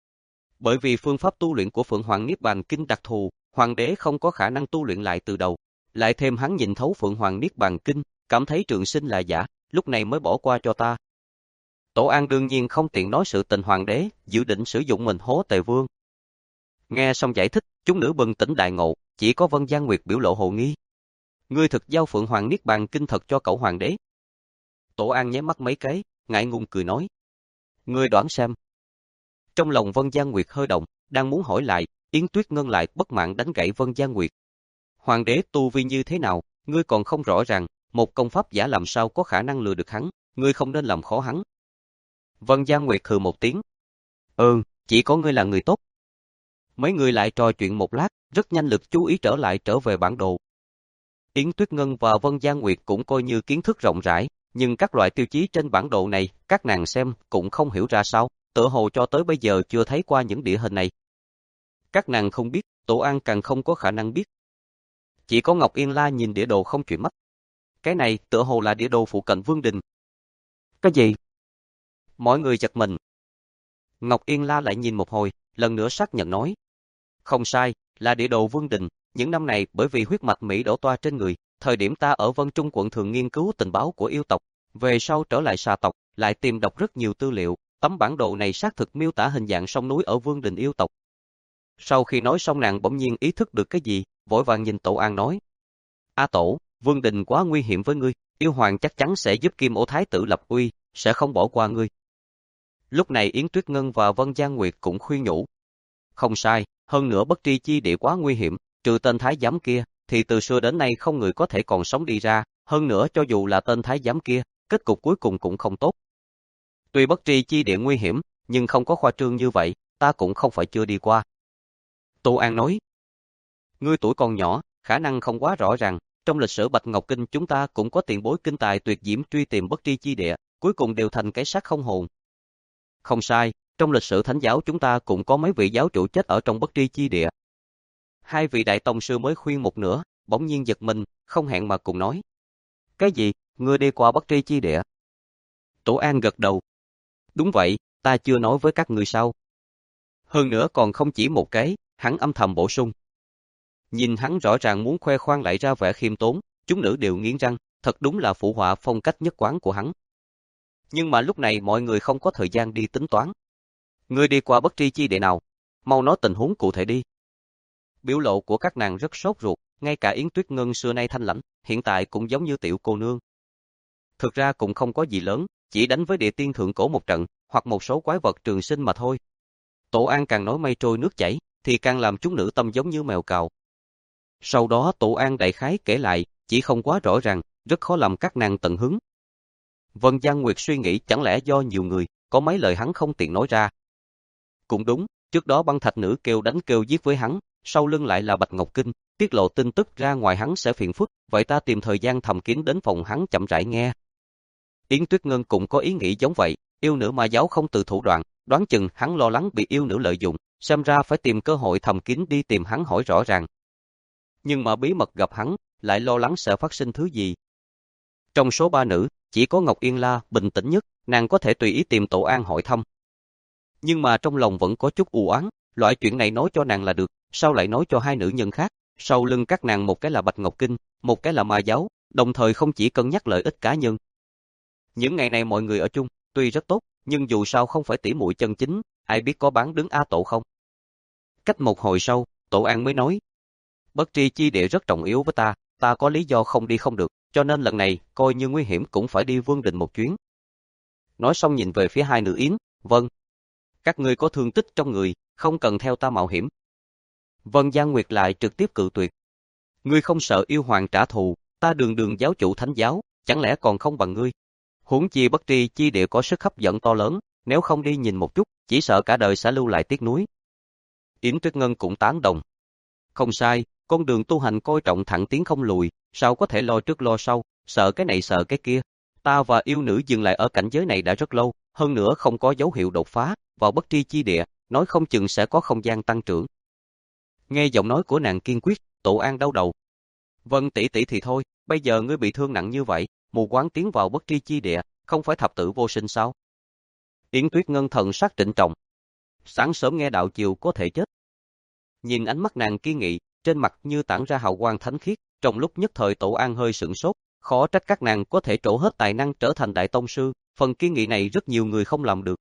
Bởi vì phương pháp tu luyện của Phượng Hoàng Niết Bàn Kinh đặc thù, hoàng đế không có khả năng tu luyện lại từ đầu, lại thêm hắn nhìn thấu Phượng Hoàng Niết Bàn Kinh, cảm thấy trường sinh là giả, lúc này mới bỏ qua cho ta. Tổ An đương nhiên không tiện nói sự tình hoàng đế, dự định sử dụng mình hố Tề Vương. Nghe xong giải thích, chúng nữ bừng tỉnh đại ngộ, chỉ có Vân Giang Nguyệt biểu lộ hồ nghi. Ngươi thực giao Phượng Hoàng Niết Bàn Kinh thật cho cậu hoàng đế. Tổ An nháy mắt mấy cái, ngại ngùng cười nói. Ngươi đoán xem. Trong lòng Vân Giang Nguyệt hơi động, đang muốn hỏi lại, Yến Tuyết Ngân lại bất mãn đánh gãy Vân Giang Nguyệt. Hoàng đế tu vi như thế nào, ngươi còn không rõ ràng, một công pháp giả làm sao có khả năng lừa được hắn, ngươi không nên làm khó hắn. Vân Giang Nguyệt hừ một tiếng. Ừ, chỉ có ngươi là người tốt. Mấy người lại trò chuyện một lát, rất nhanh lực chú ý trở lại trở về bản đồ. Yến Tuyết Ngân và Vân Giang Nguyệt cũng coi như kiến thức rộng rãi, nhưng các loại tiêu chí trên bản đồ này, các nàng xem cũng không hiểu ra sao, tựa hồ cho tới bây giờ chưa thấy qua những địa hình này. Các nàng không biết, Tổ An càng không có khả năng biết. Chỉ có Ngọc Yên La nhìn địa đồ không chuyển mắt. Cái này tựa hồ là địa đồ phụ cận Vương Đình. Cái gì? Mọi người giật mình. Ngọc Yên La lại nhìn một hồi, lần nữa xác nhận nói. Không sai, là địa đồ Vương Đình. Những năm này bởi vì huyết mạch Mỹ đổ toa trên người, thời điểm ta ở Vân Trung quận thường nghiên cứu tình báo của yêu tộc, về sau trở lại xà tộc, lại tìm đọc rất nhiều tư liệu, tấm bản đồ này xác thực miêu tả hình dạng sông núi ở Vương Đình yêu tộc. Sau khi nói xong nàng bỗng nhiên ý thức được cái gì, vội vàng nhìn Tổ An nói. A Tổ, Vương Đình quá nguy hiểm với ngươi, yêu hoàng chắc chắn sẽ giúp Kim Ô Thái tử lập uy, sẽ không bỏ qua ngươi. Lúc này Yến Tuyết Ngân và Vân Giang Nguyệt cũng khuyên nhủ. Không sai, hơn nữa bất tri chi địa quá nguy hiểm, trừ tên thái giám kia, thì từ xưa đến nay không người có thể còn sống đi ra, hơn nữa cho dù là tên thái giám kia, kết cục cuối cùng cũng không tốt. Tuy bất tri chi địa nguy hiểm, nhưng không có khoa trương như vậy, ta cũng không phải chưa đi qua. Tô An nói. Ngươi tuổi còn nhỏ, khả năng không quá rõ ràng, trong lịch sử Bạch Ngọc Kinh chúng ta cũng có tiền bối kinh tài tuyệt diễm truy tìm bất tri chi địa, cuối cùng đều thành cái xác không hồn. Không sai, trong lịch sử thánh giáo chúng ta cũng có mấy vị giáo chủ chết ở trong bất tri chi địa. Hai vị đại tông sư mới khuyên một nửa, bỗng nhiên giật mình, không hẹn mà cùng nói. Cái gì, ngươi đi qua bất tri chi địa? Tổ An gật đầu. Đúng vậy, ta chưa nói với các ngươi sao. Hơn nữa còn không chỉ một cái, hắn âm thầm bổ sung. Nhìn hắn rõ ràng muốn khoe khoang lại ra vẻ khiêm tốn, chúng nữ đều nghiến răng, thật đúng là phụ họa phong cách nhất quán của hắn. Nhưng mà lúc này mọi người không có thời gian đi tính toán. Ngươi đi qua bất tri chi địa nào? Mau nói tình huống cụ thể đi. Biểu lộ của các nàng rất sốt ruột, ngay cả Yến Tuyết Ngân xưa nay thanh lãnh, hiện tại cũng giống như tiểu cô nương. Thực ra cũng không có gì lớn, chỉ đánh với địa tiên thượng cổ một trận, hoặc một số quái vật trường sinh mà thôi. Tổ An càng nói mây trôi nước chảy, thì càng làm chúng nữ tâm giống như mèo cào. Sau đó Tổ An đại khái kể lại, chỉ không quá rõ ràng, rất khó làm các nàng tận hứng. Vân Giang Nguyệt suy nghĩ chẳng lẽ do nhiều người, có mấy lời hắn không tiện nói ra. Cũng đúng, trước đó băng thạch nữ kêu đánh kêu giết với hắn, sau lưng lại là Bạch Ngọc Kinh, tiết lộ tin tức ra ngoài hắn sẽ phiền phức, vậy ta tìm thời gian thầm kín đến phòng hắn chậm rãi nghe. Yến Tuyết Ngân cũng có ý nghĩ giống vậy, yêu nữ ma giáo không từ thủ đoạn, đoán chừng hắn lo lắng bị yêu nữ lợi dụng, xem ra phải tìm cơ hội thầm kín đi tìm hắn hỏi rõ ràng. Nhưng mà bí mật gặp hắn, lại lo lắng sẽ phát sinh thứ gì. Trong số ba nữ, chỉ có Ngọc Yên La bình tĩnh nhất, nàng có thể tùy ý tìm Tổ An hỏi thăm. Nhưng mà trong lòng vẫn có chút u oán, loại chuyện này nói cho nàng là được, sao lại nói cho hai nữ nhân khác, sau lưng các nàng một cái là Bạch Ngọc Kinh, một cái là ma giáo, đồng thời không chỉ cân nhắc lợi ích cá nhân. Những ngày này mọi người ở chung, tuy rất tốt, nhưng dù sao không phải tỉ muội chân chính, ai biết có bán đứng A Tổ không. Cách một hồi sau, Tổ An mới nói, bất tri chi địa rất trọng yếu với ta, ta có lý do không đi không được, cho nên lần này, coi như nguy hiểm cũng phải đi Vương Đình một chuyến. Nói xong nhìn về phía hai nữ Yến, vâng. Các ngươi có thương tích trong người, không cần theo ta mạo hiểm. Vân Giang Nguyệt lại trực tiếp cự tuyệt. Ngươi không sợ yêu hoàng trả thù, ta đường đường giáo chủ thánh giáo, chẳng lẽ còn không bằng ngươi. Huống chi bất tri chi địa có sức hấp dẫn to lớn, nếu không đi nhìn một chút, chỉ sợ cả đời sẽ lưu lại tiếc nuối. Yến Tuyết Ngân cũng tán đồng. Không sai, con đường tu hành coi trọng thẳng tiến không lùi, sao có thể lo trước lo sau, sợ cái này sợ cái kia. Ta và yêu nữ dừng lại ở cảnh giới này đã rất lâu, hơn nữa không có dấu hiệu đột phá, vào bất tri chi địa, nói không chừng sẽ có không gian tăng trưởng. Nghe giọng nói của nàng kiên quyết, Tổ An đau đầu. Vân tỷ tỷ thì thôi, bây giờ ngươi bị thương nặng như vậy, mù quáng tiến vào bất tri chi địa, không phải thập tử vô sinh sao? Yến Tuyết Ngân thần sắc trịnh trọng. Sáng sớm nghe đạo chiều có thể chết. Nhìn ánh mắt nàng kiên nghị, trên mặt như tản ra hào quang thánh khiết, trong lúc nhất thời Tổ An hơi sửng sốt, khó trách các nàng có thể trổ hết tài năng trở thành đại tông sư, phần kiên nghị này rất nhiều người không làm được.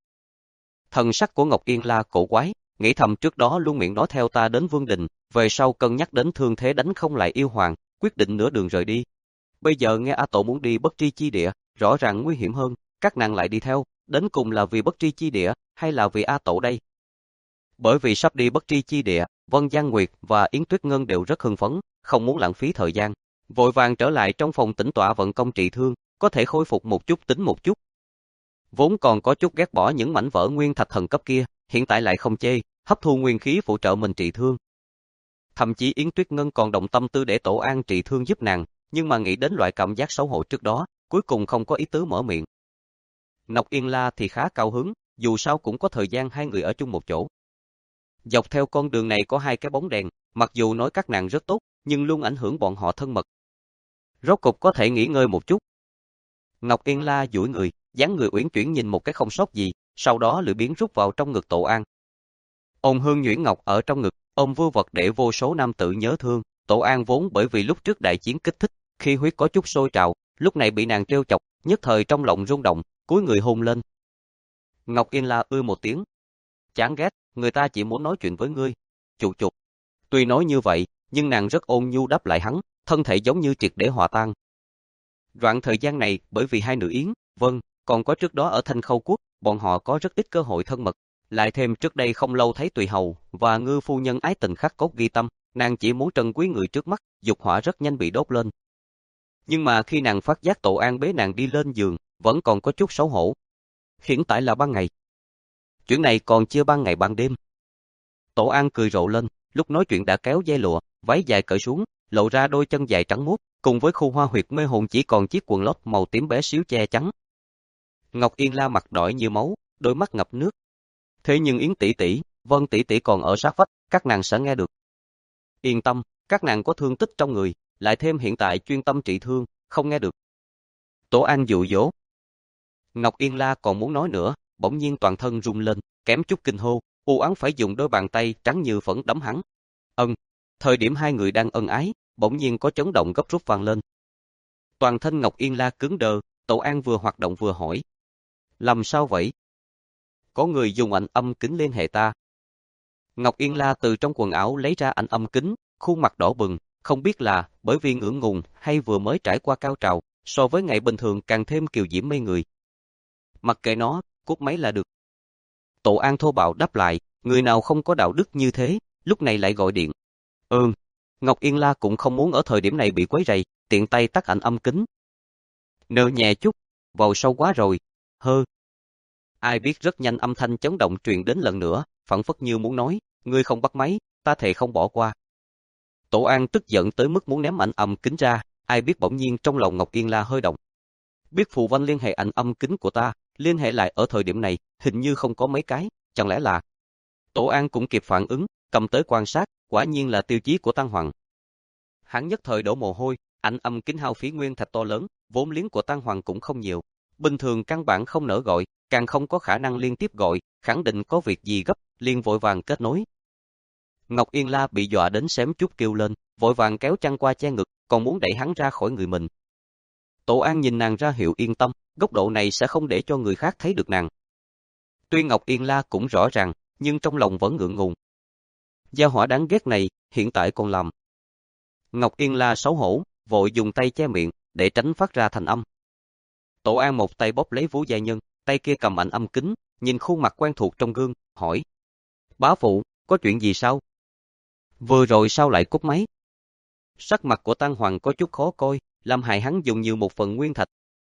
Thần sắc của Ngọc Yên La cổ quái, nghĩ thầm trước đó luôn miệng nói theo ta đến Vương Đình, về sau cân nhắc đến thương thế đánh không lại yêu hoàng, quyết định nửa đường rời đi. Bây giờ nghe A Tổ muốn đi bất tri chi địa, rõ ràng nguy hiểm hơn, các nàng lại đi theo, đến cùng là vì bất tri chi địa, hay là vì A Tổ đây? Bởi vì sắp đi bất tri chi địa, Vân Giang Nguyệt và Yến Tuyết Ngân đều rất hưng phấn, không muốn lãng phí thời gian, vội vàng trở lại trong phòng tĩnh tọa vận công trị thương, có thể khôi phục một chút tính một chút. Vốn còn có chút ghét bỏ những mảnh vỡ nguyên thạch thần cấp kia, hiện tại lại không chê, hấp thu nguyên khí phụ trợ mình trị thương. Thậm chí Yến Tuyết Ngân còn động tâm tư để Tổ An trị thương giúp nàng, nhưng mà nghĩ đến loại cảm giác xấu hổ trước đó, cuối cùng không có ý tứ mở miệng. Ngọc Yên La thì khá cao hứng, dù sao cũng có thời gian hai người ở chung một chỗ. Dọc theo con đường này có hai cái bóng đèn, mặc dù nói các nàng rất tốt, nhưng luôn ảnh hưởng bọn họ thân mật. Rốt cục có thể nghỉ ngơi một chút. Ngọc Yên La duỗi người, dáng người uyển chuyển nhìn một cái không sót gì, sau đó lười biếng rút vào trong ngực Tổ An. Ôm Hương Nhuyễn Ngọc ở trong ngực, ôm vưu vật để vô số nam tử nhớ thương. Tổ An vốn bởi vì lúc trước đại chiến kích thích, khi huyết có chút sôi trào, lúc này bị nàng trêu chọc, nhất thời trong lòng rung động, cúi người hôn lên. Ngọc Yên La ư một tiếng. Chán ghét, người ta chỉ muốn nói chuyện với ngươi. Chụp chụp. Tuy nói như vậy, nhưng nàng rất ôn nhu đáp lại hắn, thân thể giống như triệt để hòa tan. Đoạn thời gian này, bởi vì hai nữ Yến, vâng, còn có trước đó ở Thanh Khâu Quốc, bọn họ có rất ít cơ hội thân mật. Lại thêm trước đây không lâu thấy Tùy Hầu và Ngư phu nhân ái tình khắc cốt ghi tâm, nàng chỉ muốn trân quý người trước mắt, dục hỏa rất nhanh bị đốt lên. Nhưng mà khi nàng phát giác Tổ An bế nàng đi lên giường, vẫn còn có chút xấu hổ. Hiện tại là ban ngày. Chuyện này còn chưa ban ngày ban đêm. Tổ An cười rộ lên, lúc nói chuyện đã kéo dây lụa, váy dài cởi xuống, lộ ra đôi chân dài trắng muốt, cùng với khu hoa huyệt mê hồn chỉ còn chiếc quần lót màu tím bé xíu che chắn. Ngọc Yên La mặt đỏ như máu, đôi mắt ngập nước. Thế nhưng Yến tỷ tỷ, Vân tỷ tỷ còn ở sát vách, các nàng sẽ nghe được. Yên tâm, các nàng có thương tích trong người, lại thêm hiện tại chuyên tâm trị thương, không nghe được. Tổ An dụ dỗ. Ngọc Yên La còn muốn nói nữa, bỗng nhiên toàn thân rung lên, kém chút kinh hô, u oán phải dùng đôi bàn tay trắng như phấn đấm hắn. Ân, thời điểm hai người đang ân ái, bỗng nhiên có chấn động gấp rút vang lên. Toàn thân Ngọc Yên La cứng đờ, Tổ An vừa hoạt động vừa hỏi. Làm sao vậy? Có người dùng ảnh âm kính liên hệ ta. Ngọc Yên La từ trong quần áo lấy ra ảnh âm kính, khuôn mặt đỏ bừng, không biết là bởi vì ngưỡng ngùng hay vừa mới trải qua cao trào, so với ngày bình thường càng thêm kiều diễm mê người. Mặc kệ nó, cút máy là được. Tổ An thô bạo đáp lại, người nào không có đạo đức như thế, lúc này lại gọi điện. Ừm, Ngọc Yên La cũng không muốn ở thời điểm này bị quấy rầy, tiện tay tắt ảnh âm kính. Nơ nhẹ chút, vào sâu quá rồi, hơ. Ai biết rất nhanh âm thanh chấn động truyền đến lần nữa, phảng phất như muốn nói, ngươi không bắt máy, ta thề không bỏ qua. Tổ An tức giận tới mức muốn ném ảnh âm kính ra, ai biết bỗng nhiên trong lòng Ngọc Yên La hơi động. Biết Phù Vanh liên hệ ảnh âm kính của ta, liên hệ lại ở thời điểm này, hình như không có mấy cái, chẳng lẽ là... Tổ An cũng kịp phản ứng, cầm tới quan sát, quả nhiên là tiêu chí của Tăng Hoàng. Hắn nhất thời đổ mồ hôi, ảnh âm kính hao phí nguyên thạch to lớn, vốn liếng của Tăng Hoàng cũng không nhiều. Bình thường căn bản không nỡ gọi, càng không có khả năng liên tiếp gọi, khẳng định có việc gì gấp, liền vội vàng kết nối. Ngọc Yên La bị dọa đến xém chút kêu lên, vội vàng kéo chăn qua che ngực, còn muốn đẩy hắn ra khỏi người mình. Tổ An nhìn nàng ra hiệu yên tâm, góc độ này sẽ không để cho người khác thấy được nàng. Tuy Ngọc Yên La cũng rõ ràng, nhưng trong lòng vẫn ngượng ngùng. Gia hỏa đáng ghét này, hiện tại còn làm. Ngọc Yên La xấu hổ, vội dùng tay che miệng, để tránh phát ra thành âm. Tổ An một tay bóp lấy Vũ Gia Nhân, tay kia cầm ảnh âm kính, nhìn khuôn mặt quen thuộc trong gương, hỏi. Bá phụ, có chuyện gì sao? Vừa rồi sao lại cúp máy? Sắc mặt của Tăng Hoàng có chút khó coi, làm hại hắn dùng nhiều một phần nguyên thạch.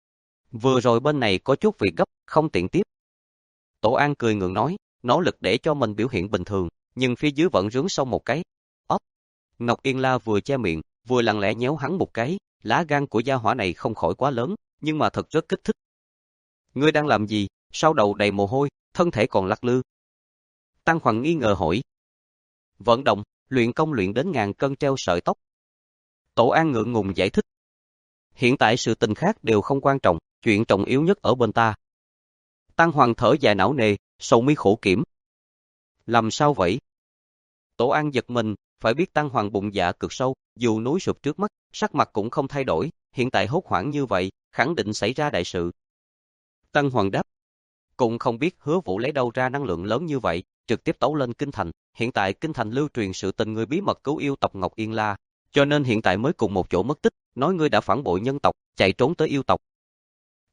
Vừa rồi bên này có chút việc gấp, không tiện tiếp. Tổ An cười ngượng nói, nỗ lực để cho mình biểu hiện bình thường, nhưng phía dưới vẫn rướng xong một cái. Ốc! Ngọc Yên La vừa che miệng, vừa lặng lẽ nhéo hắn một cái, lá gan của gia hỏa này không khỏi quá lớn, nhưng mà thật rất kích thích. Ngươi đang làm gì, sau đầu đầy mồ hôi, thân thể còn lắc lư. Tăng Hoàng nghi ngờ hỏi. Vận động, luyện công luyện đến ngàn cân treo sợi tóc. Tổ An ngượng ngùng giải thích. Hiện tại sự tình khác đều không quan trọng, chuyện trọng yếu nhất ở bên ta. Tăng Hoàng thở dài não nề, sầu mi khổ kiểm. Làm sao vậy? Tổ An giật mình, phải biết Tăng Hoàng bụng dạ cực sâu, dù núi sụp trước mắt, sắc mặt cũng không thay đổi, hiện tại hốt hoảng như vậy, khẳng định xảy ra đại sự. Tăng Hoàng đáp. Cũng không biết Hứa Vũ lấy đâu ra năng lượng lớn như vậy, trực tiếp tấu lên Kinh Thành, hiện tại Kinh Thành lưu truyền sự tình người bí mật cứu yêu tộc Ngọc Yên La, cho nên hiện tại mới cùng một chỗ mất tích, nói ngươi đã phản bội nhân tộc, chạy trốn tới yêu tộc.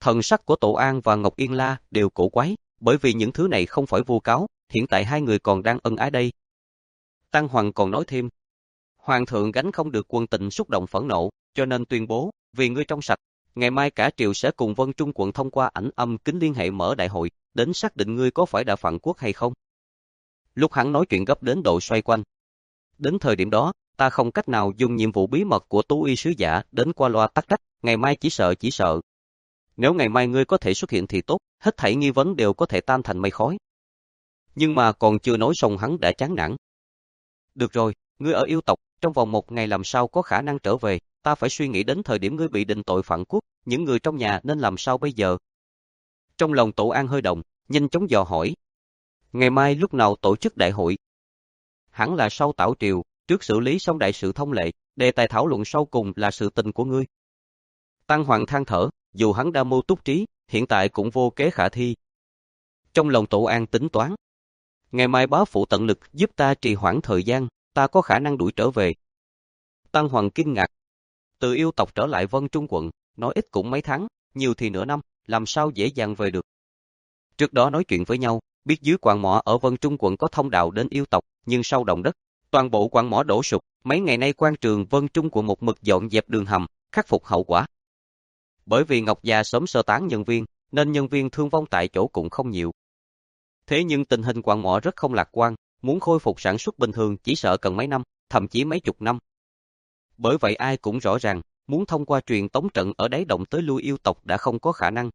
Thần sắc của Tổ An và Ngọc Yên La đều cổ quái, bởi vì những thứ này không phải vu cáo, hiện tại hai người còn đang ân ái đây. Tăng Hoàng còn nói thêm, Hoàng thượng gánh không được quân tình xúc động phẫn nộ, cho nên tuyên bố, vì ngươi trong sạch, ngày mai cả triều sẽ cùng Vân Trung quận thông qua ảnh âm kính liên hệ mở đại hội, đến xác định ngươi có phải đã phạm quốc hay không. Lúc hắn nói chuyện gấp đến độ xoay quanh. Đến thời điểm đó, ta không cách nào dùng nhiệm vụ bí mật của Tú Y sứ giả đến qua loa tắc trách, ngày mai chỉ sợ chỉ sợ. Nếu ngày mai ngươi có thể xuất hiện thì tốt, hết thảy nghi vấn đều có thể tan thành mây khói. Nhưng mà còn chưa nói xong hắn đã chán nản. Được rồi, ngươi ở yêu tộc, trong vòng một ngày làm sao có khả năng trở về, ta phải suy nghĩ đến thời điểm ngươi bị định tội phản quốc, những người trong nhà nên làm sao bây giờ. Trong lòng Tổ An hơi động, nhanh chóng dò hỏi. Ngày mai lúc nào tổ chức đại hội? Hẳn là sau tảo triều, trước xử lý xong đại sự thông lệ, đề tài thảo luận sau cùng là sự tình của ngươi. Tăng Hoàng than thở, dù hắn đa mưu túc trí, hiện tại cũng vô kế khả thi. Trong lòng Tổ An tính toán. Ngày mai bá phụ tận lực giúp ta trì hoãn thời gian, ta có khả năng đuổi trở về. Tăng Hoàng kinh ngạc. Từ yêu tộc trở lại Vân Trung quận, nói ít cũng mấy tháng, nhiều thì nửa năm, làm sao dễ dàng về được. Trước đó nói chuyện với nhau, biết dưới quặng mỏ ở Vân Trung quận có thông đạo đến yêu tộc, nhưng sau động đất, toàn bộ quặng mỏ đổ sụp, mấy ngày nay quan trường Vân Trung quận một mực dọn dẹp đường hầm, khắc phục hậu quả. Bởi vì Ngọc Gia sớm sơ tán nhân viên, nên nhân viên thương vong tại chỗ cũng không nhiều. Thế nhưng tình hình quặng mỏ rất không lạc quan, muốn khôi phục sản xuất bình thường chỉ sợ cần mấy năm, thậm chí mấy chục năm. Bởi vậy ai cũng rõ ràng, muốn thông qua truyền tống trận ở đáy động tới lui yêu tộc đã không có khả năng.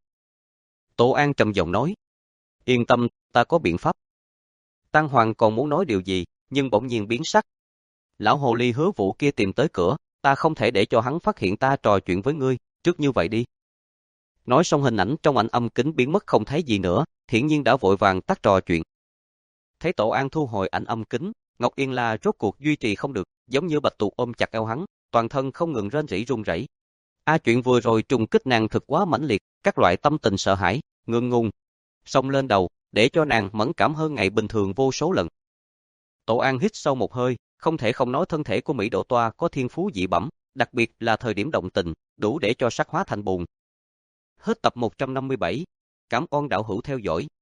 Tổ An trầm giọng nói, yên tâm, ta có biện pháp. Tăng Hoàng còn muốn nói điều gì, nhưng bỗng nhiên biến sắc. Lão hồ ly Hứa Vũ kia tìm tới cửa, ta không thể để cho hắn phát hiện ta trò chuyện với ngươi, trước như vậy đi. Nói xong hình ảnh trong ảnh âm kính biến mất không thấy gì nữa, hiển nhiên đã vội vàng tắt trò chuyện. Thấy Tổ An thu hồi ảnh âm kính, Ngọc Yên La rốt cuộc duy trì không được, giống như bạch tuộc ôm chặt eo hắn, toàn thân không ngừng rên rỉ run rẩy. A chuyện vừa rồi trùng kích nàng thực quá mãnh liệt, các loại tâm tình sợ hãi, ngượng ngùng, xông lên đầu, để cho nàng mẫn cảm hơn ngày bình thường vô số lần. Tổ An hít sâu một hơi, không thể không nói thân thể của Mỹ Độ Toa có thiên phú dị bẩm, đặc biệt là thời điểm động tình, đủ để cho sắc hóa thành bùn. Hết tập một trăm năm mươi bảy. Cảm ơn đạo hữu theo dõi.